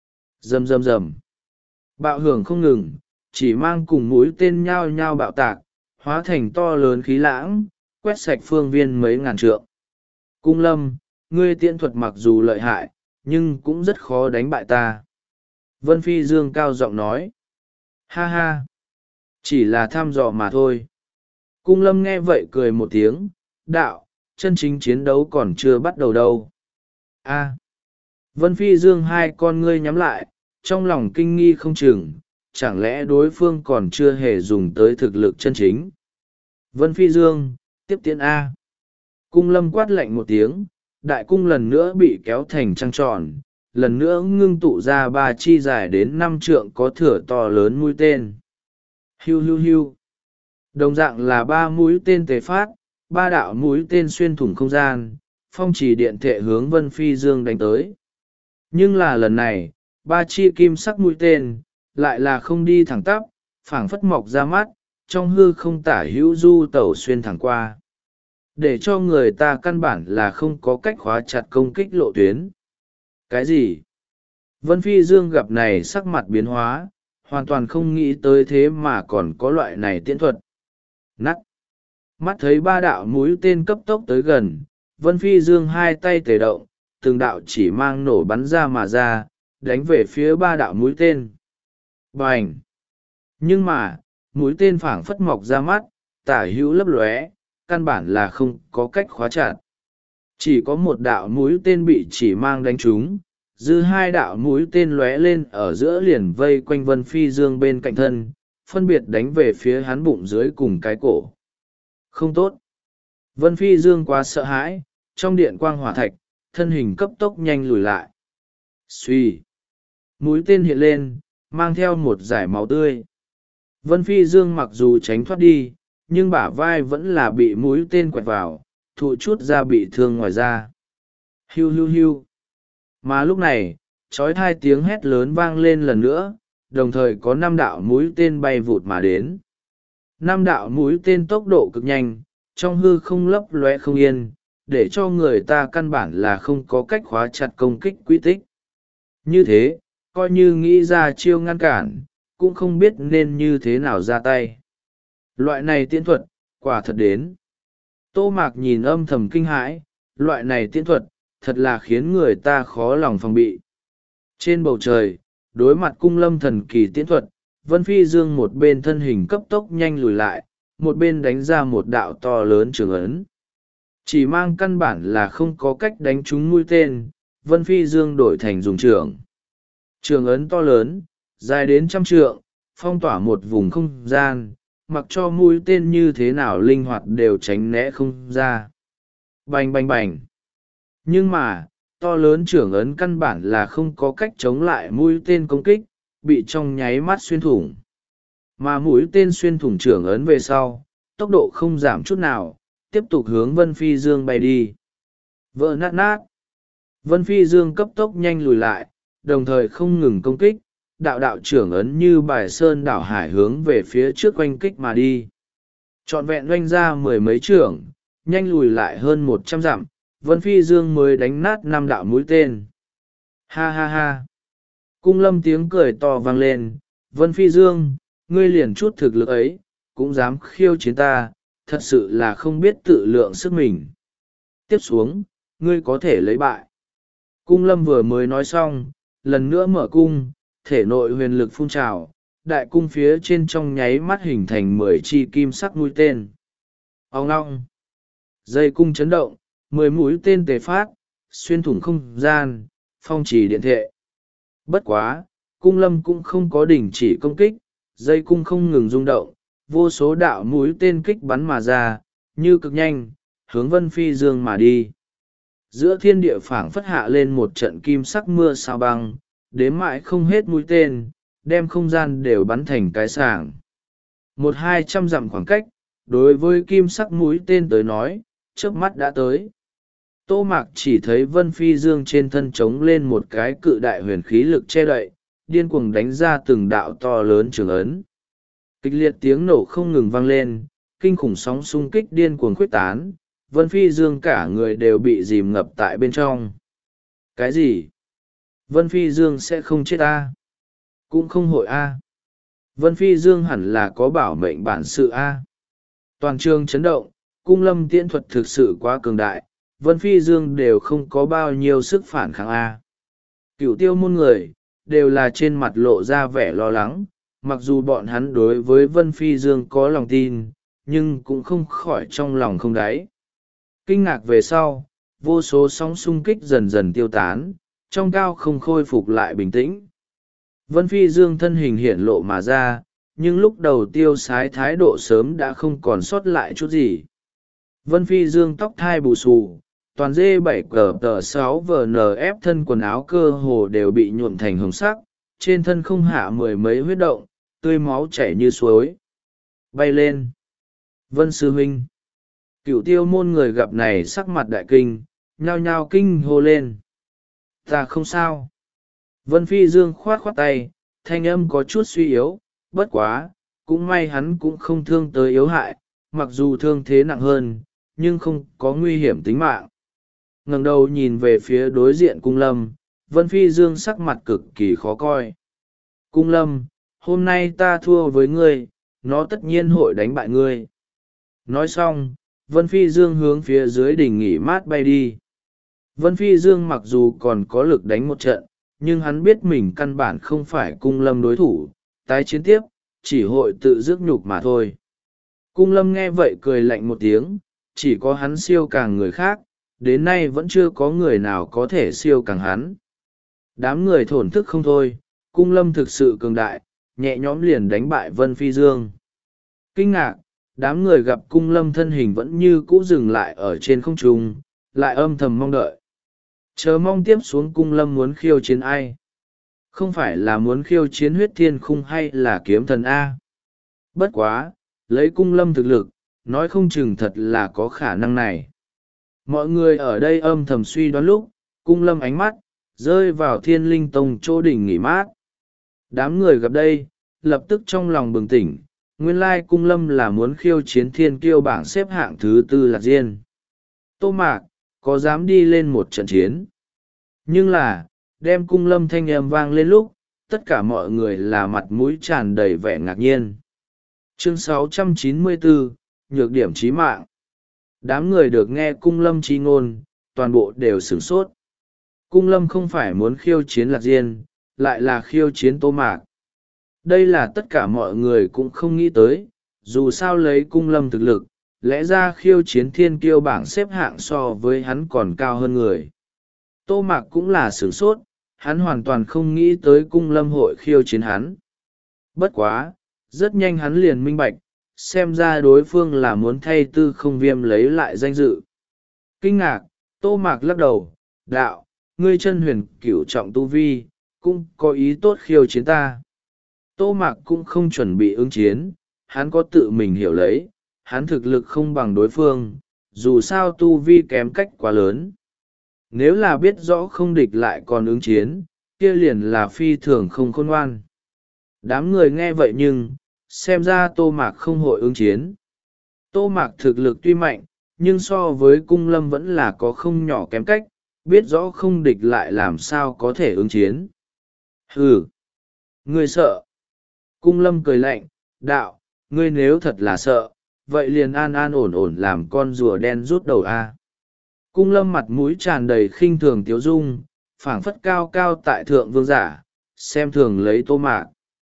Rầm rầm rầm. Bạo hưởng không ngừng, chỉ mang cùng mũi tên nhao nhao bạo tạc, hóa thành to lớn khí lãng, quét sạch phương viên mấy ngàn trượng. Cung lâm, ngươi tiễn thuật mặc dù lợi hại, nhưng cũng rất khó đánh bại ta. Vân Phi Dương cao giọng nói. Ha ha, chỉ là thăm dò mà thôi. Cung lâm nghe vậy cười một tiếng, đạo, chân chính chiến đấu còn chưa bắt đầu đâu. A. Vân Phi Dương hai con ngươi nhắm lại, trong lòng kinh nghi không chừng, chẳng lẽ đối phương còn chưa hề dùng tới thực lực chân chính. Vân Phi Dương, tiếp tiến A. Cung lâm quát lạnh một tiếng, đại cung lần nữa bị kéo thành trăng tròn, lần nữa ngưng tụ ra ba chi dài đến năm trượng có thửa to lớn mũi tên. Hiu hiu hiu. Đồng dạng là ba mũi tên tề phát, ba đạo mũi tên xuyên thủng không gian, phong trì điện thệ hướng Vân Phi Dương đánh tới. Nhưng là lần này, ba chi kim sắc mũi tên, lại là không đi thẳng tắp, phảng phất mọc ra mắt, trong hư không tả hữu du tẩu xuyên thẳng qua. Để cho người ta căn bản là không có cách khóa chặt công kích lộ tuyến. Cái gì? Vân Phi Dương gặp này sắc mặt biến hóa, hoàn toàn không nghĩ tới thế mà còn có loại này tiễn thuật. Nắt. Mắt thấy ba đạo mũi tên cấp tốc tới gần, Vân Phi Dương hai tay tề động, từng đạo chỉ mang nổ bắn ra mà ra, đánh về phía ba đạo mũi tên. Bành! Nhưng mà, mũi tên phảng phất mọc ra mắt, tả hữu lấp lóe, căn bản là không có cách khóa chặt. Chỉ có một đạo mũi tên bị chỉ mang đánh trúng, dư hai đạo mũi tên lóe lên ở giữa liền vây quanh Vân Phi Dương bên cạnh thân, phân biệt đánh về phía hắn bụng dưới cùng cái cổ. Không tốt! Vân Phi Dương quá sợ hãi, trong điện quang hỏa thạch, thân hình cấp tốc nhanh lùi lại. Xuy! Mũi tên hiện lên, mang theo một dải máu tươi. Vân Phi Dương mặc dù tránh thoát đi, nhưng bả vai vẫn là bị mũi tên quẹt vào, thụ chút ra bị thương ngoài da. Hiu hiu hiu! Mà lúc này, trói thai tiếng hét lớn vang lên lần nữa, đồng thời có năm đạo mũi tên bay vụt mà đến. Năm đạo mũi tên tốc độ cực nhanh, trong hư không lấp lóe không yên, để cho người ta căn bản là không có cách khóa chặt công kích quy tích. Như thế, coi như nghĩ ra chiêu ngăn cản, cũng không biết nên như thế nào ra tay. Loại này tiễn thuật, quả thật đến. Tô Mạc nhìn âm thầm kinh hãi, loại này tiễn thuật, thật là khiến người ta khó lòng phòng bị. Trên bầu trời, đối mặt cung lâm thần kỳ tiễn thuật, Vân Phi Dương một bên thân hình cấp tốc nhanh lùi lại, một bên đánh ra một đạo to lớn trường ấn. Chỉ mang căn bản là không có cách đánh trúng mũi tên, Vân Phi Dương đổi thành dùng trường. Trường ấn to lớn, dài đến trăm trượng, phong tỏa một vùng không gian, mặc cho mũi tên như thế nào linh hoạt đều tránh né không ra. Bành bành bành. Nhưng mà, to lớn trưởng ấn căn bản là không có cách chống lại mũi tên công kích, bị trong nháy mắt xuyên thủng. Mà mũi tên xuyên thủng trưởng ấn về sau, tốc độ không giảm chút nào, tiếp tục hướng Vân Phi Dương bay đi. Vỡ nát nát. Vân Phi Dương cấp tốc nhanh lùi lại, đồng thời không ngừng công kích, đạo đạo trưởng ấn như bài sơn đảo hải hướng về phía trước oanh kích mà đi. Trọn vẹn oanh ra mười mấy trưởng, nhanh lùi lại hơn một trăm dặm, Vân Phi Dương mới đánh nát năm đạo mũi tên. Ha ha ha! Cung lâm tiếng cười to vang lên, Vân Phi Dương, ngươi liền chút thực lực ấy, cũng dám khiêu chiến ta, thật sự là không biết tự lượng sức mình. Tiếp xuống, ngươi có thể lấy bại. Cung lâm vừa mới nói xong, lần nữa mở cung, thể nội huyền lực phun trào, đại cung phía trên trong nháy mắt hình thành mười chi kim sắc mũi tên. Ông ngong! Dây cung chấn động, mười mũi tên tề phát, xuyên thủng không gian, phong trì điện thệ. Bất quá, cung lâm cũng không có đình chỉ công kích, dây cung không ngừng rung động, vô số đạo mũi tên kích bắn mà ra, như cực nhanh, hướng Vân Phi Dương mà đi. Giữa thiên địa phảng phất hạ lên một trận kim sắc mưa sao băng, đếm mãi không hết mũi tên, đem không gian đều bắn thành cái sảng. Một hai trăm dặm khoảng cách, đối với kim sắc mũi tên tới nói, chớp mắt đã tới. Tô Mạc chỉ thấy Vân Phi Dương trên thân trống lên một cái cự đại huyền khí lực che đậy, điên cuồng đánh ra từng đạo to lớn trường ấn. Kịch liệt tiếng nổ không ngừng vang lên, kinh khủng sóng xung kích điên cuồng khuếch tán, Vân Phi Dương cả người đều bị dìm ngập tại bên trong. Cái gì? Vân Phi Dương sẽ không chết a? Cũng không hội a? Vân Phi Dương hẳn là có bảo mệnh bản sự a. Toàn trường chấn động, cung lâm tiễn thuật thực sự quá cường đại, Vân Phi Dương đều không có bao nhiêu sức phản kháng a. Cửu tiêu môn người, đều là trên mặt lộ ra vẻ lo lắng. Mặc dù bọn hắn đối với Vân Phi Dương có lòng tin, nhưng cũng không khỏi trong lòng không đáy. Kinh ngạc về sau, vô số sóng xung kích dần dần tiêu tán, trong cao không khôi phục lại bình tĩnh. Vân Phi Dương thân hình hiện lộ mà ra, nhưng lúc đầu tiêu sái thái độ sớm đã không còn sót lại chút gì. Vân Phi Dương tóc thai bù xù, toàn dê bảy cờ tờ sáu vn ép thân quần áo cơ hồ đều bị nhuộm thành hồng sắc, trên thân không hạ mười mấy huyết động, tươi máu chảy như suối. Bay lên! Vân sư huynh! Cửu tiêu môn người gặp này sắc mặt đại kinh, nhao nhao kinh hô lên. Ta không sao. Vân Phi Dương khoát khoát tay, thanh âm có chút suy yếu, bất quá, cũng may hắn cũng không thương tới yếu hại, mặc dù thương thế nặng hơn, nhưng không có nguy hiểm tính mạng. Ngẩng đầu nhìn về phía đối diện cung lâm, Vân Phi Dương sắc mặt cực kỳ khó coi. Cung lâm, hôm nay ta thua với ngươi, nó tất nhiên hội đánh bại ngươi. Nói xong, Vân Phi Dương hướng phía dưới đỉnh nghỉ mát bay đi. Vân Phi Dương mặc dù còn có lực đánh một trận, nhưng hắn biết mình căn bản không phải cung lâm đối thủ, tái chiến tiếp, chỉ hội tự rước nhục mà thôi. Cung lâm nghe vậy cười lạnh một tiếng, chỉ có hắn siêu càng người khác, đến nay vẫn chưa có người nào có thể siêu càng hắn. Đám người thổn thức không thôi, cung lâm thực sự cường đại, nhẹ nhõm liền đánh bại Vân Phi Dương. Kinh ngạc, đám người gặp cung lâm thân hình vẫn như cũ dừng lại ở trên không trung, lại âm thầm mong đợi. Chờ mong tiếp xuống cung lâm muốn khiêu chiến ai? Không phải là muốn khiêu chiến huyết thiên khung hay là kiếm thần A? Bất quá, lấy cung lâm thực lực, nói không chừng thật là có khả năng này. Mọi người ở đây âm thầm suy đoán lúc, cung lâm ánh mắt, rơi vào thiên linh tông chỗ đỉnh nghỉ mát. Đám người gặp đây, lập tức trong lòng bừng tỉnh, nguyên lai cung lâm là muốn khiêu chiến thiên kiêu bảng xếp hạng thứ tư Lạc Diên. Tô Mạc, có dám đi lên một trận chiến? Nhưng là, đem cung lâm thanh âm vang lên lúc, tất cả mọi người là mặt mũi tràn đầy vẻ ngạc nhiên. Chương sáu trăm chín mươi bốn, Nhược điểm chí mạng. Đám người được nghe cung lâm chi ngôn, toàn bộ đều sửng sốt. Cung lâm không phải muốn khiêu chiến Lạc Diên, lại là khiêu chiến Tô Mạc. Đây là tất cả mọi người cũng không nghĩ tới, dù sao lấy cung lâm thực lực, lẽ ra khiêu chiến thiên kiêu bảng xếp hạng so với hắn còn cao hơn người. Tô Mạc cũng là sửng sốt, hắn hoàn toàn không nghĩ tới cung lâm hội khiêu chiến hắn. Bất quá, rất nhanh hắn liền minh bạch, xem ra đối phương là muốn thay Tư Không Viêm lấy lại danh dự. Kinh ngạc, Tô Mạc lắc đầu, đạo, ngươi chân huyền cửu trọng tu vi, cũng có ý tốt khiêu chiến ta. Tô Mạc cũng không chuẩn bị ứng chiến, hắn có tự mình hiểu lấy, hắn thực lực không bằng đối phương, dù sao tu vi kém cách quá lớn. Nếu là biết rõ không địch lại còn ứng chiến, kia liền là phi thường không khôn ngoan. Đám người nghe vậy nhưng, xem ra Tô Mạc không hội ứng chiến. Tô Mạc thực lực tuy mạnh, nhưng so với cung lâm vẫn là có không nhỏ kém cách, biết rõ không địch lại làm sao có thể ứng chiến. Hừ! Ngươi sợ! Cung lâm cười lạnh, đạo, ngươi nếu thật là sợ, vậy liền an an ổn ổn làm con rùa đen rút đầu a. Cung lâm mặt mũi tràn đầy khinh thường tiếu dung, phảng phất cao cao tại thượng vương giả, xem thường lấy Tô Mạc.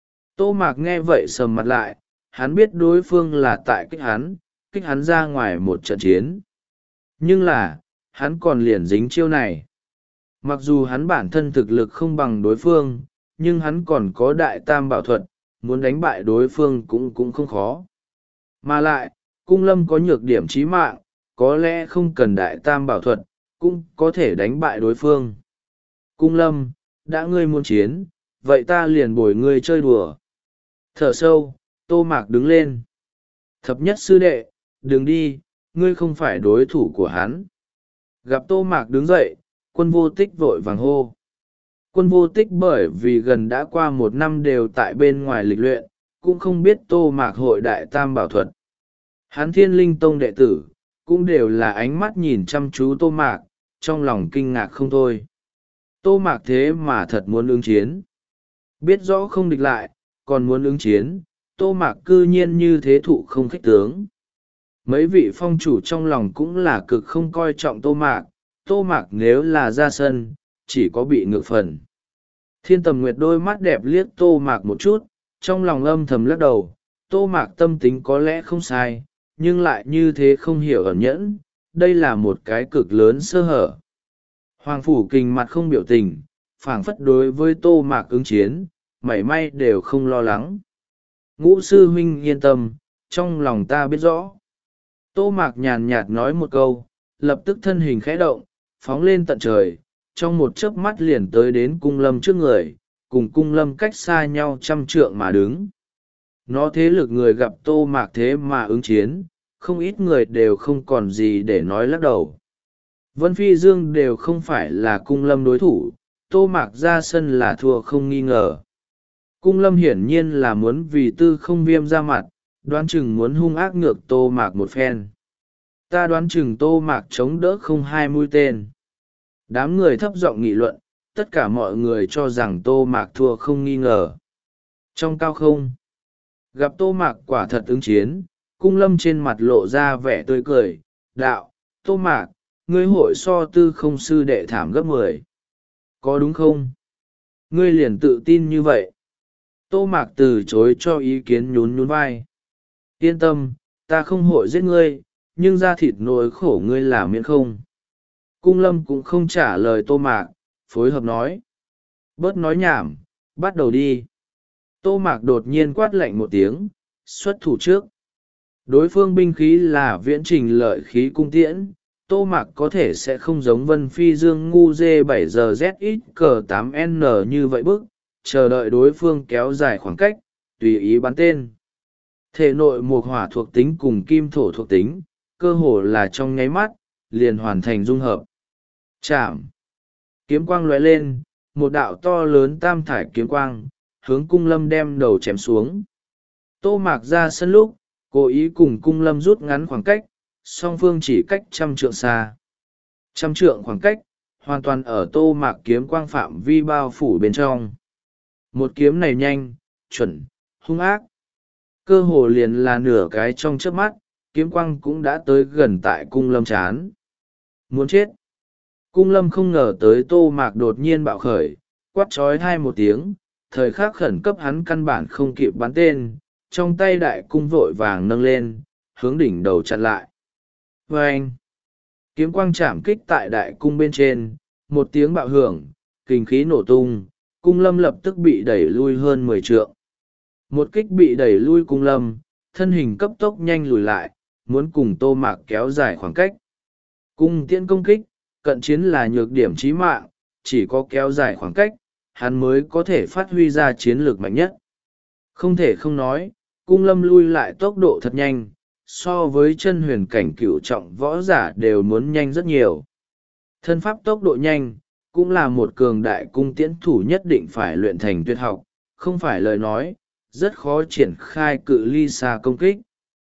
Tô Mạc nghe vậy sầm mặt lại, hắn biết đối phương là tại kích hắn, kích hắn ra ngoài một trận chiến. Nhưng là, hắn còn liền dính chiêu này. Mặc dù hắn bản thân thực lực không bằng đối phương, nhưng hắn còn có đại tam bảo thuật, muốn đánh bại đối phương cũng cũng không khó. Mà lại, cung lâm có nhược điểm chí mạng, có lẽ không cần đại tam bảo thuật, cũng có thể đánh bại đối phương. Cung lâm, đã ngươi muốn chiến, vậy ta liền bồi ngươi chơi đùa. Thở sâu, Tô Mạc đứng lên. Thập nhất sư đệ, đừng đi, ngươi không phải đối thủ của hắn. Gặp Tô Mạc đứng dậy, Quân Vô Tích vội vàng hô. Quân Vô Tích bởi vì gần đã qua một năm đều tại bên ngoài lịch luyện, cũng không biết Tô Mạc hội đại tam bảo thuật. Hắn Thiên Linh Tông đệ tử, cũng đều là ánh mắt nhìn chăm chú Tô Mạc, trong lòng kinh ngạc không thôi. Tô Mạc thế mà thật muốn ứng chiến. Biết rõ không địch lại, còn muốn ứng chiến, Tô Mạc cư nhiên như thế thụ không khích tướng. Mấy vị phong chủ trong lòng cũng là cực không coi trọng Tô Mạc, Tô Mạc nếu là ra sân, chỉ có bị ngược phần. Thiên Tầm Nguyệt đôi mắt đẹp liếc Tô Mạc một chút, trong lòng âm thầm lắc đầu. Tô Mạc tâm tính có lẽ không sai, nhưng lại như thế không hiểu ẩn nhẫn, đây là một cái cực lớn sơ hở. Hoàng Phủ Kình mặt không biểu tình, phảng phất đối với Tô Mạc ứng chiến, mảy may đều không lo lắng. Ngũ sư huynh yên tâm, trong lòng ta biết rõ. Tô Mạc nhàn nhạt nói một câu, lập tức thân hình khẽ động, phóng lên tận trời, trong một chớp mắt liền tới đến cung lâm trước người, cùng cung lâm cách xa nhau trăm trượng mà đứng. Nó thế lực người gặp Tô Mạc thế mà ứng chiến, không ít người đều không còn gì để nói lắc đầu. Vân Phi Dương đều không phải là cung lâm đối thủ, Tô Mạc ra sân là thua không nghi ngờ. Cung lâm hiển nhiên là muốn vì tư không viêm ra mặt, đoán chừng muốn hung ác ngược Tô Mạc một phen. Ta đoán chừng Tô Mạc chống đỡ không hai mũi tên. Đám người thấp giọng nghị luận, tất cả mọi người cho rằng Tô Mạc thua không nghi ngờ. Trong cao không, gặp Tô Mạc quả thật ứng chiến, cung lâm trên mặt lộ ra vẻ tươi cười. Đạo, Tô Mạc, ngươi hội so tư không sư đệ thảm gấp mười. Có đúng không? Ngươi liền tự tin như vậy. Tô Mạc từ chối cho ý kiến, nhún nhún vai. Yên tâm, ta không hội giết ngươi, nhưng da thịt nỗi khổ ngươi là miễn không. Cung lâm cũng không trả lời Tô Mạc, phối hợp nói. Bớt nói nhảm, bắt đầu đi. Tô Mạc đột nhiên quát lạnh một tiếng, xuất thủ trước. Đối phương binh khí là viễn trình lợi khí cung tiễn, Tô Mạc có thể sẽ không giống Vân Phi Dương ngu dê bảy giờ Z X cờ tám N như vậy bức, chờ đợi đối phương kéo dài khoảng cách, tùy ý bắn tên. Thể nội mục hỏa thuộc tính cùng kim thổ thuộc tính, cơ hồ là trong nháy mắt, liền hoàn thành dung hợp. Chạm. Kiếm quang lóe lên, một đạo to lớn tam thải kiếm quang, hướng cung lâm đem đầu chém xuống. Tô Mạc ra sân lúc, cố ý cùng cung lâm rút ngắn khoảng cách, song phương chỉ cách trăm trượng xa. Trăm trượng khoảng cách, hoàn toàn ở Tô Mạc kiếm quang phạm vi bao phủ bên trong. Một kiếm này nhanh, chuẩn, hung ác. Cơ hồ liền là nửa cái trong chớp mắt, kiếm quang cũng đã tới gần tại cung lâm chán. Muốn chết. Cung lâm không ngờ tới Tô Mạc đột nhiên bạo khởi, quát trói thai một tiếng, thời khắc khẩn cấp hắn căn bản không kịp bắn tên, trong tay đại cung vội vàng nâng lên, hướng đỉnh đầu chặn lại. Và anh, kiếm quang chạm kích tại đại cung bên trên, một tiếng bạo hưởng, kình khí nổ tung, cung lâm lập tức bị đẩy lui hơn mười trượng. Một kích bị đẩy lui cung lâm, thân hình cấp tốc nhanh lùi lại, muốn cùng Tô Mạc kéo dài khoảng cách. Cung tiễn công kích, cận chiến là nhược điểm chí mạng, chỉ có kéo dài khoảng cách, hắn mới có thể phát huy ra chiến lược mạnh nhất. Không thể không nói, cung lâm lui lại tốc độ thật nhanh, so với chân huyền cảnh cửu trọng võ giả đều muốn nhanh rất nhiều. Thân pháp tốc độ nhanh, cũng là một cường đại cung tiễn thủ nhất định phải luyện thành tuyệt học, không phải lời nói, rất khó triển khai cự ly xa công kích.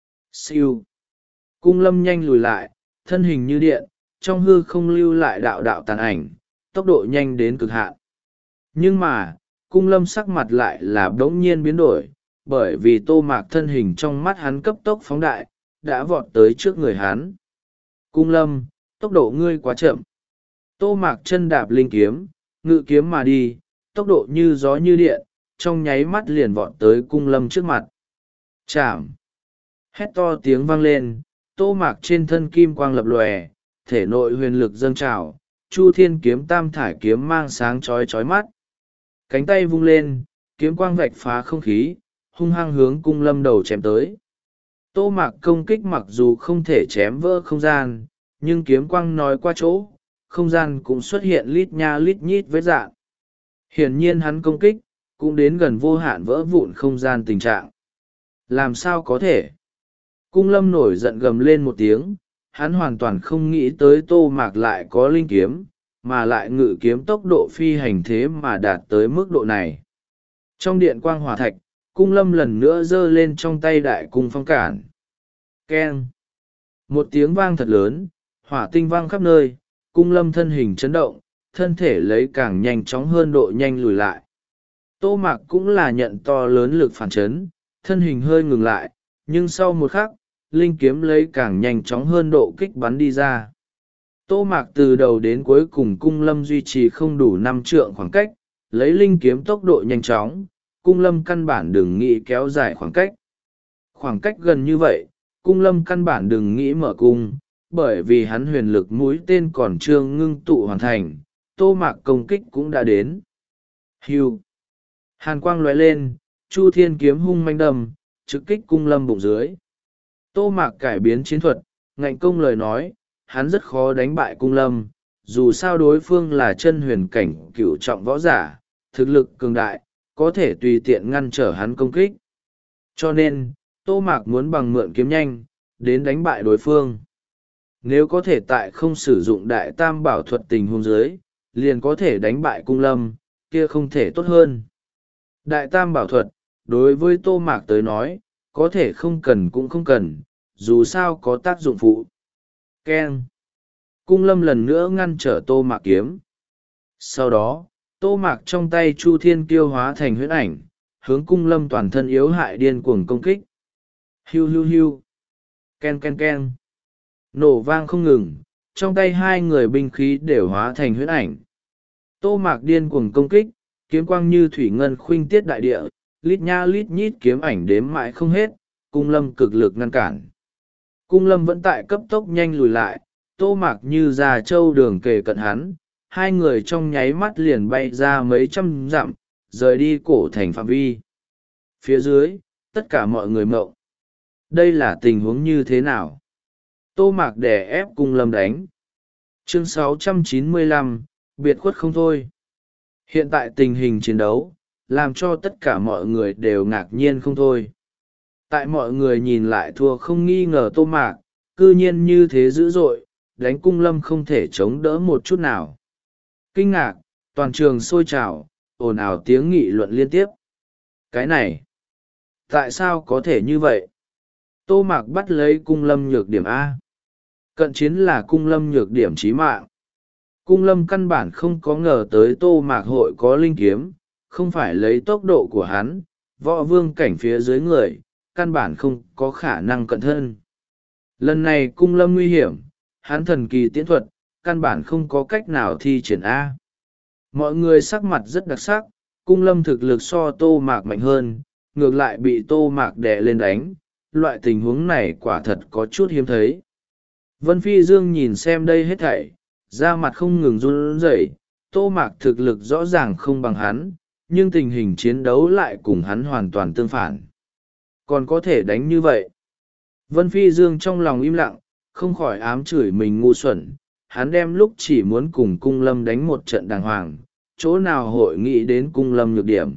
Siêu. Cung lâm nhanh lùi lại, thân hình như điện, trong hư không lưu lại đạo đạo tàn ảnh, tốc độ nhanh đến cực hạn. Nhưng mà, cung lâm sắc mặt lại là bỗng nhiên biến đổi, bởi vì Tô Mạc thân hình trong mắt hắn cấp tốc phóng đại, đã vọt tới trước người hắn. Cung lâm, tốc độ ngươi quá chậm. Tô Mạc chân đạp linh kiếm, ngự kiếm mà đi, tốc độ như gió như điện, trong nháy mắt liền vọt tới cung lâm trước mặt. Chạm. Hét to tiếng vang lên, Tô Mạc trên thân kim quang lập lòe, thể nội huyền lực dâng trào, Chu Thiên kiếm tam thải kiếm mang sáng chói chói mắt. Cánh tay vung lên, kiếm quang vạch phá không khí, hung hăng hướng cung lâm đầu chém tới. Tô Mạc công kích mặc dù không thể chém vỡ không gian, nhưng kiếm quang nói qua chỗ, không gian cũng xuất hiện lít nha lít nhít vết rạn. Hiển nhiên hắn công kích, cũng đến gần vô hạn vỡ vụn không gian tình trạng. Làm sao có thể? Cung lâm nổi giận gầm lên một tiếng, hắn hoàn toàn không nghĩ tới Tô Mạc lại có linh kiếm, mà lại ngự kiếm tốc độ phi hành thế mà đạt tới mức độ này. Trong điện quang hỏa thạch, cung lâm lần nữa giơ lên trong tay đại cung phong cản. Keng! Một tiếng vang thật lớn, hỏa tinh vang khắp nơi, cung lâm thân hình chấn động, thân thể lấy càng nhanh chóng hơn độ nhanh lùi lại. Tô Mạc cũng là nhận to lớn lực phản chấn, thân hình hơi ngừng lại, nhưng sau một khắc, linh kiếm lấy càng nhanh chóng hơn độ kích bắn đi ra. Tô Mạc từ đầu đến cuối cùng cung lâm duy trì không đủ năm trượng khoảng cách, lấy linh kiếm tốc độ nhanh chóng, cung lâm căn bản đừng nghĩ kéo dài khoảng cách. Khoảng cách gần như vậy, cung lâm căn bản đừng nghĩ mở cung, bởi vì hắn huyền lực mũi tên còn chưa ngưng tụ hoàn thành, tô mạc công kích cũng đã đến. Hiu! Hàn quang lóe lên, Chu Thiên kiếm hung manh đâm, trực kích cung lâm bụng dưới. Tô mạc cải biến chiến thuật, ngạnh công lời nói, hắn rất khó đánh bại cung lâm, dù sao đối phương là chân huyền cảnh cửu trọng võ giả, thực lực cường đại, có thể tùy tiện ngăn trở hắn công kích. Cho nên, Tô Mạc muốn bằng mượn kiếm nhanh, đến đánh bại đối phương. Nếu có thể tại không sử dụng đại tam bảo thuật tình huống dưới, liền có thể đánh bại cung lâm, kia không thể tốt hơn. Đại tam bảo thuật, đối với Tô Mạc tới nói, có thể không cần cũng không cần, dù sao có tác dụng phụ. Keng! Cung lâm lần nữa ngăn trở Tô Mạc kiếm. Sau đó, Tô Mạc trong tay Chu Thiên Kiêu hóa thành huyễn ảnh, hướng cung lâm toàn thân yếu hại điên cuồng công kích. Hiu hiu hiu! Ken ken ken! Nổ vang không ngừng, trong tay hai người binh khí đều hóa thành huyễn ảnh. Tô Mạc điên cuồng công kích, kiếm quang như thủy ngân khuynh tiết đại địa, lít nha lít nhít kiếm ảnh đếm mãi không hết, cung lâm cực lực ngăn cản. Cung lâm vẫn tại cấp tốc nhanh lùi lại, Tô Mạc như già trâu đường kề cận hắn, hai người trong nháy mắt liền bay ra mấy trăm dặm, rời đi cổ thành phạm vi. Phía dưới, tất cả mọi người mộng. Đây là tình huống như thế nào? Tô Mạc đè ép cung lâm đánh. Chương sáu trăm chín mươi lăm, biệt khuất không thôi. Hiện tại tình hình chiến đấu, làm cho tất cả mọi người đều ngạc nhiên không thôi. Tại mọi người nhìn lại thua không nghi ngờ Tô Mạc, cư nhiên như thế dữ dội, đánh cung lâm không thể chống đỡ một chút nào. Kinh ngạc, toàn trường sôi trào, ồn ào tiếng nghị luận liên tiếp. Cái này, tại sao có thể như vậy? Tô Mạc bắt lấy cung lâm nhược điểm A. Cận chiến là cung lâm nhược điểm chí mạng. Cung lâm căn bản không có ngờ tới Tô Mạc hội có linh kiếm, không phải lấy tốc độ của hắn, võ vương cảnh phía dưới người, căn bản không có khả năng cận thân. Lần này cung lâm nguy hiểm, hắn thần kỳ tiễn thuật, căn bản không có cách nào thi triển A. Mọi người sắc mặt rất đặc sắc, cung lâm thực lực so Tô Mạc mạnh hơn, ngược lại bị Tô Mạc đè lên đánh, loại tình huống này quả thật có chút hiếm thấy. Vân Phi Dương nhìn xem đây hết thảy, da mặt không ngừng run rẩy. Tô Mạc thực lực rõ ràng không bằng hắn, nhưng tình hình chiến đấu lại cùng hắn hoàn toàn tương phản. Còn có thể đánh như vậy. Vân Phi Dương trong lòng im lặng, không khỏi ám chửi mình ngu xuẩn. Hắn đem lúc chỉ muốn cùng cung lâm đánh một trận đàng hoàng, chỗ nào hội nghị đến cung lâm nhược điểm.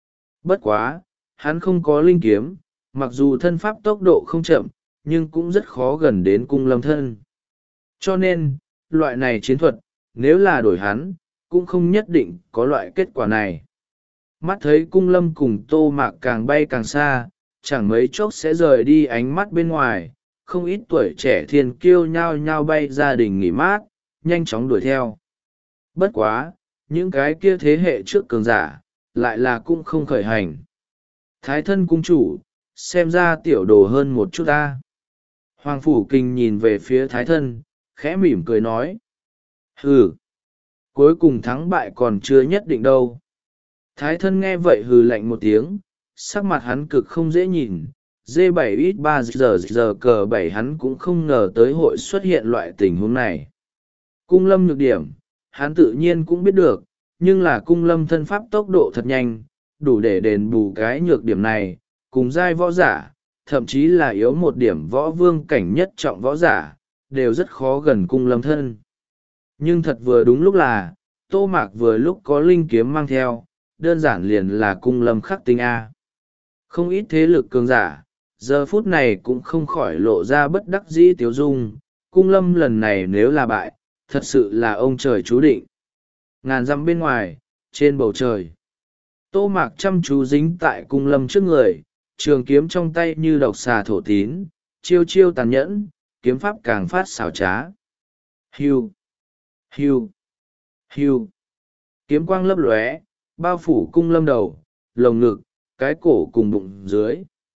Bất quá, hắn không có linh kiếm, mặc dù thân pháp tốc độ không chậm, nhưng cũng rất khó gần đến cung lâm thân. Cho nên, loại này chiến thuật, nếu là đổi hắn, cũng không nhất định có loại kết quả này. Mắt thấy cung lâm cùng Tô Mạc càng bay càng xa, chẳng mấy chốc sẽ rời đi ánh mắt bên ngoài, không ít tuổi trẻ thiên kiêu nhao nhao bay ra đỉnh nghỉ mát, nhanh chóng đuổi theo. Bất quá, những cái kia thế hệ trước cường giả, lại là cũng không khởi hành. Thái thân cung chủ, xem ra tiểu đồ hơn một chút ta. Hoàng Phủ Kinh nhìn về phía thái thân, khẽ mỉm cười nói. Hừ, cuối cùng thắng bại còn chưa nhất định đâu. Thái thân nghe vậy hừ lạnh một tiếng, sắc mặt hắn cực không dễ nhìn. D bảy ít ba giờ giờ cờ bảy hắn cũng không ngờ tới hội xuất hiện loại tình huống này. Cung lâm nhược điểm, hắn tự nhiên cũng biết được, nhưng là cung lâm thân pháp tốc độ thật nhanh, đủ để đền bù cái nhược điểm này, cùng giai võ giả, thậm chí là yếu một điểm võ vương cảnh nhất trọng võ giả, đều rất khó gần cung lâm thân. Nhưng thật vừa đúng lúc là, Tô Mạc vừa lúc có linh kiếm mang theo, đơn giản liền là cung lâm khắc tinh A. Không ít thế lực cường giả, giờ phút này cũng không khỏi lộ ra bất đắc dĩ tiếu dung, cung lâm lần này nếu là bại, thật sự là ông trời chú định. Ngàn dặm bên ngoài, trên bầu trời, Tô Mạc chăm chú dính tại cung lâm trước người, trường kiếm trong tay như độc xà thổ tín, chiêu chiêu tàn nhẫn, kiếm pháp càng phát xảo trá. Hiu, hiu, hiu, kiếm quang lấp lóe, bao phủ cung lâm đầu, lồng ngực, cái cổ cùng bụng dưới.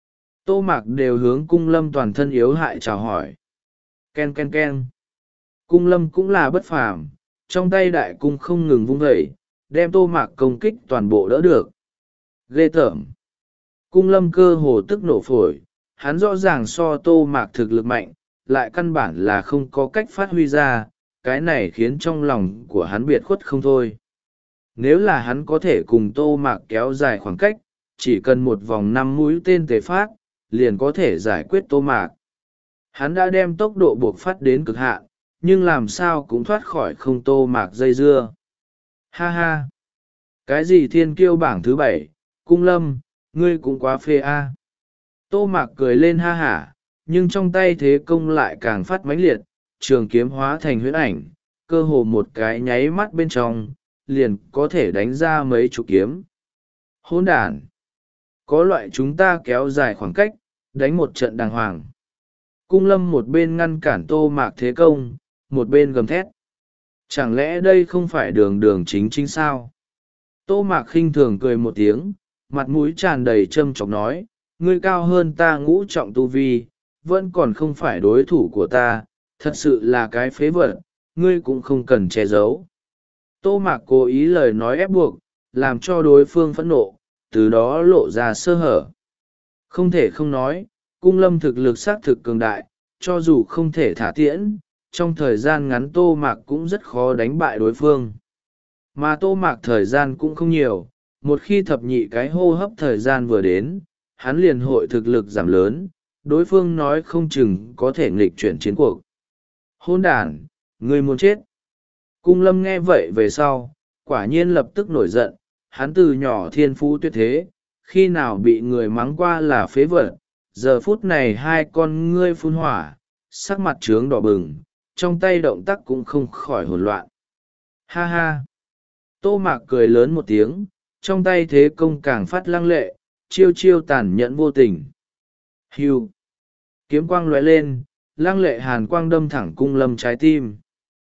Tô Mạc đều hướng cung lâm toàn thân yếu hại chào hỏi. Ken ken ken. Cung lâm cũng là bất phàm, trong tay đại cung không ngừng vung vẩy, đem tô mạc công kích toàn bộ đỡ được. Ghê tởm. Cung lâm cơ hồ tức nổ phổi, hắn rõ ràng so tô mạc thực lực mạnh, lại căn bản là không có cách phát huy ra, cái này khiến trong lòng của hắn biệt khuất không thôi. Nếu là hắn có thể cùng tô mạc kéo dài khoảng cách, chỉ cần một vòng năm mũi tên tề phát, liền có thể giải quyết tô mạc. Hắn đã đem tốc độ buộc phát đến cực hạn, nhưng làm sao cũng thoát khỏi không tô mạc dây dưa. Ha ha! Cái gì thiên kiêu bảng thứ bảy, cung lâm, ngươi cũng quá phê a. Tô mạc cười lên ha hả, nhưng trong tay thế công lại càng phát mãnh liệt, trường kiếm hóa thành huyễn ảnh, cơ hồ một cái nháy mắt bên trong, liền có thể đánh ra mấy chục kiếm. Hỗn đản! Có loại chúng ta kéo dài khoảng cách, đánh một trận đàng hoàng. Cung lâm một bên ngăn cản tô mạc thế công, một bên gầm thét. Chẳng lẽ đây không phải đường đường chính chính sao? Tô mạc khinh thường cười một tiếng, mặt mũi tràn đầy châm chọc nói, ngươi cao hơn ta ngũ trọng tu vi, vẫn còn không phải đối thủ của ta, thật sự là cái phế vật, ngươi cũng không cần che giấu. Tô mạc cố ý lời nói ép buộc, làm cho đối phương phẫn nộ, từ đó lộ ra sơ hở. Không thể không nói, cung lâm thực lực xác thực cường đại, cho dù không thể thả tiễn, trong thời gian ngắn tô mạc cũng rất khó đánh bại đối phương. Mà tô mạc thời gian cũng không nhiều, một khi thập nhị cái hô hấp thời gian vừa đến, hắn liền hội thực lực giảm lớn, đối phương nói không chừng có thể nghịch chuyển chiến cuộc. Hôn đàn, ngươi muốn chết. Cung lâm nghe vậy về sau, quả nhiên lập tức nổi giận, hắn từ nhỏ thiên phú tuyệt thế, khi nào bị người mắng qua là phế vật, giờ phút này hai con ngươi phun hỏa, sắc mặt trướng đỏ bừng, trong tay động tác cũng không khỏi hỗn loạn. Ha ha! Tô mạc cười lớn một tiếng, trong tay thế công càng phát lăng lệ, chiêu chiêu tàn nhẫn vô tình. Hiu! Kiếm quang lóe lên, lăng lệ hàn quang đâm thẳng cung lâm trái tim.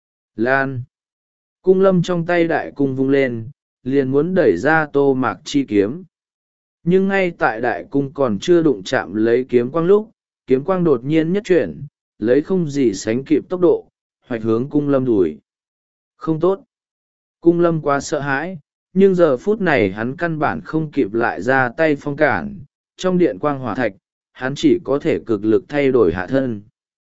Lan! Cung lâm trong tay đại cung vung lên, liền muốn đẩy ra tô mạc chi kiếm. Nhưng ngay tại đại cung còn chưa đụng chạm lấy kiếm quang lúc, kiếm quang đột nhiên nhất chuyển, lấy không gì sánh kịp tốc độ, hoạch hướng cung lâm đuổi. Không tốt. Cung lâm quá sợ hãi, nhưng giờ phút này hắn căn bản không kịp lại ra tay phong cản, trong điện quang hỏa thạch, hắn chỉ có thể cực lực thay đổi hạ thân.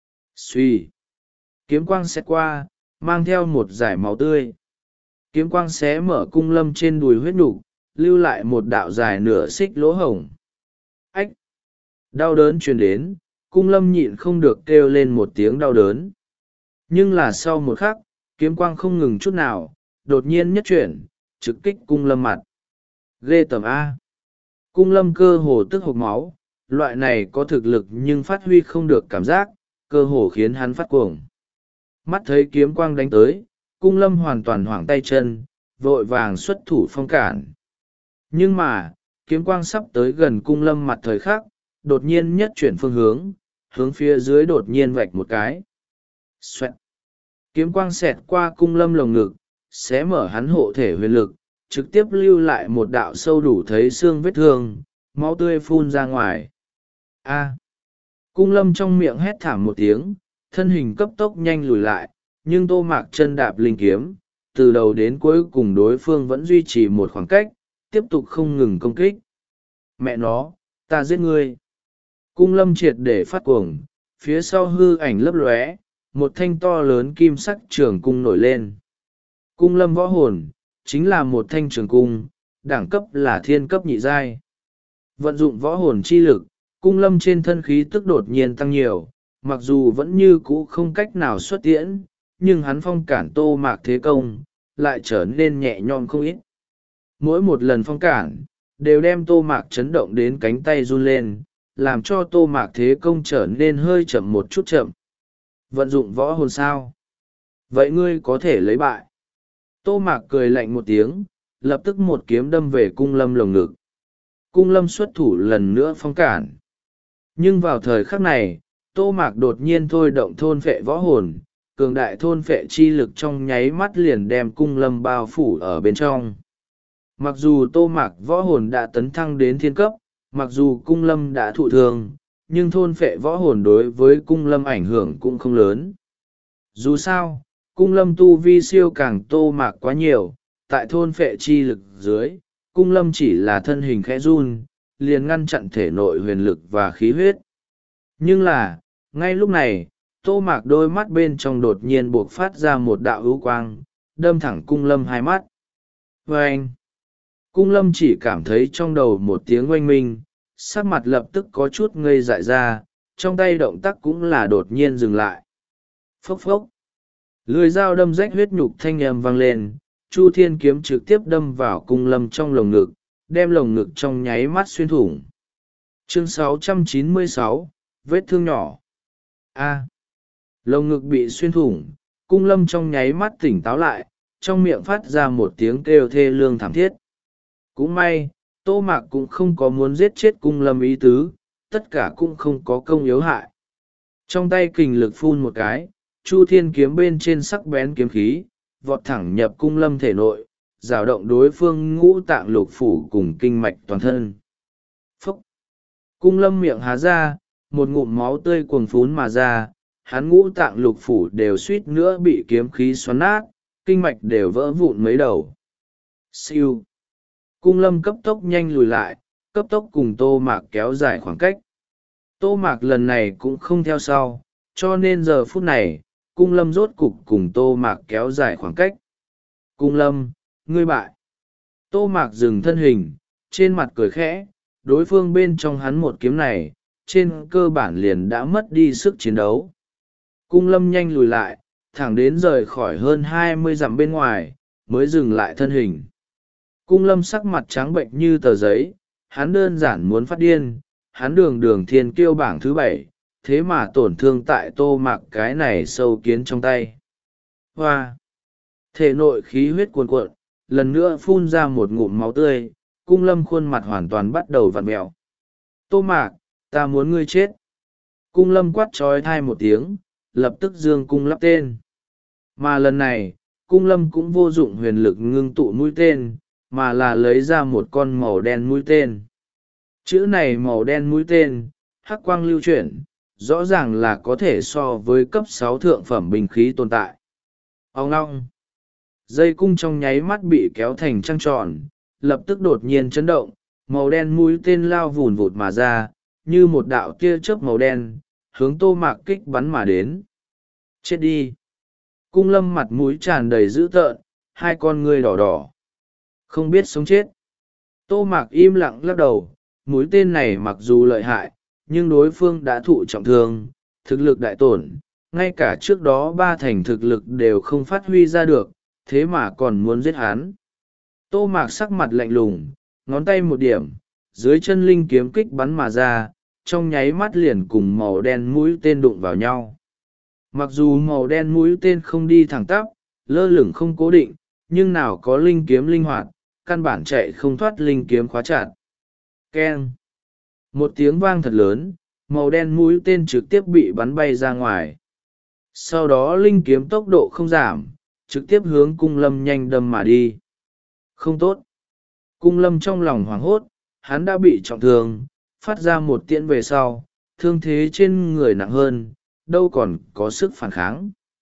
Xuy. Kiếm quang xét qua, mang theo một dải máu tươi. Kiếm quang xé mở cung lâm trên đùi huyết nục, lưu lại một đạo dài nửa xích lỗ hổng. Ách! Đau đớn truyền đến, cung lâm nhịn không được kêu lên một tiếng đau đớn. Nhưng là sau một khắc, kiếm quang không ngừng chút nào, đột nhiên nhất chuyển, trực kích cung lâm mặt. Ghê tởm A! Cung lâm cơ hồ tức hộc máu, loại này có thực lực nhưng phát huy không được cảm giác, cơ hồ khiến hắn phát cuồng. Mắt thấy kiếm quang đánh tới, cung lâm hoàn toàn hoảng tay chân, vội vàng xuất thủ phong cản. Nhưng mà, kiếm quang sắp tới gần cung lâm mặt thời khắc, đột nhiên nhất chuyển phương hướng, hướng phía dưới đột nhiên vạch một cái. Xoẹt! Kiếm quang xẹt qua cung lâm lồng ngực, xé mở hắn hộ thể huyền lực, trực tiếp lưu lại một đạo sâu đủ thấy xương vết thương, máu tươi phun ra ngoài. A! Cung lâm trong miệng hét thảm một tiếng, thân hình cấp tốc nhanh lùi lại, nhưng tô mạc chân đạp linh kiếm, từ đầu đến cuối cùng đối phương vẫn duy trì một khoảng cách, tiếp tục không ngừng công kích. Mẹ nó, ta giết ngươi. Cung lâm triệt để phát cuồng, phía sau hư ảnh lấp lóe, một thanh to lớn kim sắc trường cung nổi lên. Cung lâm võ hồn, chính là một thanh trường cung, đẳng cấp là thiên cấp nhị giai. Vận dụng võ hồn chi lực, cung lâm trên thân khí tức đột nhiên tăng nhiều, mặc dù vẫn như cũ không cách nào xuất tiễn, nhưng hắn phong cản tô mạc thế công, lại trở nên nhẹ nhõm không ít. Mỗi một lần phong cản, đều đem tô mạc chấn động đến cánh tay run lên, làm cho tô mạc thế công trở nên hơi chậm một chút chậm. Vận dụng võ hồn sao? Vậy ngươi có thể lấy bại. Tô mạc cười lạnh một tiếng, lập tức một kiếm đâm về cung lâm lồng ngực. Cung lâm xuất thủ lần nữa phong cản. Nhưng vào thời khắc này, tô mạc đột nhiên thôi động thôn phệ võ hồn, cường đại thôn phệ chi lực trong nháy mắt liền đem cung lâm bao phủ ở bên trong. Mặc dù tô mạc võ hồn đã tấn thăng đến thiên cấp, mặc dù cung lâm đã thụ thương, nhưng thôn phệ võ hồn đối với cung lâm ảnh hưởng cũng không lớn. Dù sao, cung lâm tu vi siêu càng tô mạc quá nhiều, tại thôn phệ chi lực dưới, cung lâm chỉ là thân hình khẽ run, liền ngăn chặn thể nội huyền lực và khí huyết. Nhưng là, ngay lúc này, Tô Mạc đôi mắt bên trong đột nhiên buộc phát ra một đạo hữu quang, đâm thẳng cung lâm hai mắt. Vâng! Cung lâm chỉ cảm thấy trong đầu một tiếng oanh minh, sắc mặt lập tức có chút ngây dại ra, trong tay động tác cũng là đột nhiên dừng lại. Phốc phốc! Lưỡi dao đâm rách huyết nhục thanh âm vang lên, Chu Thiên kiếm trực tiếp đâm vào cung lâm trong lồng ngực, đem lồng ngực trong nháy mắt xuyên thủng. Chương sáu trăm chín mươi sáu, vết thương nhỏ. A. Lồng ngực bị xuyên thủng, cung lâm trong nháy mắt tỉnh táo lại, trong miệng phát ra một tiếng kêu thê lương thảm thiết. Cũng may, Tô Mạc cũng không có muốn giết chết cung lâm ý tứ, tất cả cũng không có công yếu hại. Trong tay kình lực phun một cái, Chu Thiên kiếm bên trên sắc bén kiếm khí, vọt thẳng nhập cung lâm thể nội, rào động đối phương ngũ tạng lục phủ cùng kinh mạch toàn thân. Phúc! Cung lâm miệng há ra, một ngụm máu tươi cuồng phún mà ra, hắn ngũ tạng lục phủ đều suýt nữa bị kiếm khí xoắn nát, kinh mạch đều vỡ vụn mấy đầu. Siêu! Cung lâm cấp tốc nhanh lùi lại, cấp tốc cùng Tô Mạc kéo dài khoảng cách. Tô Mạc lần này cũng không theo sau, cho nên giờ phút này, cung lâm rốt cục cùng Tô Mạc kéo dài khoảng cách. Cung lâm, ngươi bại. Tô Mạc dừng thân hình, trên mặt cười khẽ, đối phương bên trong hắn một kiếm này, trên cơ bản liền đã mất đi sức chiến đấu. Cung lâm nhanh lùi lại, thẳng đến rời khỏi hơn hai mươi dặm bên ngoài, mới dừng lại thân hình. Cung lâm sắc mặt trắng bệnh như tờ giấy, hắn đơn giản muốn phát điên, hắn đường đường thiên kiêu bảng thứ bảy, thế mà tổn thương tại Tô Mạc cái này sâu kiến trong tay. Hoa! Thể nội khí huyết cuồn cuộn, lần nữa phun ra một ngụm máu tươi, cung lâm khuôn mặt hoàn toàn bắt đầu vặn mẹo. Tô Mạc, ta muốn ngươi chết. Cung lâm quát trói thai một tiếng, lập tức dương cung lắp tên. Mà lần này, cung lâm cũng vô dụng huyền lực ngưng tụ mũi tên, mà là lấy ra một con màu đen mũi tên. Chữ này màu đen mũi tên, hắc quang lưu chuyển, rõ ràng là có thể so với cấp sáu thượng phẩm binh khí tồn tại. Ông ngong! Dây cung trong nháy mắt bị kéo thành trăng tròn, lập tức đột nhiên chấn động, màu đen mũi tên lao vùn vụt mà ra, như một đạo tia chớp màu đen, hướng Tô Mạc kích bắn mà đến. Chết đi! Cung lâm mặt mũi tràn đầy dữ tợn, hai con ngươi đỏ đỏ. Không biết sống chết. Tô Mạc im lặng lắc đầu, mũi tên này mặc dù lợi hại, nhưng đối phương đã thụ trọng thương, thực lực đại tổn, ngay cả trước đó ba thành thực lực đều không phát huy ra được, thế mà còn muốn giết hắn. Tô Mạc sắc mặt lạnh lùng, ngón tay một điểm, dưới chân linh kiếm kích bắn mà ra, trong nháy mắt liền cùng màu đen mũi tên đụng vào nhau. Mặc dù màu đen mũi tên không đi thẳng tắp, lơ lửng không cố định, nhưng nào có linh kiếm linh hoạt, căn bản chạy không thoát linh kiếm khóa chặt. Keng! Một tiếng vang thật lớn, màu đen mũi tên trực tiếp bị bắn bay ra ngoài. Sau đó linh kiếm tốc độ không giảm, trực tiếp hướng cung lâm nhanh đâm mà đi. Không tốt! Cung lâm trong lòng hoảng hốt, hắn đã bị trọng thương, phát ra một tiễn về sau, thương thế trên người nặng hơn, đâu còn có sức phản kháng.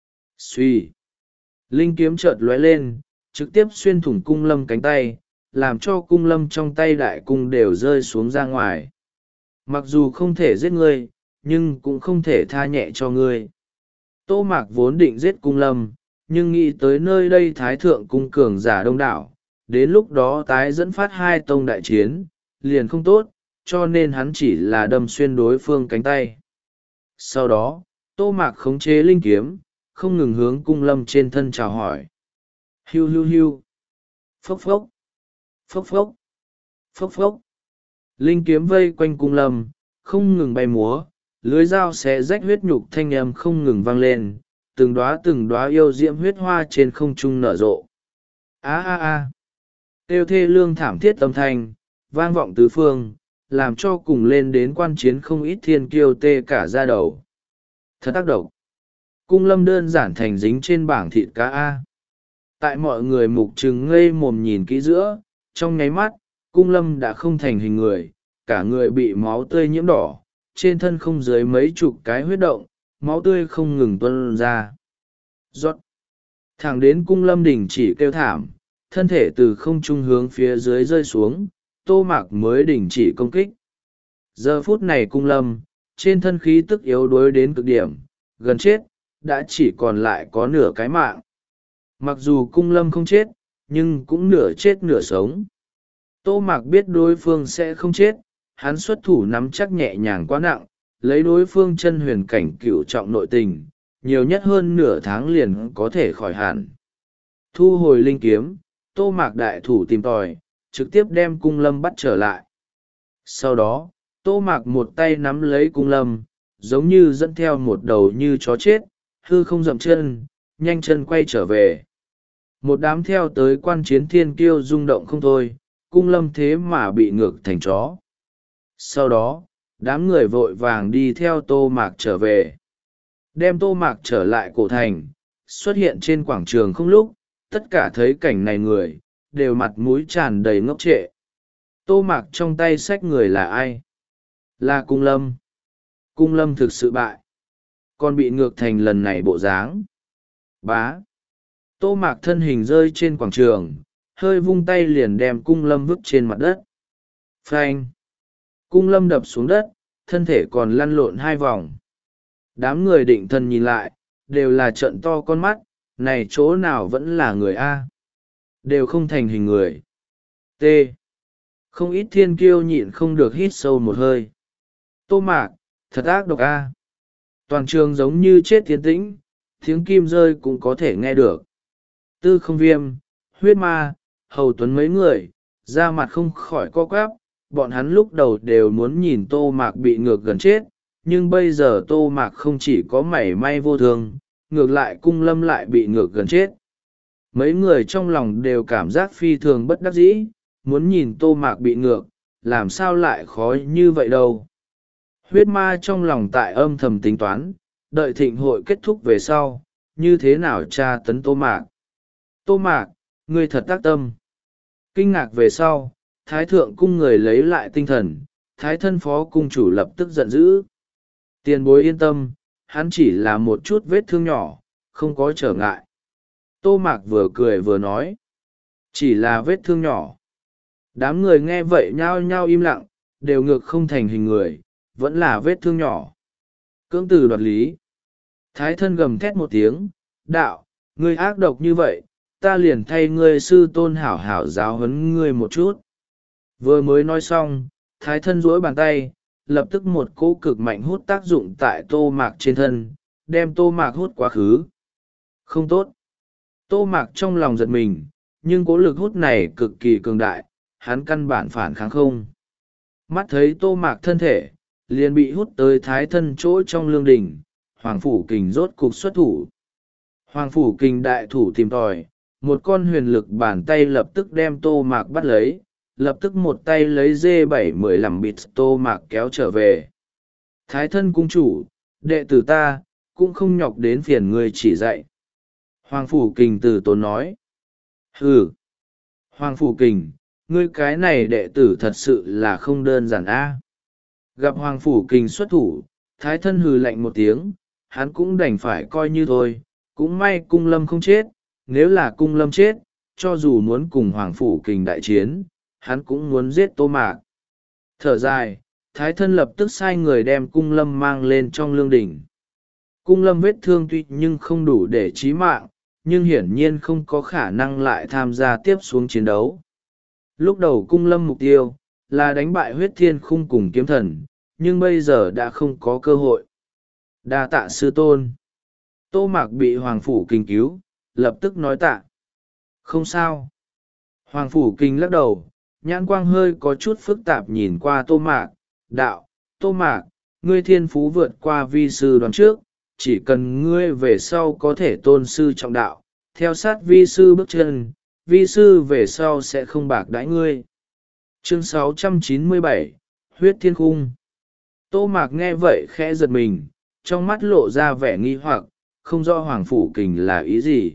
Xuy! Linh kiếm chợt lóe lên, trực tiếp xuyên thủng cung lâm cánh tay, làm cho cung lâm trong tay đại cung đều rơi xuống ra ngoài. Mặc dù không thể giết ngươi, nhưng cũng không thể tha nhẹ cho ngươi. Tô Mạc vốn định giết cung lâm, nhưng nghĩ tới nơi đây thái thượng cung cường giả đông đảo, đến lúc đó tái dẫn phát hai tông đại chiến, liền không tốt, cho nên hắn chỉ là đâm xuyên đối phương cánh tay. Sau đó, Tô Mạc khống chế linh kiếm, không ngừng hướng cung lâm trên thân chào hỏi. Hiu hiu hiu. Phốc phốc. Phốc phốc. Phốc phốc. Linh kiếm vây quanh cung lâm, không ngừng bay múa, lưới dao xé rách huyết nhục thanh âm không ngừng vang lên, từng đóa từng đóa yêu diễm huyết hoa trên không trung nở rộ. A a a. Tiêu thê lương thảm thiết âm thanh, vang vọng tứ phương, làm cho cùng lên đến quan chiến không ít thiên kiêu tê cả da đầu. Thật tác động. Cung lâm đơn giản thành dính trên bảng thịt cá A. Tại mọi người mục trừng ngây mồm nhìn kỹ giữa, trong nháy mắt, cung lâm đã không thành hình người, cả người bị máu tươi nhiễm đỏ, trên thân không dưới mấy chục cái huyết động, máu tươi không ngừng tuôn ra. Rót. Thẳng đến cung lâm đình chỉ kêu thảm, thân thể từ không trung hướng phía dưới rơi xuống, Tô Mạc mới đình chỉ công kích. Giờ phút này cung lâm, trên thân khí tức yếu đuối đến cực điểm, gần chết, đã chỉ còn lại có nửa cái mạng. Mặc dù cung lâm không chết, nhưng cũng nửa chết nửa sống. Tô Mạc biết đối phương sẽ không chết, hắn xuất thủ nắm chắc nhẹ nhàng quá nặng, lấy đối phương chân huyền cảnh cửu trọng nội tình, nhiều nhất hơn nửa tháng liền có thể khỏi hẳn. Thu hồi linh kiếm, Tô Mạc đại thủ tìm tòi, trực tiếp đem cung lâm bắt trở lại. Sau đó, Tô Mạc một tay nắm lấy cung lâm, giống như dẫn theo một đầu như chó chết, hư không dậm chân, nhanh chân quay trở về. Một đám theo tới quan chiến thiên kiêu rung động không thôi, cung lâm thế mà bị ngược thành chó. Sau đó, đám người vội vàng đi theo Tô Mạc trở về. Đem Tô Mạc trở lại cổ thành, xuất hiện trên quảng trường không lúc, tất cả thấy cảnh này người, đều mặt mũi tràn đầy ngốc trệ. Tô Mạc trong tay xách người là ai? Là cung lâm. Cung lâm thực sự bại. Còn bị ngược thành lần này bộ dáng. Bá. Tô Mạc thân hình rơi trên quảng trường, hơi vung tay liền đem cung lâm vứt trên mặt đất. Phanh. Cung lâm đập xuống đất, thân thể còn lăn lộn hai vòng. Đám người định thần nhìn lại, đều là trợn to con mắt, này chỗ nào vẫn là người A. Đều không thành hình người. T. Không ít thiên kiêu nhịn không được hít sâu một hơi. Tô Mạc, thật ác độc A. Toàn trường giống như chết tiến tĩnh, tiếng kim rơi cũng có thể nghe được. Tư Không Viêm, Huyết Ma, Hầu Tuấn mấy người, da mặt không khỏi co quắp, bọn hắn lúc đầu đều muốn nhìn Tô Mạc bị ngược gần chết, nhưng bây giờ Tô Mạc không chỉ có mảy may vô thương, ngược lại cung lâm lại bị ngược gần chết. Mấy người trong lòng đều cảm giác phi thường bất đắc dĩ, muốn nhìn Tô Mạc bị ngược, làm sao lại khó như vậy đâu. Huyết Ma trong lòng tại âm thầm tính toán, đợi thịnh hội kết thúc về sau, như thế nào tra tấn Tô Mạc. Tô Mạc, ngươi thật tác tâm. Kinh ngạc về sau, Thái thượng cung người lấy lại tinh thần, Thái thân phó cung chủ lập tức giận dữ. Tiền bối yên tâm, hắn chỉ là một chút vết thương nhỏ, không có trở ngại. Tô Mạc vừa cười vừa nói. Chỉ là vết thương nhỏ. Đám người nghe vậy nhao nhao im lặng, đều ngược không thành hình người, vẫn là vết thương nhỏ. Cưỡng từ đoạt lý. Thái thân gầm thét một tiếng, đạo, ngươi ác độc như vậy, ta liền thay ngươi sư tôn hảo hảo giáo huấn ngươi một chút. Vừa mới nói xong, Thái thân duỗi bàn tay, lập tức một cỗ cực mạnh hút tác dụng tại Tô Mạc trên thân, đem Tô Mạc hút quá khứ. Không tốt. Tô Mạc trong lòng giật mình, nhưng cỗ lực hút này cực kỳ cường đại, hắn căn bản phản kháng không. Mắt thấy Tô Mạc thân thể, liền bị hút tới Thái thân chỗ trong lương đỉnh, Hoàng Phủ Kình rốt cục xuất thủ. Hoàng Phủ Kình đại thủ tìm tòi, một con huyền lực bàn tay lập tức đem Tô Mạc bắt lấy, lập tức một tay lấy dê bảy mười làm bịt Tô Mạc kéo trở về. Thái thân cung chủ, đệ tử ta, cũng không nhọc đến phiền người chỉ dạy. Hoàng Phủ Kình từ tốn nói. Hừ. Hoàng Phủ Kình, ngươi cái này đệ tử thật sự là không đơn giản a. Gặp Hoàng Phủ Kình xuất thủ, Thái thân hừ lạnh một tiếng, hắn cũng đành phải coi như thôi, cũng may cung lâm không chết, nếu là cung lâm chết, cho dù muốn cùng Hoàng Phủ Kình đại chiến, hắn cũng muốn giết Tô Mạc. Thở dài, Thái thân lập tức sai người đem cung lâm mang lên trong lương đỉnh. Cung lâm vết thương tuy nhưng không đủ để chí mạng, nhưng hiển nhiên không có khả năng lại tham gia tiếp xuống chiến đấu. Lúc đầu cung lâm mục tiêu là đánh bại huyết thiên khung cùng kiếm thần, nhưng bây giờ đã không có cơ hội. Đa tạ sư tôn. Tô Mạc bị Hoàng Phủ Kình cứu, lập tức nói tạ. Không sao. Hoàng Phủ Kình lắc đầu, nhãn quang hơi có chút phức tạp nhìn qua Tô Mạc, đạo, Tô Mạc, ngươi thiên phú vượt qua vi sư đoán trước, chỉ cần ngươi về sau có thể tôn sư trọng đạo, theo sát vi sư bước chân, vi sư về sau sẽ không bạc đãi ngươi. Chương sáu trăm chín mươi bảy, Huyết Thiên Khung. Tô Mạc nghe vậy khẽ giật mình, trong mắt lộ ra vẻ nghi hoặc, không rõ Hoàng Phủ Kình là ý gì.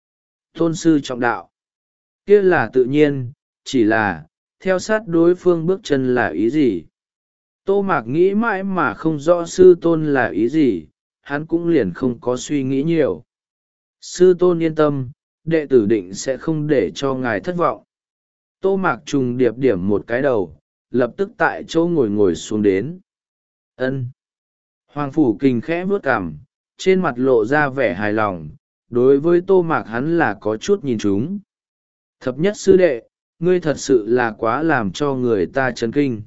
Tôn sư trọng đạo. Kia là tự nhiên, chỉ là, theo sát đối phương bước chân là ý gì. Tô Mạc nghĩ mãi mà không rõ sư tôn là ý gì, hắn cũng liền không có suy nghĩ nhiều. Sư tôn yên tâm, đệ tử định sẽ không để cho ngài thất vọng. Tô Mạc trùng điệp điểm một cái đầu, lập tức tại chỗ ngồi ngồi xuống đến. Ân. Hoàng Phủ Kình khẽ vuốt cằm, trên mặt lộ ra vẻ hài lòng, đối với Tô Mạc hắn là có chút nhìn chúng. Thập nhất sư đệ, ngươi thật sự là quá làm cho người ta chấn kinh.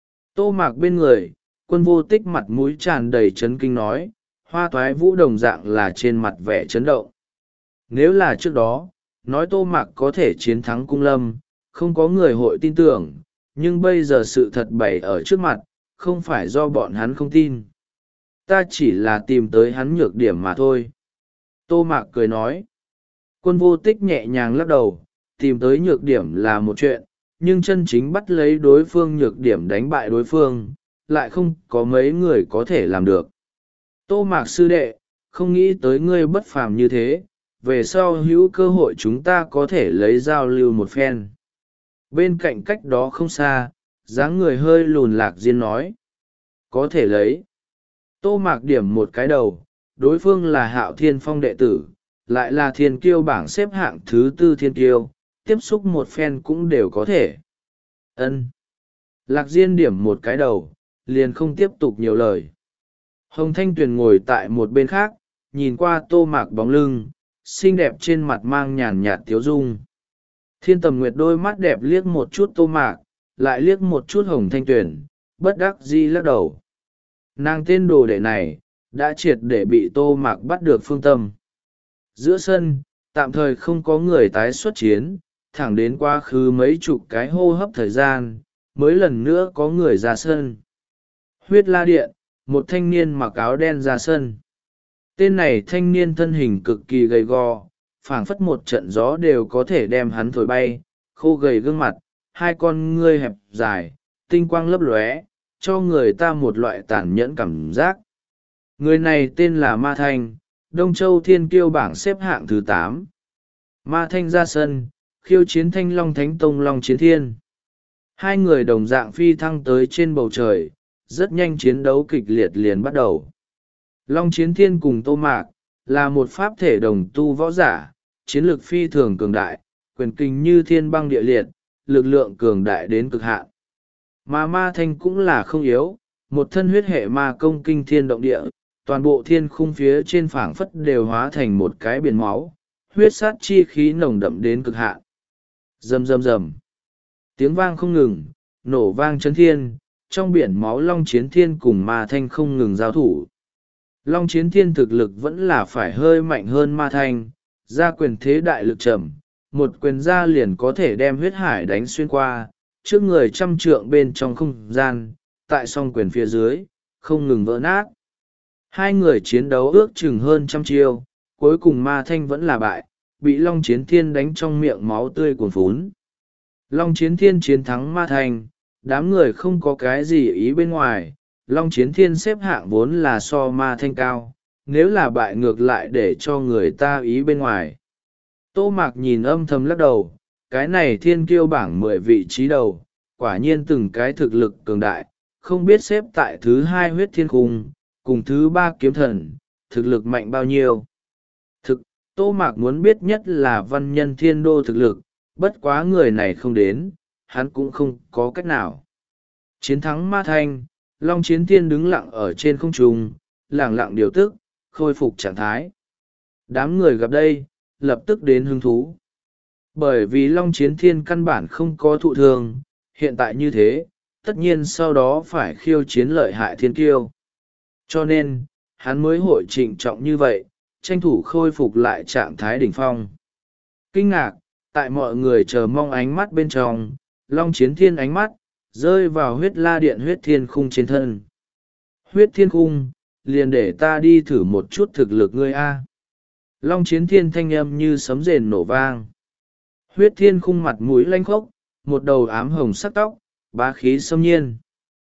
Tô Mạc bên người, Quân Vô Tích mặt mũi tràn đầy chấn kinh nói, Hoa Toái Vũ đồng dạng là trên mặt vẻ chấn động. Nếu là trước đó, nói Tô Mạc có thể chiến thắng Cung Lâm, không có người hội tin tưởng, nhưng bây giờ sự thật bày ở trước mặt, không phải do bọn hắn không tin. Ta chỉ là tìm tới hắn nhược điểm mà thôi. Tô Mạc cười nói. Quân Vô Tích nhẹ nhàng lắc đầu, tìm tới nhược điểm là một chuyện, nhưng chân chính bắt lấy đối phương nhược điểm đánh bại đối phương, lại không có mấy người có thể làm được. Tô Mạc sư đệ, không nghĩ tới ngươi bất phàm như thế, về sau hữu cơ hội chúng ta có thể lấy giao lưu một phen. Bên cạnh cách đó không xa, dáng người hơi lùn Lạc Diên nói. Có thể lấy. Tô Mạc điểm một cái đầu, đối phương là Hạo Thiên Phong đệ tử, lại là thiên kiêu bảng xếp hạng thứ tư thiên kiêu, tiếp xúc một phen cũng đều có thể. Ân. Lạc Diên điểm một cái đầu, liền không tiếp tục nhiều lời. Hồng Thanh Tuyền ngồi tại một bên khác, nhìn qua Tô Mạc bóng lưng, xinh đẹp trên mặt mang nhàn nhạt tiếu dung. Thiên Tầm Nguyệt đôi mắt đẹp liếc một chút Tô Mạc, lại liếc một chút Hồng Thanh Tuyền, bất đắc dĩ lắc đầu. Nàng tên đồ đệ này, đã triệt để bị Tô Mạc bắt được phương tâm. Giữa sân, tạm thời không có người tái xuất chiến, thẳng đến quá khứ mấy chục cái hô hấp thời gian, mới lần nữa có người ra sân. Huyết La Điện, một thanh niên mặc áo đen ra sân. Tên này thanh niên thân hình cực kỳ gầy gò, phảng phất một trận gió đều có thể đem hắn thổi bay, khô gầy gương mặt, hai con ngươi hẹp dài, tinh quang lấp lóe, cho người ta một loại tàn nhẫn cảm giác. Người này tên là Ma Thanh, Đông Châu Thiên Kiêu bảng xếp hạng thứ tám. Ma Thanh ra sân, khiêu chiến Thanh Long Thánh Tông Long Chiến Thiên. Hai người đồng dạng phi thăng tới trên bầu trời, rất nhanh chiến đấu kịch liệt liền bắt đầu. Long Chiến Thiên cùng Tô Mạc, là một pháp thể đồng tu võ giả, chiến lược phi thường cường đại, quyền kinh như thiên băng địa liệt, lực lượng cường đại đến cực hạn. Mà Ma Thanh cũng là không yếu, một thân huyết hệ ma công kinh thiên động địa, toàn bộ thiên khung phía trên phảng phất đều hóa thành một cái biển máu, huyết sát chi khí nồng đậm đến cực hạn. Rầm rầm rầm. Tiếng vang không ngừng, nổ vang chấn thiên, trong biển máu Long Chiến Thiên cùng Ma Thanh không ngừng giao thủ. Long Chiến Thiên thực lực vẫn là phải hơi mạnh hơn Ma Thanh, ra quyền thế đại lực trầm, một quyền ra liền có thể đem huyết hải đánh xuyên qua, trước người trăm trượng bên trong không gian, tại song quyền phía dưới, không ngừng vỡ nát. Hai người chiến đấu ước chừng hơn trăm chiêu, cuối cùng Ma Thanh vẫn là bại, bị Long Chiến Thiên đánh trong miệng máu tươi cuồn phún. Long Chiến Thiên chiến thắng Ma Thanh, đám người không có cái gì ý bên ngoài, Long Chiến Thiên xếp hạng vốn là so Ma Thanh cao, nếu là bại ngược lại để cho người ta ý bên ngoài. Tô Mạc nhìn âm thầm lắc đầu, cái này thiên kiêu bảng mười vị trí đầu, quả nhiên từng cái thực lực cường đại, không biết xếp tại thứ hai huyết thiên khung, cùng thứ ba kiếm thần, thực lực mạnh bao nhiêu. Thực, Tô Mạc muốn biết nhất là văn nhân thiên đô thực lực, bất quá người này không đến, hắn cũng không có cách nào. Chiến thắng Ma Thanh, Long Chiến Thiên đứng lặng ở trên không trung, lặng lặng điều tức, khôi phục trạng thái. Đám người gặp đây, lập tức đến hứng thú. Bởi vì Long Chiến Thiên căn bản không có thụ thương, hiện tại như thế, tất nhiên sau đó phải khiêu chiến lợi hại thiên kiêu. Cho nên, hắn mới hội trịnh trọng như vậy, tranh thủ khôi phục lại trạng thái đỉnh phong. Kinh ngạc, tại mọi người chờ mong ánh mắt bên trong, Long Chiến Thiên ánh mắt, rơi vào huyết la điện huyết thiên khung trên thân. Huyết thiên khung, liền để ta đi thử một chút thực lực ngươi a. Long Chiến Thiên thanh âm như sấm rền nổ vang. Huyết thiên khung mặt mũi lanh khốc, một đầu ám hồng sắc tóc, bá khí xâm nhiên.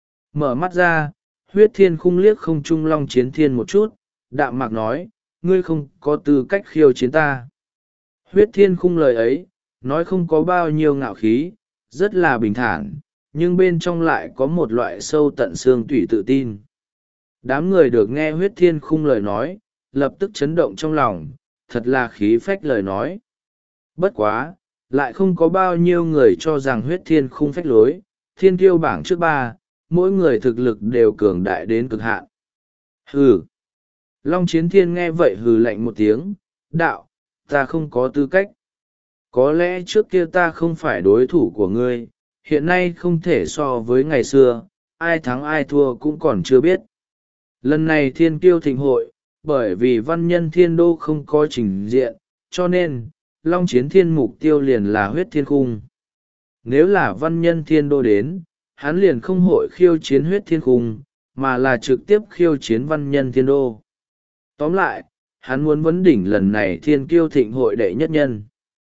Mở mắt ra, huyết thiên khung liếc không trung Long Chiến Thiên một chút, đạm mạc nói, ngươi không có tư cách khiêu chiến ta. Huyết thiên khung lời ấy, nói không có bao nhiêu ngạo khí, rất là bình thản, nhưng bên trong lại có một loại sâu tận xương tủy tự tin. Đám người được nghe huyết thiên khung lời nói, lập tức chấn động trong lòng, thật là khí phách lời nói. Bất quá, lại không có bao nhiêu người cho rằng huyết thiên khung phách lối, thiên kiêu bảng trước ba, mỗi người thực lực đều cường đại đến cực hạn. Hừ! Long Chiến Thiên nghe vậy hừ lạnh một tiếng, đạo, ta không có tư cách. Có lẽ trước kia ta không phải đối thủ của ngươi, hiện nay không thể so với ngày xưa, ai thắng ai thua cũng còn chưa biết. Lần này thiên kiêu thịnh hội, bởi vì văn nhân thiên đô không có trình diện, cho nên, Long Chiến Thiên mục tiêu liền là huyết thiên khung. Nếu là văn nhân thiên đô đến, hắn liền không hội khiêu chiến huyết thiên khung, mà là trực tiếp khiêu chiến văn nhân thiên đô. Tóm lại, hắn muốn vấn đỉnh lần này thiên kiêu thịnh hội đệ nhất nhân.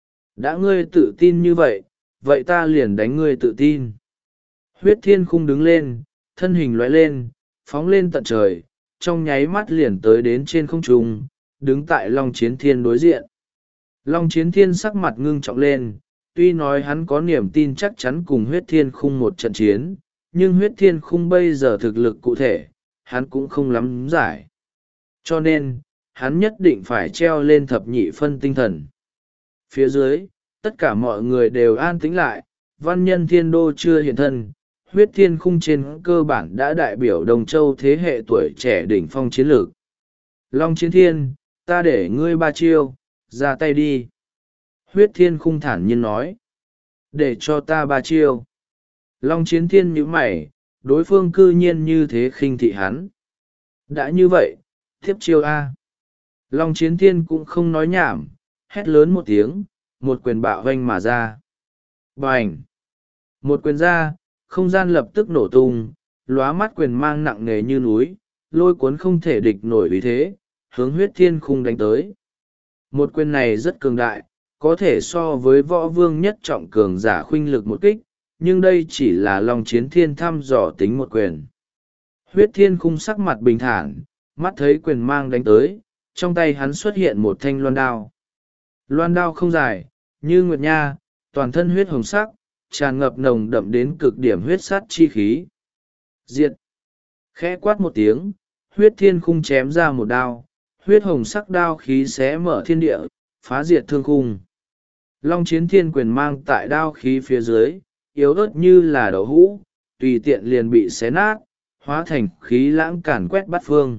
Đã ngươi tự tin như vậy, vậy ta liền đánh ngươi tự tin. Huyết thiên khung đứng lên, thân hình lóe lên, phóng lên tận trời, trong nháy mắt liền tới đến trên không trung, đứng tại Long Chiến Thiên đối diện. Long Chiến Thiên sắc mặt ngưng trọng lên, tuy nói hắn có niềm tin chắc chắn cùng huyết thiên khung một trận chiến, nhưng huyết thiên khung bây giờ thực lực cụ thể, hắn cũng không lắm giải. Cho nên, hắn nhất định phải treo lên thập nhị phân tinh thần. Phía dưới, tất cả mọi người đều an tĩnh lại, văn nhân thiên đô chưa hiện thân, huyết thiên khung trên cơ bản đã đại biểu Đồng Châu thế hệ tuổi trẻ đỉnh phong chiến lược. Long Chiến Thiên, ta để ngươi ba chiêu, ra tay đi. Huyết thiên khung thản nhiên nói. Để cho ta ba chiêu. Long Chiến Thiên nhíu mày, đối phương cư nhiên như thế khinh thị hắn. Đã như vậy, tiếp chiêu A. Long Chiến Thiên cũng không nói nhảm, hét lớn một tiếng, một quyền bạo vanh mà ra. Bành! Một quyền ra, không gian lập tức nổ tung, lóa mắt quyền mang nặng nề như núi, lôi cuốn không thể địch nổi vì thế, hướng huyết thiên khung đánh tới. Một quyền này rất cường đại, có thể so với võ vương nhất trọng cường giả khuynh lực một kích, nhưng đây chỉ là Long Chiến Thiên thăm dò tính một quyền. Huyết thiên khung sắc mặt bình thản, mắt thấy quyền mang đánh tới, trong tay hắn xuất hiện một thanh loan đao. Loan đao không dài, như nguyệt nha, toàn thân huyết hồng sắc, tràn ngập nồng đậm đến cực điểm huyết sát chi khí. Diệt! Khẽ quát một tiếng, huyết thiên khung chém ra một đao, huyết hồng sắc đao khí xé mở thiên địa, phá diệt thương khung. Long Chiến Thiên quyền mang tại đao khí phía dưới, yếu ớt như là đậu hũ, tùy tiện liền bị xé nát, hóa thành khí lãng càn quét bát phương.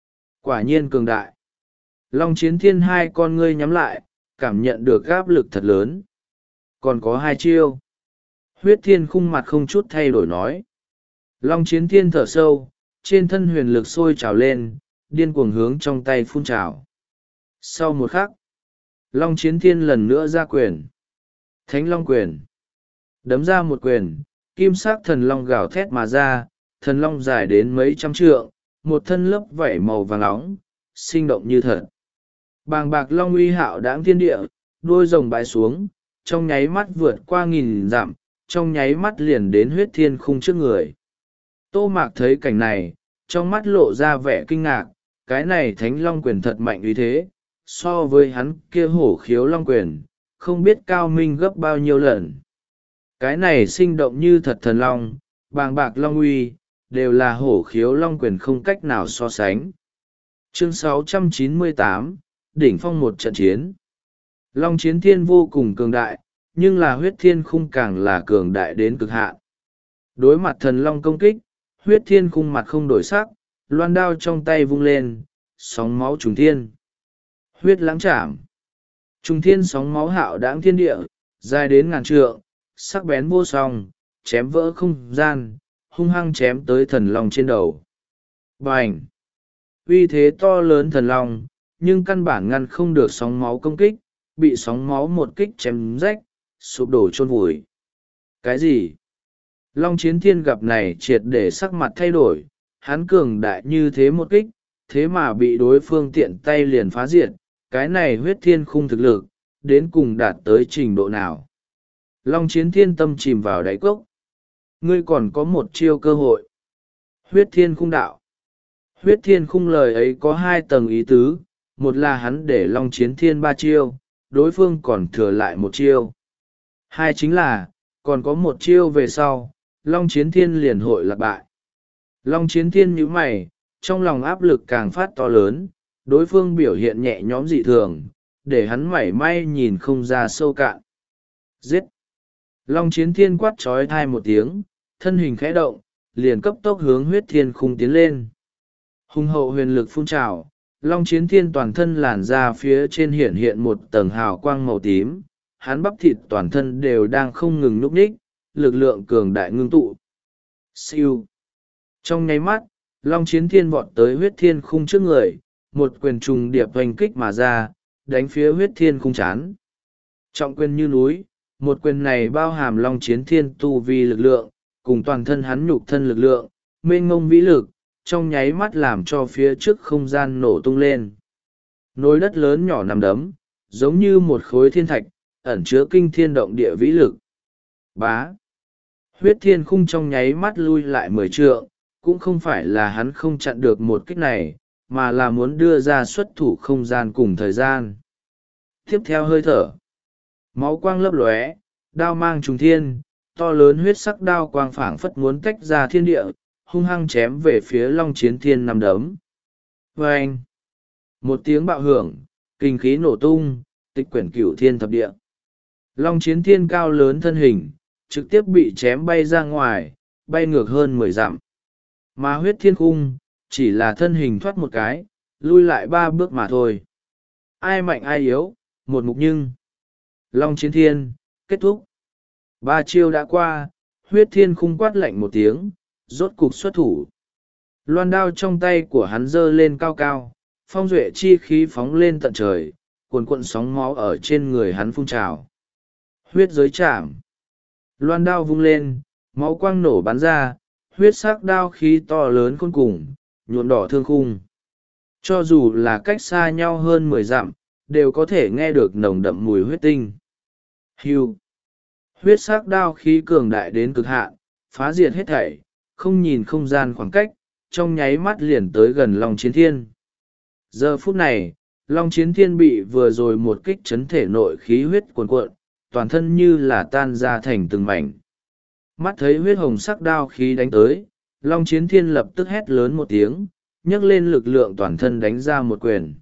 Quả nhiên cường đại. Long Chiến Thiên hai con ngươi nhắm lại, cảm nhận được áp lực thật lớn. Còn có hai chiêu. Huyết thiên khung mặt không chút thay đổi nói. Long Chiến Thiên thở sâu, trên thân huyền lực sôi trào lên, điên cuồng hướng trong tay phun trào. Sau một khắc, Long Chiến Thiên lần nữa ra quyền. Thánh Long quyền. Đấm ra một quyền, kim sắc thần long gào thét mà ra, thần long dài đến mấy trăm trượng, một thân lớp vảy màu vàng óng, sinh động như thật. Bàng bạc long uy hạo đãng thiên địa, đuôi rồng bãi xuống, trong nháy mắt vượt qua nghìn dặm, trong nháy mắt liền đến huyết thiên khung trước người. Tô Mạc thấy cảnh này, trong mắt lộ ra vẻ kinh ngạc, cái này thánh long quyền thật mạnh uy thế, so với hắn kia hổ khiếu long quyền, không biết cao minh gấp bao nhiêu lần. Cái này sinh động như thật thần long, bàng bạc long uy, đều là hổ khiếu long quyền không cách nào so sánh. Chương sáu trăm chín mươi tám, đỉnh phong một trận chiến. Long Chiến Thiên vô cùng cường đại, nhưng là huyết thiên khung càng là cường đại đến cực hạn. Đối mặt thần long công kích, huyết thiên khung mặt không đổi sắc, loan đao trong tay vung lên, sóng máu trùng thiên. Huyết lãng chạm. Trùng thiên sóng máu hạo đãng thiên địa, dài đến ngàn trượng, sắc bén vô song, chém vỡ không gian, hung hăng chém tới thần long trên đầu. Bành! Uy thế to lớn thần long, nhưng căn bản ngăn không được sóng máu công kích, bị sóng máu một kích chém rách, sụp đổ chôn vùi. Cái gì? Long Chiến Thiên gặp này triệt để sắc mặt thay đổi, hắn cường đại như thế một kích, thế mà bị đối phương tiện tay liền phá diệt, cái này huyết thiên khung thực lực, đến cùng đạt tới trình độ nào? Long Chiến Thiên tâm chìm vào đáy cốc. Ngươi còn có một chiêu cơ hội. Huyết thiên khung đạo. Huyết thiên khung lời ấy có hai tầng ý tứ, một là hắn để Long Chiến Thiên ba chiêu, đối phương còn thừa lại một chiêu. Hai chính là, còn có một chiêu về sau, Long Chiến Thiên liền hội lạc bại. Long Chiến Thiên nhíu mày, trong lòng áp lực càng phát to lớn, đối phương biểu hiện nhẹ nhõm dị thường, để hắn mảy may nhìn không ra sâu cạn. Giết! Long Chiến Thiên quát trói thai một tiếng, thân hình khẽ động, liền cấp tốc hướng huyết thiên khung tiến lên. Hùng hậu huyền lực phun trào, Long Chiến Thiên toàn thân làn ra phía trên hiện hiện một tầng hào quang màu tím, hắn bắp thịt toàn thân đều đang không ngừng núp ních, lực lượng cường đại ngưng tụ. Siêu! Trong nháy mắt, Long Chiến Thiên vọt tới huyết thiên khung trước người, một quyền trùng điệp hoành kích mà ra, đánh phía huyết thiên khung chán. Trọng quyền như núi, một quyền này bao hàm Long Chiến Thiên tu vi lực lượng, cùng toàn thân hắn nhục thân lực lượng, mênh mông vĩ lực, trong nháy mắt làm cho phía trước không gian nổ tung lên. Nối đất lớn nhỏ nằm đấm, giống như một khối thiên thạch, ẩn chứa kinh thiên động địa vĩ lực. Bá! Huyết thiên khung trong nháy mắt lui lại mười trượng, cũng không phải là hắn không chặn được một kích này, mà là muốn đưa ra xuất thủ không gian cùng thời gian. Tiếp theo hơi thở, máu quang lấp lóe, đao mang trùng thiên, to lớn huyết sắc đao quang phảng phất muốn tách ra thiên địa, hung hăng chém về phía Long Chiến Thiên nằm đấm. Vâng! Một tiếng bạo hưởng, kinh khí nổ tung, tịch quyển cửu thiên thập địa. Long Chiến Thiên cao lớn thân hình, trực tiếp bị chém bay ra ngoài, bay ngược hơn mười dặm. Mà huyết thiên khung, chỉ là thân hình thoát một cái, lui lại ba bước mà thôi. Ai mạnh ai yếu, một mục nhưng. Long Chiến Thiên, kết thúc. Ba chiêu đã qua, huyết thiên khung quát lạnh một tiếng, rốt cục xuất thủ. Loan đao trong tay của hắn giơ lên cao cao, phong duệ chi khí phóng lên tận trời, cuồn cuộn sóng máu ở trên người hắn phun trào. Huyết giới chạm. Loan đao vung lên, máu quang nổ bắn ra, huyết sắc đao khí to lớn khôn cùng, nhuộm đỏ thương khung. Cho dù là cách xa nhau hơn mười dặm, đều có thể nghe được nồng đậm mùi huyết tinh. Hưu. Huyết sắc đao khí cường đại đến cực hạn, phá diệt hết thảy, không nhìn không gian khoảng cách, trong nháy mắt liền tới gần Long Chiến Thiên. Giờ phút này, Long Chiến Thiên bị vừa rồi một kích chấn thể nội khí huyết cuồn cuộn, toàn thân như là tan ra thành từng mảnh. Mắt thấy huyết hồng sắc đao khí đánh tới, Long Chiến Thiên lập tức hét lớn một tiếng, nhấc lên lực lượng toàn thân đánh ra một quyền.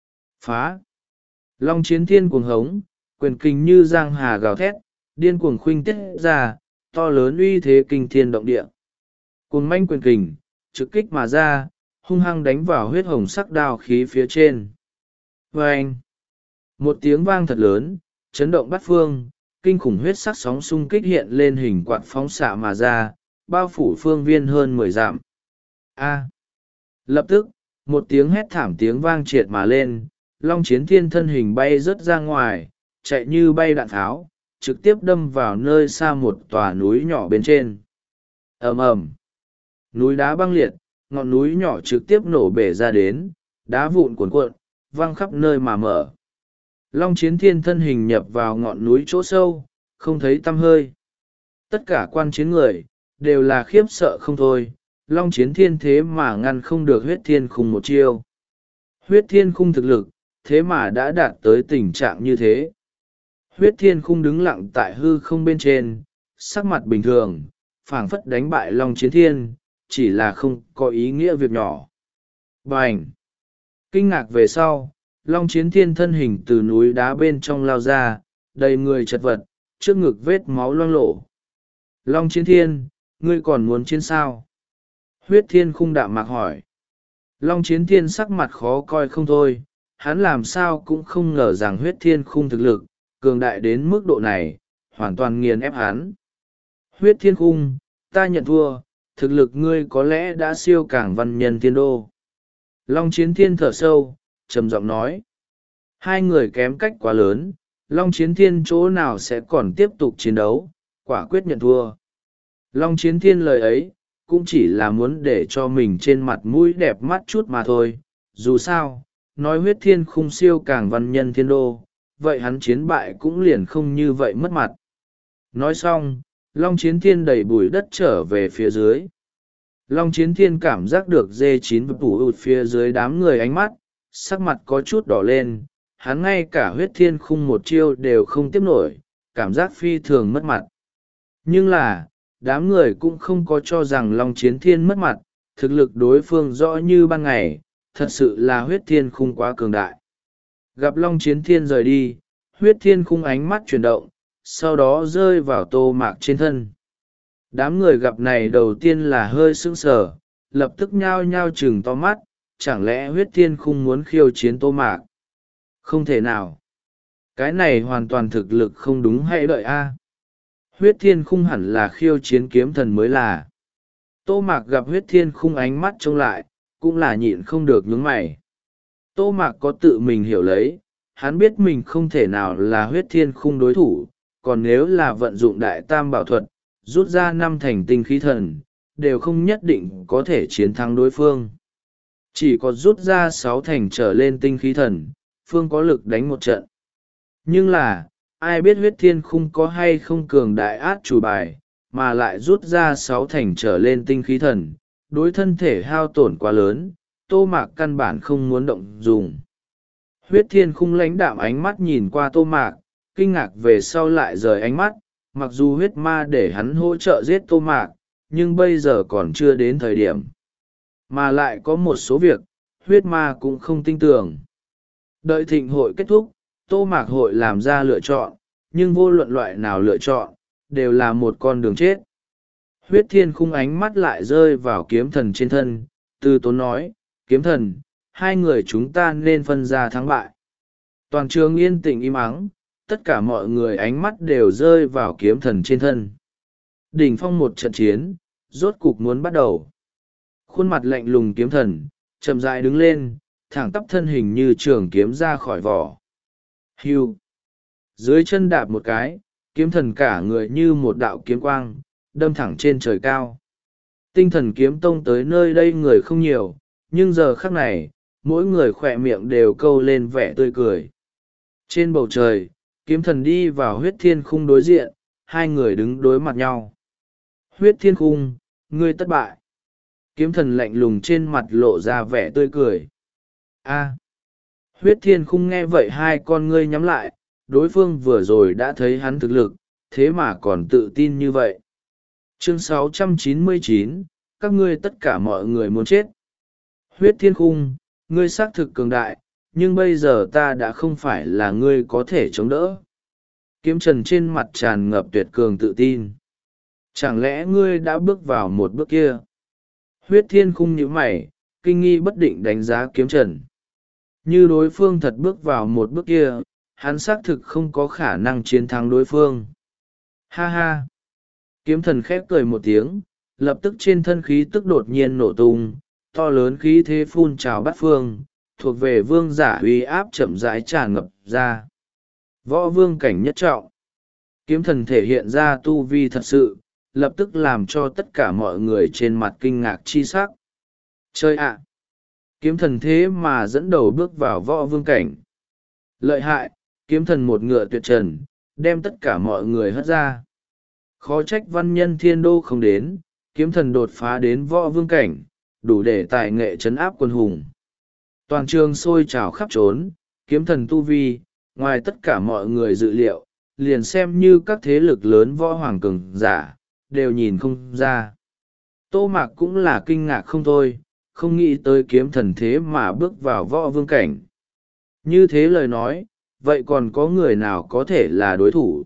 Phá! Long Chiến Thiên cuồng hống, quyền kình như giang hà gào thét, điên cuồng khuynh tiết ra, to lớn uy thế kinh thiên động địa. Cuồng manh quyền kình, trực kích mà ra, hung hăng đánh vào huyết hồng sắc đao khí phía trên. Vâng! Một tiếng vang thật lớn, chấn động bát phương, kinh khủng huyết sắc sóng xung kích hiện lên hình quạt phóng xạ mà ra, bao phủ phương viên hơn mười dặm. A! Lập tức, một tiếng hét thảm tiếng vang triệt mà lên, Long Chiến Thiên thân hình bay rớt ra ngoài, chạy như bay đạn tháo, trực tiếp đâm vào nơi xa một tòa núi nhỏ bên trên. Ầm ầm! Núi đá băng liệt, ngọn núi nhỏ trực tiếp nổ bể ra đến, đá vụn cuồn cuộn, văng khắp nơi mà mở. Long Chiến Thiên thân hình nhập vào ngọn núi chỗ sâu, không thấy tăm hơi. Tất cả quan chiến người, đều là khiếp sợ không thôi, Long Chiến Thiên thế mà ngăn không được huyết thiên khung một chiêu. Huyết thiên khung thực lực, thế mà đã đạt tới tình trạng như thế. Huyết thiên khung đứng lặng tại hư không bên trên, sắc mặt bình thường, phảng phất đánh bại Long Chiến Thiên, chỉ là không có ý nghĩa việc nhỏ. Bành! Kinh ngạc về sau, Long Chiến Thiên thân hình từ núi đá bên trong lao ra, đầy người chật vật, trước ngực vết máu loang lổ. Long Chiến Thiên, ngươi còn muốn chiến sao? Huyết thiên khung đạm mạc hỏi. Long Chiến Thiên sắc mặt khó coi không thôi, hắn làm sao cũng không ngờ rằng huyết thiên khung thực lực, cường đại đến mức độ này, hoàn toàn nghiền ép hắn. Huyết thiên khung, ta nhận thua, thực lực ngươi có lẽ đã siêu cảng văn nhân thiên đô. Long Chiến Thiên thở sâu, trầm giọng nói. Hai người kém cách quá lớn, Long Chiến Thiên chỗ nào sẽ còn tiếp tục chiến đấu, quả quyết nhận thua. Long Chiến Thiên lời ấy, cũng chỉ là muốn để cho mình trên mặt mũi đẹp mắt chút mà thôi. Dù sao, nói huyết thiên khung siêu cảng văn nhân thiên đô, vậy hắn chiến bại cũng liền không như vậy mất mặt. Nói xong, Long Chiến Thiên đẩy bùi đất trở về phía dưới. Long Chiến Thiên cảm giác được dê chín và tủ ụt phía dưới đám người ánh mắt, sắc mặt có chút đỏ lên, hắn ngay cả huyết thiên khung một chiêu đều không tiếp nổi, cảm giác phi thường mất mặt. Nhưng là, đám người cũng không có cho rằng Long Chiến Thiên mất mặt, thực lực đối phương rõ như ban ngày, thật sự là huyết thiên khung quá cường đại. Gặp Long Chiến Thiên rời đi, huyết thiên khung ánh mắt chuyển động, sau đó rơi vào Tô Mạc trên thân. Đám người gặp này đầu tiên là hơi sững sờ, lập tức nhao nhao chừng to mắt, chẳng lẽ huyết thiên khung muốn khiêu chiến Tô Mạc? Không thể nào. Cái này hoàn toàn thực lực không đúng, hãy đợi a. Huyết thiên khung hẳn là khiêu chiến kiếm thần mới là. Tô Mạc gặp huyết thiên khung ánh mắt trông lại, cũng là nhịn không được nhướng mày. Tô Mạc có tự mình hiểu lấy, hắn biết mình không thể nào là huyết thiên khung đối thủ, còn nếu là vận dụng đại tam bảo thuật, rút ra năm thành tinh khí thần, đều không nhất định có thể chiến thắng đối phương. Chỉ có rút ra sáu thành trở lên tinh khí thần, phương có lực đánh một trận. Nhưng là, ai biết huyết thiên khung có hay không cường đại át chủ bài, mà lại rút ra sáu thành trở lên tinh khí thần, đối thân thể hao tổn quá lớn, Tô Mạc căn bản không muốn động dùng. Huyết thiên khung lãnh đạm ánh mắt nhìn qua Tô Mạc, kinh ngạc về sau lại rời ánh mắt, mặc dù huyết ma để hắn hỗ trợ giết Tô Mạc, nhưng bây giờ còn chưa đến thời điểm. Mà lại có một số việc, huyết ma cũng không tin tưởng. Đợi thịnh hội kết thúc, Tô Mạc hội làm ra lựa chọn, nhưng vô luận loại nào lựa chọn, đều là một con đường chết. Huyết thiên khung ánh mắt lại rơi vào kiếm thần trên thân, từ tốn nói, kiếm thần, hai người chúng ta nên phân ra thắng bại. Toàn trường yên tĩnh im ắng, tất cả mọi người ánh mắt đều rơi vào kiếm thần trên thân. Đỉnh phong một trận chiến, rốt cục muốn bắt đầu. Khuôn mặt lạnh lùng kiếm thần, chậm rãi đứng lên, thẳng tắp thân hình như trường kiếm ra khỏi vỏ. Hưu. Dưới chân đạp một cái, kiếm thần cả người như một đạo kiếm quang, đâm thẳng trên trời cao. Tinh thần kiếm tông tới nơi đây người không nhiều, nhưng giờ khắc này, mỗi người khỏe miệng đều câu lên vẻ tươi cười. Trên bầu trời, kiếm thần đi vào huyết thiên khung đối diện, hai người đứng đối mặt nhau. Huyết thiên khung, ngươi thất bại. Kiếm thần lạnh lùng trên mặt lộ ra vẻ tươi cười. A. Huyết thiên khung nghe vậy hai con ngươi nhắm lại, đối phương vừa rồi đã thấy hắn thực lực, thế mà còn tự tin như vậy. Chương sáu trăm chín mươi chín, các ngươi tất cả mọi người muốn chết. Huyết thiên khung, ngươi xác thực cường đại, nhưng bây giờ ta đã không phải là ngươi có thể chống đỡ. Kiếm trần trên mặt tràn ngập tuyệt cường tự tin. Chẳng lẽ ngươi đã bước vào một bước kia? Huyết thiên khung nhíu mày, kinh nghi bất định đánh giá kiếm trần. Như đối phương thật bước vào một bước kia, hắn xác thực không có khả năng chiến thắng đối phương. Ha ha! Kiếm thần khép cười một tiếng, lập tức trên thân khí tức đột nhiên nổ tung, to lớn khí thế phun trào bát phương, thuộc về vương giả uy áp chậm rãi tràn ngập ra. Võ vương cảnh nhất trọng. Kiếm thần thể hiện ra tu vi thật sự, lập tức làm cho tất cả mọi người trên mặt kinh ngạc chi sắc. Chơi ạ! Kiếm thần thế mà dẫn đầu bước vào võ vương cảnh. Lợi hại, kiếm thần một ngựa tuyệt trần, đem tất cả mọi người hất ra. Khó trách văn nhân thiên đô không đến, kiếm thần đột phá đến võ vương cảnh, đủ để tài nghệ trấn áp quân hùng. Toàn trường sôi trào khắp trốn, kiếm thần tu vi, ngoài tất cả mọi người dự liệu, liền xem như các thế lực lớn võ hoàng cường giả, đều nhìn không ra. Tô Mạc cũng là kinh ngạc không thôi, không nghĩ tới kiếm thần thế mà bước vào võ vương cảnh. Như thế lời nói, vậy còn có người nào có thể là đối thủ?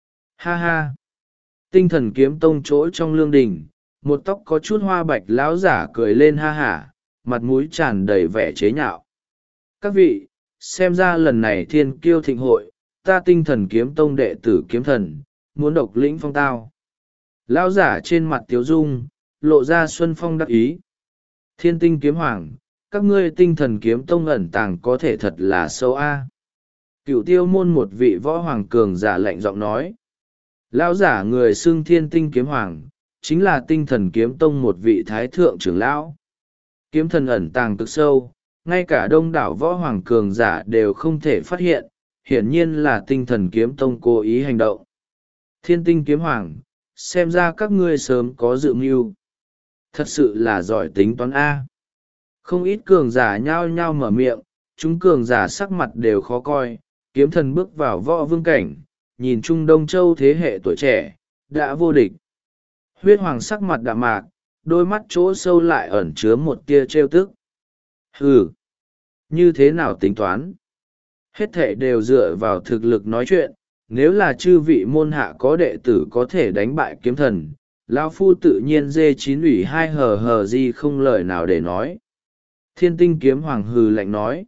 Ha ha! Tinh thần kiếm tông chỗ trong lương đình, một tóc có chút hoa bạch lão giả cười lên ha hả, mặt mũi tràn đầy vẻ chế nhạo. Các vị, xem ra lần này thiên kiêu thịnh hội, ta tinh thần kiếm tông đệ tử kiếm thần, muốn độc lĩnh phong tao. Lão giả trên mặt tiếu dung, lộ ra xuân phong đắc ý. Thiên tinh kiếm hoàng, các ngươi tinh thần kiếm tông ẩn tàng có thể thật là sâu a. Cựu tiêu môn một vị võ hoàng cường giả lạnh giọng nói. Lão giả người xưng thiên tinh kiếm hoàng, chính là tinh thần kiếm tông một vị thái thượng trưởng lão. Kiếm thần ẩn tàng cực sâu, ngay cả đông đảo võ hoàng cường giả đều không thể phát hiện, hiển nhiên là tinh thần kiếm tông cố ý hành động. Thiên tinh kiếm hoàng, xem ra các ngươi sớm có dự mưu. Thật sự là giỏi tính toán A. Không ít cường giả nhao nhao mở miệng, chúng cường giả sắc mặt đều khó coi, kiếm thần bước vào võ vương cảnh, nhìn chung Đông Châu thế hệ tuổi trẻ, đã vô địch. Huyết hoàng sắc mặt đạm mạc, đôi mắt chỗ sâu lại ẩn chứa một tia trêu tức. Hừ! Như thế nào tính toán? Hết thảy đều dựa vào thực lực nói chuyện, nếu là chư vị môn hạ có đệ tử có thể đánh bại kiếm thần, lão phu tự nhiên dê chín ủy hai hờ hờ gì không lời nào để nói. Thiên tinh kiếm hoàng hừ lạnh nói.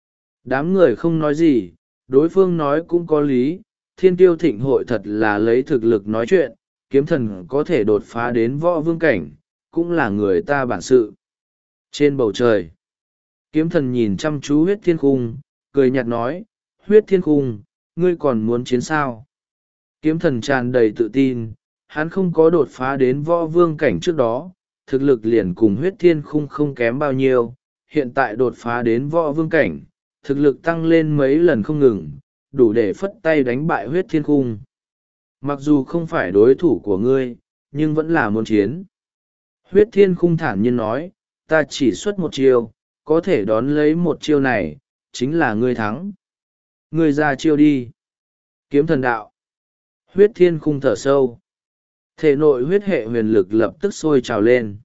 Đám người không nói gì, đối phương nói cũng có lý, thiên tiêu thịnh hội thật là lấy thực lực nói chuyện, kiếm thần có thể đột phá đến võ vương cảnh, cũng là người ta bản sự. Trên bầu trời, kiếm thần nhìn chăm chú huyết thiên khung, cười nhạt nói, huyết thiên khung, ngươi còn muốn chiến sao? Kiếm thần tràn đầy tự tin, hắn không có đột phá đến võ vương cảnh trước đó, thực lực liền cùng huyết thiên khung không kém bao nhiêu, hiện tại đột phá đến võ vương cảnh, thực lực tăng lên mấy lần không ngừng, đủ để phất tay đánh bại huyết thiên khung. Mặc dù không phải đối thủ của ngươi, nhưng vẫn là muốn chiến. Huyết thiên khung thản nhiên nói, ta chỉ xuất một chiêu, có thể đón lấy một chiêu này, chính là ngươi thắng. Ngươi ra chiêu đi. Kiếm thần đạo. Huyết thiên khung thở sâu. Thể nội huyết hệ huyền lực lập tức sôi trào lên.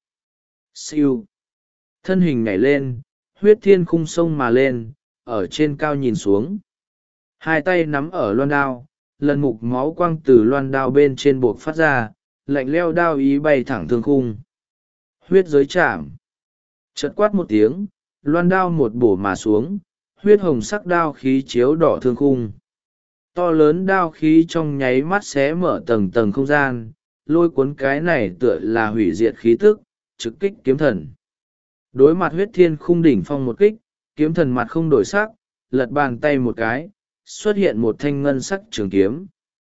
Siêu. Thân hình nhảy lên, huyết thiên khung sông mà lên, ở trên cao nhìn xuống. Hai tay nắm ở loan đao, lần mục máu quang từ loan đao bên trên buộc phát ra, lạnh leo đao ý bay thẳng thương khung. Huyết giới chạm. Chợt quát một tiếng, loan đao một bổ mà xuống, huyết hồng sắc đao khí chiếu đỏ thương khung. To lớn đao khí trong nháy mắt xé mở tầng tầng không gian, lôi cuốn cái này tựa là hủy diệt khí tức, trực kích kiếm thần. Đối mặt huyết thiên khung đỉnh phong một kích, kiếm thần mặt không đổi sắc, lật bàn tay một cái, xuất hiện một thanh ngân sắc trường kiếm.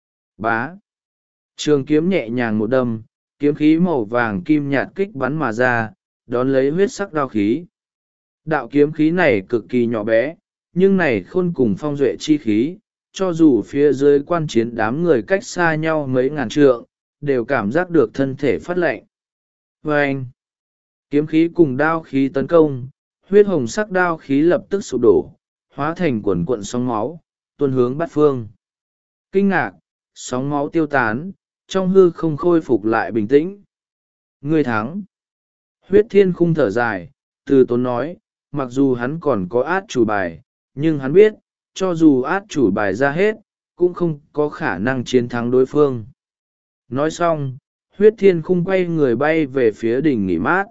Bá! Trường kiếm nhẹ nhàng một đâm, kiếm khí màu vàng kim nhạt kích bắn mà ra, đón lấy huyết sắc đao khí. Đạo kiếm khí này cực kỳ nhỏ bé, nhưng này khôn cùng phong duệ chi khí, cho dù phía dưới quan chiến đám người cách xa nhau mấy ngàn trượng, đều cảm giác được thân thể phát lạnh. Và anh, kiếm khí cùng đao khí tấn công, huyết hồng sắc đao khí lập tức sụp đổ, hóa thành quần cuộn sóng máu, tuôn hướng bát phương. Kinh ngạc, sóng máu tiêu tán, trong hư không khôi phục lại bình tĩnh. Ngươi thắng. Huyết thiên khung thở dài, từ tốn nói, mặc dù hắn còn có át chủ bài, nhưng hắn biết, cho dù át chủ bài ra hết, cũng không có khả năng chiến thắng đối phương. Nói xong, huyết thiên khung quay người bay về phía đỉnh nghỉ mát.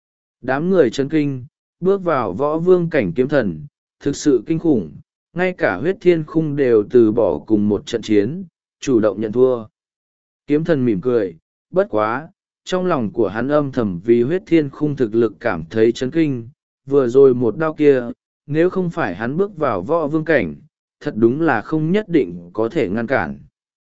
Đám người chấn kinh, bước vào võ vương cảnh kiếm thần, thực sự kinh khủng, ngay cả huyết thiên khung đều từ bỏ cùng một trận chiến, chủ động nhận thua. Kiếm thần mỉm cười, bất quá, trong lòng của hắn âm thầm vì huyết thiên khung thực lực cảm thấy chấn kinh, vừa rồi một đao kia, nếu không phải hắn bước vào võ vương cảnh, thật đúng là không nhất định có thể ngăn cản.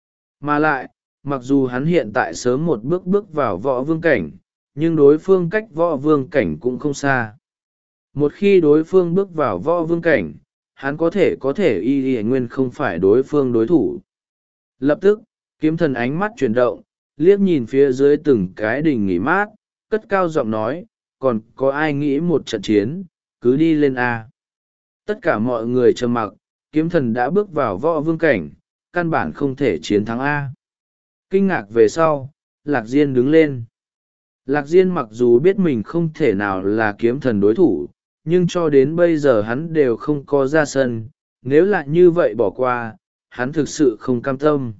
Mà lại, mặc dù hắn hiện tại sớm một bước bước vào võ vương cảnh, nhưng đối phương cách võ vương cảnh cũng không xa. Một khi đối phương bước vào võ vương cảnh, hắn có thể có thể y y nguyên không phải đối phương đối thủ. Lập tức, kiếm thần ánh mắt chuyển động, liếc nhìn phía dưới từng cái đình nghỉ mát, cất cao giọng nói, còn có ai nghĩ một trận chiến, cứ đi lên A. Tất cả mọi người trầm mặc, kiếm thần đã bước vào võ vương cảnh, căn bản không thể chiến thắng A. Kinh ngạc về sau, Lạc Diên đứng lên. Lạc Diên mặc dù biết mình không thể nào là kiếm thần đối thủ, nhưng cho đến bây giờ hắn đều không có ra sân, nếu lại như vậy bỏ qua, hắn thực sự không cam tâm.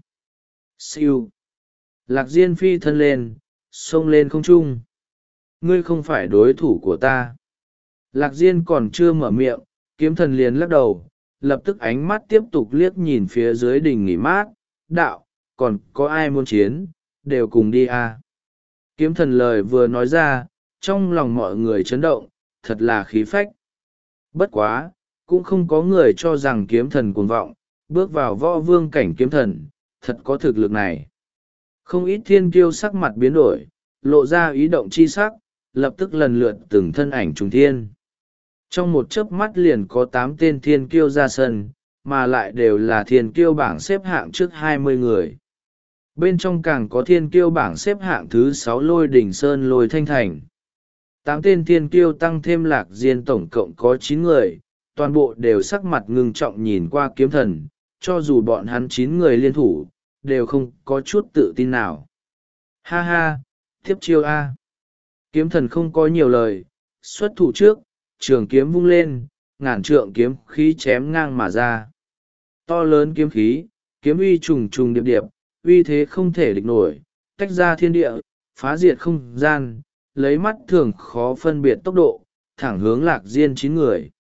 Siêu. Lạc Diên phi thân lên, xông lên không trung. Ngươi không phải đối thủ của ta. Lạc Diên còn chưa mở miệng, kiếm thần liền lắc đầu, lập tức ánh mắt tiếp tục liếc nhìn phía dưới đỉnh nghỉ mát, đạo, còn có ai muốn chiến, đều cùng đi à. Kiếm thần lời vừa nói ra, trong lòng mọi người chấn động, thật là khí phách. Bất quá, cũng không có người cho rằng kiếm thần cuồng vọng, bước vào võ vương cảnh kiếm thần, thật có thực lực này. Không ít thiên kiêu sắc mặt biến đổi, lộ ra ý động chi sắc, lập tức lần lượt từng thân ảnh trùng thiên. Trong một chớp mắt liền có tám tên thiên kiêu ra sân, mà lại đều là thiên kiêu bảng xếp hạng trước hai mươi người. Bên trong càng có thiên kiêu bảng xếp hạng thứ sáu Lôi Đỉnh Sơn Lôi Thanh Thành. Tám tên thiên kiêu tăng thêm Lạc Diên tổng cộng có chín người, toàn bộ đều sắc mặt ngưng trọng nhìn qua kiếm thần, cho dù bọn hắn chín người liên thủ, đều không có chút tự tin nào. Ha ha, tiếp chiêu A. Kiếm thần không có nhiều lời, xuất thủ trước, trường kiếm vung lên, ngàn trượng kiếm khí chém ngang mà ra. To lớn kiếm khí, kiếm uy trùng trùng điệp điệp, uy thế không thể địch nổi, tách ra thiên địa, phá diệt không gian, lấy mắt thường khó phân biệt tốc độ, thẳng hướng Lạc Diên chín người.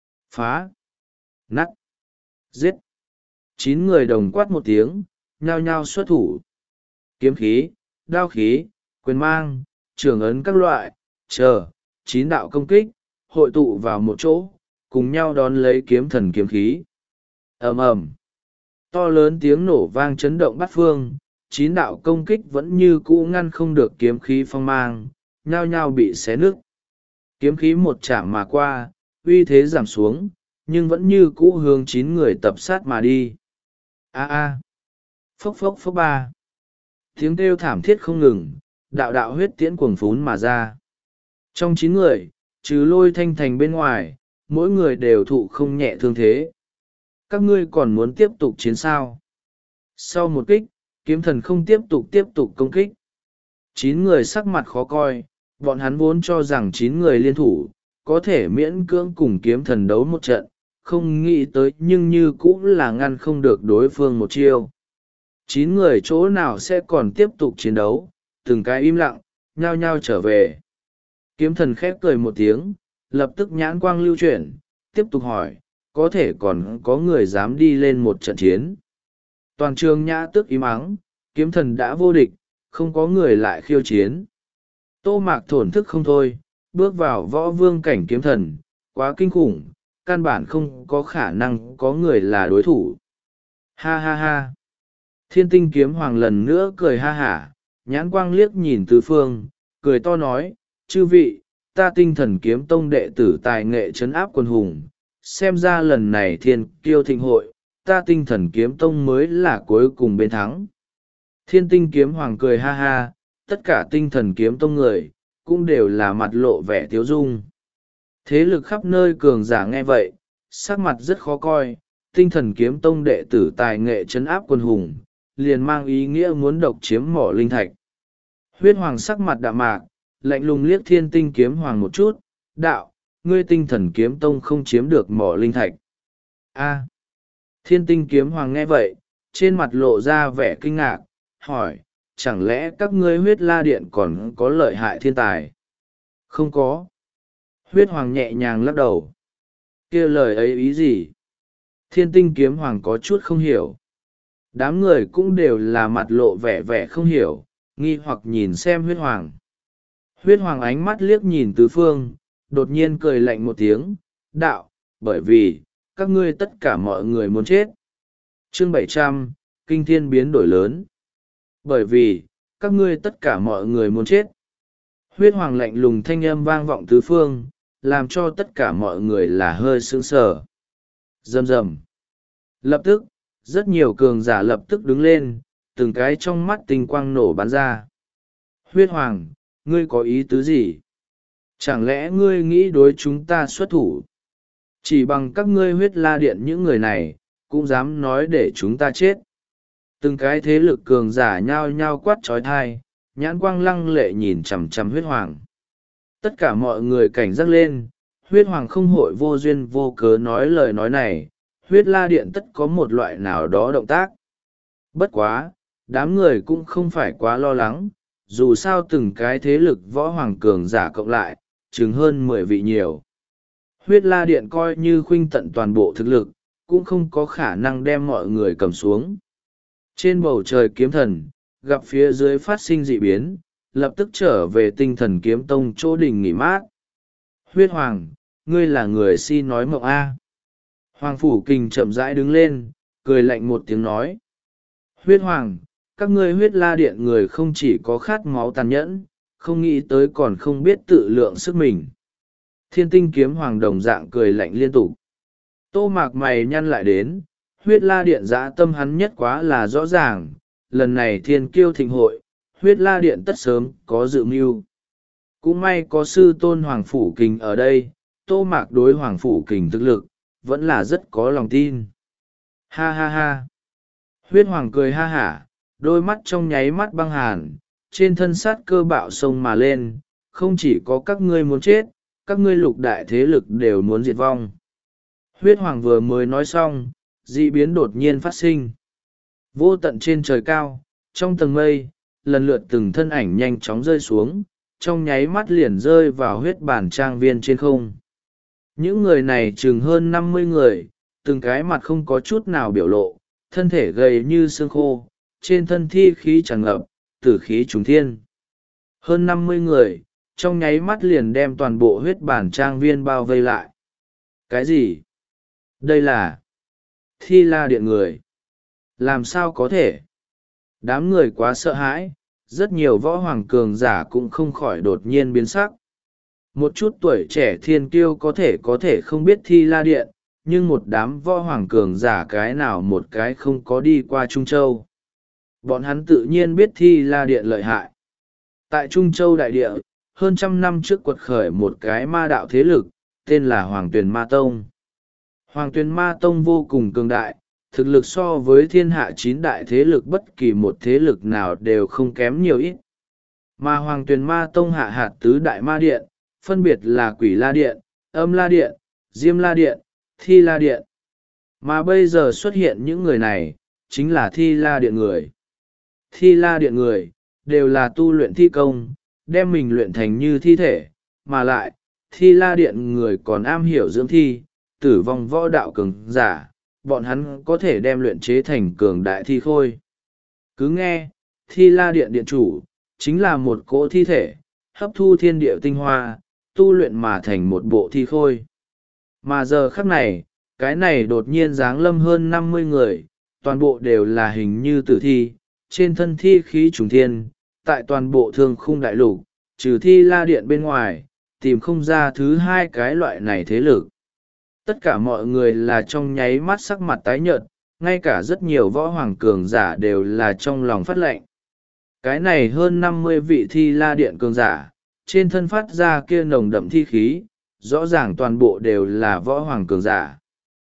Phá! Nắt! Giết! Chín người đồng quát một tiếng, nhao nhao xuất thủ. Kiếm khí, đao khí, quyền mang, trường ấn các loại, chờ, chín đạo công kích, hội tụ vào một chỗ, cùng nhau đón lấy kiếm thần kiếm khí. Ầm ầm, to lớn tiếng nổ vang chấn động bát phương, chín đạo công kích vẫn như cũ ngăn không được kiếm khí phong mang, nhao nhao bị xé nứt. Kiếm khí một chạm mà qua, uy thế giảm xuống, nhưng vẫn như cũ hướng chín người tập sát mà đi. A a, phốc phốc phốc ba, tiếng kêu thảm thiết không ngừng, đạo đạo huyết tiễn cuồng phún mà ra. Trong chín người, trừ Lôi Thanh Thành bên ngoài, mỗi người đều thụ không nhẹ thương thế. Các ngươi còn muốn tiếp tục chiến sao? Sau một kích, kiếm thần không tiếp tục tiếp tục công kích. Chín người sắc mặt khó coi, bọn hắn vốn cho rằng chín người liên thủ, có thể miễn cưỡng cùng kiếm thần đấu một trận, không nghĩ tới nhưng như cũng là ngăn không được đối phương một chiêu. Chín người chỗ nào sẽ còn tiếp tục chiến đấu, từng cái im lặng, nhao nhao trở về. Kiếm thần khép cười một tiếng, lập tức nhãn quang lưu chuyển, tiếp tục hỏi, có thể còn có người dám đi lên một trận chiến. Toàn trường nhã tước im ắng, kiếm thần đã vô địch, không có người lại khiêu chiến. Tô Mạc thổn thức không thôi, bước vào võ vương cảnh kiếm thần, quá kinh khủng, căn bản không có khả năng có người là đối thủ. Ha ha ha. Thiên tinh kiếm hoàng lần nữa cười ha hả, nhãn quang liếc nhìn tứ phương, cười to nói, chư vị, ta tinh thần kiếm tông đệ tử tài nghệ trấn áp quân hùng, xem ra lần này thiên kiêu thịnh hội, ta tinh thần kiếm tông mới là cuối cùng bên thắng. Thiên tinh kiếm hoàng cười ha ha, tất cả tinh thần kiếm tông người, cũng đều là mặt lộ vẻ tiếu dung. Thế lực khắp nơi cường giả nghe vậy, sắc mặt rất khó coi, tinh thần kiếm tông đệ tử tài nghệ trấn áp quân hùng, liền mang ý nghĩa muốn độc chiếm mỏ linh thạch. Huyết hoàng sắc mặt đạm mạc, lạnh lùng liếc thiên tinh kiếm hoàng một chút, đạo, ngươi tinh thần kiếm tông không chiếm được mỏ linh thạch. A. Thiên tinh kiếm hoàng nghe vậy, trên mặt lộ ra vẻ kinh ngạc, hỏi, chẳng lẽ các ngươi huyết la điện còn có lợi hại thiên tài? Không có. Huyết hoàng nhẹ nhàng lắc đầu. Kia lời ấy ý gì? Thiên tinh kiếm hoàng có chút không hiểu. Đám người cũng đều là mặt lộ vẻ vẻ không hiểu, nghi hoặc nhìn xem huyết hoàng. Huyết hoàng ánh mắt liếc nhìn tứ phương, đột nhiên cười lạnh một tiếng, đạo, bởi vì, các ngươi tất cả mọi người muốn chết. Chương bảy trăm, Kinh thiên biến đổi lớn. Bởi vì, các ngươi tất cả mọi người muốn chết. Huyết hoàng lạnh lùng thanh âm vang vọng tứ phương, làm cho tất cả mọi người là hơi sững sờ. Rầm rầm. Lập tức, rất nhiều cường giả lập tức đứng lên, từng cái trong mắt tinh quang nổ bắn ra. Huyết hoàng, ngươi có ý tứ gì? Chẳng lẽ ngươi nghĩ đối chúng ta xuất thủ? Chỉ bằng các ngươi huyết la điện những người này, cũng dám nói để chúng ta chết. Từng cái thế lực cường giả nhao nhao quát trói thai, nhãn quang lăng lệ nhìn chằm chằm huyết hoàng. Tất cả mọi người cảnh giác lên, huyết hoàng không hội vô duyên vô cớ nói lời nói này, huyết la điện tất có một loại nào đó động tác. Bất quá, đám người cũng không phải quá lo lắng, dù sao từng cái thế lực võ hoàng cường giả cộng lại, chừng hơn mười vị nhiều. Huyết la điện coi như khuynh tận toàn bộ thực lực, cũng không có khả năng đem mọi người cầm xuống. Trên bầu trời kiếm thần, gặp phía dưới phát sinh dị biến, lập tức trở về tinh thần kiếm tông chỗ đình nghỉ mát. Huyết hoàng, ngươi là người si nói mộng A. Hoàng Phủ Kình chậm rãi đứng lên, cười lạnh một tiếng nói. Huyết hoàng, các ngươi huyết la điện người không chỉ có khát máu tàn nhẫn, không nghĩ tới còn không biết tự lượng sức mình. Thiên tinh kiếm hoàng đồng dạng cười lạnh liên tục. Tô Mạc mày nhăn lại đến, huyết la điện dã tâm hắn nhất quá là rõ ràng, lần này thiên kiêu thịnh hội, huyết la điện tất sớm có dự mưu. Cũng may có sư tôn Hoàng Phủ Kình ở đây, Tô Mạc đối Hoàng Phủ Kình thực lực, vẫn là rất có lòng tin. Ha ha ha. Huyết hoàng cười ha hả, đôi mắt trong nháy mắt băng hàn, trên thân sát cơ bạo sông mà lên, không chỉ có các ngươi muốn chết, các ngươi lục đại thế lực đều muốn diệt vong. Huyết hoàng vừa mới nói xong, dị biến đột nhiên phát sinh. Vô tận trên trời cao, trong tầng mây, lần lượt từng thân ảnh nhanh chóng rơi xuống, trong nháy mắt liền rơi vào huyết bản trang viên trên không. Những người này chừng hơn năm mươi người, từng cái mặt không có chút nào biểu lộ, thân thể gầy như xương khô, trên thân thi khí tràn ngập, tử khí trùng thiên. Hơn năm mươi người, trong nháy mắt liền đem toàn bộ huyết bản trang viên bao vây lại. Cái gì? Đây là Thi La Điện người. Làm sao có thể? Đám người quá sợ hãi, rất nhiều võ hoàng cường giả cũng không khỏi đột nhiên biến sắc. Một chút tuổi trẻ thiên kiêu có thể có thể không biết Thi La Điện, nhưng một đám võ hoàng cường giả cái nào một cái không có đi qua Trung Châu. Bọn hắn tự nhiên biết Thi La Điện lợi hại. Tại Trung Châu đại địa, hơn trăm năm trước quật khởi một cái ma đạo thế lực, tên là Hoàng Tuyền Ma Tông. Hoàng Tuyền Ma Tông vô cùng cường đại, thực lực so với thiên hạ chín đại thế lực bất kỳ một thế lực nào đều không kém nhiều ít. Mà Hoàng Tuyền Ma Tông hạ hạt tứ đại ma điện, phân biệt là Quỷ La Điện, Âm La Điện, Diêm La Điện, Thi La Điện. Mà bây giờ xuất hiện những người này, chính là Thi La Điện người. Thi La Điện người, đều là tu luyện thi công, đem mình luyện thành như thi thể, mà lại, Thi La Điện người còn am hiểu dưỡng thi, tử vong võ đạo cường giả, bọn hắn có thể đem luyện chế thành cường đại thi khôi. Cứ nghe, Thi La Điện điện chủ, chính là một cỗ thi thể, hấp thu thiên địa tinh hoa, tu luyện mà thành một bộ thi khôi. Mà giờ khắc này, cái này đột nhiên giáng lâm hơn năm mươi người, toàn bộ đều là hình như tử thi, trên thân thi khí trùng thiên, tại toàn bộ thương khung đại lục, trừ Thi La Điện bên ngoài, tìm không ra thứ hai cái loại này thế lực. Tất cả mọi người là trong nháy mắt sắc mặt tái nhợt, ngay cả rất nhiều võ hoàng cường giả đều là trong lòng phát lệnh. Cái này hơn năm mươi vị Thi La Điện cường giả, trên thân phát ra kia nồng đậm thi khí, rõ ràng toàn bộ đều là võ hoàng cường giả.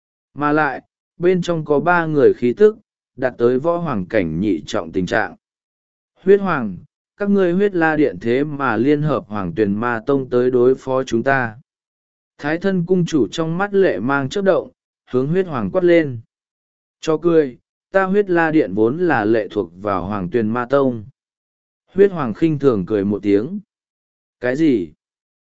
Mà lại, bên trong có ba người khí tức, đạt tới võ hoàng cảnh nhị trọng tình trạng. Huyết Hoàng, các ngươi Huyết La Điện thế mà liên hợp Hoàng Tuyền Ma Tông tới đối phó chúng ta. Thái thân cung chủ trong mắt lệ mang chớp động, hướng Huyết Hoàng quát lên. Cho cười, ta Huyết La Điện vốn là lệ thuộc vào Hoàng Tuyền Ma Tông. Huyết Hoàng khinh thường cười một tiếng. Cái gì?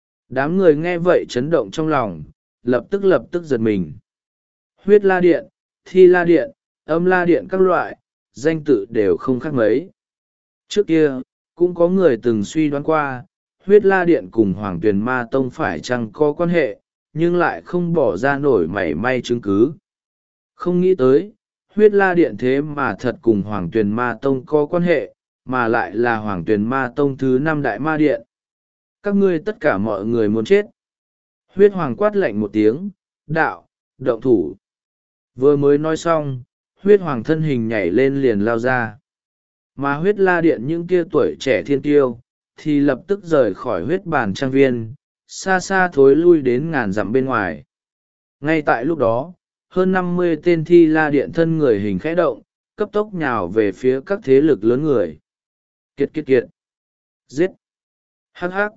Đám người nghe vậy chấn động trong lòng, lập tức lập tức giật mình. Huyết La Điện, Thi La Điện, Âm La Điện các loại, danh tự đều không khác mấy. Trước kia, cũng có người từng suy đoán qua, Huyết La Điện cùng Hoàng Tuyền Ma Tông phải chăng có quan hệ, nhưng lại không bỏ ra nổi mảy may chứng cứ. Không nghĩ tới, Huyết La Điện thế mà thật cùng Hoàng Tuyền Ma Tông có quan hệ, mà lại là Hoàng Tuyền Ma Tông thứ năm đại ma điện. Các ngươi tất cả mọi người muốn chết. Huyết Hoàng quát lạnh một tiếng, đạo, động thủ. Vừa mới nói xong, Huyết Hoàng thân hình nhảy lên liền lao ra. Mà Huyết La Điện những kia tuổi trẻ thiên tiêu, thì lập tức rời khỏi huyết bàn trang viên, xa xa thối lui đến ngàn dặm bên ngoài. Ngay tại lúc đó, hơn năm mươi tên Thi La Điện thân người hình khẽ động, cấp tốc nhào về phía các thế lực lớn người. Kiệt kiệt kiệt. Giết. Hắc hắc.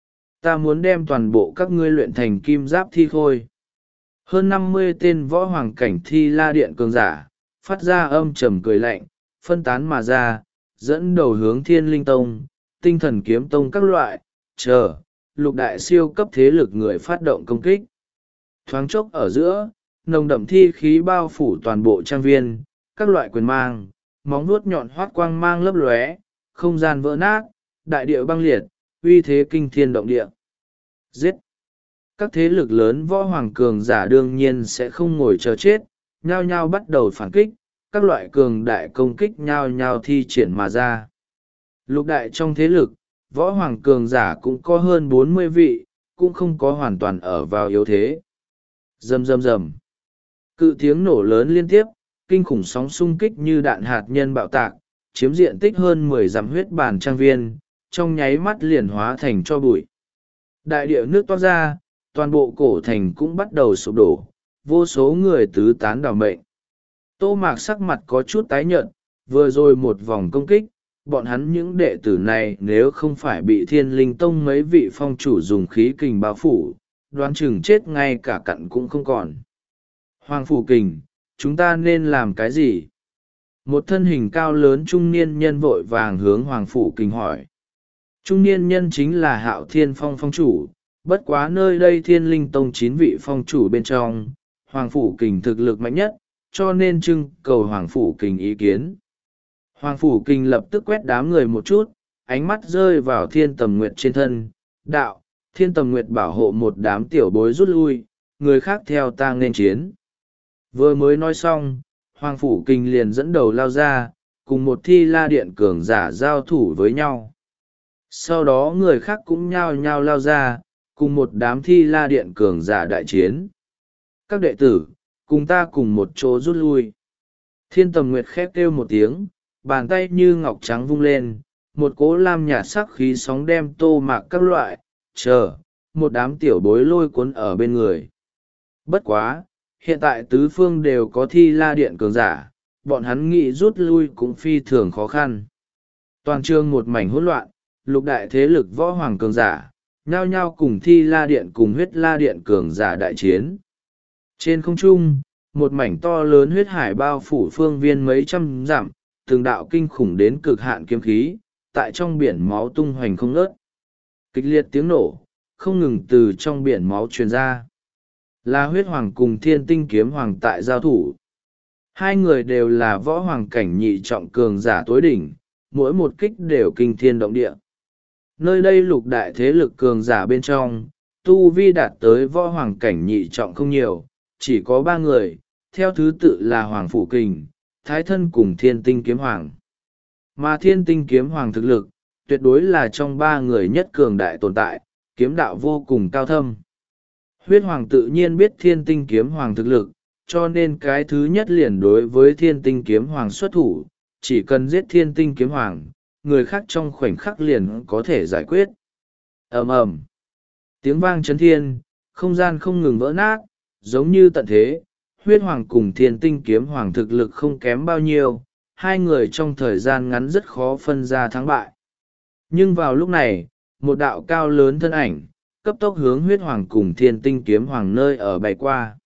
Ta muốn đem toàn bộ các ngươi luyện thành kim giáp thi khôi. Hơn năm mươi tên võ hoàng cảnh Thi La Điện cường giả, phát ra âm trầm cười lạnh, phân tán mà ra, dẫn đầu hướng Thiên Linh Tông, Tinh Thần Kiếm Tông các loại, chờ, lục đại siêu cấp thế lực người phát động công kích. Thoáng chốc ở giữa, nồng đậm thi khí bao phủ toàn bộ trang viên, các loại quyền mang, móng vuốt nhọn hoắt quang mang lấp lóe, không gian vỡ nát, đại địa băng liệt, uy thế kinh thiên động địa. Giết! Các thế lực lớn võ hoàng cường giả đương nhiên sẽ không ngồi chờ chết, nhao nhao bắt đầu phản kích, các loại cường đại công kích nhao nhao thi triển mà ra. Lục đại trong thế lực, võ hoàng cường giả cũng có hơn bốn mươi vị, cũng không có hoàn toàn ở vào yếu thế. Rầm rầm rầm. Cự tiếng nổ lớn liên tiếp, kinh khủng sóng xung kích như đạn hạt nhân bạo tạc, chiếm diện tích hơn mười dặm huyết bàn trang viên, trong nháy mắt liền hóa thành cho bụi. Đại địa nước toát ra, toàn bộ cổ thành cũng bắt đầu sụp đổ, vô số người tứ tán đảo mệnh. Tô Mạc sắc mặt có chút tái nhợt, vừa rồi một vòng công kích, bọn hắn những đệ tử này nếu không phải bị Thiên Linh Tông mấy vị phong chủ dùng khí kình bao phủ, đoán chừng chết ngay cả cặn cũng không còn. Hoàng Phủ Kình, chúng ta nên làm cái gì? Một thân hình cao lớn trung niên nhân vội vàng hướng Hoàng Phủ Kình hỏi. Trung niên nhân chính là Hạo Thiên Phong phong chủ, bất quá nơi đây Thiên Linh Tông chín vị phong chủ bên trong, Hoàng Phủ Kình thực lực mạnh nhất, cho nên trưng cầu Hoàng Phủ Kình ý kiến. Hoàng Phủ Kình lập tức quét đám người một chút, ánh mắt rơi vào Thiên Tầm Nguyệt trên thân, đạo, Thiên Tầm Nguyệt bảo hộ một đám tiểu bối rút lui, người khác theo ta nên chiến. Vừa mới nói xong, Hoàng Phủ Kình liền dẫn đầu lao ra, cùng một thi la điện cường giả giao thủ với nhau. Sau đó người khác cũng nhao nhao lao ra, cùng một đám thi la điện cường giả đại chiến. Các đệ tử, cùng ta cùng một chỗ rút lui. Thiên Tầm Nguyệt khép kêu một tiếng, bàn tay như ngọc trắng vung lên, một cỗ lam nhạt sắc khí sóng đem Tô Mạc các loại, chờ, một đám tiểu bối lôi cuốn ở bên người. Bất quá, hiện tại tứ phương đều có thi la điện cường giả, bọn hắn nghĩ rút lui cũng phi thường khó khăn. Toàn trường một mảnh hỗn loạn, lục đại thế lực võ hoàng cường giả, nhao nhao cùng thi la điện cùng huyết la điện cường giả đại chiến. Trên không trung, một mảnh to lớn huyết hải bao phủ phương viên mấy trăm dặm, từng đạo kinh khủng đến cực hạn kiếm khí, tại trong biển máu tung hoành không ngớt. Kịch liệt tiếng nổ, không ngừng từ trong biển máu truyền ra. Là huyết hoàng cùng thiên tinh kiếm hoàng tại giao thủ. Hai người đều là võ hoàng cảnh nhị trọng cường giả tối đỉnh, mỗi một kích đều kinh thiên động địa. Nơi đây lục đại thế lực cường giả bên trong, tu vi đạt tới võ hoàng cảnh nhị trọng không nhiều, chỉ có ba người, theo thứ tự là Hoàng Phủ Kình, Thái Thân cùng Thiên Tinh Kiếm Hoàng. Mà Thiên Tinh Kiếm Hoàng thực lực, tuyệt đối là trong ba người nhất cường đại tồn tại, kiếm đạo vô cùng cao thâm. Huyết Hoàng tự nhiên biết Thiên Tinh Kiếm Hoàng thực lực, cho nên cái thứ nhất liền đối với Thiên Tinh Kiếm Hoàng xuất thủ, chỉ cần giết Thiên Tinh Kiếm Hoàng, người khác trong khoảnh khắc liền có thể giải quyết. Ầm ầm, tiếng vang chấn thiên, không gian không ngừng vỡ nát, giống như tận thế. Huyết Hoàng cùng Thiên Tinh Kiếm Hoàng thực lực không kém bao nhiêu, hai người trong thời gian ngắn rất khó phân ra thắng bại. Nhưng vào lúc này, một đạo cao lớn thân ảnh, cấp tốc hướng Huyết Hoàng cùng Thiên Tinh Kiếm Hoàng nơi ở bay qua.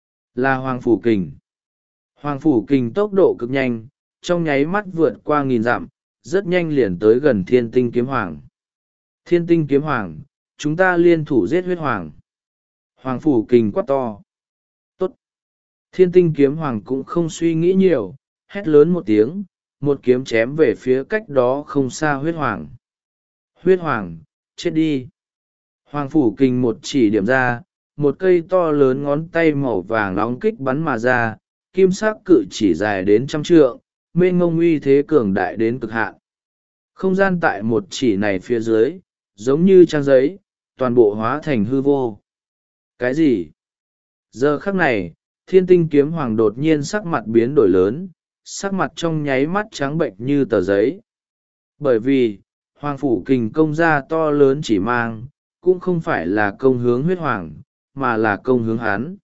Là Hoàng Phủ Kình. Hoàng Phủ Kình tốc độ cực nhanh, trong nháy mắt vượt qua nghìn dặm, rất nhanh liền tới gần Thiên Tinh Kiếm Hoàng. Thiên Tinh Kiếm Hoàng, chúng ta liên thủ giết Huyết Hoàng. Hoàng Phủ Kình quát to. Tốt. Thiên Tinh Kiếm Hoàng cũng không suy nghĩ nhiều, hét lớn một tiếng, một kiếm chém về phía cách đó không xa Huyết Hoàng. Huyết Hoàng, chết đi. Hoàng Phủ Kình một chỉ điểm ra, một cây to lớn ngón tay màu vàng nóng kích bắn mà ra, kim sắc cự chỉ dài đến trăm trượng, mênh ngông uy thế cường đại đến cực hạn. Không gian tại một chỉ này phía dưới, giống như trang giấy, toàn bộ hóa thành hư vô. Cái gì? Giờ khắc này, Thiên Tinh Kiếm Hoàng đột nhiên sắc mặt biến đổi lớn, sắc mặt trong nháy mắt trắng bệnh như tờ giấy. Bởi vì, Hoàng Phủ Kình công ra to lớn chỉ mang, cũng không phải là công hướng Huyết Hoàng, mà là công hướng hắn.